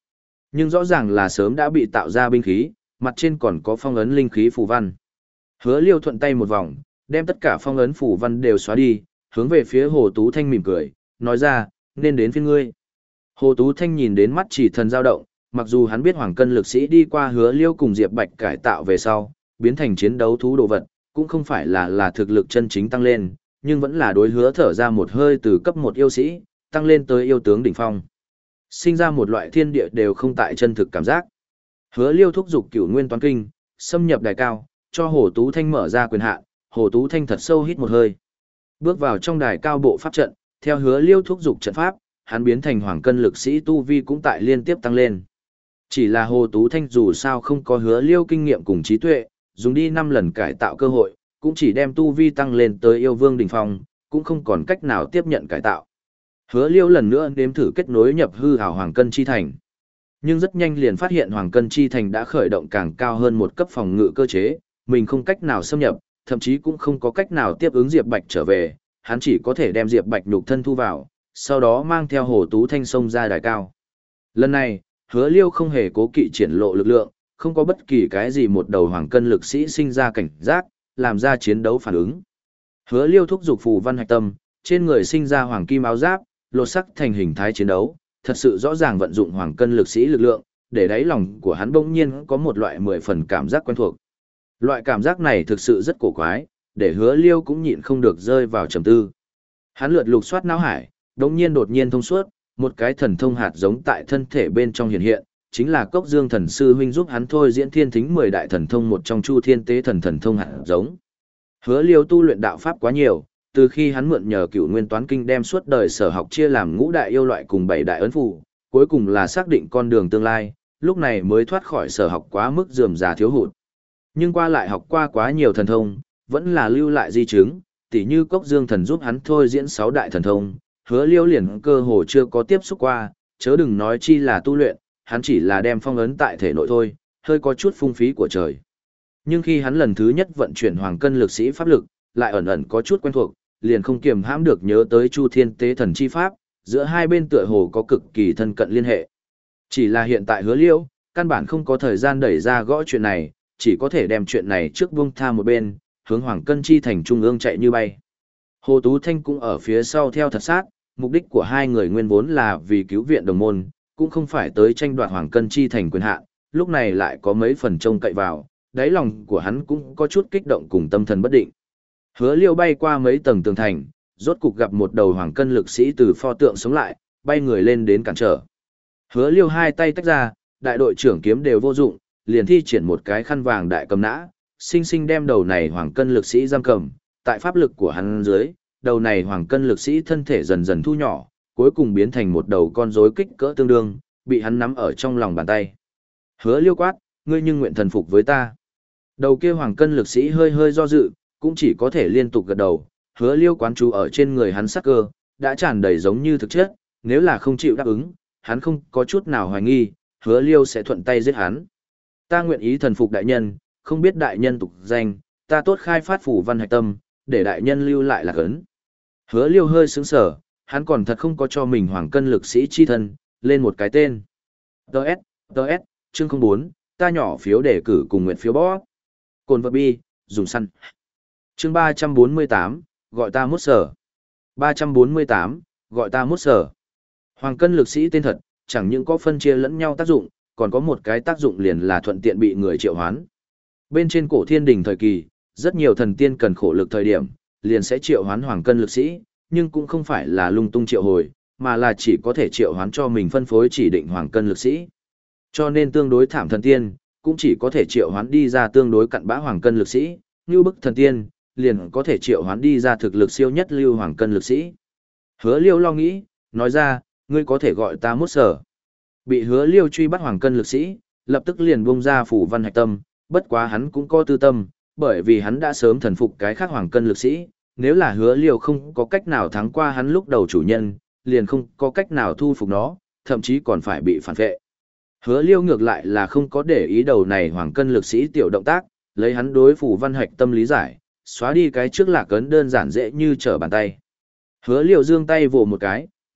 Nhưng rõ ràng là sớm đã bị tạo ra binh khí, mặt trên còn có phong ấn linh khí phù văn. Hứa Liêu thuận tay một vòng, đem tất cả phong ấn phù văn đều xóa đi, hướng về phía Hồ Tú Thanh mỉm cười, nói ra, nên đến phiên ngươi. Hồ Tú Thanh nhìn đến mắt chỉ thần dao động, mặc dù hắn biết Hoàng Cân lực sĩ đi qua Hứa Liêu cùng Diệp Bạch cải tạo về sau, biến thành chiến đấu thú đồ vật, cũng không phải là là thực lực chân chính tăng lên, nhưng vẫn là đối Hứa thở ra một hơi từ cấp một yêu sĩ, tăng lên tới yêu tướng đỉnh phong. Sinh ra một loại thiên địa đều không tại chân thực cảm giác. Hứa Liêu thúc giục Cửu Nguyên Toán Kinh, xâm nhập đài cao, cho Hồ Tú Thanh mở ra quyền hạn. Hồ Tú Thanh thật sâu hít một hơi. Bước vào trong đài cao bộ pháp trận, theo Hứa Liêu thúc giục trận pháp, hắn biến thành Hoàng Cân lực sĩ tu vi cũng tại liên tiếp tăng lên. Chỉ là Hồ Tú Thanh dù sao không có Hứa Liêu kinh nghiệm cùng trí tuệ, dùng đi năm lần cải tạo cơ hội, cũng chỉ đem tu vi tăng lên tới yêu vương đỉnh phong, cũng không còn cách nào tiếp nhận cải tạo. Hứa Liêu lần nữa nếm thử kết nối nhập hư hào Hoàng Cân chi thành. Nhưng rất nhanh liền phát hiện Hoàng Cân chi thành đã khởi động càng cao hơn một cấp phòng ngự cơ chế, mình không cách nào xâm nhập, thậm chí cũng không có cách nào tiếp ứng Diệp Bạch trở về, hắn chỉ có thể đem Diệp Bạch nhục thân thu vào, sau đó mang theo Hồ Tú Thanh xông ra đài cao. Lần này, Hứa Liêu không hề cố kỵ triển lộ lực lượng, không có bất kỳ cái gì một đầu Hoàng Cân lực sĩ sinh ra cảnh giác, làm ra chiến đấu phản ứng. Hứa Liêu thúc giục phù văn hạch tâm, trên người sinh ra hoàng kim áo giáp, lột sắc thành hình thái chiến đấu, thật sự rõ ràng vận dụng Hoàng Cân lực sĩ lực lượng, để đáy lòng của hắn bỗng nhiên có một loại mười phần cảm giác quen thuộc. Loại cảm giác này thực sự rất cổ quái, để Hứa Liêu cũng nhịn không được rơi vào trầm tư. Hắn lượt lục soát não hải, đột nhiên đột nhiên thông suốt, một cái thần thông hạt giống tại thân thể bên trong hiện hiện, chính là Cốc Dương Thần sư huynh giúp hắn thôi diễn thiên thính mười đại thần thông một trong Chu Thiên Tế Thần thần thông hạt giống. Hứa Liêu tu luyện đạo pháp quá nhiều, từ khi hắn mượn nhờ Cửu Nguyên Toán Kinh đem suốt đời sở học chia làm ngũ đại yêu loại cùng bảy đại ấn phù, cuối cùng là xác định con đường tương lai, lúc này mới thoát khỏi sở học quá mức rườm rà thiếu hụt. Nhưng qua lại học qua quá nhiều thần thông, vẫn là lưu lại di chứng, tỉ như Cốc Dương Thần giúp hắn thôi diễn sáu đại thần thông, Hứa Liêu liền cơ hồ chưa có tiếp xúc qua, chớ đừng nói chi là tu luyện, hắn chỉ là đem phong ấn tại thể nội thôi, hơi có chút phung phí của trời. Nhưng khi hắn lần thứ nhất vận chuyển Hoàng Cân lực sĩ pháp lực, lại ẩn ẩn có chút quen thuộc, liền không kiềm hãm được nhớ tới Chu Thiên Tế Thần chi pháp, giữa hai bên tựa hồ có cực kỳ thân cận liên hệ. Chỉ là hiện tại Hứa Liêu, căn bản không có thời gian đẩy ra gõ chuyện này, chỉ có thể đem chuyện này trước buông tha một bên, hướng Hoàng Cân chi thành trung ương chạy như bay. Hồ Tú Thanh cũng ở phía sau theo thật sát, mục đích của hai người nguyên vốn là vì cứu viện đồng môn, cũng không phải tới tranh đoạt Hoàng Cân chi thành quyền hạn, lúc này lại có mấy phần trông cậy vào, đáy lòng của hắn cũng có chút kích động cùng tâm thần bất định. Hứa Liêu bay qua mấy tầng tường thành, rốt cục gặp một đầu Hoàng Cân lực sĩ từ pho tượng sống lại, bay người lên đến cản trở. Hứa Liêu hai tay tách ra, đại đội trưởng kiếm đều vô dụng, liền thi triển một cái khăn vàng đại cầm nã, sinh sinh đem đầu này Hoàng Cân lực sĩ giam cầm, tại pháp lực của hắn dưới, đầu này Hoàng Cân lực sĩ thân thể dần dần thu nhỏ, cuối cùng biến thành một đầu con rối kích cỡ tương đương, bị hắn nắm ở trong lòng bàn tay. Hứa Liêu quát, ngươi nhưng nguyện thần phục với ta. Đầu kia Hoàng Cân lực sĩ hơi hơi do dự, cũng chỉ có thể liên tục gật đầu. Hứa Liêu quán chú ở trên người hắn sắc cơ, đã tràn đầy giống như thực chất, nếu là không chịu đáp ứng, hắn không có chút nào hoài nghi, Hứa Liêu sẽ thuận tay giết hắn. Ta nguyện ý thần phục đại nhân, không biết đại nhân tục danh, ta tốt khai phát phủ văn hạch tâm, để đại nhân lưu lại là cấn. Hứa Liêu hơi sững sờ, hắn còn thật không có cho mình Hoàng Cân lực sĩ chi thân, lên một cái tên. Đợt, đợt, chương không bốn, ta nhỏ phiếu đề cử cùng nguyện phiếu bó. Cồn vật bi, dùng săn. Chương ba trăm bốn mươi tám, gọi ta mút sở. ba trăm bốn mươi tám, gọi ta mút sở. Hoàng Cân lực sĩ tên thật, chẳng những có phân chia lẫn nhau tác dụng, còn có một cái tác dụng liền là thuận tiện bị người triệu hoán. Bên trên cổ thiên đình thời kỳ, rất nhiều thần tiên cần khổ lực thời điểm, liền sẽ triệu hoán Hoàng Cân lực sĩ, nhưng cũng không phải là lung tung triệu hồi, mà là chỉ có thể triệu hoán cho mình phân phối chỉ định Hoàng Cân lực sĩ. Cho nên tương đối thảm thần tiên, cũng chỉ có thể triệu hoán đi ra tương đối cặn bã Hoàng Cân lực sĩ, như bức thần tiên, liền có thể triệu hoán đi ra thực lực siêu nhất lưu Hoàng Cân lực sĩ. Hứa Liêu lo nghĩ, nói ra, ngươi có thể gọi ta mút sở. Bị Hứa Liêu truy bắt Hoàng Cân lực sĩ, lập tức liền bung ra phủ văn hạch tâm, bất quá hắn cũng có tư tâm, bởi vì hắn đã sớm thần phục cái khác Hoàng Cân lực sĩ, nếu là Hứa Liêu không có cách nào thắng qua hắn lúc đầu chủ nhân, liền không có cách nào thu phục nó, thậm chí còn phải bị phản vệ. Hứa Liêu ngược lại là không có để ý đầu này Hoàng Cân lực sĩ tiểu động tác, lấy hắn đối phủ văn hạch tâm lý giải, xóa đi cái trước lạc ấn đơn giản dễ như trở bàn tay. Hứa Liêu giương tay vồ một cái,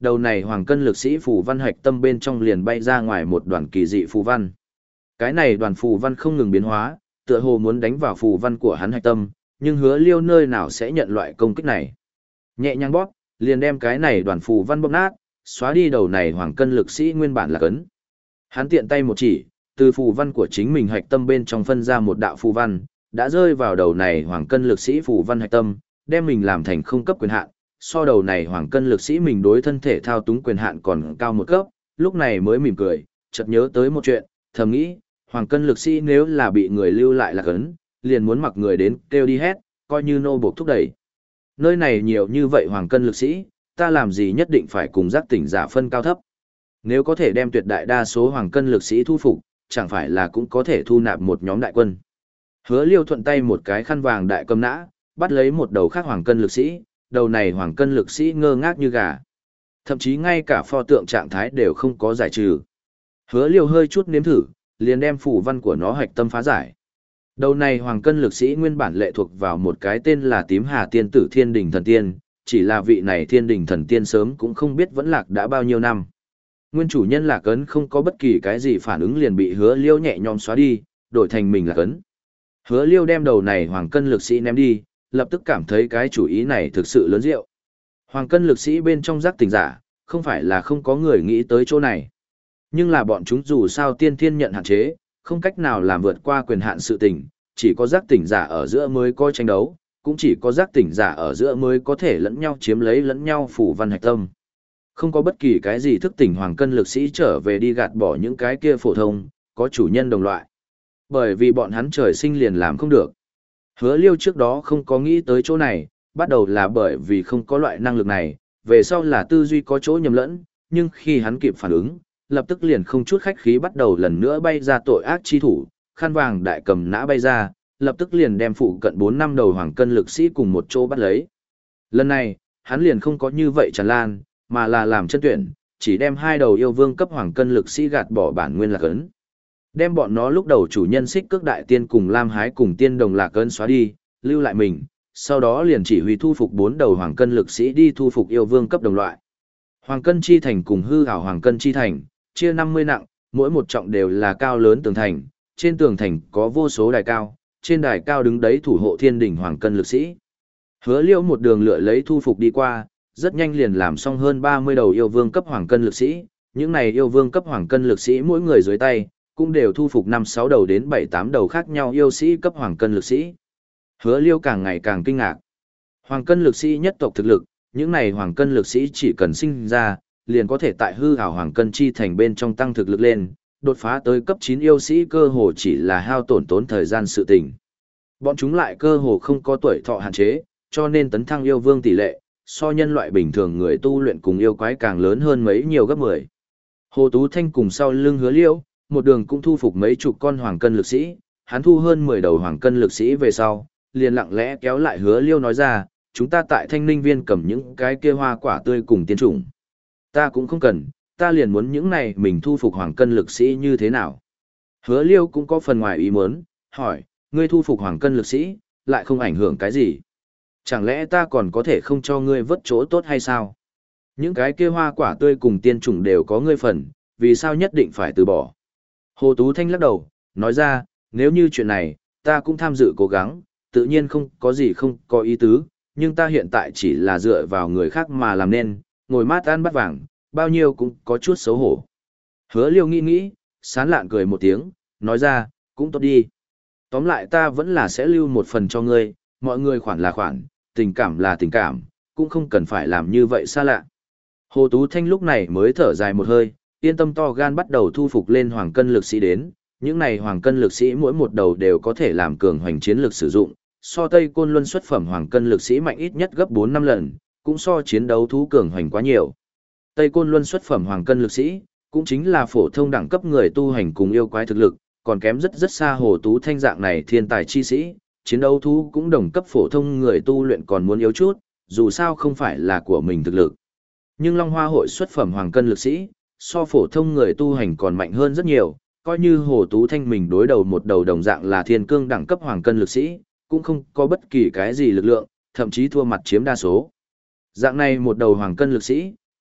đầu này hoàng cân lực sĩ phù văn hạch tâm bên trong liền bay ra ngoài một đoàn kỳ dị phù văn. Cái này đoàn phù văn không ngừng biến hóa, tựa hồ muốn đánh vào phù văn của hắn hạch tâm, nhưng Hứa Liêu nơi nào sẽ nhận loại công kích này. Nhẹ nhàng bóp, liền đem cái này đoàn phù văn bóp nát, xóa đi đầu này hoàng cân lực sĩ nguyên bản là cấn. Hắn tiện tay một chỉ, từ phù văn của chính mình hạch tâm bên trong phân ra một đạo phù văn, đã rơi vào đầu này hoàng cân lực sĩ phù văn hạch tâm, đem mình làm thành không cấp quyền hạn, so đầu này hoàng cân lực sĩ mình đối thân thể thao túng quyền hạn còn cao một cấp, lúc này mới mỉm cười, chợt nhớ tới một chuyện, thầm nghĩ, hoàng cân lực sĩ nếu là bị người lưu lại là cấn, liền muốn mặc người đến kêu đi hết, coi như nô buộc thúc đẩy. Nơi này nhiều như vậy hoàng cân lực sĩ, ta làm gì nhất định phải cùng giác tỉnh giả phân cao thấp. Nếu có thể đem tuyệt đại đa số hoàng cân lực sĩ thu phục, chẳng phải là cũng có thể thu nạp một nhóm đại quân. Hứa Liêu thuận tay một cái khăn vàng đại cầm nã, bắt lấy một đầu khác hoàng cân lực sĩ, đầu này hoàng cân lực sĩ ngơ ngác như gà. Thậm chí ngay cả pho tượng trạng thái đều không có giải trừ. Hứa Liêu hơi chút nếm thử, liền đem phù văn của nó hạch tâm phá giải. Đầu này hoàng cân lực sĩ nguyên bản lệ thuộc vào một cái tên là Tím Hà Tiên Tử Thiên Đình Thần Tiên, chỉ là vị này Thiên Đình Thần Tiên sớm cũng không biết vẫn lạc đã bao nhiêu năm. Nguyên chủ nhân Lạc Ấn không có bất kỳ cái gì phản ứng liền bị Hứa Liêu nhẹ nhõm xóa đi, đổi thành mình Lạc Ấn. Hứa Liêu đem đầu này hoàng cân lực sĩ ném đi, lập tức cảm thấy cái chủ ý này thực sự lớn rượu. Hoàng cân lực sĩ bên trong giác tỉnh giả, không phải là không có người nghĩ tới chỗ này. Nhưng là bọn chúng dù sao tiên thiên nhận hạn chế, không cách nào làm vượt qua quyền hạn sự tình, chỉ có giác tỉnh giả ở giữa mới có tranh đấu, cũng chỉ có giác tỉnh giả ở giữa mới có thể lẫn nhau chiếm lấy lẫn nhau phủ văn hạch tâm. Không có bất kỳ cái gì thức tỉnh hoàng cân lực sĩ trở về đi gạt bỏ những cái kia phổ thông, có chủ nhân đồng loại. Bởi vì bọn hắn trời sinh liền làm không được. Hứa Liêu trước đó không có nghĩ tới chỗ này, bắt đầu là bởi vì không có loại năng lực này, về sau là tư duy có chỗ nhầm lẫn, nhưng khi hắn kịp phản ứng, lập tức liền không chút khách khí bắt đầu lần nữa bay ra tội ác chi thủ, khăn vàng đại cầm nã bay ra, lập tức liền đem phụ cận bốn năm đầu hoàng cân lực sĩ cùng một chỗ bắt lấy. Lần này, hắn liền không có như vậy tràn lan, mà là làm chân tuyển, chỉ đem hai đầu yêu vương cấp hoàng cân lực sĩ gạt bỏ bản nguyên Lạc Ấn. Đem bọn nó lúc đầu chủ nhân Xích Cước Đại Tiên cùng Lam Hái cùng Tiên Đồng Lạc Ấn xóa đi, lưu lại mình, sau đó liền chỉ huy thu phục bốn đầu hoàng cân lực sĩ đi thu phục yêu vương cấp đồng loại. Hoàng cân chi thành cùng hư ảo hoàng cân chi thành, chia năm mươi nặng, mỗi một trọng đều là cao lớn tường thành, trên tường thành có vô số đài cao, trên đài cao đứng đấy thủ hộ thiên đỉnh hoàng cân lực sĩ. Hứa Liêu một đường lựa lấy thu phục đi qua, rất nhanh liền làm xong hơn ba mươi đầu yêu vương cấp hoàng cân lực sĩ, những này yêu vương cấp hoàng cân lực sĩ mỗi người dưới tay, cũng đều thu phục năm sáu đầu đến bảy tám đầu khác nhau yêu sĩ cấp hoàng cân lực sĩ. Hứa Liêu càng ngày càng kinh ngạc. Hoàng cân lực sĩ nhất tộc thực lực, những này hoàng cân lực sĩ chỉ cần sinh ra, liền có thể tại hư ảo hoàng cân chi thành bên trong tăng thực lực lên, đột phá tới cấp chín yêu sĩ cơ hồ chỉ là hao tổn tốn thời gian sự tình. Bọn chúng lại cơ hồ không có tuổi thọ hạn chế, cho nên tấn thăng yêu vương tỷ lệ, so nhân loại bình thường người tu luyện cùng yêu quái càng lớn hơn mấy nhiều gấp mười. Hồ Tú Thanh cùng sau lưng Hứa Liêu, một đường cũng thu phục mấy chục con hoàng cân lực sĩ, hắn thu hơn mười đầu hoàng cân lực sĩ về sau, liền lặng lẽ kéo lại Hứa Liêu nói ra, chúng ta tại Thanh Ninh Viên cầm những cái kia hoa quả tươi cùng tiên chủng. Ta cũng không cần, ta liền muốn những này mình thu phục hoàng cân lực sĩ như thế nào. Hứa Liêu cũng có phần ngoài ý muốn, hỏi, ngươi thu phục hoàng cân lực sĩ, lại không ảnh hưởng cái gì? Chẳng lẽ ta còn có thể không cho ngươi vớt chỗ tốt hay sao? Những cái kia hoa quả tươi cùng tiên chủng đều có ngươi phần, vì sao nhất định phải từ bỏ? Hồ Tú Thanh lắc đầu, nói ra, nếu như chuyện này, ta cũng tham dự cố gắng, tự nhiên không có gì không có ý tứ, nhưng ta hiện tại chỉ là dựa vào người khác mà làm nên, ngồi mát ăn bát vàng, bao nhiêu cũng có chút xấu hổ. Hứa Liêu nghĩ nghĩ, sán lạn cười một tiếng, nói ra, cũng tốt đi. Tóm lại ta vẫn là sẽ lưu một phần cho ngươi, mọi người khoản là khoản, tình cảm là tình cảm, cũng không cần phải làm như vậy xa lạ. Hồ Tú Thanh lúc này mới thở dài một hơi, yên tâm to gan bắt đầu thu phục lên hoàng cân lực sĩ đến, những này hoàng cân lực sĩ mỗi một đầu đều có thể làm cường hoành chiến lực sử dụng, so Tây Côn Luân xuất phẩm hoàng cân lực sĩ mạnh ít nhất gấp bốn năm lần, cũng so chiến đấu thú cường hoành quá nhiều. Tây Côn Luân xuất phẩm hoàng cân lực sĩ, cũng chính là phổ thông đẳng cấp người tu hành cùng yêu quái thực lực, còn kém rất rất xa Hồ Tú Thanh dạng này thiên tài chi sĩ, chiến đấu thú cũng đồng cấp phổ thông người tu luyện còn muốn yếu chút, dù sao không phải là của mình thực lực. Nhưng Long Hoa hội xuất phẩm hoàng cân lực sĩ, so phổ thông người tu hành còn mạnh hơn rất nhiều, coi như Hồ Tú Thanh mình đối đầu một đầu đồng dạng là thiên cương đẳng cấp hoàng cân lực sĩ, cũng không có bất kỳ cái gì lực lượng, thậm chí thua mặt chiếm đa số. Dạng này một đầu hoàng cân lực sĩ,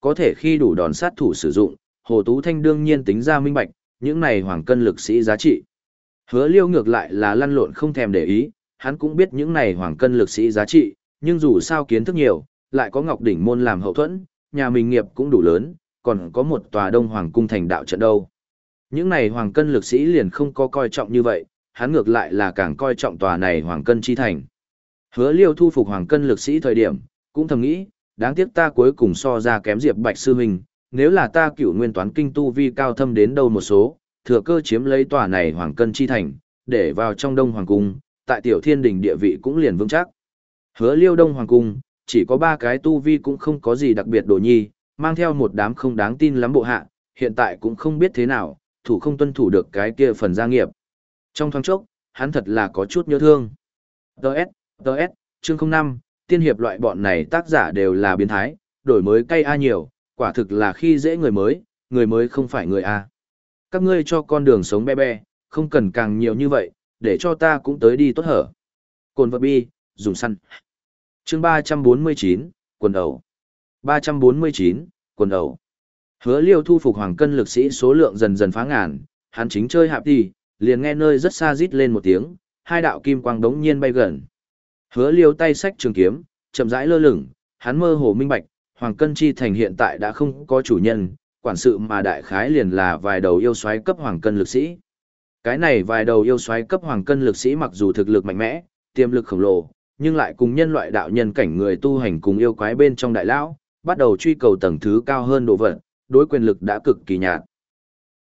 có thể khi đủ đòn sát thủ sử dụng, Hồ Tú Thanh đương nhiên tính ra minh bạch, những này hoàng cân lực sĩ giá trị. Hứa Liêu ngược lại là lăn lộn không thèm để ý, hắn cũng biết những này hoàng cân lực sĩ giá trị, nhưng dù sao kiến thức nhiều, lại có Ngọc Đỉnh môn làm hậu thuẫn, nhà mình nghiệp cũng đủ lớn, còn có một tòa Đông Hoàng cung thành đạo trận đâu. Những này hoàng cân lực sĩ liền không có coi trọng như vậy, hắn ngược lại là càng coi trọng tòa này hoàng cân chi thành. Hứa Liêu thu phục hoàng cân lực sĩ thời điểm, cũng thầm nghĩ, đáng tiếc ta cuối cùng so ra kém Diệp Bạch sư huynh, nếu là ta cửu nguyên toán kinh tu vi cao thâm đến đâu một số, thừa cơ chiếm lấy tòa này hoàng cân chi thành, để vào trong Đông Hoàng cung, tại Tiểu Thiên Đình địa vị cũng liền vững chắc. Hứa Liêu Đông Hoàng cung, chỉ có ba cái tu vi cũng không có gì đặc biệt đồ nhi, mang theo một đám không đáng tin lắm bộ hạ, hiện tại cũng không biết thế nào, thủ không tuân thủ được cái kia phần gia nghiệp. Trong thoáng chốc, hắn thật là có chút nhớ thương. Đợt, đợt, chương không năm, tiên hiệp loại bọn này tác giả đều là biến thái, đổi mới cay a nhiều, quả thực là khi dễ người mới, người mới không phải người a. Các ngươi cho con đường sống be be, không cần càng nhiều như vậy, để cho ta cũng tới đi tốt hở. Cồn vật bi, dùng săn. Chương ba trăm bốn mươi chín, quần ẩu. ba trăm bốn mươi chín, quần ẩu. Hứa Liêu thu phục hoàng cân lực sĩ số lượng dần dần phá ngàn, hắn chính chơi hạp đi, liền nghe nơi rất xa rít lên một tiếng, hai đạo kim quang đống nhiên bay gần. Hứa Liêu tay xách trường kiếm, chậm rãi lơ lửng, hắn mơ hồ minh bạch, hoàng cân chi thành hiện tại đã không có chủ nhân, quản sự mà đại khái liền là vài đầu yêu soái cấp hoàng cân lực sĩ. Cái này vài đầu yêu soái cấp hoàng cân lực sĩ mặc dù thực lực mạnh mẽ, tiềm lực khổng lồ, nhưng lại cùng nhân loại đạo nhân cảnh người tu hành cùng yêu quái bên trong đại lão, bắt đầu truy cầu tầng thứ cao hơn độ vật, đối quyền lực đã cực kỳ nhạt.